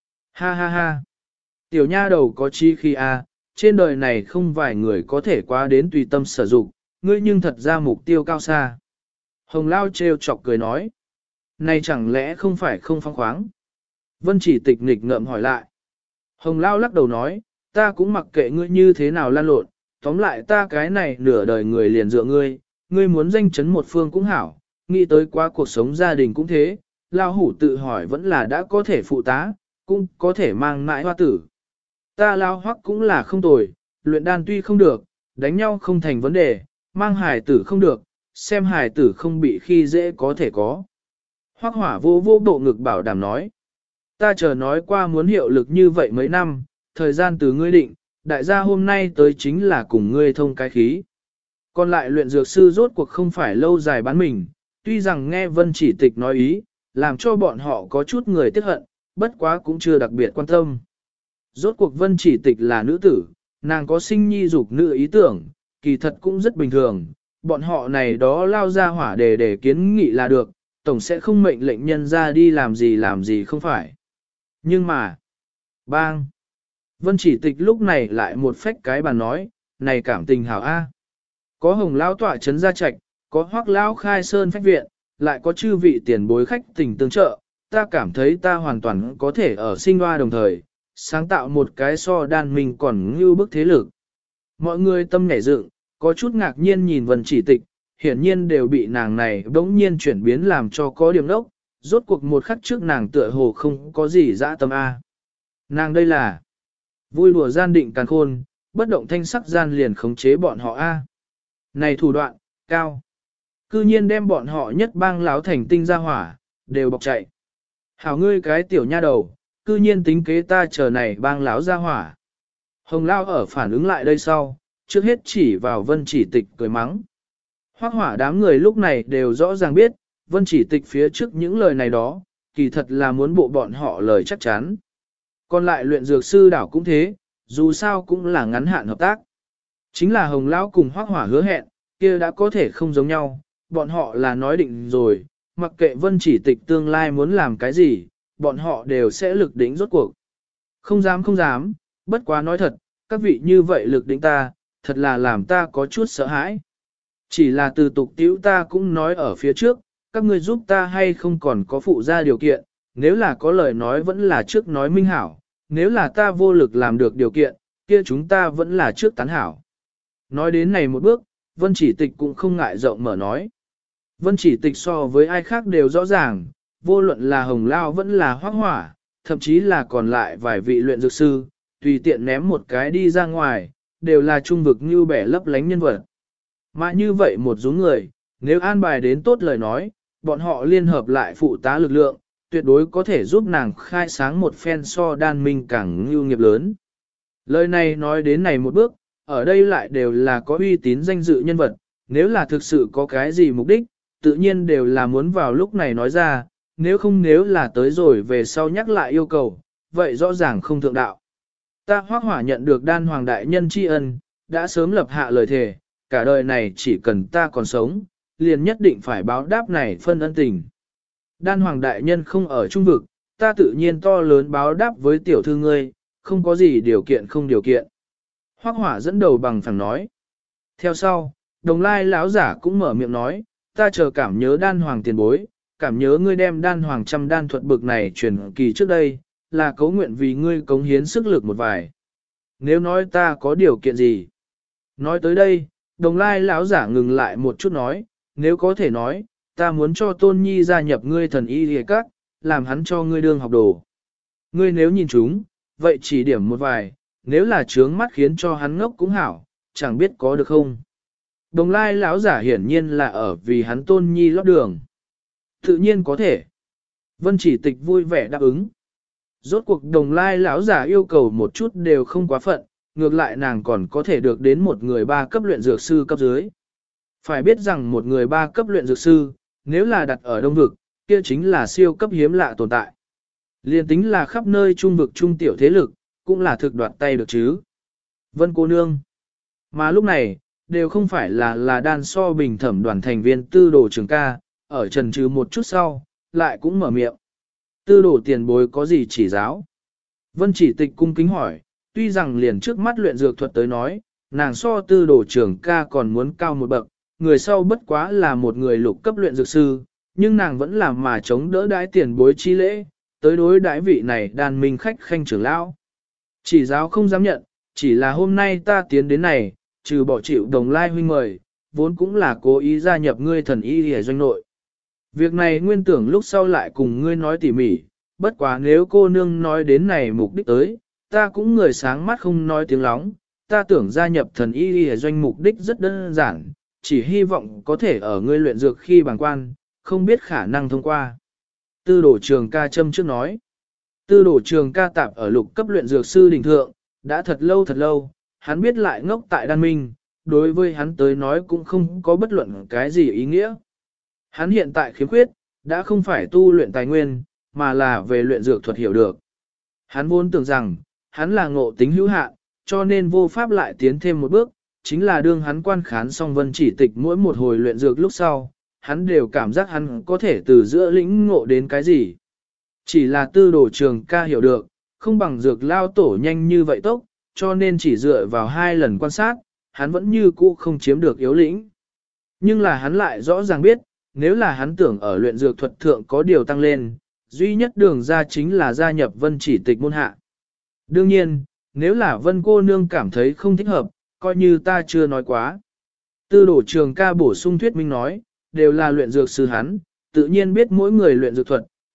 Ha ha ha. Tiểu nha đầu có chi khi a, trên đời này không vài người có thể qua đến tùy tâm sử dụng, ngươi nhưng thật ra mục tiêu cao xa. Hồng Lao trêu chọc cười nói. Này chẳng lẽ không phải không phóng khoáng? Vân Chỉ Tịch nghịch ngợm hỏi lại. Hồng Lao lắc đầu nói, ta cũng mặc kệ ngươi như thế nào lan lộn, tóm lại ta cái này nửa đời người liền dựa ngươi, ngươi muốn danh chấn một phương cũng hảo, nghĩ tới qua cuộc sống gia đình cũng thế, Lao Hủ tự hỏi vẫn là đã có thể phụ tá, cũng có thể mang mãi hoa tử. Ta Lao Hoắc cũng là không tồi, luyện đan tuy không được, đánh nhau không thành vấn đề, mang hài tử không được, xem hài tử không bị khi dễ có thể có. Hoắc Hỏa vô vô bộ ngực bảo đảm nói, ta chờ nói qua muốn hiệu lực như vậy mấy năm, thời gian từ ngươi định, đại gia hôm nay tới chính là cùng ngươi thông cái khí. Còn lại luyện dược sư rốt cuộc không phải lâu dài bán mình, tuy rằng nghe Vân Chỉ Tịch nói ý, làm cho bọn họ có chút người tiếc hận, bất quá cũng chưa đặc biệt quan tâm. Rốt cuộc Vân Chỉ Tịch là nữ tử, nàng có sinh nhi dục nữ ý tưởng, kỳ thật cũng rất bình thường, bọn họ này đó lao ra hỏa để kiến nghị là được, tổng sẽ không mệnh lệnh nhân ra đi làm gì không phải. Nhưng mà, bang! Vân Chỉ Tịch lúc này lại một phách cái bàn nói, này cảm tình hảo A. Có Hồng Lão tọa trấn gia trạch, có Hoắc Lão khai sơn phách viện, lại có chư vị tiền bối khách tình tương trợ, ta cảm thấy ta hoàn toàn có thể ở sinh hoa đồng thời, sáng tạo một cái so đan mình còn như bức thế lực. Mọi người tâm nhảy dựng, có chút ngạc nhiên nhìn Vân Chỉ Tịch, hiển nhiên đều bị nàng này bỗng nhiên chuyển biến làm cho có điểm đốc, rốt cuộc một khắc trước nàng tựa hồ không có gì dã tâm A. Nàng đây là vui đùa gian định càn khôn, bất động thanh sắc gian liền khống chế bọn họ A. Này thủ đoạn, cao. Cư nhiên đem bọn họ nhất bang láo thành tinh ra hỏa, đều bọc chạy. Hảo ngươi cái tiểu nha đầu, cư nhiên tính kế ta chờ này bang láo ra hỏa. Hồng Lao ở phản ứng lại đây sau, trước hết chỉ vào Vân Chỉ Tịch cười mắng. Hoác hỏa đám người lúc này đều rõ ràng biết, Vân Chỉ Tịch phía trước những lời này đó, kỳ thật là muốn bộ bọn họ lời chắc chắn. Còn lại luyện dược sư đảo cũng thế, dù sao cũng là ngắn hạn hợp tác. Chính là Hồng Lão cùng Hoác hỏa hứa hẹn, kia đã có thể không giống nhau, bọn họ là nói định rồi, mặc kệ Vân Chỉ Tịch tương lai muốn làm cái gì, bọn họ đều sẽ lực đỉnh rốt cuộc. Không dám, bất quá nói thật, các vị như vậy lực đỉnh ta, thật là làm ta có chút sợ hãi. Chỉ là từ tục tiễu ta cũng nói ở phía trước, các ngươi giúp ta hay không còn có phụ ra điều kiện, nếu là có lời nói vẫn là trước nói minh hảo, nếu là ta vô lực làm được điều kiện, kia chúng ta vẫn là trước tán hảo. Nói đến này một bước, Vân Chỉ Tịch cũng không ngại rộng mở nói. Vân Chỉ Tịch so với ai khác đều rõ ràng, vô luận là Hồng Lao vẫn là Hoác hỏa, thậm chí là còn lại vài vị luyện dược sư, tùy tiện ném một cái đi ra ngoài, đều là trung vực như bẻ lấp lánh nhân vật. Mà như vậy một số người, nếu an bài đến tốt lời nói, bọn họ liên hợp lại phụ tá lực lượng, tuyệt đối có thể giúp nàng khai sáng một phen so đan minh càng ngưu nghiệp lớn. Lời này nói đến này một bước, ở đây lại đều là có uy tín danh dự nhân vật, nếu là thực sự có cái gì mục đích, tự nhiên đều là muốn vào lúc này nói ra, nếu là tới rồi về sau nhắc lại yêu cầu, vậy rõ ràng không thượng đạo. Ta Hoác hỏa nhận được đan hoàng đại nhân tri ân, đã sớm lập hạ lời thề, cả đời này chỉ cần ta còn sống, liền nhất định phải báo đáp này phân ân tình. Đan hoàng đại nhân không ở trung vực, ta tự nhiên to lớn báo đáp với tiểu thư ngươi, không có gì điều kiện không điều kiện. Hoác hỏa dẫn đầu bằng phẳng nói. Theo sau, đồng lai lão giả cũng mở miệng nói, ta chờ cảm nhớ đan hoàng tiền bối, cảm nhớ ngươi đem đan hoàng trăm đan thuật bực này truyền kỳ trước đây, là cấu nguyện vì ngươi cống hiến sức lực một vài. Nếu nói ta có điều kiện gì? Nói tới đây, đồng lai lão giả ngừng lại một chút nói, nếu có thể nói, ta muốn cho Tôn Nhi gia nhập ngươi thần y lìa các, làm hắn cho ngươi đương học đồ. Ngươi nếu nhìn chúng, vậy chỉ điểm một vài, nếu là trướng mắt khiến cho hắn ngốc cũng hảo, chẳng biết có được không. Đồng lai lão giả hiển nhiên là ở vì hắn Tôn Nhi lót đường. Tự nhiên có thể. Vân Chỉ Tịch vui vẻ đáp ứng. Rốt cuộc đồng lai lão giả yêu cầu một chút đều không quá phận, ngược lại nàng còn có thể được đến một người 3 cấp luyện dược sư cấp dưới. Phải biết rằng một người 3 cấp luyện dược sư, nếu là đặt ở đông vực, kia chính là siêu cấp hiếm lạ tồn tại. Liên tính là khắp nơi trung vực trung tiểu thế lực, cũng là thực đoạt tay được chứ. Vân cô nương. Mà lúc này, đều không phải là đan so bình thẩm đoàn thành viên tư đồ trường ca, ở trần trừ một chút sau, lại cũng mở miệng. Tư đồ tiền bối có gì chỉ giáo? Vân Chỉ Tịch cung kính hỏi, tuy rằng liền trước mắt luyện dược thuật tới nói, nàng so tư đồ trưởng ca còn muốn cao một bậc, người sau bất quá là một người lục cấp luyện dược sư, nhưng nàng vẫn làm mà chống đỡ đãi tiền bối chi lễ, tới đối đãi vị này đàn minh khách khanh trưởng lão. Chỉ giáo không dám nhận, chỉ là hôm nay ta tiến đến này, trừ bỏ chịu đồng lai huynh mời, vốn cũng là cố ý gia nhập ngươi thần y hề doanh nội. Việc này nguyên tưởng lúc sau lại cùng ngươi nói tỉ mỉ, bất quá nếu cô nương nói đến này mục đích tới, ta cũng người sáng mắt không nói tiếng lóng, ta tưởng gia nhập thần y hề doanh mục đích rất đơn giản, chỉ hy vọng có thể ở ngươi luyện dược khi bàng quan, không biết khả năng thông qua. Tư đổ trường ca châm trước nói, tư đổ trường ca tạp ở lục cấp luyện dược sư đỉnh thượng, đã thật lâu, hắn biết lại ngốc tại đan minh, đối với hắn tới nói cũng không có bất luận cái gì ý nghĩa. Hắn hiện tại khiếm khuyết, đã không phải tu luyện tài nguyên, mà là về luyện dược thuật hiểu được. Hắn vốn tưởng rằng, hắn là ngộ tính hữu hạn, cho nên vô pháp lại tiến thêm một bước, chính là đương hắn quan khán xong Vân Chỉ Tịch mỗi một hồi luyện dược lúc sau, hắn đều cảm giác hắn có thể từ giữa lĩnh ngộ đến cái gì. Chỉ là tư đồ trường ca hiểu được, không bằng dược lao tổ nhanh như vậy tốc, cho nên chỉ dựa vào 2 lần quan sát, hắn vẫn như cũ không chiếm được yếu lĩnh. Nhưng là hắn lại rõ ràng biết, nếu là hắn tưởng ở luyện dược thuật thượng có điều tăng lên, duy nhất đường ra chính là gia nhập Vân Chỉ Tịch môn hạ. Đương nhiên, nếu là Vân cô nương cảm thấy không thích hợp, coi như ta chưa nói quá. Tư đổ trường ca bổ sung thuyết minh nói, đều là luyện dược sư hắn, tự nhiên biết mỗi người luyện dược thuật,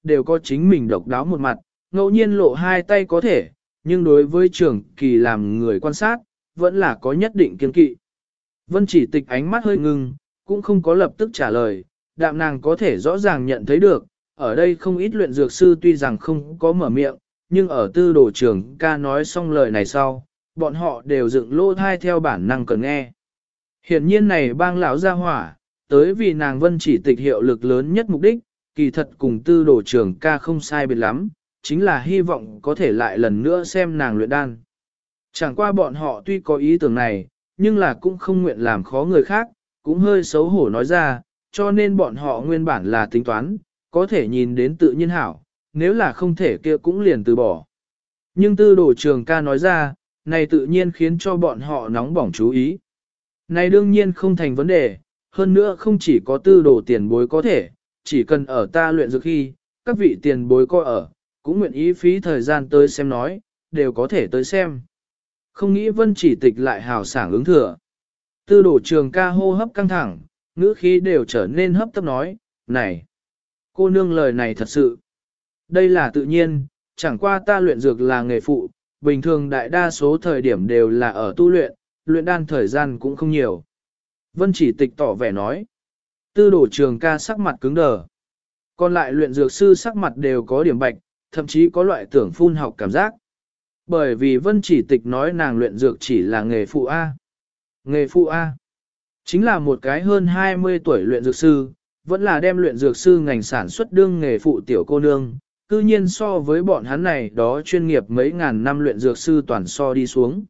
đều có chính mình độc đáo một mặt, ngẫu nhiên lộ hai tay có thể, nhưng đối với trường kỳ làm người quan sát, vẫn là có nhất định kiên kỵ. Vân chỉ tịch ánh mắt hơi ngưng, cũng không có lập tức trả lời, đạm nàng có thể rõ ràng nhận thấy được, ở đây không ít luyện dược sư tuy rằng không có mở miệng, nhưng ở tư đồ trưởng ca nói xong lời này sau, bọn họ đều dựng lỗ thai theo bản năng cần nghe. Hiển nhiên này bang lão gia hỏa, tới vì nàng vân chỉ tịch hiệu lực lớn nhất mục đích, kỳ thật cùng tư đồ trưởng ca không sai biệt lắm, chính là hy vọng có thể lại lần nữa xem nàng luyện đan. Chẳng qua bọn họ tuy có ý tưởng này, nhưng là cũng không nguyện làm khó người khác, cũng hơi xấu hổ nói ra, cho nên bọn họ nguyên bản là tính toán, có thể nhìn đến tự nhiên hảo, nếu là không thể kia cũng liền từ bỏ. Nhưng tư đồ trường ca nói ra, này tự nhiên khiến cho bọn họ nóng bỏng chú ý. Này đương nhiên không thành vấn đề, hơn nữa không chỉ có tư đồ tiền bối có thể, chỉ cần ở ta luyện dược khi, các vị tiền bối coi ở, cũng nguyện ý phí thời gian tới xem nói, đều có thể tới xem. Không nghĩ vân chỉ tịch lại hào sảng ứng thừa. Tư đồ trường ca hô hấp căng thẳng, ngữ khí đều trở nên hấp tấp nói, này, cô nương lời này thật sự. Đây là tự nhiên, chẳng qua ta luyện dược là nghề phụ, bình thường đại đa số thời điểm đều là ở tu luyện, luyện đan thời gian cũng không nhiều. Vân chỉ tịch tỏ vẻ nói. Tư đồ trường ca sắc mặt cứng đờ. Còn lại luyện dược sư sắc mặt đều có điểm bạch, thậm chí có loại tưởng phun học cảm giác. Bởi vì vân chỉ tịch nói nàng luyện dược chỉ là nghề phụ A. Nghề phụ A. Chính là một cái hơn 20 tuổi luyện dược sư, vẫn là đem luyện dược sư ngành sản xuất đương nghề phụ tiểu cô nương, cư nhiên so với bọn hắn này đó chuyên nghiệp mấy ngàn năm luyện dược sư toàn so đi xuống.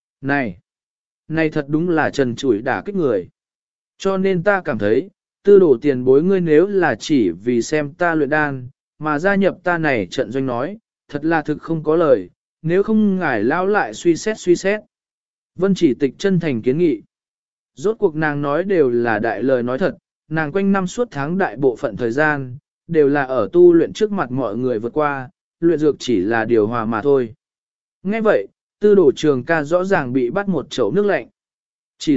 Này thật đúng là trần trụi đả kích người. Cho nên ta cảm thấy, tư đổ tiền bối ngươi nếu là chỉ vì xem ta luyện đan, mà gia nhập ta này trận doanh nói, thật là thực không có lời, nếu không ngài lao lại suy xét. Vân chỉ tịch chân thành kiến nghị. Rốt cuộc nàng nói đều là đại lời nói thật, nàng quanh năm suốt tháng đại bộ phận thời gian, đều là ở tu luyện trước mặt mọi người vượt qua, luyện dược chỉ là điều hòa mà thôi. Nghe vậy, tư đổ trường ca rõ ràng bị bắt một chậu nước lạnh. Chỉ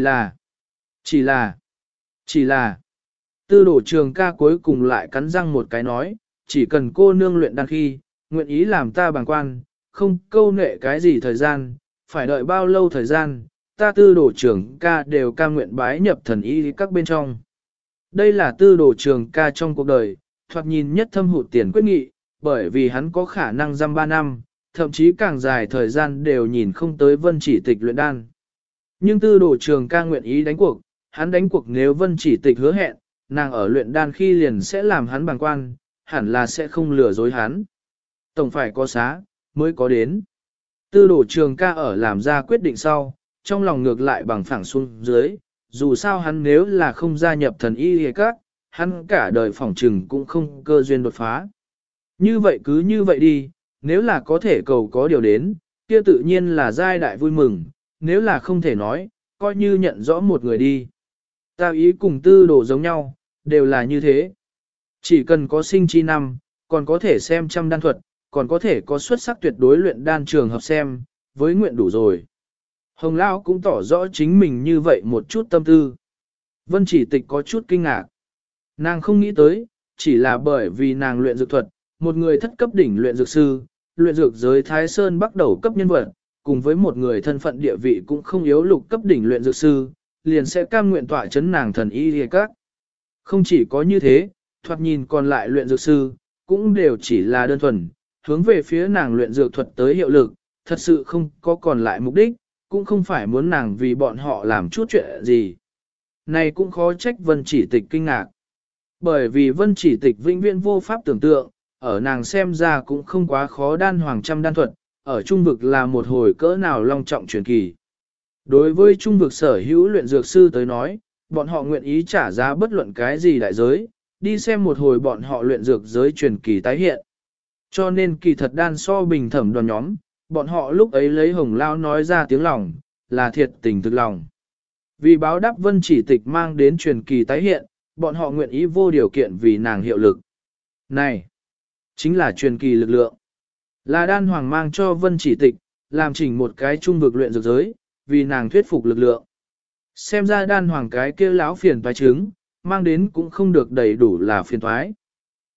là, tư đổ trường ca cuối cùng lại cắn răng một cái nói, chỉ cần cô nương luyện đan khi, nguyện ý làm ta bàng quan, không câu nệ cái gì thời gian, phải đợi bao lâu thời gian, ta tư đổ trường ca đều ca nguyện bái nhập thần y các bên trong. Đây là tư đổ trường ca trong cuộc đời, thoạt nhìn nhất thâm hụt tiền quyết nghị, bởi vì hắn có khả năng dăm 3 năm, thậm chí càng dài thời gian đều nhìn không tới vân chỉ tịch luyện đan. Nhưng tư đổ trường ca nguyện ý đánh cuộc, hắn đánh cuộc nếu vân chỉ tịch hứa hẹn, nàng ở luyện đan khi liền sẽ làm hắn bàng quan, hẳn là sẽ không lừa dối hắn. Tổng phải có giá, mới có đến. Tư đổ trường ca ở làm ra quyết định sau, trong lòng ngược lại bằng phẳng xuống dưới, dù sao hắn nếu là không gia nhập thần y hề các, hắn cả đời phỏng trừng cũng không cơ duyên đột phá. Như vậy cứ như vậy đi, nếu là có thể cầu có điều đến, kia tự nhiên là giai đại vui mừng, nếu là không thể nói, coi như nhận rõ một người đi. Ta ý cùng tư đồ giống nhau, đều là như thế. Chỉ cần có sinh chi năm, còn có thể xem trăm đan thuật, còn có thể có xuất sắc tuyệt đối luyện đan trường hợp xem, với nguyện đủ rồi. Hồng Lão cũng tỏ rõ chính mình như vậy một chút tâm tư. Vân chỉ tịch có chút kinh ngạc. Nàng không nghĩ tới, chỉ là bởi vì nàng luyện dược thuật, một người thất cấp đỉnh luyện dược sư, luyện dược giới Thái Sơn bắt đầu cấp nhân vật, cùng với một người thân phận địa vị cũng không yếu lục cấp đỉnh luyện dược sư, liền sẽ cam nguyện tỏa chấn nàng thần y liệt các. Không chỉ có như thế, thoạt nhìn còn lại luyện dược sư, cũng đều chỉ là đơn thuần, hướng về phía nàng luyện dược thuật tới hiệu lực, thật sự không có còn lại mục đích, cũng không phải muốn nàng vì bọn họ làm chút chuyện gì. Này cũng khó trách Vân Chỉ Tịch kinh ngạc. Bởi vì Vân Chỉ Tịch vĩnh viễn vô pháp tưởng tượng, ở nàng xem ra cũng không quá khó đan hoàng trăm đan thuật, ở trung vực là một hồi cỡ nào long trọng truyền kỳ. Đối với trung vực sở hữu luyện dược sư tới nói, bọn họ nguyện ý trả giá bất luận cái gì đại giới, đi xem một hồi bọn họ luyện dược giới truyền kỳ tái hiện. Cho nên kỳ thật đan so bình thẩm đoàn nhóm, bọn họ lúc ấy lấy Hồng Lao nói ra tiếng lòng, là thiệt tình thực lòng. Vì báo đáp Vân Chỉ Tịch mang đến truyền kỳ tái hiện, bọn họ nguyện ý vô điều kiện vì nàng hiệu lực. Này, chính là truyền kỳ lực lượng. Là đan hoàng mang cho Vân Chỉ Tịch, làm chỉnh một cái trung vực luyện dược giới, vì nàng thuyết phục lực lượng. Xem ra đan hoàng cái kia láo phiền toái trứng, mang đến cũng không được đầy đủ là phiền toái.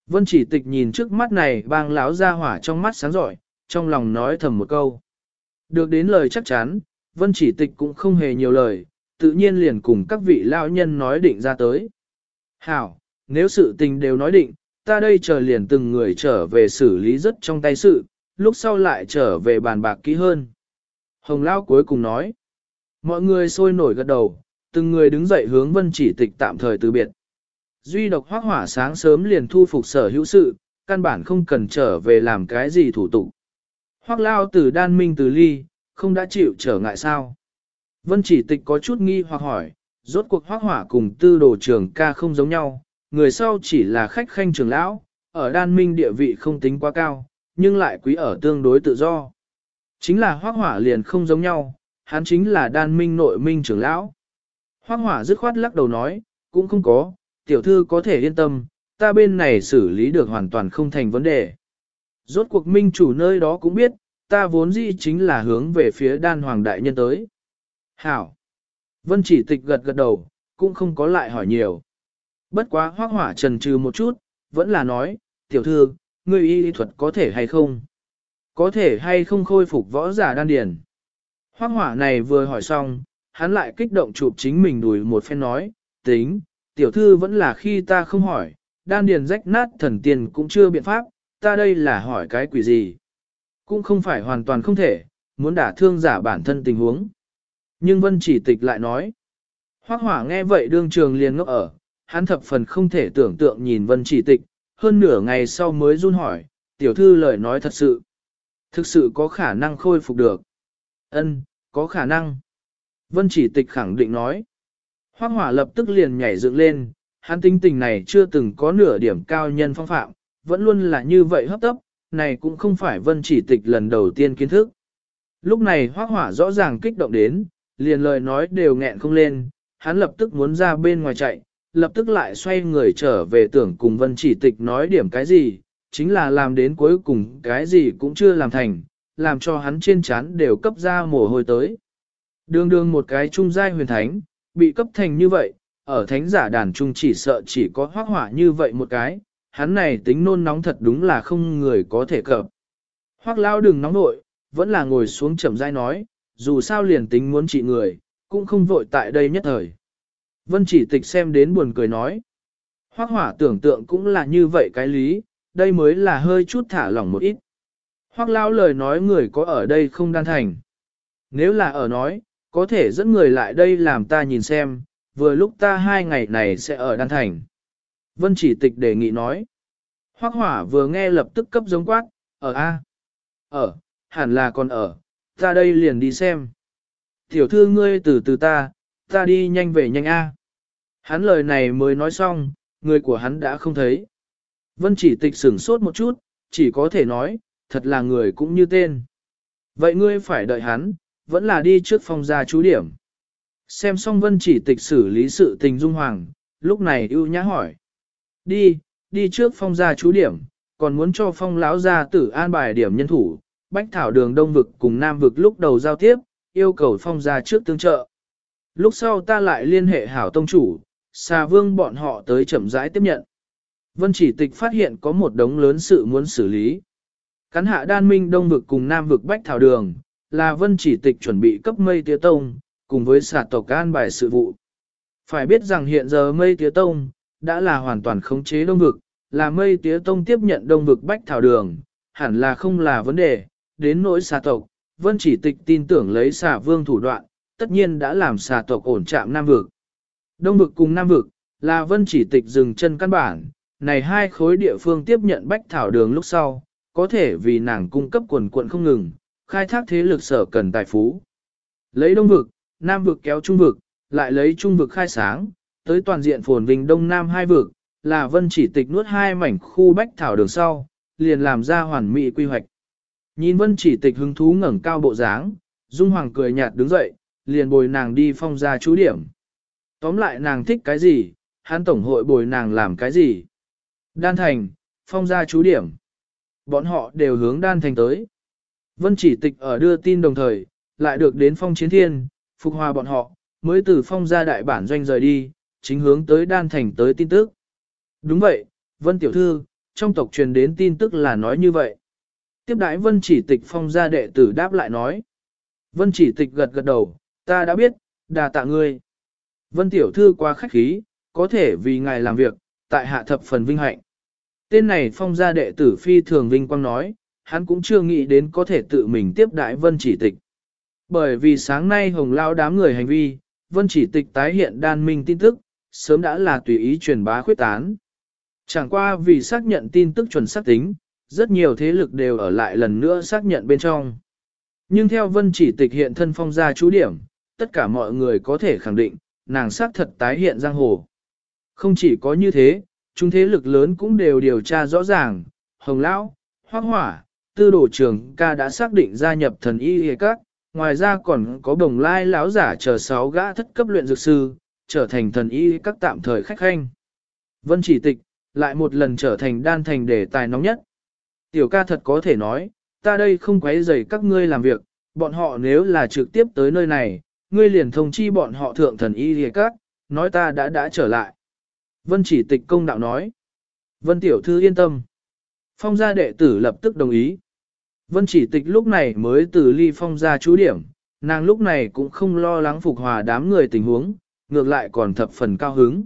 Vân Chỉ Tịch nhìn trước mắt này bang lão ra hỏa trong mắt sáng rọi, trong lòng nói thầm một câu. Được đến lời chắc chắn, Vân Chỉ Tịch cũng không hề nhiều lời, tự nhiên liền cùng các vị lão nhân nói định ra tới. Hảo, nếu sự tình đều nói định, ta đây chờ liền từng người trở về xử lý rất trong tay sự, lúc sau lại trở về bàn bạc kỹ hơn. Hồng Lão cuối cùng nói. Mọi người sôi nổi gật đầu, từng người đứng dậy hướng Vân Chỉ Tịch tạm thời từ biệt. Duy độc Hoắc Hỏa sáng sớm liền thu phục sở hữu sự, căn bản không cần trở về làm cái gì thủ tục. Hoắc Lao từ đan minh từ ly, không đã chịu trở ngại sao? Vân Chỉ Tịch có chút nghi hoặc hỏi, rốt cuộc Hoắc Hỏa cùng Tư Đồ Trường Ca không giống nhau, người sau chỉ là khách khanh trưởng lão, ở đan minh địa vị không tính quá cao, nhưng lại quý ở tương đối tự do. Chính là Hoắc Hỏa liền không giống nhau, hắn chính là đan minh nội minh trưởng lão. Hoắc Hỏa dứt khoát lắc đầu nói, cũng không có, tiểu thư có thể yên tâm, ta bên này xử lý được hoàn toàn không thành vấn đề. Rốt cuộc minh chủ nơi đó cũng biết, ta vốn dĩ chính là hướng về phía đan hoàng đại nhân tới. Hảo! Vân Chỉ Tịch gật gật đầu, cũng không có lại hỏi nhiều. Bất quá Hoắc Hỏa trần trừ một chút, vẫn là nói, tiểu thư, ngươi y lý thuật có thể hay không? Có thể hay không khôi phục võ giả đan điền? Hoắc Hỏa này vừa hỏi xong, hắn lại kích động chụp chính mình đùi một phen nói, tính, tiểu thư vẫn là khi ta không hỏi, đan điền rách nát thần tiên cũng chưa biện pháp, ta đây là hỏi cái quỷ gì. Cũng không phải hoàn toàn không thể, muốn đả thương giả bản thân tình huống. Nhưng Vân Chỉ Tịch lại nói, Hoắc Hỏa nghe vậy đương trường liền ngốc ở, hắn thập phần không thể tưởng tượng nhìn Vân Chỉ Tịch, hơn nửa ngày sau mới run hỏi, tiểu thư lời nói thật sự, thực sự có khả năng khôi phục được. Ân, có khả năng. Vân Chỉ Tịch khẳng định nói. Hoắc Hỏa lập tức liền nhảy dựng lên, hắn tính tình này chưa từng có nửa điểm cao nhân phong phạm, vẫn luôn là như vậy hấp tấp, này cũng không phải Vân Chỉ Tịch lần đầu tiên kiến thức. Lúc này Hoắc Hỏa rõ ràng kích động đến, liền lời nói đều nghẹn không lên, hắn lập tức muốn ra bên ngoài chạy, lập tức lại xoay người trở về tưởng cùng Vân Chỉ Tịch nói điểm cái gì, chính là làm đến cuối cùng cái gì cũng chưa làm thành, làm cho hắn trên trán đều cấp ra mồ hôi tới. Đường đường một cái trung giai huyền thánh, bị cấp thành như vậy, ở thánh giả đàn trung chỉ sợ chỉ có Hoắc Hỏa như vậy một cái, hắn này tính nôn nóng thật đúng là không người có thể cập. Hoắc Lão đừng nóng nội, vẫn là ngồi xuống chậm rãi nói, dù sao liền tính muốn trị người, cũng không vội tại đây nhất thời. Vân Chỉ Tịch xem đến buồn cười nói, Hoắc Hỏa tưởng tượng cũng là như vậy cái lý, đây mới là hơi chút thả lỏng một ít. Hoắc Lão lời nói người có ở đây không đan thành. Nếu là ở nói, có thể dẫn người lại đây làm ta nhìn xem, vừa lúc ta 2 ngày này sẽ ở đan thành. Vân Chỉ Tịch đề nghị nói. Hoắc Hỏa vừa nghe lập tức cấp giống quát, ở A. Ở, hẳn là còn ở, ta đây liền đi xem. Tiểu thư ngươi từ từ ta đi nhanh về nhanh A. Hắn lời này mới nói xong, người của hắn đã không thấy. Vân Chỉ Tịch sửng sốt một chút, chỉ có thể nói, thật là người cũng như tên. Vậy ngươi phải đợi hắn, vẫn là đi trước phòng gia chú điểm. Xem xong Vân Chỉ Tịch xử lý sự tình dung hoàng, lúc này ưu nhã hỏi. Đi trước phong gia chú điểm, còn muốn cho phong lão gia tử an bài điểm nhân thủ, bách thảo đường đông vực cùng nam vực lúc đầu giao tiếp, yêu cầu phong gia trước tương trợ. Lúc sau ta lại liên hệ hảo tông chủ, xà vương bọn họ tới chậm rãi tiếp nhận. Vân Chỉ Tịch phát hiện có một đống lớn sự muốn xử lý. Cắn hạ đan minh đông vực cùng nam vực bách thảo đường, là Vân Chỉ Tịch chuẩn bị cấp mây tía tông, cùng với xà tộc an bài sự vụ. Phải biết rằng hiện giờ mây tía tông, đã là hoàn toàn khống chế đông vực, là mây tía tông tiếp nhận đông vực bách thảo đường, hẳn là không là vấn đề, đến nỗi xà tộc, Vân Chỉ Tịch tin tưởng lấy xà vương thủ đoạn, tất nhiên đã làm xà tộc ổn chạm nam vực. Đông vực cùng nam vực, là Vân Chỉ Tịch dừng chân căn bản, này hai khối địa phương tiếp nhận bách thảo đường lúc sau, có thể vì nàng cung cấp quần quận không ngừng, khai thác thế lực sở cần tài phú. Lấy đông vực, nam vực kéo trung vực, lại lấy trung vực khai sáng, tới toàn diện phồn vinh đông nam hai vực, là Vân Chỉ Tịch nuốt hai mảnh khu bách thảo đường sau, liền làm ra hoàn mỹ quy hoạch. Nhìn Vân Chỉ Tịch hứng thú ngẩng cao bộ dáng, Dung Hoàng cười nhạt đứng dậy, liền bồi nàng đi phong gia chú điểm. Tóm lại nàng thích cái gì, hắn tổng hội bồi nàng làm cái gì. Đan Thành, phong gia chú điểm. Bọn họ đều hướng Đan Thành tới. Vân Chỉ Tịch ở đưa tin đồng thời, lại được đến phong chiến thiên, phục hòa bọn họ, mới từ phong gia đại bản doanh rời đi, chính hướng tới Đan Thành tới tin tức. Đúng vậy, Vân Tiểu Thư, trong tộc truyền đến tin tức là nói như vậy. Tiếp đãi Vân Chỉ Tịch phong gia đệ tử đáp lại nói. Vân Chỉ Tịch gật gật đầu, ta đã biết, đà tạ ngươi. Vân tiểu thư quá khách khí, có thể vì ngài làm việc, tại hạ thập phần vinh hạnh. Tên này phong gia đệ tử phi thường vinh quang nói, hắn cũng chưa nghĩ đến có thể tự mình tiếp đãi Vân Chỉ Tịch. Bởi vì sáng nay hồng lao đám người hành vi, Vân Chỉ Tịch tái hiện đan minh tin tức, sớm đã là tùy ý truyền bá khuyết tán. Chẳng qua vì xác nhận tin tức chuẩn xác tính, rất nhiều thế lực đều ở lại lần nữa xác nhận bên trong. Nhưng theo Vân Chỉ Tịch hiện thân phong gia chú điểm, tất cả mọi người có thể khẳng định, nàng xác thật tái hiện giang hồ. Không chỉ có như thế, chúng thế lực lớn cũng đều điều tra rõ ràng, Hồng Lão, Hoác Hỏa, Tư Đồ Trường Ca đã xác định gia nhập thần y hề các, ngoài ra còn có Đồng Lai lão giả chờ 6 gã thất cấp luyện dược sư, trở thành thần y các tạm thời khách khanh. Vân Chỉ Tịch, lại một lần trở thành đan thành đề tài nóng nhất. Tiểu ca thật có thể nói, ta đây không quấy rầy các ngươi làm việc, bọn họ nếu là trực tiếp tới nơi này, ngươi liền thông chi bọn họ thượng thần y hề các, nói ta đã trở lại. Vân Chỉ Tịch công đạo nói. Vân tiểu thư yên tâm. Phong gia đệ tử lập tức đồng ý. Vân Chỉ Tịch lúc này mới từ ly phong gia chú điểm, nàng lúc này cũng không lo lắng phục hòa đám người tình huống, ngược lại còn thập phần cao hứng.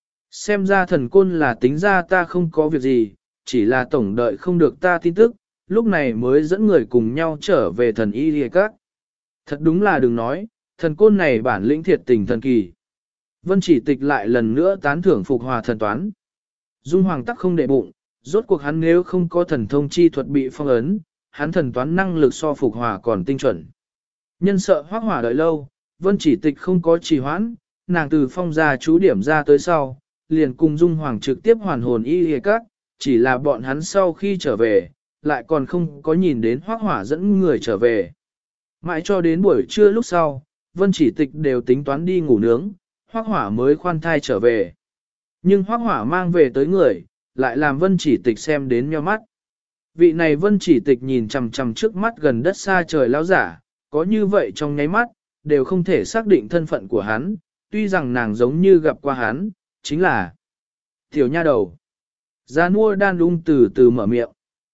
Xem ra thần côn là tính ra ta không có việc gì, chỉ là tổng đợi không được ta tin tức, lúc này mới dẫn người cùng nhau trở về thần y lìa các. Thật đúng là đừng nói, thần côn này bản lĩnh thiệt tình thần kỳ. Vân Chỉ Tịch lại lần nữa tán thưởng phục hòa thần toán. Dung Hoàng tắc không để bụng, rốt cuộc hắn nếu không có thần thông chi thuật bị phong ấn, hắn thần toán năng lực so phục hòa còn tinh chuẩn. Nhân sợ Hoác Hỏa đợi lâu, Vân Chỉ Tịch không có trì hoãn, nàng từ phong gia chú điểm ra tới sau, liền cùng Dung Hoàng trực tiếp hoàn hồn y hề các, chỉ là bọn hắn sau khi trở về, lại còn không có nhìn đến Hoác Hỏa dẫn người trở về. Mãi cho đến buổi trưa lúc sau, Vân Chỉ Tịch đều tính toán đi ngủ nướng, Hoác Hỏa mới khoan thai trở về. Nhưng Hoác Hỏa mang về tới người, lại làm Vân Chỉ Tịch xem đến nhíu mắt. Vị này Vân Chỉ Tịch nhìn chằm chằm trước mắt gần đất xa trời lão giả, có như vậy trong nháy mắt, đều không thể xác định thân phận của hắn, tuy rằng nàng giống như gặp qua hắn, chính là tiểu nha đầu. Gia Nua Đan Ung từ từ mở miệng.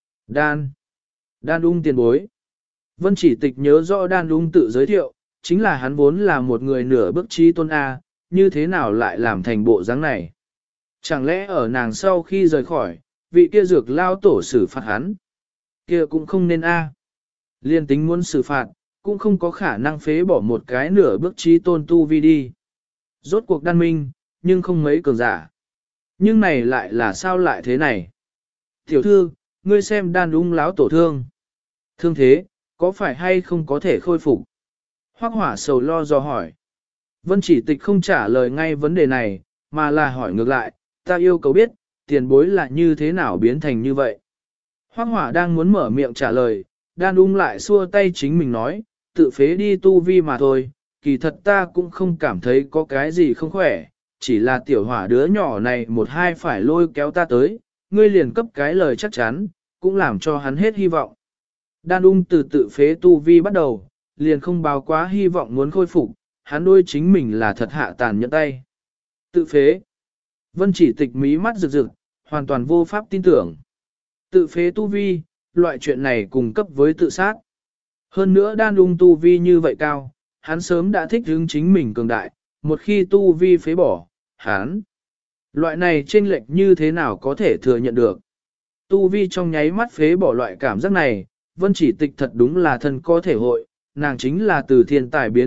Đan Ung tiền bối. Vân Chỉ Tịch nhớ rõ Đan Ung tự giới thiệu, chính là hắn vốn là một người nửa bước trí tôn A, như thế nào lại làm thành bộ dáng này. Chẳng lẽ ở nàng sau khi rời khỏi, vị kia dược lao tổ xử phạt hắn. Kia cũng không nên A. Liên tính muốn xử phạt, cũng không có khả năng phế bỏ một cái nửa bước trí tôn tu vi đi. Rốt cuộc đan minh, nhưng không mấy cường giả. Nhưng này lại là sao lại thế này? Tiểu thư, ngươi xem Đan Ung láo tổ thương. Thương thế, có phải hay không có thể khôi phục? Hoác Hỏa sầu lo do hỏi. Vân Chỉ Tịch không trả lời ngay vấn đề này, mà là hỏi ngược lại, ta yêu cầu biết, tiền bối là như thế nào biến thành như vậy? Hoác Hỏa đang muốn mở miệng trả lời, Đan Ung lại xua tay chính mình nói, tự phế đi tu vi mà thôi, kỳ thật ta cũng không cảm thấy có cái gì không khỏe, chỉ là tiểu hỏa đứa nhỏ này một hai phải lôi kéo ta tới, ngươi liền cấp cái lời chắc chắn, cũng làm cho hắn hết hy vọng. Đan Ung từ tự phế tu vi bắt đầu, liền không báo quá hy vọng muốn khôi phục, hắn đôi chính mình là thật hạ tàn nhẫn tay. Tự phế. Vân Chỉ Tịch mí mắt rực rực, hoàn toàn vô pháp tin tưởng. Tự phế tu vi, loại chuyện này cùng cấp với tự sát. Hơn nữa Đan Ung tu vi như vậy cao, hắn sớm đã thích hứng chính mình cường đại, một khi tu vi phế bỏ, hắn. Loại này chênh lệch như thế nào có thể thừa nhận được. Tu vi trong nháy mắt phế bỏ loại cảm giác này, Vân Chỉ Tịch thật đúng là thân có thể hội, nàng chính là từ thiên tài biến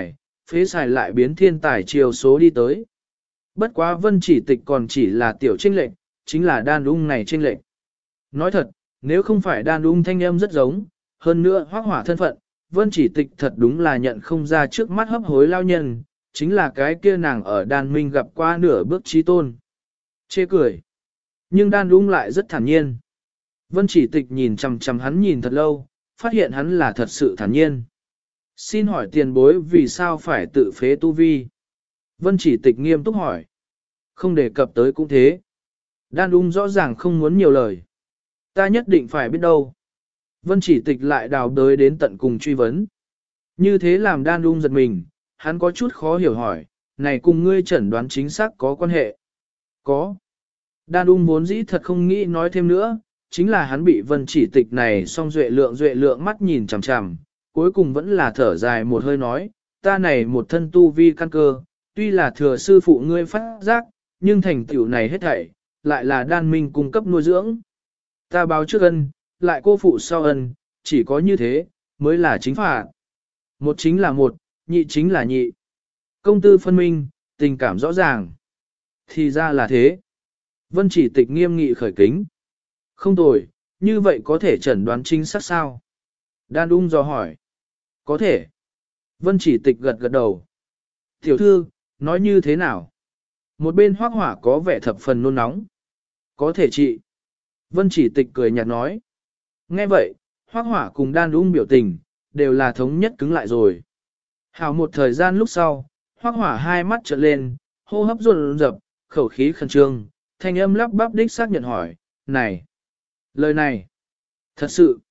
phế xài lại biến thiên tài chiều số đi tới. Bất quá Vân Chỉ Tịch còn chỉ là tiểu chênh lệch, chính là Đan Ung này chênh lệch. Nói thật, nếu không phải Đan Ung thanh âm rất giống, hơn nữa Hoác Hỏa thân phận, Vân Chỉ Tịch thật đúng là nhận không ra trước mắt hấp hối lao nhân, chính là cái kia nàng ở Đan Minh gặp qua nửa bước trí tôn. Chê cười. Nhưng Đan Ung lại rất thản nhiên. Vân Chỉ Tịch nhìn chằm chằm hắn nhìn thật lâu, phát hiện hắn là thật sự thản nhiên. Xin hỏi tiền bối vì sao phải tự phế tu vi? Vân Chỉ Tịch nghiêm túc hỏi. Không đề cập tới cũng thế. Đan Ung rõ ràng không muốn nhiều lời. Ta nhất định phải biết đâu. Vân Chỉ Tịch lại đào đới đến tận cùng truy vấn. Như thế làm Đan Ung giật mình, hắn có chút khó hiểu hỏi, này cùng ngươi chẩn đoán chính xác có quan hệ. Có. Đan vốn dĩ thật không nghĩ nói thêm nữa, chính là hắn bị vân chỉ tịch này song duệ lượng mắt nhìn chằm chằm, cuối cùng vẫn là thở dài một hơi nói, ta này một thân tu vi căn cơ, tuy là thừa sư phụ ngươi phát giác, nhưng thành tựu này hết thảy, lại là đan minh cung cấp nuôi dưỡng. Ta báo trước ân, lại cô phụ sau ân, chỉ có như thế, mới là chính phạt. Một chính là một, nhị chính là nhị. Công tư phân minh, tình cảm rõ ràng. Thì ra là thế. Vân chỉ tịch nghiêm nghị khởi kính. Không tồi, như vậy có thể chẩn đoán chính xác sao? Đan dò hỏi. Có thể. Vân chỉ tịch gật gật đầu. Tiểu thư, nói như thế nào? Một bên hoác hỏa có vẻ thập phần nôn nóng. Có thể trị. Vân chỉ tịch cười nhạt nói. Nghe vậy, hoác hỏa cùng đan biểu tình, đều là thống nhất cứng lại rồi. Hào một thời gian lúc sau, hoác hỏa hai mắt trợn lên, hô hấp run rập, khẩu khí khẩn trương, thanh âm lắp bắp đích xác nhận hỏi, này, lời này, thật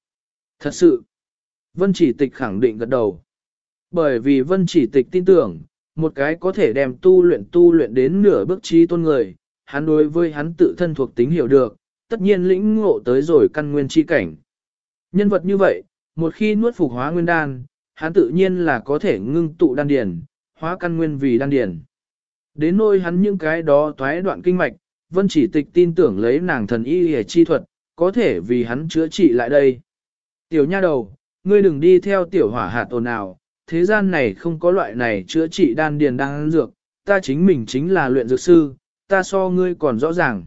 sự, Vân chỉ tịch khẳng định gật đầu. Bởi vì Vân chỉ tịch tin tưởng, một cái có thể đem tu luyện đến nửa bước trí tôn người, hắn đối với hắn tự thân thuộc tính hiểu được, tất nhiên lĩnh ngộ tới rồi căn nguyên chi cảnh. Nhân vật như vậy, một khi nuốt phục hóa nguyên đan, hắn tự nhiên là có thể ngưng tụ đan điển, hóa căn nguyên vì đan điển. Đến nôi hắn những cái đó toái đoạn kinh mạch, Vân chỉ tịch tin tưởng lấy nàng thần y hề chi thuật, có thể vì hắn chữa trị lại đây. Tiểu nha đầu, ngươi đừng đi theo tiểu hỏa hạt ồn ào, thế gian này không có loại này chữa trị đan điền đan dược, ta chính mình chính là luyện dược sư, ta so ngươi còn rõ ràng.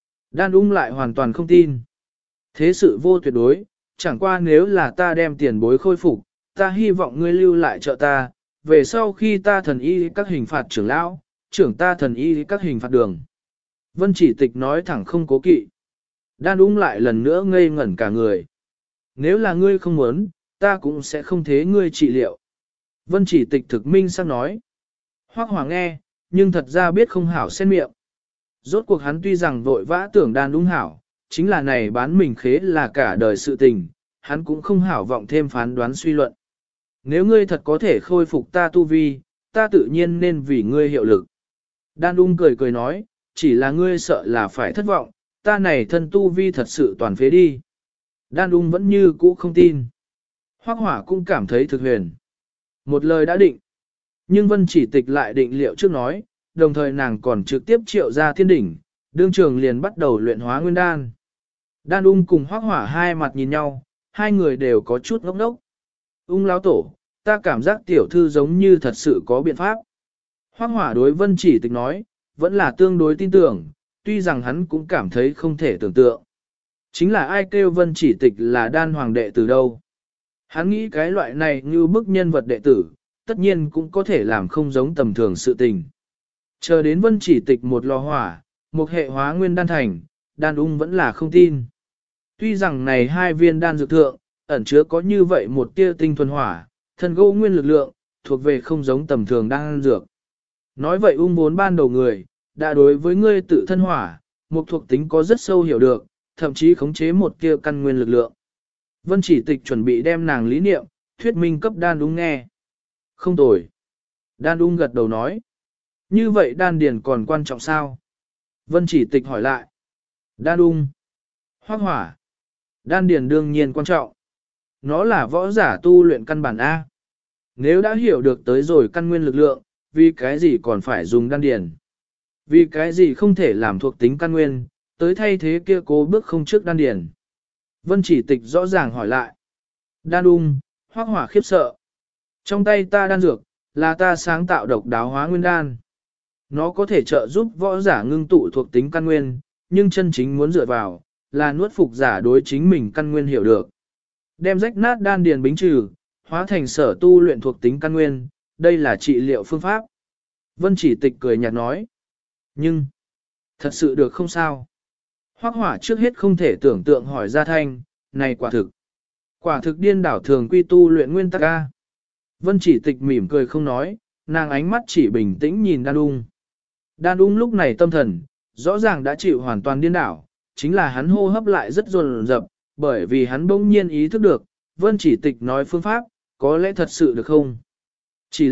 Đan lại hoàn toàn không tin. Thế sự vô tuyệt đối, chẳng qua nếu là ta đem tiền bối khôi phục, ta hy vọng ngươi lưu lại trợ ta, về sau khi ta thần y các hình phạt trưởng lão, trưởng ta thần y các hình phạt đường. Vân chỉ tịch nói thẳng không cố kỵ. Đan lại lần nữa ngây ngẩn cả người. Nếu là ngươi không muốn, ta cũng sẽ không thế ngươi trị liệu. Vân chỉ tịch thực minh sắc nói. Hoác Hoàng nghe, nhưng thật ra biết không hảo xen miệng. Rốt cuộc hắn tuy rằng vội vã tưởng Đan hảo, chính là này bán mình khế là cả đời sự tình, hắn cũng không hảo vọng thêm phán đoán suy luận. Nếu ngươi thật có thể khôi phục ta tu vi, ta tự nhiên nên vì ngươi hiệu lực. Đan cười cười nói, chỉ là ngươi sợ là phải thất vọng, ta này thân tu vi thật sự toàn phế đi. Đan vẫn như cũ không tin. Hoác Hỏa cũng cảm thấy thực huyền. Một lời đã định. Nhưng Vân chỉ tịch lại định liệu trước nói, đồng thời nàng còn trực tiếp triệu ra thiên đỉnh, đương trường liền bắt đầu luyện hóa nguyên đan. Đan cùng Hoác Hỏa hai mặt nhìn nhau, hai người đều có chút ngốc ngốc. Lão tổ, ta cảm giác tiểu thư giống như thật sự có biện pháp. Hoác Hỏa đối Vân chỉ tịch nói, vẫn là tương đối tin tưởng, tuy rằng hắn cũng cảm thấy không thể tưởng tượng. Chính là ai kêu Vân chỉ tịch là đan hoàng đệ từ đâu. Hắn nghĩ cái loại này như bức nhân vật đệ tử, tất nhiên cũng có thể làm không giống tầm thường sự tình. Chờ đến Vân chỉ tịch một lò hỏa, một hệ hóa nguyên đan thành, Đan vẫn là không tin. Tuy rằng này hai viên đan dược thượng, ẩn chứa có như vậy một tia tinh thuần hỏa, thần gỗ nguyên lực lượng, thuộc về không giống tầm thường đan dược. Nói vậy vốn ban đầu người, đã đối với ngươi tự thân hỏa, một thuộc tính có rất sâu hiểu được, thậm chí khống chế một tia căn nguyên lực lượng. Vân chỉ tịch chuẩn bị đem nàng lý niệm, thuyết minh cấp Đan nghe. Không tồi. Đan gật đầu nói. Như vậy đan điền còn quan trọng sao? Vân chỉ tịch hỏi lại. Đan Hoác Hỏa. Đan điền đương nhiên quan trọng. Nó là võ giả tu luyện căn bản A. Nếu đã hiểu được tới rồi căn nguyên lực lượng, vì cái gì còn phải dùng đan điền? Vì cái gì không thể làm thuộc tính căn nguyên, tới thay thế kia cố bước không trước đan điền? Vân chỉ tịch rõ ràng hỏi lại. Đan Hoác Hỏa khiếp sợ. Trong tay ta đan dược, là ta sáng tạo độc đáo hóa nguyên đan. Nó có thể trợ giúp võ giả ngưng tụ thuộc tính căn nguyên, nhưng chân chính muốn dựa vào, là nuốt phục giả đối chính mình căn nguyên hiểu được. Đem rách nát đan điền bính trừ, hóa thành sở tu luyện thuộc tính căn nguyên, đây là trị liệu phương pháp. Vân chỉ tịch cười nhạt nói. Nhưng, thật sự được không sao? Hoác Hỏa trước hết không thể tưởng tượng hỏi ra thanh, này quả thực điên đảo thường quy tu luyện nguyên tắc A. Vân chỉ tịch mỉm cười không nói, nàng ánh mắt chỉ bình tĩnh nhìn Đan Đan lúc này tâm thần, rõ ràng đã chịu hoàn toàn điên đảo, chính là hắn hô hấp lại rất dồn dập, bởi vì hắn bỗng nhiên ý thức được, Vân chỉ tịch nói phương pháp, có lẽ thật sự được không? Chỉ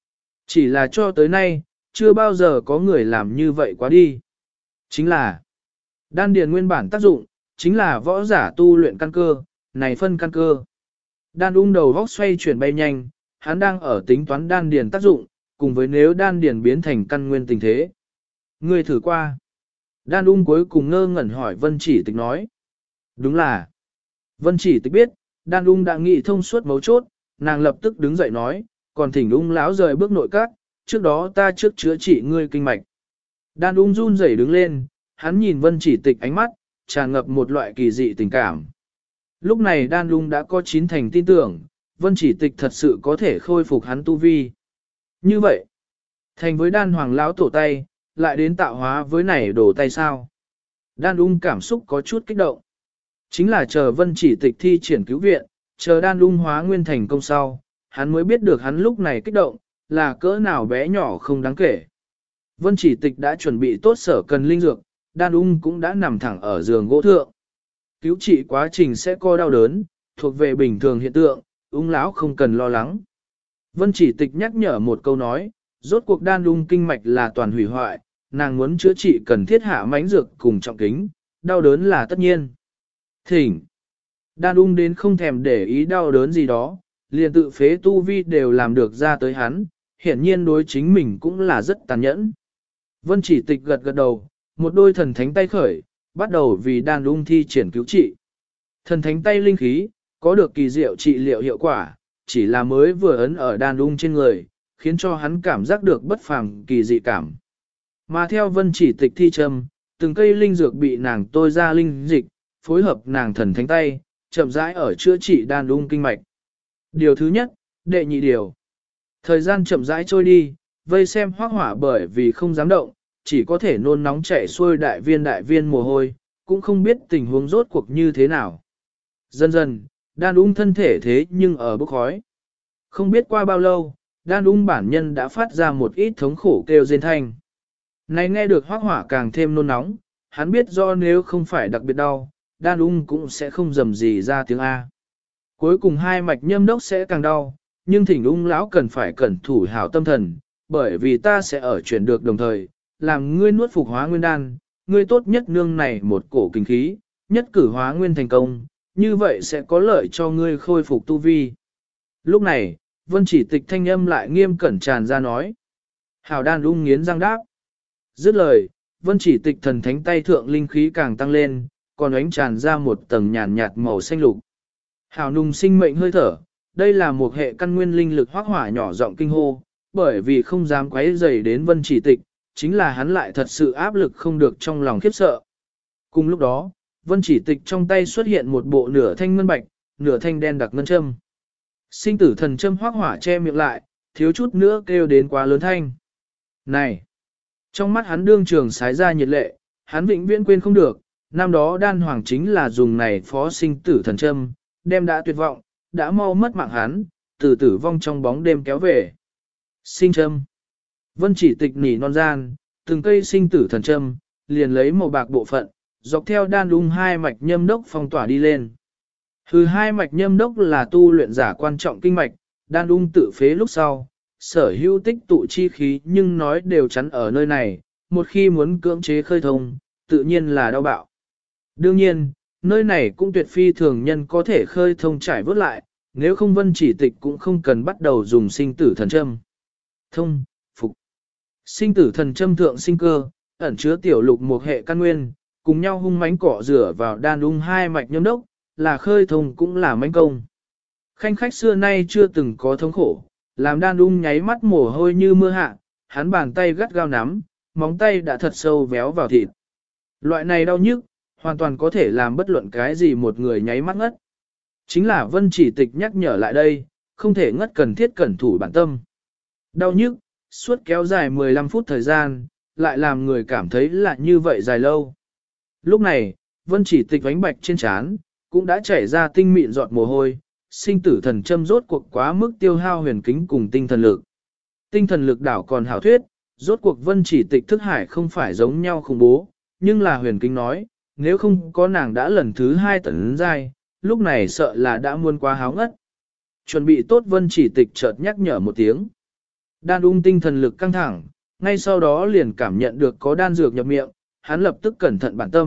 là cho tới nay, chưa bao giờ có người làm như vậy quá đi. Chính là, Đan điền nguyên bản tác dụng, chính là võ giả tu luyện căn cơ, này phân căn cơ. Đan ung đầu góc xoay chuyển bay nhanh, hắn đang ở tính toán đan điền tác dụng, cùng với nếu đan điền biến thành căn nguyên tình thế. Ngươi thử qua. Đan ung cuối cùng ngơ ngẩn hỏi Vân Chỉ Tịch nói. Đúng là. Vân Chỉ Tịch biết, Đan ung đã nghĩ thông suốt mấu chốt, nàng lập tức đứng dậy nói, còn thỉnh ung lão rời bước nội các, trước đó ta trước chữa trị ngươi kinh mạch. Đan ung run rẩy đứng lên, hắn nhìn Vân Chỉ Tịch ánh mắt, tràn ngập một loại kỳ dị tình cảm. Lúc này Đan ung đã có 9 thành tin tưởng, Vân Chỉ Tịch thật sự có thể khôi phục hắn tu vi. Như vậy, thành với Đan hoàng lão tổ tay, lại đến tạo hóa với này đổ tay sao. Đan ung cảm xúc có chút kích động. Chính là chờ Vân Chỉ Tịch thi triển cứu viện, chờ Đan ung hóa nguyên thành công sau, hắn mới biết được hắn lúc này kích động, là cỡ nào bé nhỏ không đáng kể. Vân Chỉ Tịch đã chuẩn bị tốt sở cần linh dược, Đan ung cũng đã nằm thẳng ở giường gỗ thượng. Cứu trị quá trình sẽ có đau đớn, thuộc về bình thường hiện tượng, ung lão không cần lo lắng. Vân Chỉ Tịch nhắc nhở một câu nói, rốt cuộc Đan ung kinh mạch là toàn hủy hoại, nàng muốn chữa trị cần thiết hạ mãnh dược cùng trọng kính, đau đớn là tất nhiên. Thỉnh. Đan ung đến không thèm để ý đau đớn gì đó, liền tự phế tu vi đều làm được ra tới hắn, hiển nhiên đối chính mình cũng là rất tàn nhẫn. Vân Chỉ Tịch gật gật đầu, một đôi thần thánh tay khởi, bắt đầu vì Đan ung thi triển cứu trị. Thần thánh tay linh khí, có được kỳ diệu trị liệu hiệu quả, chỉ là mới vừa ấn ở Đan ung trên người, khiến cho hắn cảm giác được bất phàm kỳ dị cảm. Mà theo Vân Chỉ Tịch thi châm, từng cây linh dược bị nàng tôi ra linh dịch, phối hợp nàng thần thánh tay, chậm rãi ở chữa trị Đan ung kinh mạch. Điều thứ nhất, đệ nhị điều. Thời gian chậm rãi trôi đi, vây xem Hoắc Hỏa bởi vì không dám động, chỉ có thể nôn nóng chảy xuôi đại viên mồ hôi, cũng không biết tình huống rốt cuộc như thế nào. Dần dần, Đan ung thân thể thế nhưng ở bốc khói. Không biết qua bao lâu, Đan ung bản nhân đã phát ra một ít thống khổ kêu rên thanh. Này nghe được Hoắc Hỏa càng thêm nôn nóng, hắn biết do nếu không phải đặc biệt đau, Đan ung cũng sẽ không dầm gì ra tiếng A. Cuối cùng hai mạch nhâm đốc sẽ càng đau, nhưng thỉnh ung lão cần phải cẩn thủ hảo tâm thần, bởi vì ta sẽ ở chuyển được đồng thời, làm ngươi nuốt phục hóa nguyên đan, ngươi tốt nhất nương này một cổ kinh khí, nhất cử hóa nguyên thành công, như vậy sẽ có lợi cho ngươi khôi phục tu vi. Lúc này, Vân Chỉ Tịch thanh âm lại nghiêm cẩn tràn ra nói. Hảo Đan ung nghiến răng đáp. Dứt lời, Vân Chỉ Tịch thần thánh tay thượng linh khí càng tăng lên, còn ánh tràn ra một tầng nhàn nhạt màu xanh lục. Hảo nùng sinh mệnh hơi thở, đây là một hệ căn nguyên linh lực Hoắc Hỏa nhỏ giọng kinh hô, bởi vì không dám quấy rầy đến Vân Chỉ Tịch, chính là hắn lại thật sự áp lực không được trong lòng khiếp sợ. Cùng lúc đó, Vân Chỉ Tịch trong tay xuất hiện một bộ nửa thanh ngân bạch, nửa thanh đen đặc ngân châm. Sinh tử thần châm Hoắc Hỏa che miệng lại, thiếu chút nữa kêu đến quá lớn thanh. Này! Trong mắt hắn đương trường sái ra nhiệt lệ, hắn vĩnh viễn quên không được, năm đó Đan Hoàng chính là dùng này phó sinh tử thần châm, đem đã tuyệt vọng, đã mau mất mạng hắn, từ tử vong trong bóng đêm kéo về. Sinh châm. Vân Chỉ Tịch nỉ non gian, từng cây sinh tử thần châm, liền lấy màu bạc bộ phận, dọc theo Đan ung hai mạch nhâm đốc phong tỏa đi lên. Hai mạch nhâm đốc là tu luyện giả quan trọng kinh mạch, Đan ung tự phế lúc sau, sở hữu tích tụ chi khí nhưng nói đều chắn ở nơi này, một khi muốn cưỡng chế khơi thông, tự nhiên là đau bạo. Đương nhiên, nơi này cũng tuyệt phi thường nhân có thể khơi thông trải vớt lại, nếu không Vân Chỉ Tịch cũng không cần bắt đầu dùng sinh tử thần châm. Thông, phục. Sinh tử thần châm thượng sinh cơ, ẩn chứa tiểu lục một hệ căn nguyên, cùng nhau hung mãnh cọ rửa vào Đan ung hai mạch nhâm đốc, là khơi thông cũng là mãnh công. Khanh khách xưa nay chưa từng có thống khổ, làm Đan ung nháy mắt mồ hôi như mưa hạ, hắn bàn tay gắt gao nắm, móng tay đã thật sâu véo vào thịt. Loại này đau nhức, hoàn toàn có thể làm bất luận cái gì một người nháy mắt ngất. Chính là Vân Chỉ Tịch nhắc nhở lại đây, không thể ngất cần thiết cẩn thủ bản tâm. Đau nhức, suốt kéo dài 15 phút thời gian, lại làm người cảm thấy là như vậy dài lâu. Lúc này, Vân Chỉ Tịch ánh bạch trên trán cũng đã chảy ra tinh mịn giọt mồ hôi, sinh tử thần châm rốt cuộc quá mức tiêu hao huyền kính cùng tinh thần lực. Tinh thần lực đảo còn hảo thuyết, rốt cuộc Vân Chỉ Tịch thức hải không phải giống nhau khủng bố, nhưng là huyền kính nói, nếu không có nàng đã lần thứ 2 tấn giai, lúc này sợ là đã muôn quá háo ngất. Chuẩn bị tốt Vân Chỉ Tịch chợt nhắc nhở một tiếng. Đan ung tinh thần lực căng thẳng, ngay sau đó liền cảm nhận được có đan dược nhập miệng, hắn lập tức cẩn thận bản tâm,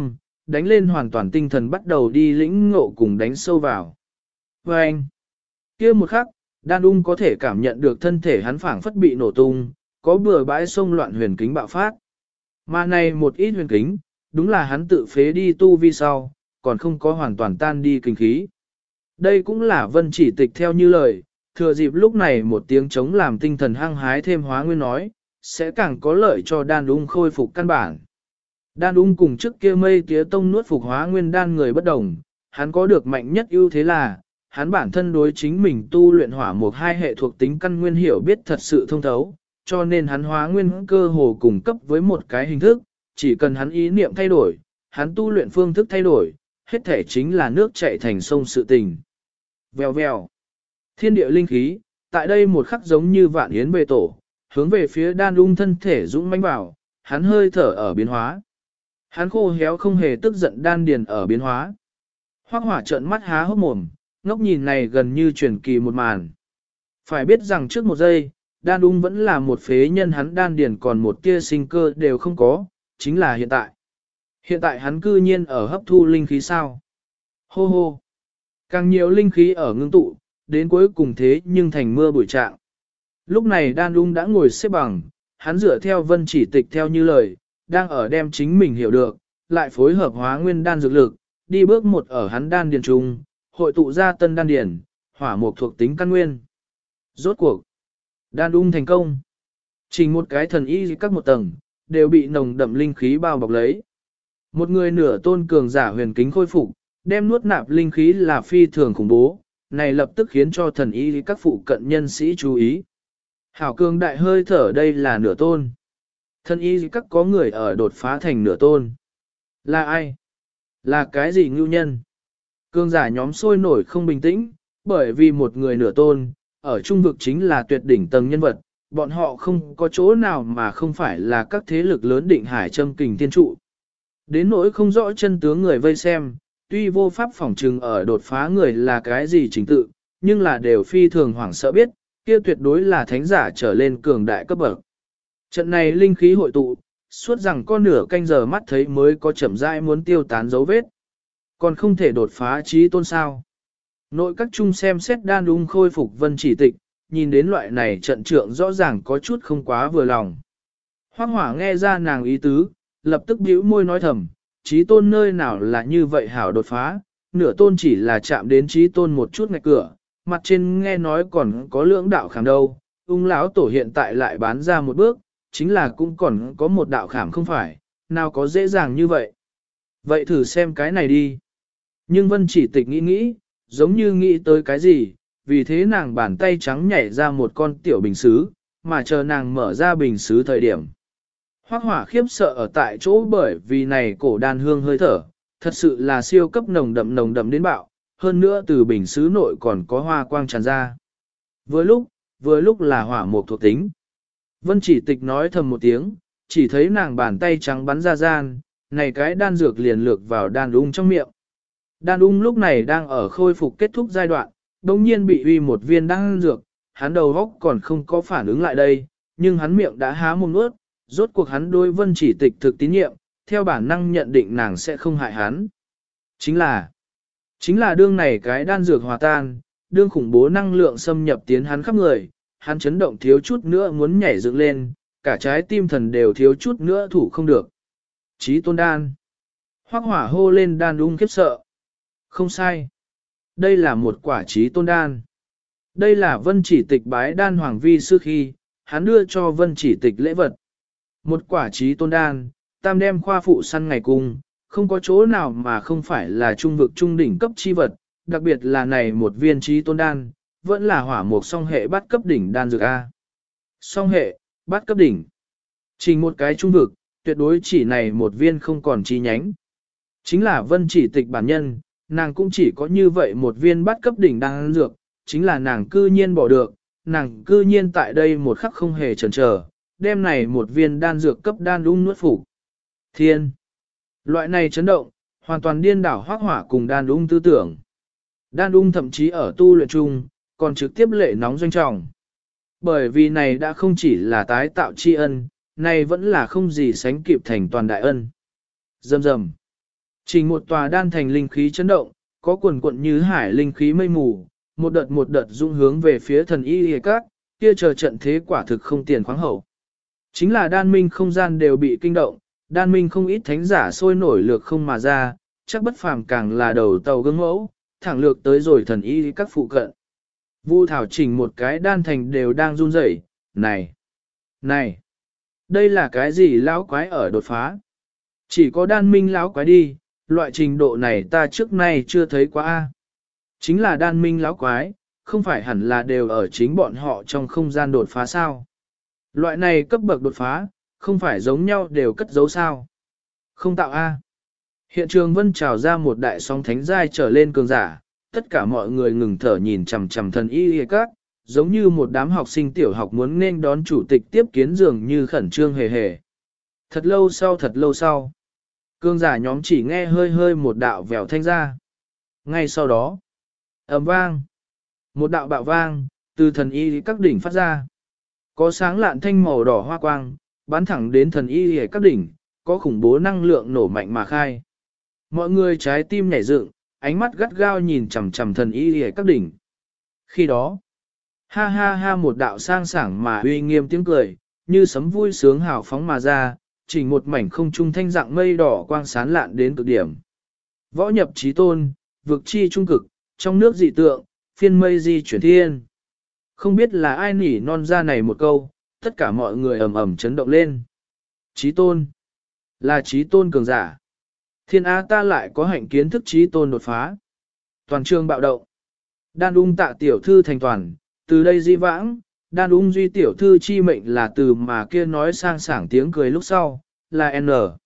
đánh lên hoàn toàn tinh thần bắt đầu đi lĩnh ngộ cùng đánh sâu vào. Và anh, kia một khắc, đan ung có thể cảm nhận được thân thể hắn phảng phất bị nổ tung, có bừa bãi sông loạn huyền kính bạo phát. Mà này một ít huyền kính, đúng là hắn tự phế đi tu vi sau, còn không có hoàn toàn tan đi kinh khí. Đây cũng là Vân Chỉ Tịch theo như lời, thừa dịp lúc này một tiếng chống làm tinh thần hăng hái thêm hóa nguyên nói, sẽ càng có lợi cho đan ung khôi phục căn bản. Đan ung cùng trước kia mây tía tông nuốt phục hóa nguyên đan người bất đồng, hắn có được mạnh nhất ưu thế là, hắn bản thân đối chính mình tu luyện hỏa một hai hệ thuộc tính căn nguyên hiểu biết thật sự thông thấu, cho nên hắn hóa nguyên cơ hồ cùng cấp với một cái hình thức, chỉ cần hắn ý niệm thay đổi, hắn tu luyện phương thức thay đổi, hết thể chính là nước chảy thành sông sự tình. Vèo vèo. Thiên địa linh khí, tại đây một khắc giống như vạn yến về tổ, hướng về phía đan ung thân thể dũng mãnh vào, hắn hơi thở ở biến hóa. Hắn khô héo không hề tức giận đan điền ở biến hóa. Hoắc Hỏa trợn mắt há hốc mồm, ngốc nhìn này gần như truyền kỳ một màn. Phải biết rằng trước một giây, đan ung vẫn là một phế nhân, hắn đan điền còn một tia sinh cơ đều không có, chính là hiện tại. Hiện tại hắn cư nhiên ở hấp thu linh khí sao. Hô hô. Càng nhiều linh khí ở ngưng tụ, đến cuối cùng thế nhưng thành mưa bụi trạng. Lúc này đan ung đã ngồi xếp bằng, hắn dựa theo Vân Chỉ Tịch theo như lời, đang ở đem chính mình hiểu được, lại phối hợp hóa nguyên đan dược lực, đi bước một ở hắn đan điền trung, hội tụ ra tân đan điền, hỏa mục thuộc tính căn nguyên. Rốt cuộc, đan ung thành công. Chỉ một cái thần y các một tầng, đều bị nồng đậm linh khí bao bọc lấy. Một người nửa tôn cường giả huyền kính khôi phục, đem nuốt nạp linh khí là phi thường khủng bố, này lập tức khiến cho thần y các phụ cận nhân sĩ chú ý. Hảo cường đại hơi thở đây là nửa tôn. Thần y các có người ở đột phá thành nửa tôn. Là ai? Là cái gì ngưu nhân? Cường giả nhóm sôi nổi không bình tĩnh, bởi vì một người nửa tôn, ở trung vực chính là tuyệt đỉnh tầng nhân vật, bọn họ không có chỗ nào mà không phải là các thế lực lớn định hải châm kình thiên trụ. Đến nỗi không rõ chân tướng người vây xem, tuy vô pháp phỏng trừng ở đột phá người là cái gì chính tự, nhưng là đều phi thường hoảng sợ biết, kia tuyệt đối là thánh giả trở lên cường đại cấp bậc. Trận này linh khí hội tụ, suốt rằng con nửa canh giờ mắt thấy mới có chậm rãi muốn tiêu tán dấu vết. Còn không thể đột phá trí tôn sao. Nội các trung xem xét đan ung khôi phục Vân Chỉ Tịch, nhìn đến loại này trận trượng rõ ràng có chút không quá vừa lòng. Hoắc Hỏa nghe ra nàng ý tứ, lập tức bĩu môi nói thầm, trí tôn nơi nào là như vậy hảo đột phá, nửa tôn chỉ là chạm đến trí tôn một chút ngạch cửa, mặt trên nghe nói còn có lưỡng đạo khảm đâu, ung lão tổ hiện tại lại bán ra một bước, chính là cũng còn có một đạo khảm không phải, nào có dễ dàng như vậy. Vậy thử xem cái này đi. Nhưng Vân Chỉ Tịch nghĩ nghĩ, giống như nghĩ tới cái gì, vì thế nàng bàn tay trắng nhảy ra một con tiểu bình xứ, mà chờ nàng mở ra bình xứ thời điểm. Hoắc Hỏa khiếp sợ ở tại chỗ bởi vì này cổ đan hương hơi thở, thật sự là siêu cấp nồng đậm đến bạo, hơn nữa từ bình xứ nội còn có hoa quang tràn ra. Vừa lúc là hỏa mục thuộc tính. Vân Chỉ Tịch nói thầm một tiếng, chỉ thấy nàng bàn tay trắng bắn ra gian, này cái đan dược liền lược vào đan ung trong miệng. Đan ung lúc này đang ở khôi phục kết thúc giai đoạn, đồng nhiên bị uy một viên đan dược, hắn đầu góc còn không có phản ứng lại đây, nhưng hắn miệng đã há mồm nuốt, rốt cuộc hắn đối Vân Chỉ Tịch thực tín nhiệm, theo bản năng nhận định nàng sẽ không hại hắn. Chính là đương này cái đan dược hòa tan, đương khủng bố năng lượng xâm nhập tiến hắn khắp người, hắn chấn động thiếu chút nữa muốn nhảy dựng lên, cả trái tim thần đều thiếu chút nữa thủ không được. Chí tôn đan. Hoắc Hỏa hô lên đan ung khiếp sợ. Không sai. Đây là một quả chí tôn đan. Đây là Vân Chỉ Tịch bái đan hoàng vi sư khi, hắn đưa cho Vân Chỉ Tịch lễ vật. Một quả chí tôn đan, tam đem khoa phụ săn ngày cung, không có chỗ nào mà không phải là trung vực trung đỉnh cấp chi vật, đặc biệt là này một viên chí tôn đan, vẫn là hỏa mục song hệ bát cấp đỉnh đan dược A. Song hệ, bát cấp đỉnh. Chỉ một cái trung vực, tuyệt đối chỉ này một viên không còn chi nhánh. Chính là Vân Chỉ Tịch bản nhân, nàng cũng chỉ có như vậy một viên bát cấp đỉnh đan dược, chính là nàng cư nhiên bỏ được, nàng cư nhiên tại đây một khắc không hề chần chờ, đem này một viên đan dược cấp đan ung nuốt phục. Thiên! Loại này chấn động, hoàn toàn điên đảo Hoắc Hỏa cùng đan ung tư tưởng. Đan ung thậm chí ở tu luyện chung, còn trực tiếp lệ nóng doanh trọng. Bởi vì này đã không chỉ là tái tạo tri ân, này vẫn là không gì sánh kịp thành toàn đại ân. Rầm rầm. Chỉ một tòa đan thành linh khí chấn động, có quần quận như hải linh khí mây mù, một đợt dung hướng về phía thần y hề các, kia chờ trận thế quả thực không tiền khoáng hậu. Chính là đan minh không gian đều bị kinh động, đan minh không ít thánh giả sôi nổi lược không mà ra, chắc bất phàm càng là đầu tàu gương mẫu, thẳng lược tới rồi thần y các phụ cận. Vu Thảo chỉnh một cái đan thành đều đang run rẩy, này, này, đây là cái gì lão quái ở đột phá? Chỉ có đan minh lão quái đi, loại trình độ này ta trước nay chưa thấy quá a. Chính là đan minh lão quái, không phải hẳn là đều ở chính bọn họ trong không gian đột phá sao? Loại này cấp bậc đột phá, không phải giống nhau đều cất giấu sao? Không tạo a. Hiện trường vân trào ra một đại sóng thánh giai trở lên cường giả, tất cả mọi người ngừng thở nhìn chằm chằm thần y các, giống như một đám học sinh tiểu học muốn nên đón chủ tịch tiếp kiến dường như khẩn trương hề hề. Thật lâu sau, cường giả nhóm chỉ nghe hơi hơi một đạo vèo thanh ra. Ngay sau đó, ầm vang, một đạo bạo vang, từ thần y các đỉnh phát ra. Có sáng lạn thanh màu đỏ hoa quang, bắn thẳng đến thần y các đỉnh, có khủng bố năng lượng nổ mạnh mà khai. Mọi người trái tim nhảy dựng, ánh mắt gắt gao nhìn chằm chằm thần y các đỉnh. Khi đó, ha ha ha một đạo sang sảng mà uy nghiêm tiếng cười, như sấm vui sướng hào phóng mà ra, chỉ một mảnh không trung thanh dạng mây đỏ quang sán lạn đến cực điểm. Võ nhập chí tôn, vực chi trung cực, trong nước dị tượng, phiên mây di chuyển thiên. Không biết là ai nỉ non ra này một câu, tất cả mọi người ầm ầm chấn động lên. Chí tôn, là chí tôn cường giả. Thiên Á ta lại có hạnh kiến thức chí tôn đột phá. Toàn trường bạo động. Đan ung tạ tiểu thư thành toàn, từ đây di vãng, đan ung duy tiểu thư chi mệnh là từ mà kia nói sang sảng tiếng cười lúc sau, là N.